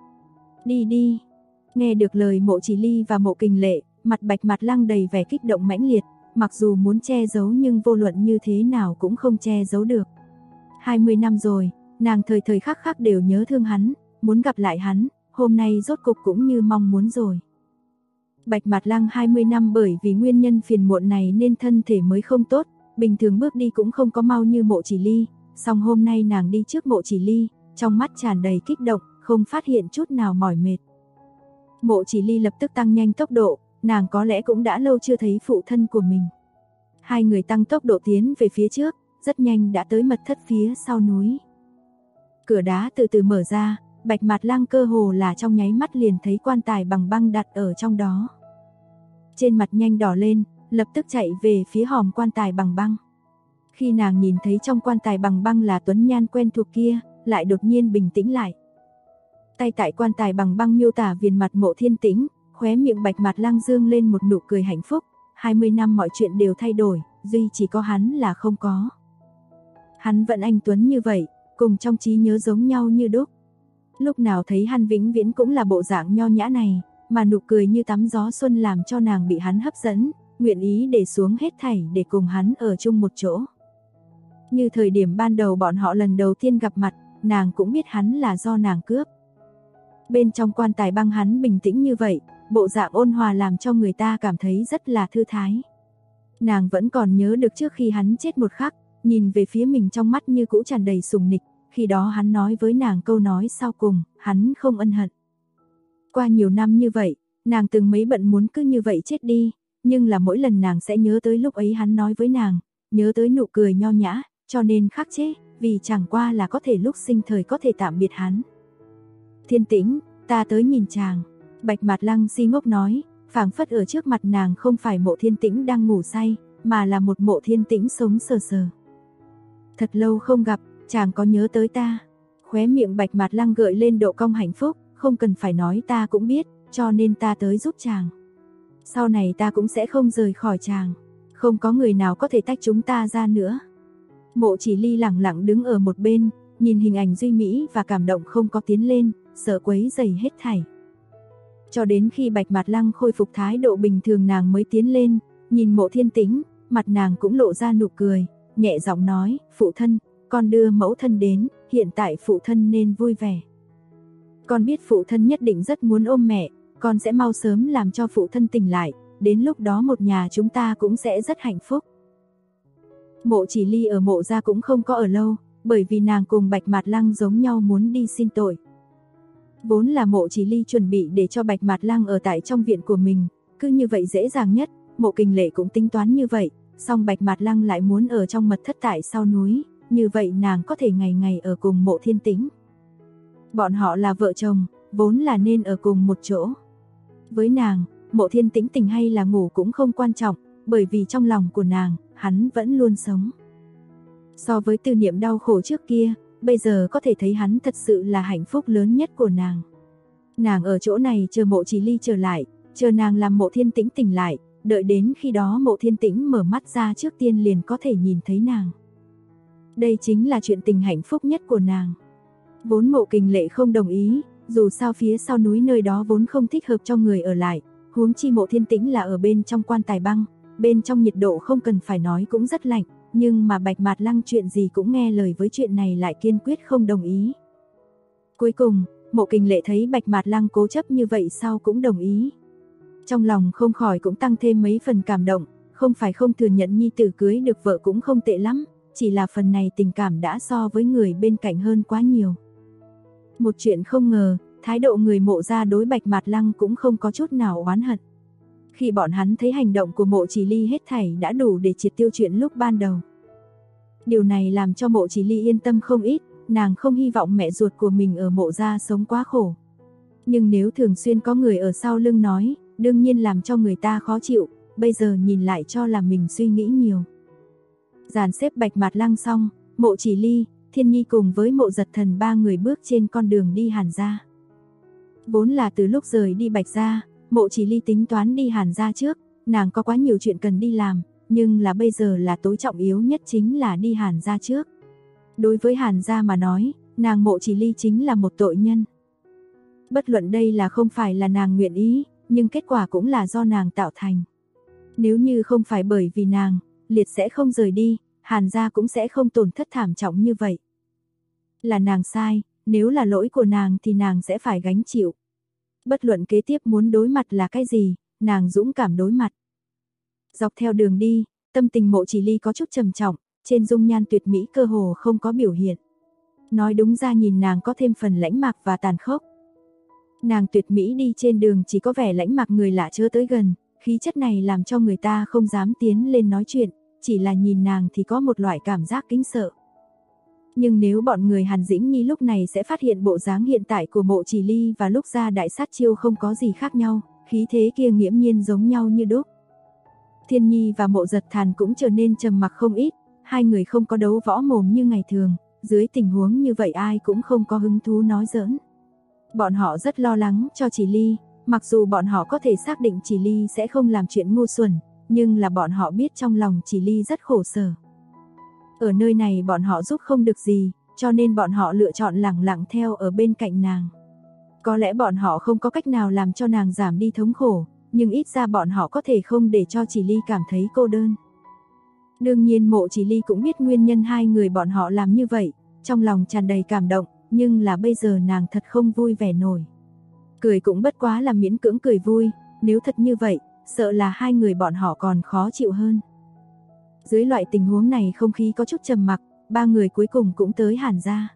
Đi đi. Nghe được lời Mộ Chỉ Ly và Mộ Kình Lệ, mặt Bạch Mạt Lăng đầy vẻ kích động mãnh liệt, mặc dù muốn che giấu nhưng vô luận như thế nào cũng không che giấu được. 20 năm rồi, nàng thời thời khắc khắc đều nhớ thương hắn, muốn gặp lại hắn, hôm nay rốt cục cũng như mong muốn rồi. Bạch Mạt Lăng 20 năm bởi vì nguyên nhân phiền muộn này nên thân thể mới không tốt, bình thường bước đi cũng không có mau như Mộ Chỉ Ly, song hôm nay nàng đi trước Mộ Chỉ Ly, trong mắt tràn đầy kích động, không phát hiện chút nào mỏi mệt. Mộ Chỉ Ly lập tức tăng nhanh tốc độ, nàng có lẽ cũng đã lâu chưa thấy phụ thân của mình. Hai người tăng tốc độ tiến về phía trước, rất nhanh đã tới mật thất phía sau núi. Cửa đá từ từ mở ra, Bạch Mạt Lăng cơ hồ là trong nháy mắt liền thấy quan tài bằng băng đặt ở trong đó. Trên mặt nhanh đỏ lên, lập tức chạy về phía hòm quan tài bằng băng. Khi nàng nhìn thấy trong quan tài bằng băng là tuấn nhan quen thuộc kia, lại đột nhiên bình tĩnh lại. Tay tại quan tài bằng băng miêu tả viền mặt Mộ Thiên Tĩnh, khóe miệng Bạch Mạt Lăng dương lên một nụ cười hạnh phúc, 20 năm mọi chuyện đều thay đổi, duy chỉ có hắn là không có. Hắn vẫn anh tuấn như vậy, cùng trong trí nhớ giống nhau như đúc. Lúc nào thấy hắn vĩnh viễn cũng là bộ dạng nho nhã này, mà nụ cười như tắm gió xuân làm cho nàng bị hắn hấp dẫn, nguyện ý để xuống hết thảy để cùng hắn ở chung một chỗ. Như thời điểm ban đầu bọn họ lần đầu tiên gặp mặt, nàng cũng biết hắn là do nàng cướp. Bên trong quan tài băng hắn bình tĩnh như vậy, bộ dạng ôn hòa làm cho người ta cảm thấy rất là thư thái. Nàng vẫn còn nhớ được trước khi hắn chết một khắc, nhìn về phía mình trong mắt như cũ tràn đầy sùng nịch, khi đó hắn nói với nàng câu nói sau cùng, hắn không ân hận. Qua nhiều năm như vậy, nàng từng mấy bận muốn cứ như vậy chết đi, nhưng là mỗi lần nàng sẽ nhớ tới lúc ấy hắn nói với nàng, nhớ tới nụ cười nho nhã, cho nên khắc chế, vì chẳng qua là có thể lúc sinh thời có thể tạm biệt hắn. Thiên Tĩnh, ta tới nhìn chàng. Bạch Mạt Lăng si ngốc nói, phảng phất ở trước mặt nàng không phải Mộ Thiên Tĩnh đang ngủ say, mà là một Mộ Thiên Tĩnh sống sờ sờ. Thật lâu không gặp, chàng có nhớ tới ta? Khóe miệng Bạch Mạt Lăng gợi lên độ cong hạnh phúc, không cần phải nói ta cũng biết, cho nên ta tới giúp chàng. Sau này ta cũng sẽ không rời khỏi chàng, không có người nào có thể tách chúng ta ra nữa. Mộ Chỉ Ly lặng lặng đứng ở một bên, nhìn hình ảnh duy mỹ và cảm động không có tiến lên, sợ quấy rầy hết thảy. Cho đến khi Bạch Mạt Lăng khôi phục thái độ bình thường nàng mới tiến lên, nhìn Mộ Thiên Tĩnh, mặt nàng cũng lộ ra nụ cười, nhẹ giọng nói, phụ thân, con đưa mẫu thân đến, hiện tại phụ thân nên vui vẻ. Con biết phụ thân nhất định rất muốn ôm mẹ, con sẽ mau sớm làm cho phụ thân tỉnh lại, đến lúc đó một nhà chúng ta cũng sẽ rất hạnh phúc. Mộ Chỉ Ly ở Mộ gia cũng không có ở lâu, bởi vì nàng cùng Bạch Mạt Lăng giống nhau muốn đi xin tội. Vốn là Mộ Chỉ Ly chuẩn bị để cho Bạch Mạt Lăng ở tại trong viện của mình, cứ như vậy dễ dàng nhất, Mộ Kình Lệ cũng tính toán như vậy, song Bạch Mạt Lăng lại muốn ở trong mật thất tại sau núi, như vậy nàng có thể ngày ngày ở cùng Mộ Thiên Tĩnh. Bọn họ là vợ chồng, vốn là nên ở cùng một chỗ. Với nàng, Mộ Thiên Tĩnh tỉnh hay là ngủ cũng không quan trọng, bởi vì trong lòng của nàng, hắn vẫn luôn sống. So với tư niệm đau khổ trước kia, bây giờ có thể thấy hắn thật sự là hạnh phúc lớn nhất của nàng. Nàng ở chỗ này chờ Mộ Chỉ Ly trở lại, chờ nàng làm Mộ Thiên Tĩnh tỉnh lại, đợi đến khi đó Mộ Thiên Tĩnh mở mắt ra trước tiên liền có thể nhìn thấy nàng. Đây chính là chuyện tình hạnh phúc nhất của nàng. Vốn Mộ Kình Lệ không đồng ý, dù sao phía sau núi nơi đó vốn không thích hợp cho người ở lại, huống chi Mộ Thiên Tĩnh là ở bên trong quan tài băng, bên trong nhiệt độ không cần phải nói cũng rất lạnh, nhưng mà Bạch Mạt Lăng chuyện gì cũng nghe lời với chuyện này lại kiên quyết không đồng ý. Cuối cùng, Mộ Kình Lệ thấy Bạch Mạt Lăng cố chấp như vậy sau cũng đồng ý. Trong lòng không khỏi cũng tăng thêm mấy phần cảm động, không phải không thừa nhận nhi tử cưới được vợ cũng không tệ lắm, chỉ là phần này tình cảm đã so với người bên cạnh hơn quá nhiều. Một chuyện không ngờ, thái độ người Mộ gia đối Bạch Mạt Lăng cũng không có chút nào oán hận. Khi bọn hắn thấy hành động của Mộ Chỉ Ly hết thảy đã đủ để triệt tiêu chuyện lúc ban đầu. Điều này làm cho Mộ Chỉ Ly yên tâm không ít, nàng không hy vọng mẹ ruột của mình ở Mộ gia sống quá khổ. Nhưng nếu thường xuyên có người ở sau lưng nói, đương nhiên làm cho người ta khó chịu, bây giờ nhìn lại cho là mình suy nghĩ nhiều. Dàn xếp Bạch Mạt Lăng xong, Mộ Chỉ Ly, Thiên Nhi cùng với Mộ Giật Thần ba người bước trên con đường đi Hàn gia. Vốn là từ lúc rời đi Bạch gia, Mộ Chỉ Ly tính toán đi Hàn gia trước, nàng có quá nhiều chuyện cần đi làm, nhưng là bây giờ là tối trọng yếu nhất chính là đi Hàn gia trước. Đối với Hàn gia mà nói, nàng Mộ Chỉ Ly chính là một tội nhân. Bất luận đây là không phải là nàng nguyện ý, nhưng kết quả cũng là do nàng tạo thành. Nếu như không phải bởi vì nàng, Liệt sẽ không rời đi, Hàn gia cũng sẽ không tổn thất thảm trọng như vậy. Là nàng sai, nếu là lỗi của nàng thì nàng sẽ phải gánh chịu. Bất luận kế tiếp muốn đối mặt là cái gì, nàng dũng cảm đối mặt. Dọc theo đường đi, tâm tình Mộ Chỉ Ly có chút trầm trọng, trên dung nhan tuyệt mỹ cơ hồ không có biểu hiện. Nói đúng ra nhìn nàng có thêm phần lãnh mạc và tàn khốc. Nàng tuyệt mỹ đi trên đường chỉ có vẻ lãnh mạc người lạ chớ tới gần, khí chất này làm cho người ta không dám tiến lên nói chuyện, chỉ là nhìn nàng thì có một loại cảm giác kính sợ. Nhưng nếu bọn người Hàn Dĩnh Nhi lúc này sẽ phát hiện bộ dáng hiện tại của Mộ Chỉ Ly và lúc ra đại sát chiêu không có gì khác nhau, khí thế kia nghiễm nhiên giống nhau như đúc. Thiên Nhi và Mộ Giật Thần cũng trở nên trầm mặc không ít, hai người không có đấu võ mồm như ngày thường, dưới tình huống như vậy ai cũng không có hứng thú nói giỡn. Bọn họ rất lo lắng cho Chỉ Ly, mặc dù bọn họ có thể xác định Chỉ Ly sẽ không làm chuyện ngu xuẩn, nhưng là bọn họ biết trong lòng Chỉ Ly rất khổ sở. Ở nơi này bọn họ giúp không được gì, cho nên bọn họ lựa chọn lẳng lặng theo ở bên cạnh nàng. Có lẽ bọn họ không có cách nào làm cho nàng giảm đi thống khổ, nhưng ít ra bọn họ có thể không để cho Chỉ Ly cảm thấy cô đơn. Đương nhiên Mộ Chỉ Ly cũng biết nguyên nhân hai người bọn họ làm như vậy, trong lòng tràn đầy cảm động, nhưng là bây giờ nàng thật không vui vẻ nổi. Cười cũng bất quá là miễn cưỡng cười vui, nếu thật như vậy, sợ là hai người bọn họ còn khó chịu hơn. Dưới loại tình huống này không khí có chút trầm mặc, ba người cuối cùng cũng tới Hàn gia.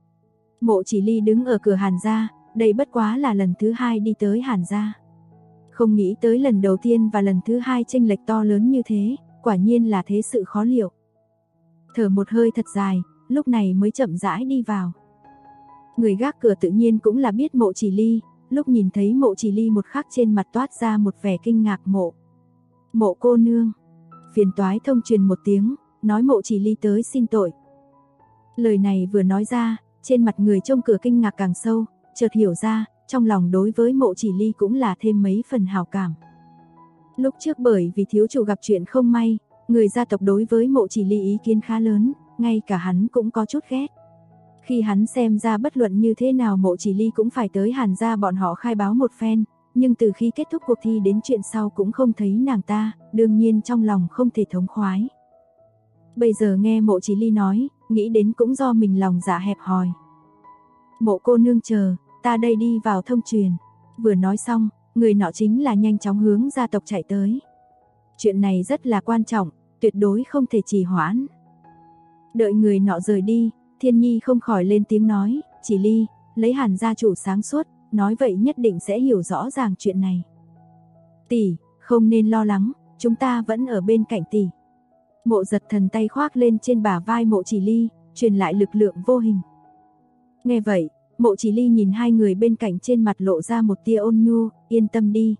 Mộ Chỉ Ly đứng ở cửa Hàn gia, đây bất quá là lần thứ hai đi tới Hàn gia. Không nghĩ tới lần đầu tiên và lần thứ hai chênh lệch to lớn như thế, quả nhiên là thế sự khó liệu. Thở một hơi thật dài, lúc này mới chậm rãi đi vào. Người gác cửa tự nhiên cũng là biết Mộ Chỉ Ly, lúc nhìn thấy Mộ Chỉ Ly một khắc trên mặt toát ra một vẻ kinh ngạc. Mộ cô nương. Phiền toái thông truyền một tiếng, nói Mộ Chỉ Ly tới xin tội. Lời này vừa nói ra, trên mặt người trông cửa kinh ngạc càng sâu, chợt hiểu ra, trong lòng đối với Mộ Chỉ Ly cũng là thêm mấy phần hảo cảm. Lúc trước bởi vì thiếu chủ gặp chuyện không may, người gia tộc đối với Mộ Chỉ Ly ý kiến khá lớn, ngay cả hắn cũng có chút ghét. Khi hắn xem ra bất luận như thế nào Mộ Chỉ Ly cũng phải tới Hàn gia bọn họ khai báo một phen, nhưng từ khi kết thúc cuộc thi đến chuyện sau cũng không thấy nàng ta, đương nhiên trong lòng không thể thống khoái. Bây giờ nghe Mộ Chỉ Ly nói, nghĩ đến cũng do mình lòng dạ hẹp hòi. Mộ cô nương chờ, ta đây đi vào thông truyền. Vừa nói xong, người nọ chính là nhanh chóng hướng gia tộc chạy tới. Chuyện này rất là quan trọng, tuyệt đối không thể trì hoãn. Đợi người nọ rời đi, Thiên Nhi không khỏi lên tiếng nói, Chỉ Ly, lấy Hàn gia chủ sáng suốt, nói vậy nhất định sẽ hiểu rõ ràng chuyện này. Tỷ, không nên lo lắng, chúng ta vẫn ở bên cạnh tỷ. Mộ Giật Thần tay khoác lên trên bả vai Mộ Chỉ Ly, truyền lại lực lượng vô hình. Nghe vậy, Mộ Chỉ Ly nhìn hai người bên cạnh trên mặt lộ ra một tia ôn nhu, yên tâm đi,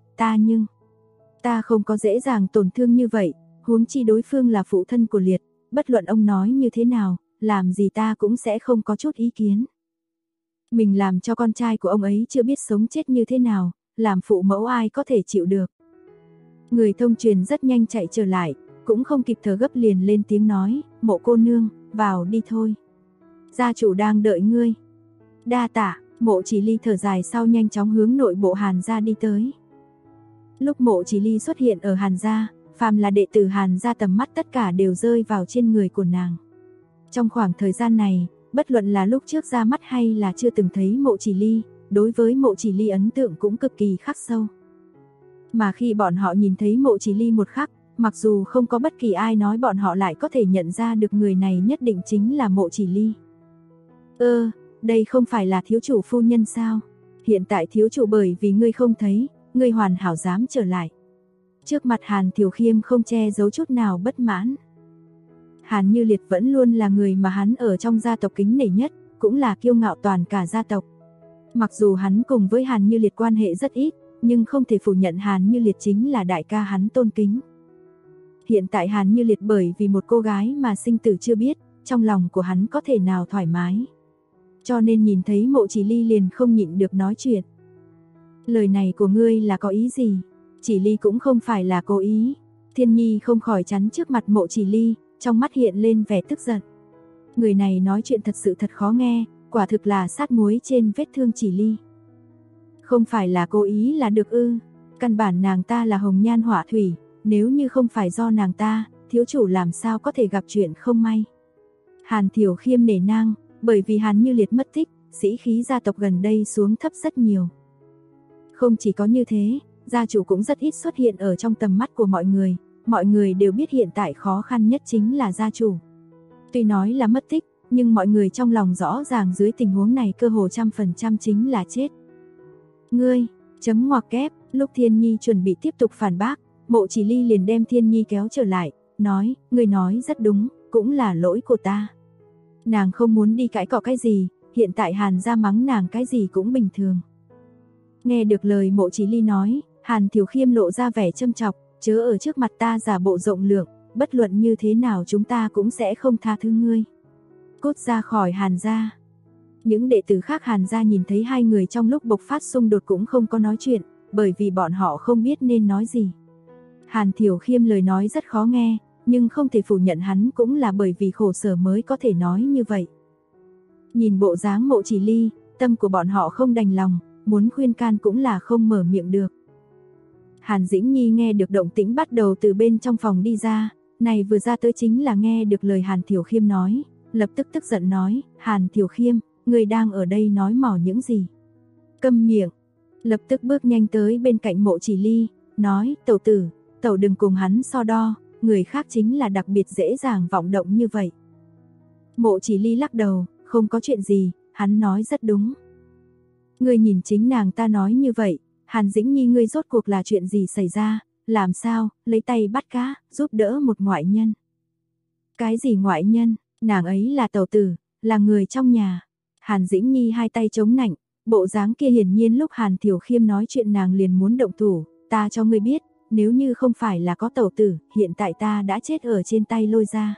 ta không có dễ dàng tổn thương như vậy, huống chi đối phương là phụ thân của Liệt, bất luận ông nói như thế nào, làm gì ta cũng sẽ không có chút ý kiến. Mình làm cho con trai của ông ấy chưa biết sống chết như thế nào, làm phụ mẫu ai có thể chịu được. Người thông truyền rất nhanh chạy trở lại, cũng không kịp thở gấp liền lên tiếng nói, Mộ cô nương, vào đi thôi. Gia chủ đang đợi ngươi. Đa tạ, Mộ Chỉ Ly thở dài sau nhanh chóng hướng nội bộ Hàn gia đi tới. Lúc Mộ Chỉ Ly xuất hiện ở Hàn gia, phàm là đệ tử Hàn gia tầm mắt tất cả đều rơi vào trên người của nàng. Trong khoảng thời gian này, bất luận là lúc trước ra mắt hay là chưa từng thấy Mộ Chỉ Ly, đối với Mộ Chỉ Ly ấn tượng cũng cực kỳ khắc sâu. Mà khi bọn họ nhìn thấy Mộ Chỉ Ly một khắc, mặc dù không có bất kỳ ai nói bọn họ lại có thể nhận ra được người này nhất định chính là Mộ Chỉ Ly. Đây không phải là thiếu chủ phu nhân sao? Hiện tại thiếu chủ bởi vì ngươi không thấy, ngươi hoàn hảo dám trở lại. Trước mặt Hàn Thiểu Khiêm không che giấu chút nào bất mãn. Hàn Như Liệt vẫn luôn là người mà hắn ở trong gia tộc kính nể nhất, cũng là kiêu ngạo toàn cả gia tộc. Mặc dù hắn cùng với Hàn Như Liệt quan hệ rất ít, nhưng không thể phủ nhận Hàn Như Liệt chính là đại ca hắn tôn kính. Hiện tại Hàn Như Liệt bởi vì một cô gái mà sinh tử chưa biết, trong lòng của hắn có thể nào thoải mái. Cho nên nhìn thấy Mộ Chỉ Ly liền không nhịn được nói chuyện. Lời này của ngươi là có ý gì? Chỉ Ly cũng không phải là cố ý. Thiên Nhi không khỏi chắn trước mặt Mộ Chỉ Ly, trong mắt hiện lên vẻ tức giận. Người này nói chuyện thật sự thật khó nghe, quả thực là sát muối trên vết thương Chỉ Ly. Không phải là cố ý là được ư? Căn bản nàng ta là hồng nhan họa thủy, nếu như không phải do nàng ta, thiếu chủ làm sao có thể gặp chuyện không may. Hàn Thiểu Khiêm nể nang, bởi vì Hàn Như Liệt mất tích, sĩ khí gia tộc gần đây xuống thấp rất nhiều. Không chỉ có như thế, gia chủ cũng rất ít xuất hiện ở trong tầm mắt của mọi người đều biết hiện tại khó khăn nhất chính là gia chủ. Tuy nói là mất tích, nhưng mọi người trong lòng rõ ràng dưới tình huống này cơ hồ 100% chính là chết. Ngươi, chấm ngoặc kép, lúc Thiên Nhi chuẩn bị tiếp tục phản bác, Mộ Chỉ Ly liền đem Thiên Nhi kéo trở lại, nói, ngươi nói rất đúng, cũng là lỗi của ta. Nàng không muốn đi cãi cọ cái gì, hiện tại Hàn gia mắng nàng cái gì cũng bình thường. Nghe được lời Mộ Chỉ Ly nói, Hàn Thiểu Khiêm lộ ra vẻ châm chọc, chớ ở trước mặt ta giả bộ rộng lượng, bất luận như thế nào chúng ta cũng sẽ không tha thứ ngươi. Cút ra khỏi Hàn gia. Những đệ tử khác Hàn gia nhìn thấy hai người trong lúc bộc phát xung đột cũng không có nói chuyện, bởi vì bọn họ không biết nên nói gì. Hàn Thiểu Khiêm lời nói rất khó nghe, nhưng không thể phủ nhận hắn cũng là bởi vì khổ sở mới có thể nói như vậy. Nhìn bộ dáng Mộ Chỉ Ly, tâm của bọn họ không đành lòng, muốn khuyên can cũng là không mở miệng được. Hàn Dĩnh Nhi nghe được động tĩnh bắt đầu từ bên trong phòng đi ra, này vừa ra tới chính là nghe được lời Hàn Thiểu Khiêm nói, lập tức tức giận nói, Hàn Thiểu Khiêm, người đang ở đây nói mỏ những gì? Câm miệng, lập tức bước nhanh tới bên cạnh Mộ Chỉ Ly, nói, tẩu tử, tẩu đừng cùng hắn so đo, người khác chính là đặc biệt dễ dàng vọng động như vậy. Mộ Chỉ Ly lắc đầu, không có chuyện gì, hắn nói rất đúng. Ngươi nhìn chính nàng ta nói như vậy, Hàn Dĩnh Nhi ngươi rốt cuộc là chuyện gì xảy ra, làm sao, lấy tay bắt cá, giúp đỡ một ngoại nhân. Cái gì ngoại nhân, nàng ấy là tẩu tử, là người trong nhà. Hàn Dĩnh Nhi hai tay chống nạnh, bộ dáng kia hiển nhiên lúc Hàn Thiểu Khiêm nói chuyện nàng liền muốn động thủ, ta cho ngươi biết, nếu như không phải là có tẩu tử, hiện tại ta đã chết ở trên tay Lôi gia.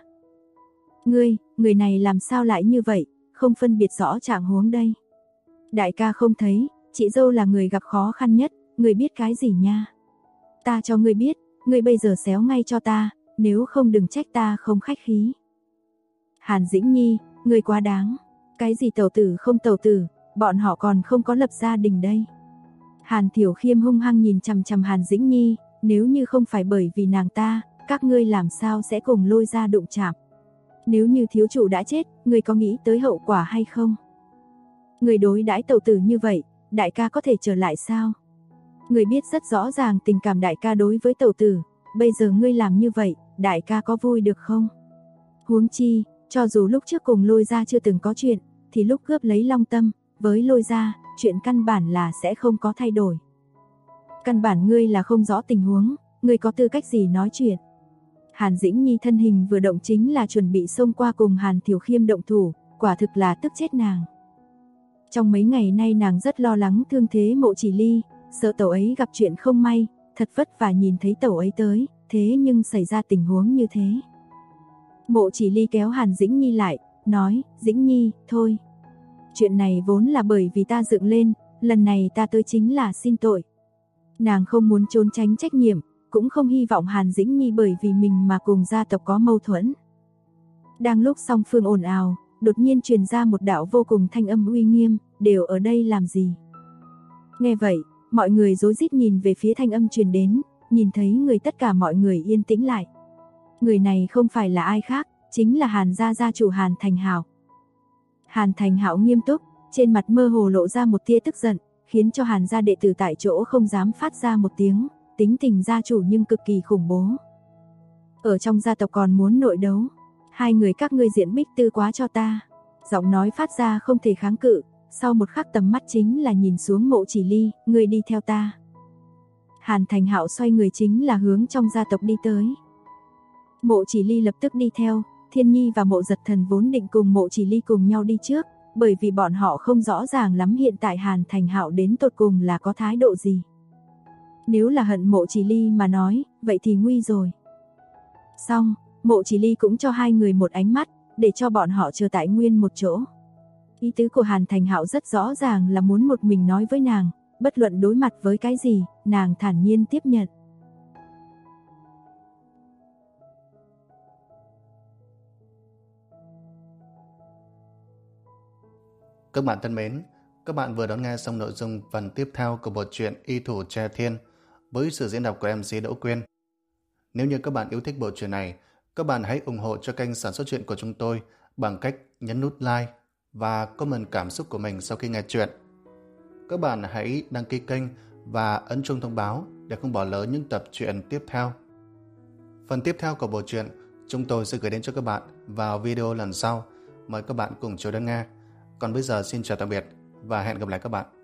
Người này làm sao lại như vậy, không phân biệt rõ trạng huống đây. Đại ca không thấy, chị dâu là người gặp khó khăn nhất, người biết cái gì nha. Ta cho ngươi biết, ngươi bây giờ xéo ngay cho ta, nếu không đừng trách ta không khách khí. Hàn Dĩnh Nhi, ngươi quá đáng. Cái gì tẩu tử không tẩu tử, bọn họ còn không có lập gia đình đây. Hàn Thiểu Khiêm hung hăng nhìn chằm chằm Hàn Dĩnh Nhi, nếu như không phải bởi vì nàng ta, các ngươi làm sao sẽ cùng Lôi gia đụng chạm. Nếu như thiếu chủ đã chết, ngươi có nghĩ tới hậu quả hay không? Ngươi đối đãi tẩu tử như vậy, đại ca có thể trở lại sao? Ngươi biết rất rõ ràng tình cảm đại ca đối với tẩu tử, bây giờ ngươi làm như vậy, đại ca có vui được không? Huống chi, cho dù lúc trước cùng Lôi gia chưa từng có chuyện, thì lúc cướp lấy Long Tâm, với Lôi gia, chuyện căn bản là sẽ không có thay đổi. Căn bản ngươi là không rõ tình huống, ngươi có tư cách gì nói chuyện? Hàn Dĩnh Nhi thân hình vừa động chính là chuẩn bị xông qua cùng Hàn Thiểu Khiêm động thủ, quả thực là tức chết nàng. Trong mấy ngày nay nàng rất lo lắng thương thế Mộ Chỉ Ly, sợ tẩu ấy gặp chuyện không may, thật vất vả nhìn thấy tẩu ấy tới, thế nhưng xảy ra tình huống như thế. Mộ Chỉ Ly kéo Hàn Dĩnh Nhi lại, nói, Dĩnh Nhi, thôi. Chuyện này vốn là bởi vì ta dựng lên, lần này ta tới chính là xin tội. Nàng không muốn trốn tránh trách nhiệm, cũng không hy vọng Hàn Dĩnh Nhi bởi vì mình mà cùng gia tộc có mâu thuẫn. Đang lúc song phương ồn ào, đột nhiên truyền ra một đạo vô cùng thanh âm uy nghiêm, đều ở đây làm gì? Nghe vậy, mọi người rối rít nhìn về phía thanh âm truyền đến, nhìn thấy người tất cả mọi người yên tĩnh lại. Người này không phải là ai khác, chính là Hàn gia gia chủ Hàn Thành Hạo. Hàn Thành Hạo nghiêm túc, trên mặt mơ hồ lộ ra một tia tức giận, khiến cho Hàn gia đệ tử tại chỗ không dám phát ra một tiếng, tính tình gia chủ nhưng cực kỳ khủng bố. Ở trong gia tộc còn muốn nội đấu, hai người các ngươi diễn bích tư quá cho ta. Giọng nói phát ra không thể kháng cự, sau một khắc tầm mắt chính là nhìn xuống Mộ Chỉ Ly, ngươi đi theo ta. Hàn Thành Hạo xoay người chính là hướng trong gia tộc đi tới. Mộ Chỉ Ly lập tức đi theo, Thiên Nhi và Mộ Giật Thần vốn định cùng Mộ Chỉ Ly cùng nhau đi trước, bởi vì bọn họ không rõ ràng lắm hiện tại Hàn Thành Hạo đến tột cùng là có thái độ gì. Nếu là hận Mộ Chỉ Ly mà nói, vậy thì nguy rồi. Xong, Mộ Chỉ Ly cũng cho hai người một ánh mắt, để cho bọn họ chờ tại nguyên một chỗ. Ý tứ của Hàn Thành Hạo rất rõ ràng là muốn một mình nói với nàng, bất luận đối mặt với cái gì, nàng thản nhiên tiếp nhận. Các bạn thân mến, các bạn vừa đón nghe xong nội dung phần tiếp theo của bộ truyện Y Thủ Tre Thiên với sự diễn đọc của MC Đỗ Quyên. Nếu như các bạn yêu thích bộ truyện này, các bạn hãy ủng hộ cho kênh sản xuất truyện của chúng tôi bằng cách nhấn nút like và comment cảm xúc của mình sau khi nghe truyện. Các bạn hãy đăng ký kênh và ấn chuông thông báo để không bỏ lỡ những tập truyện tiếp theo. Phần tiếp theo của bộ truyện chúng tôi sẽ gửi đến cho các bạn vào video lần sau. Mời các bạn cùng chờ đón nghe. Còn bây giờ xin chào tạm biệt và hẹn gặp lại các bạn.